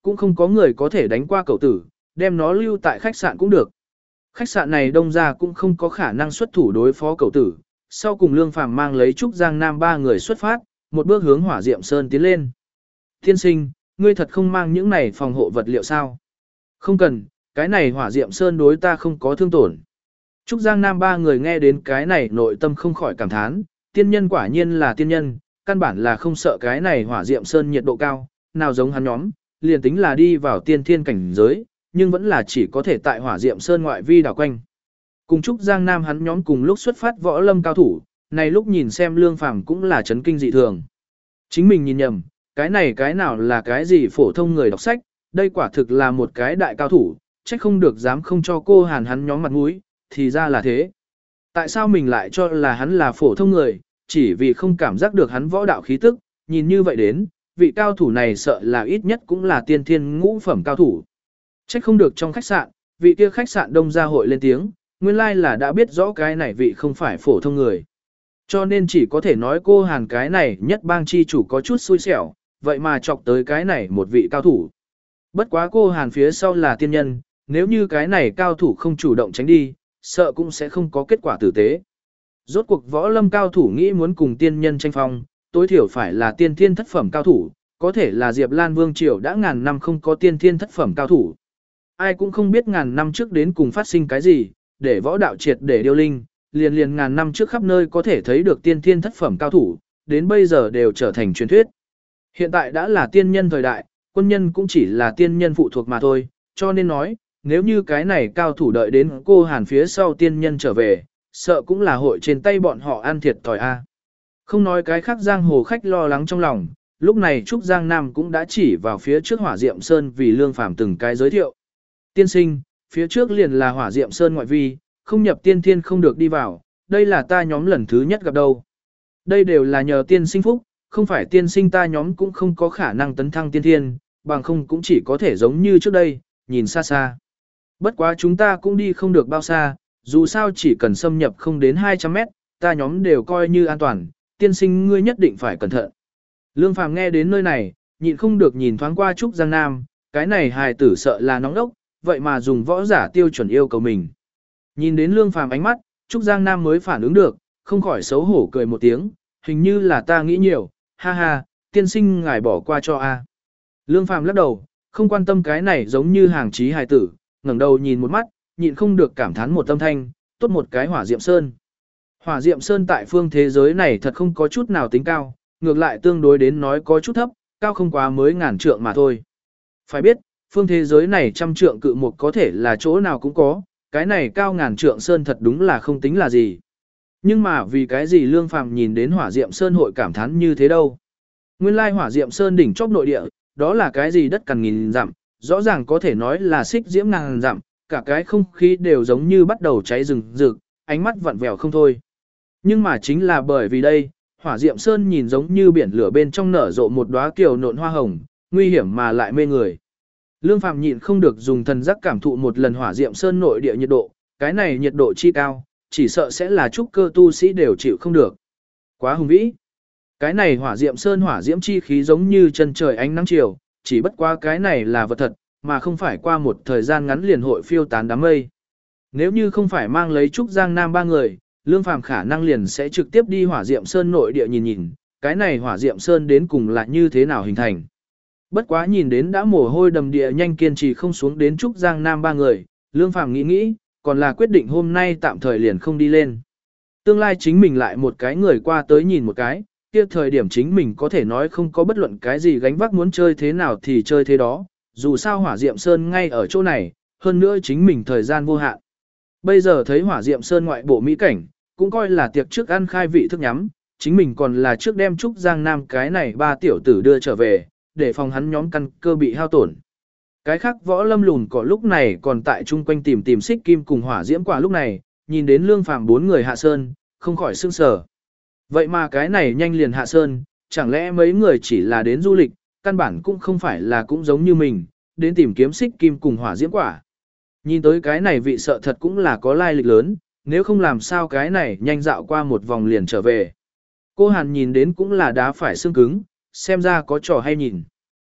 cũng không có người có thể đánh qua cậu tử, đem nó lưu tại khách sạn cũng được. Khách sạn này đông ra cũng không có khả năng xuất thủ đối phó cậu tử, sau cùng Lương Phàm mang lấy Trúc Giang Nam ba người xuất phát, một bước hướng Hỏa Diệm Sơn tiến lên. Tiên sinh, ngươi thật không mang những này phòng hộ vật liệu sao? Không cần, cái này Hỏa Diệm Sơn đối ta không có thương tổn. Trúc Giang Nam ba người nghe đến cái này nội tâm không khỏi cảm thán, tiên nhân quả nhiên là tiên nhân, căn bản là không sợ cái này Hỏa Diệm Sơn nhiệt độ cao, nào giống hắn nhóm, liền tính là đi vào tiên thiên cảnh giới, nhưng vẫn là chỉ có thể tại Hỏa Diệm Sơn ngoại vi đảo quanh. Cùng Trúc Giang Nam hắn nhóm cùng lúc xuất phát võ lâm cao thủ, này lúc nhìn xem Lương Phàm cũng là chấn kinh dị thường. Chính mình nhìn nhầm, cái này cái nào là cái gì phổ thông người đọc sách, đây quả thực là một cái đại cao thủ, trách không được dám không cho cô Hàn hắn nhóm mặt mũi, thì ra là thế. Tại sao mình lại cho là hắn là phổ thông người, chỉ vì không cảm giác được hắn võ đạo khí tức, nhìn như vậy đến, vị cao thủ này sợ là ít nhất cũng là tiên thiên ngũ phẩm cao thủ. Trách không được trong khách sạn, vị kia khách sạn đông gia hội lên tiếng, nguyên lai là đã biết rõ cái này vị không phải phổ thông người. Cho nên chỉ có thể nói cô Hàn cái này nhất bang chi chủ có chút xui xẻo, vậy mà chọc tới cái này một vị cao thủ. Bất quá cô Hàn phía sau là tiên nhân, nếu như cái này cao thủ không chủ động tránh đi, sợ cũng sẽ không có kết quả tử tế. Rốt cuộc võ lâm cao thủ nghĩ muốn cùng tiên nhân tranh phong, tối thiểu phải là tiên thiên thất phẩm cao thủ, có thể là Diệp Lan Vương Triều đã ngàn năm không có tiên thiên thất phẩm cao thủ. Ai cũng không biết ngàn năm trước đến cùng phát sinh cái gì, để võ đạo triệt để điêu linh, liền liền ngàn năm trước khắp nơi có thể thấy được tiên thiên thất phẩm cao thủ, đến bây giờ đều trở thành truyền thuyết. Hiện tại đã là tiên nhân thời đại, quân nhân cũng chỉ là tiên nhân phụ thuộc mà thôi, cho nên nói, nếu như cái này cao thủ đợi đến cô Hàn phía sau tiên nhân trở về, sợ cũng là hội trên tay bọn họ ăn thiệt thòi a. Không nói cái khác giang hồ khách lo lắng trong lòng, lúc này Trúc Giang Nam cũng đã chỉ vào phía trước Hỏa Diệm Sơn vì Lương Phàm từng cái giới thiệu. Tiên sinh, phía trước liền là Hỏa Diệm Sơn ngoại vi, không nhập tiên thiên không được đi vào, đây là ta nhóm lần thứ nhất gặp đâu. Đây đều là nhờ tiên sinh phúc, không phải tiên sinh ta nhóm cũng không có khả năng tấn thăng tiên thiên, bằng không cũng chỉ có thể giống như trước đây, nhìn xa xa. Bất quá chúng ta cũng đi không được bao xa, dù sao chỉ cần xâm nhập không đến hai trăm mét, ta nhóm đều coi như an toàn, tiên sinh ngươi nhất định phải cẩn thận. Lương Phàm nghe đến nơi này, nhịn không được nhìn thoáng qua Trúc Giang Nam, cái này hài tử sợ là nóng đốc, vậy mà dùng võ giả tiêu chuẩn yêu cầu mình. Nhìn đến Lương Phàm ánh mắt, Trúc Giang Nam mới phản ứng được, không khỏi xấu hổ cười một tiếng, hình như là ta nghĩ nhiều, ha ha, tiên sinh ngài bỏ qua cho a. Lương Phàm lắc đầu, không quan tâm cái này giống như hàng chí hài tử, ngẩng đầu nhìn một mắt, nhịn không được cảm thán một tâm thanh, tốt một cái Hỏa Diệm Sơn. Hỏa Diệm Sơn tại phương thế giới này thật không có chút nào tính cao, ngược lại tương đối đến nói có chút thấp, cao không quá mới ngàn trượng mà thôi. Phải biết, phương thế giới này trăm trượng cự mục có thể là chỗ nào cũng có, cái này cao ngàn trượng sơn thật đúng là không tính là gì. Nhưng mà vì cái gì Lương Phàm nhìn đến Hỏa Diệm Sơn hội cảm thán như thế đâu? Nguyên lai Hỏa Diệm Sơn đỉnh chóp nội địa, đó là cái gì đất cằn nghìn dặm, rõ ràng có thể nói là xích diễm ngàn dặm, cả cái không khí đều giống như bắt đầu cháy rừng rực, ánh mắt vặn vẹo không thôi. Nhưng mà chính là bởi vì đây, Hỏa Diệm Sơn nhìn giống như biển lửa bên trong nở rộ một đóa kiều nộn hoa hồng, nguy hiểm mà lại mê người. Lương Phàm nhịn không được dùng thần giác cảm thụ một lần Hỏa Diệm Sơn nội địa nhiệt độ, cái này nhiệt độ chi cao, chỉ sợ sẽ là trúc cơ tu sĩ đều chịu không được. Quá hùng vĩ. Cái này Hỏa Diệm Sơn hỏa diễm chi khí giống như chân trời ánh nắng chiều, chỉ bất quá cái này là vật thật, mà không phải qua một thời gian ngắn liền hội phiêu tán đám mây. Nếu như không phải mang lấy Trúc Giang Nam ba người, Lương Phàm khả năng liền sẽ trực tiếp đi Hỏa Diệm Sơn nội địa nhìn nhìn, cái này Hỏa Diệm Sơn đến cùng là như thế nào hình thành. Bất quá nhìn đến đã mồ hôi đầm địa nhanh kiên trì không xuống đến Trúc Giang Nam ba người, Lương Phàm nghĩ nghĩ, còn là quyết định hôm nay tạm thời liền không đi lên. Tương lai chính mình lại một cái người qua tới nhìn một cái, kia thời điểm chính mình có thể nói không có bất luận cái gì gánh vác muốn chơi thế nào thì chơi thế đó, dù sao Hỏa Diệm Sơn ngay ở chỗ này, hơn nữa chính mình thời gian vô hạn. Bây giờ thấy Hỏa Diệm Sơn ngoại bộ mỹ cảnh, cũng coi là tiệc trước ăn khai vị thức nhắm, chính mình còn là trước đem Trúc Giang Nam cái này ba tiểu tử đưa trở về, để phòng hắn nhóm căn cơ bị hao tổn. Cái khác võ lâm lùn cỏ lúc này còn tại chung quanh tìm tìm xích kim cùng hỏa diễm quả lúc này, nhìn đến Lương Phàm bốn người hạ sơn, không khỏi sương sở. Vậy mà cái này nhanh liền hạ sơn, chẳng lẽ mấy người chỉ là đến du lịch, căn bản cũng không phải là cũng giống như mình, đến tìm kiếm xích kim cùng hỏa diễm quả. Nhìn tới cái này vị sợ thật cũng là có lai lịch lớn, nếu không làm sao cái này nhanh dạo qua một vòng liền trở về. Cô Hàn nhìn đến cũng là đá phải xương cứng, xem ra có trò hay nhìn.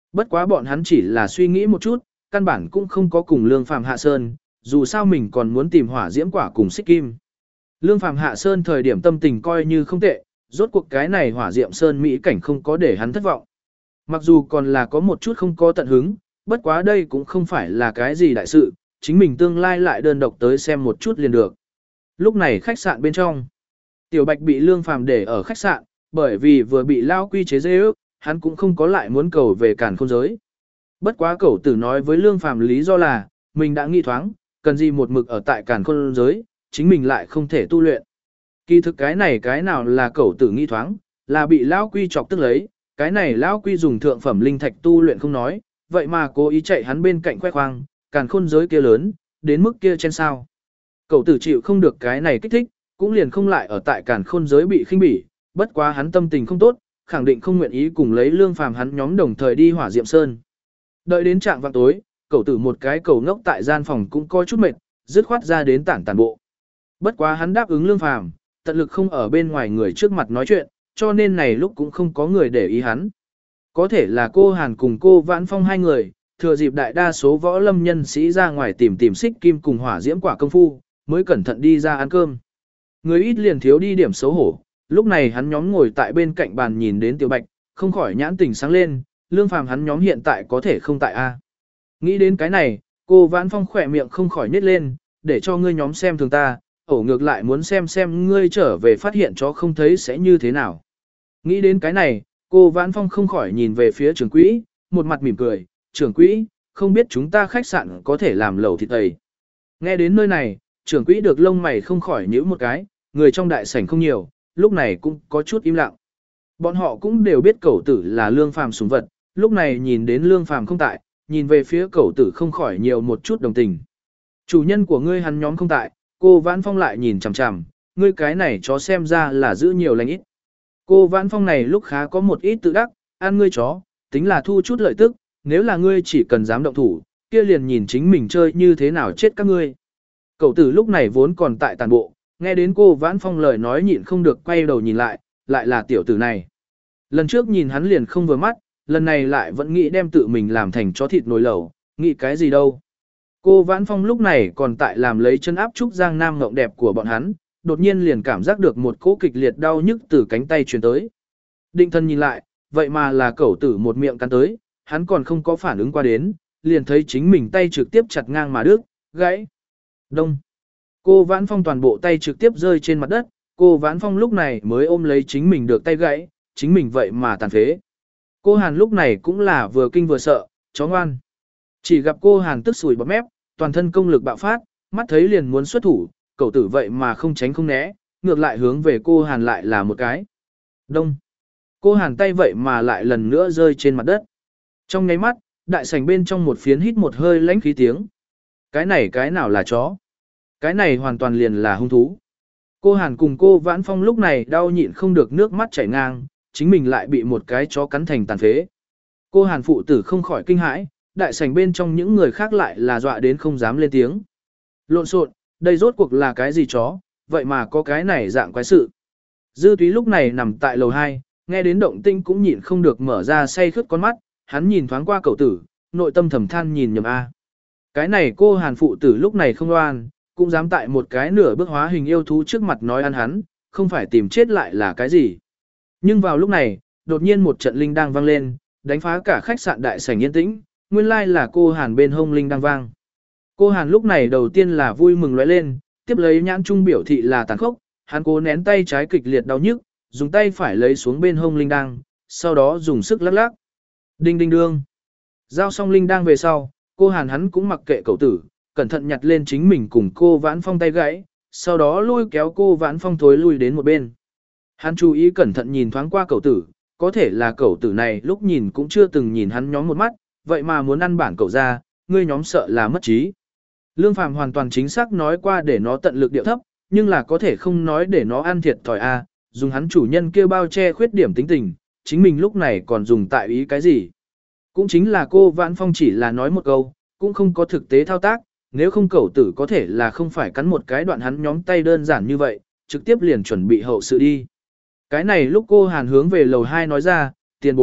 Bất quá bọn hắn chỉ là suy nghĩ một chút, căn bản cũng không có cùng Lương Phàm hạ sơn, dù sao mình còn muốn tìm hỏa diễm quả cùng xích kim. Lương Phàm hạ sơn thời điểm tâm tình coi như không tệ, rốt cuộc cái này hỏa diệm sơn mỹ cảnh không có để hắn thất vọng. Mặc dù còn là có một chút không có tận hứng, bất quá đây cũng không phải là cái gì đại sự, chính mình tương lai lại đơn độc tới xem một chút liền được. Lúc này khách sạn bên trong, Tiểu Bạch bị Lương Phàm để ở khách sạn, bởi vì vừa bị lao quy chế dễ ước, hắn cũng không có lại muốn cầu về càn khôn giới. Bất quá cậu tử nói với Lương Phàm lý do là, mình đã nghi thoáng, cần gì một mực ở tại càn khôn giới, chính mình lại không thể tu luyện. Kỳ thực cái này cái nào là cậu tử nghi thoáng, là bị lão quy chọc tức lấy, cái này lão quy dùng thượng phẩm linh thạch tu luyện không nói, vậy mà cố ý chạy hắn bên cạnh khoe khoang, càn khôn giới kia lớn, đến mức kia trên sao. Cậu tử chịu không được cái này kích thích, cũng liền không lại ở tại càn khôn giới bị khinh bỉ, bất quá hắn tâm tình không tốt, khẳng định không nguyện ý cùng lấy Lương Phàm hắn nhóm đồng thời đi Hỏa Diệm Sơn. Đợi đến trạng vạng tối, cậu tử một cái cầu ngốc tại gian phòng cũng coi chút mệt, dứt khoát ra đến tản tản bộ. Bất quá hắn đáp ứng Lương Phàm, tận lực không ở bên ngoài người trước mặt nói chuyện, cho nên này lúc cũng không có người để ý hắn. Có thể là cô Hàn cùng cô Vãn Phong hai người, thừa dịp đại đa số võ lâm nhân sĩ ra ngoài tìm tìm xích kim cùng hỏa diễm quả công phu, mới cẩn thận đi ra ăn cơm. Người ít liền thiếu đi điểm xấu hổ, lúc này hắn nhóm ngồi tại bên cạnh bàn nhìn đến Tiểu Bạch, không khỏi nhãn tình sáng lên, Lương Phàm hắn nhóm hiện tại có thể không tại a. Nghĩ đến cái này, cô Vãn Phong khỏe miệng không khỏi nhếch lên, để cho ngươi nhóm xem thường ta, ổ ngược lại muốn xem xem ngươi trở về phát hiện chó không thấy sẽ như thế nào. Nghĩ đến cái này, cô Vãn Phong không khỏi nhìn về phía trưởng quỹ, một mặt mỉm cười, trưởng quỹ, không biết chúng ta khách sạn có thể làm lẩu thịt tây. Nghe đến nơi này, trưởng quỹ được lông mày không khỏi nhíu một cái, người trong đại sảnh không nhiều, lúc này cũng có chút im lặng. Bọn họ cũng đều biết cẩu tử là Lương Phàm sủng vật, lúc này nhìn đến Lương Phàm không tại, nhìn về phía cẩu tử không khỏi nhiều một chút đồng tình. Chủ nhân của ngươi hắn nhóm không tại, cô Vãn Phong lại nhìn chằm chằm, ngươi cái này chó xem ra là giữ nhiều lành ít. Cô Vãn Phong này lúc khá có một ít tự đắc, ăn ngươi chó, tính là thu chút lợi tức, nếu là ngươi chỉ cần dám động thủ, kia liền nhìn chính mình chơi như thế nào chết các ngươi. Cậu tử lúc này vốn còn tại tàn bộ, nghe đến cô Vãn Phong lời nói nhịn không được quay đầu nhìn lại, lại là tiểu tử này. Lần trước nhìn hắn liền không vừa mắt, lần này lại vẫn nghĩ đem tự mình làm thành chó thịt nồi lẩu, nghĩ cái gì đâu. Cô Vãn Phong lúc này còn tại làm lấy chân áp trúc giang nam ngộng đẹp của bọn hắn, đột nhiên liền cảm giác được một cỗ kịch liệt đau nhức từ cánh tay truyền tới. Định thân nhìn lại, vậy mà là cẩu tử một miệng cắn tới, hắn còn không có phản ứng qua đến, liền thấy chính mình tay trực tiếp chặt ngang mà đứt, gãy. Đông. Cô Vãn Phong toàn bộ tay trực tiếp rơi trên mặt đất, cô Vãn Phong lúc này mới ôm lấy chính mình được tay gãy, chính mình vậy mà tàn phế. Cô Hàn lúc này cũng là vừa kinh vừa sợ, chó ngoan. Chỉ gặp cô Hàn tức sùi bọt mép, toàn thân công lực bạo phát, mắt thấy liền muốn xuất thủ, cậu tử vậy mà không tránh không né, ngược lại hướng về cô Hàn lại là một cái. Đông. Cô Hàn tay vậy mà lại lần nữa rơi trên mặt đất. Trong nháy mắt, đại sảnh bên trong một phiến hít một hơi lãnh khí tiếng. Cái này cái nào là chó? Cái này hoàn toàn liền là hung thú. Cô Hàn cùng cô Vãn Phong lúc này đau nhịn không được nước mắt chảy ngang, chính mình lại bị một cái chó cắn thành tàn phế. Cô Hàn phụ tử không khỏi kinh hãi, đại sảnh bên trong những người khác lại là dọa đến không dám lên tiếng. Lộn xộn, đây rốt cuộc là cái gì chó, vậy mà có cái này dạng quái sự. Dư Túy lúc này nằm tại lầu hai, nghe đến động tĩnh cũng nhịn không được mở ra say khướt con mắt, hắn nhìn thoáng qua cậu tử, nội tâm thầm than nhìn nhầm a. Cái này cô Hàn phụ tử lúc này không oan, cũng dám tại một cái nửa bước hóa hình yêu thú trước mặt nói ăn hắn, không phải tìm chết lại là cái gì. Nhưng vào lúc này, đột nhiên một trận linh đang vang lên, đánh phá cả khách sạn đại sảnh yên tĩnh, nguyên lai là cô Hàn bên hông linh đang vang. Cô Hàn lúc này đầu tiên là vui mừng lóe lên, tiếp lấy nhãn trung biểu thị là tàn khốc, hắn cố nén tay trái kịch liệt đau nhức, dùng tay phải lấy xuống bên hông linh đang, sau đó dùng sức lắc lắc. Đinh đinh đương. Giao xong linh đang về sau, cô Hàn hắn cũng mặc kệ cậu tử, cẩn thận nhặt lên chính mình cùng cô Vãn Phong tay gãy, sau đó lôi kéo cô Vãn Phong thối lui đến một bên. Hắn chú ý cẩn thận nhìn thoáng qua cậu tử, có thể là cậu tử này lúc nhìn cũng chưa từng nhìn hắn nhóm một mắt, vậy mà muốn ăn bản cậu ra, ngươi nhóm sợ là mất trí. Lương Phàm hoàn toàn chính xác nói qua để nó tận lực điệu thấp, nhưng là có thể không nói để nó ăn thiệt thòi a, dùng hắn chủ nhân kia bao che khuyết điểm tính tình, chính mình lúc này còn dùng tại ý cái gì. Cũng chính là cô Vãn Phong chỉ là nói một câu, cũng không có thực tế thao tác, nếu không cậu tử có thể là không phải cắn một cái đoạn hắn nhóm tay đơn giản như vậy, trực tiếp liền chuẩn bị hậu sự đi. Cái này lúc cô Hàn hướng về lầu hai nói ra, tiền bối,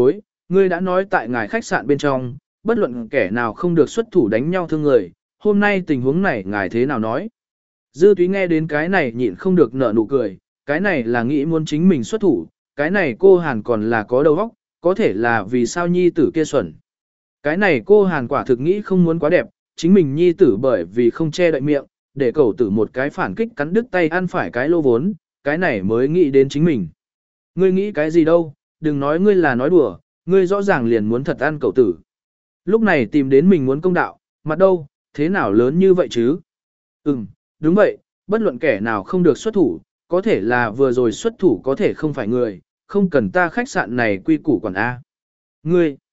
ngươi đã nói tại ngài khách sạn bên trong, bất luận kẻ nào không được xuất thủ đánh nhau thương người, hôm nay tình huống này ngài thế nào nói. Dư Túy nghe đến cái này nhịn không được nở nụ cười, cái này là nghĩ muốn chính mình xuất thủ, cái này cô Hàn còn là có đầu óc, có thể là vì sao nhi tử kia xuẩn. Cái này cô Hàn quả thực nghĩ không muốn quá đẹp, chính mình nhi tử bởi vì không che đậy miệng, để cầu tử một cái phản kích cắn đứt tay ăn phải cái lô vốn, cái này mới nghĩ đến chính mình. Ngươi nghĩ cái gì đâu, đừng nói ngươi là nói đùa, ngươi rõ ràng liền muốn thật ăn cậu tử. Lúc này tìm đến mình muốn công đạo, mặt đâu, thế nào lớn như vậy chứ? Ừm, đúng vậy, bất luận kẻ nào không được xuất thủ, có thể là vừa rồi xuất thủ có thể không phải người, không cần ta khách sạn này quy củ quản A. Ngươi,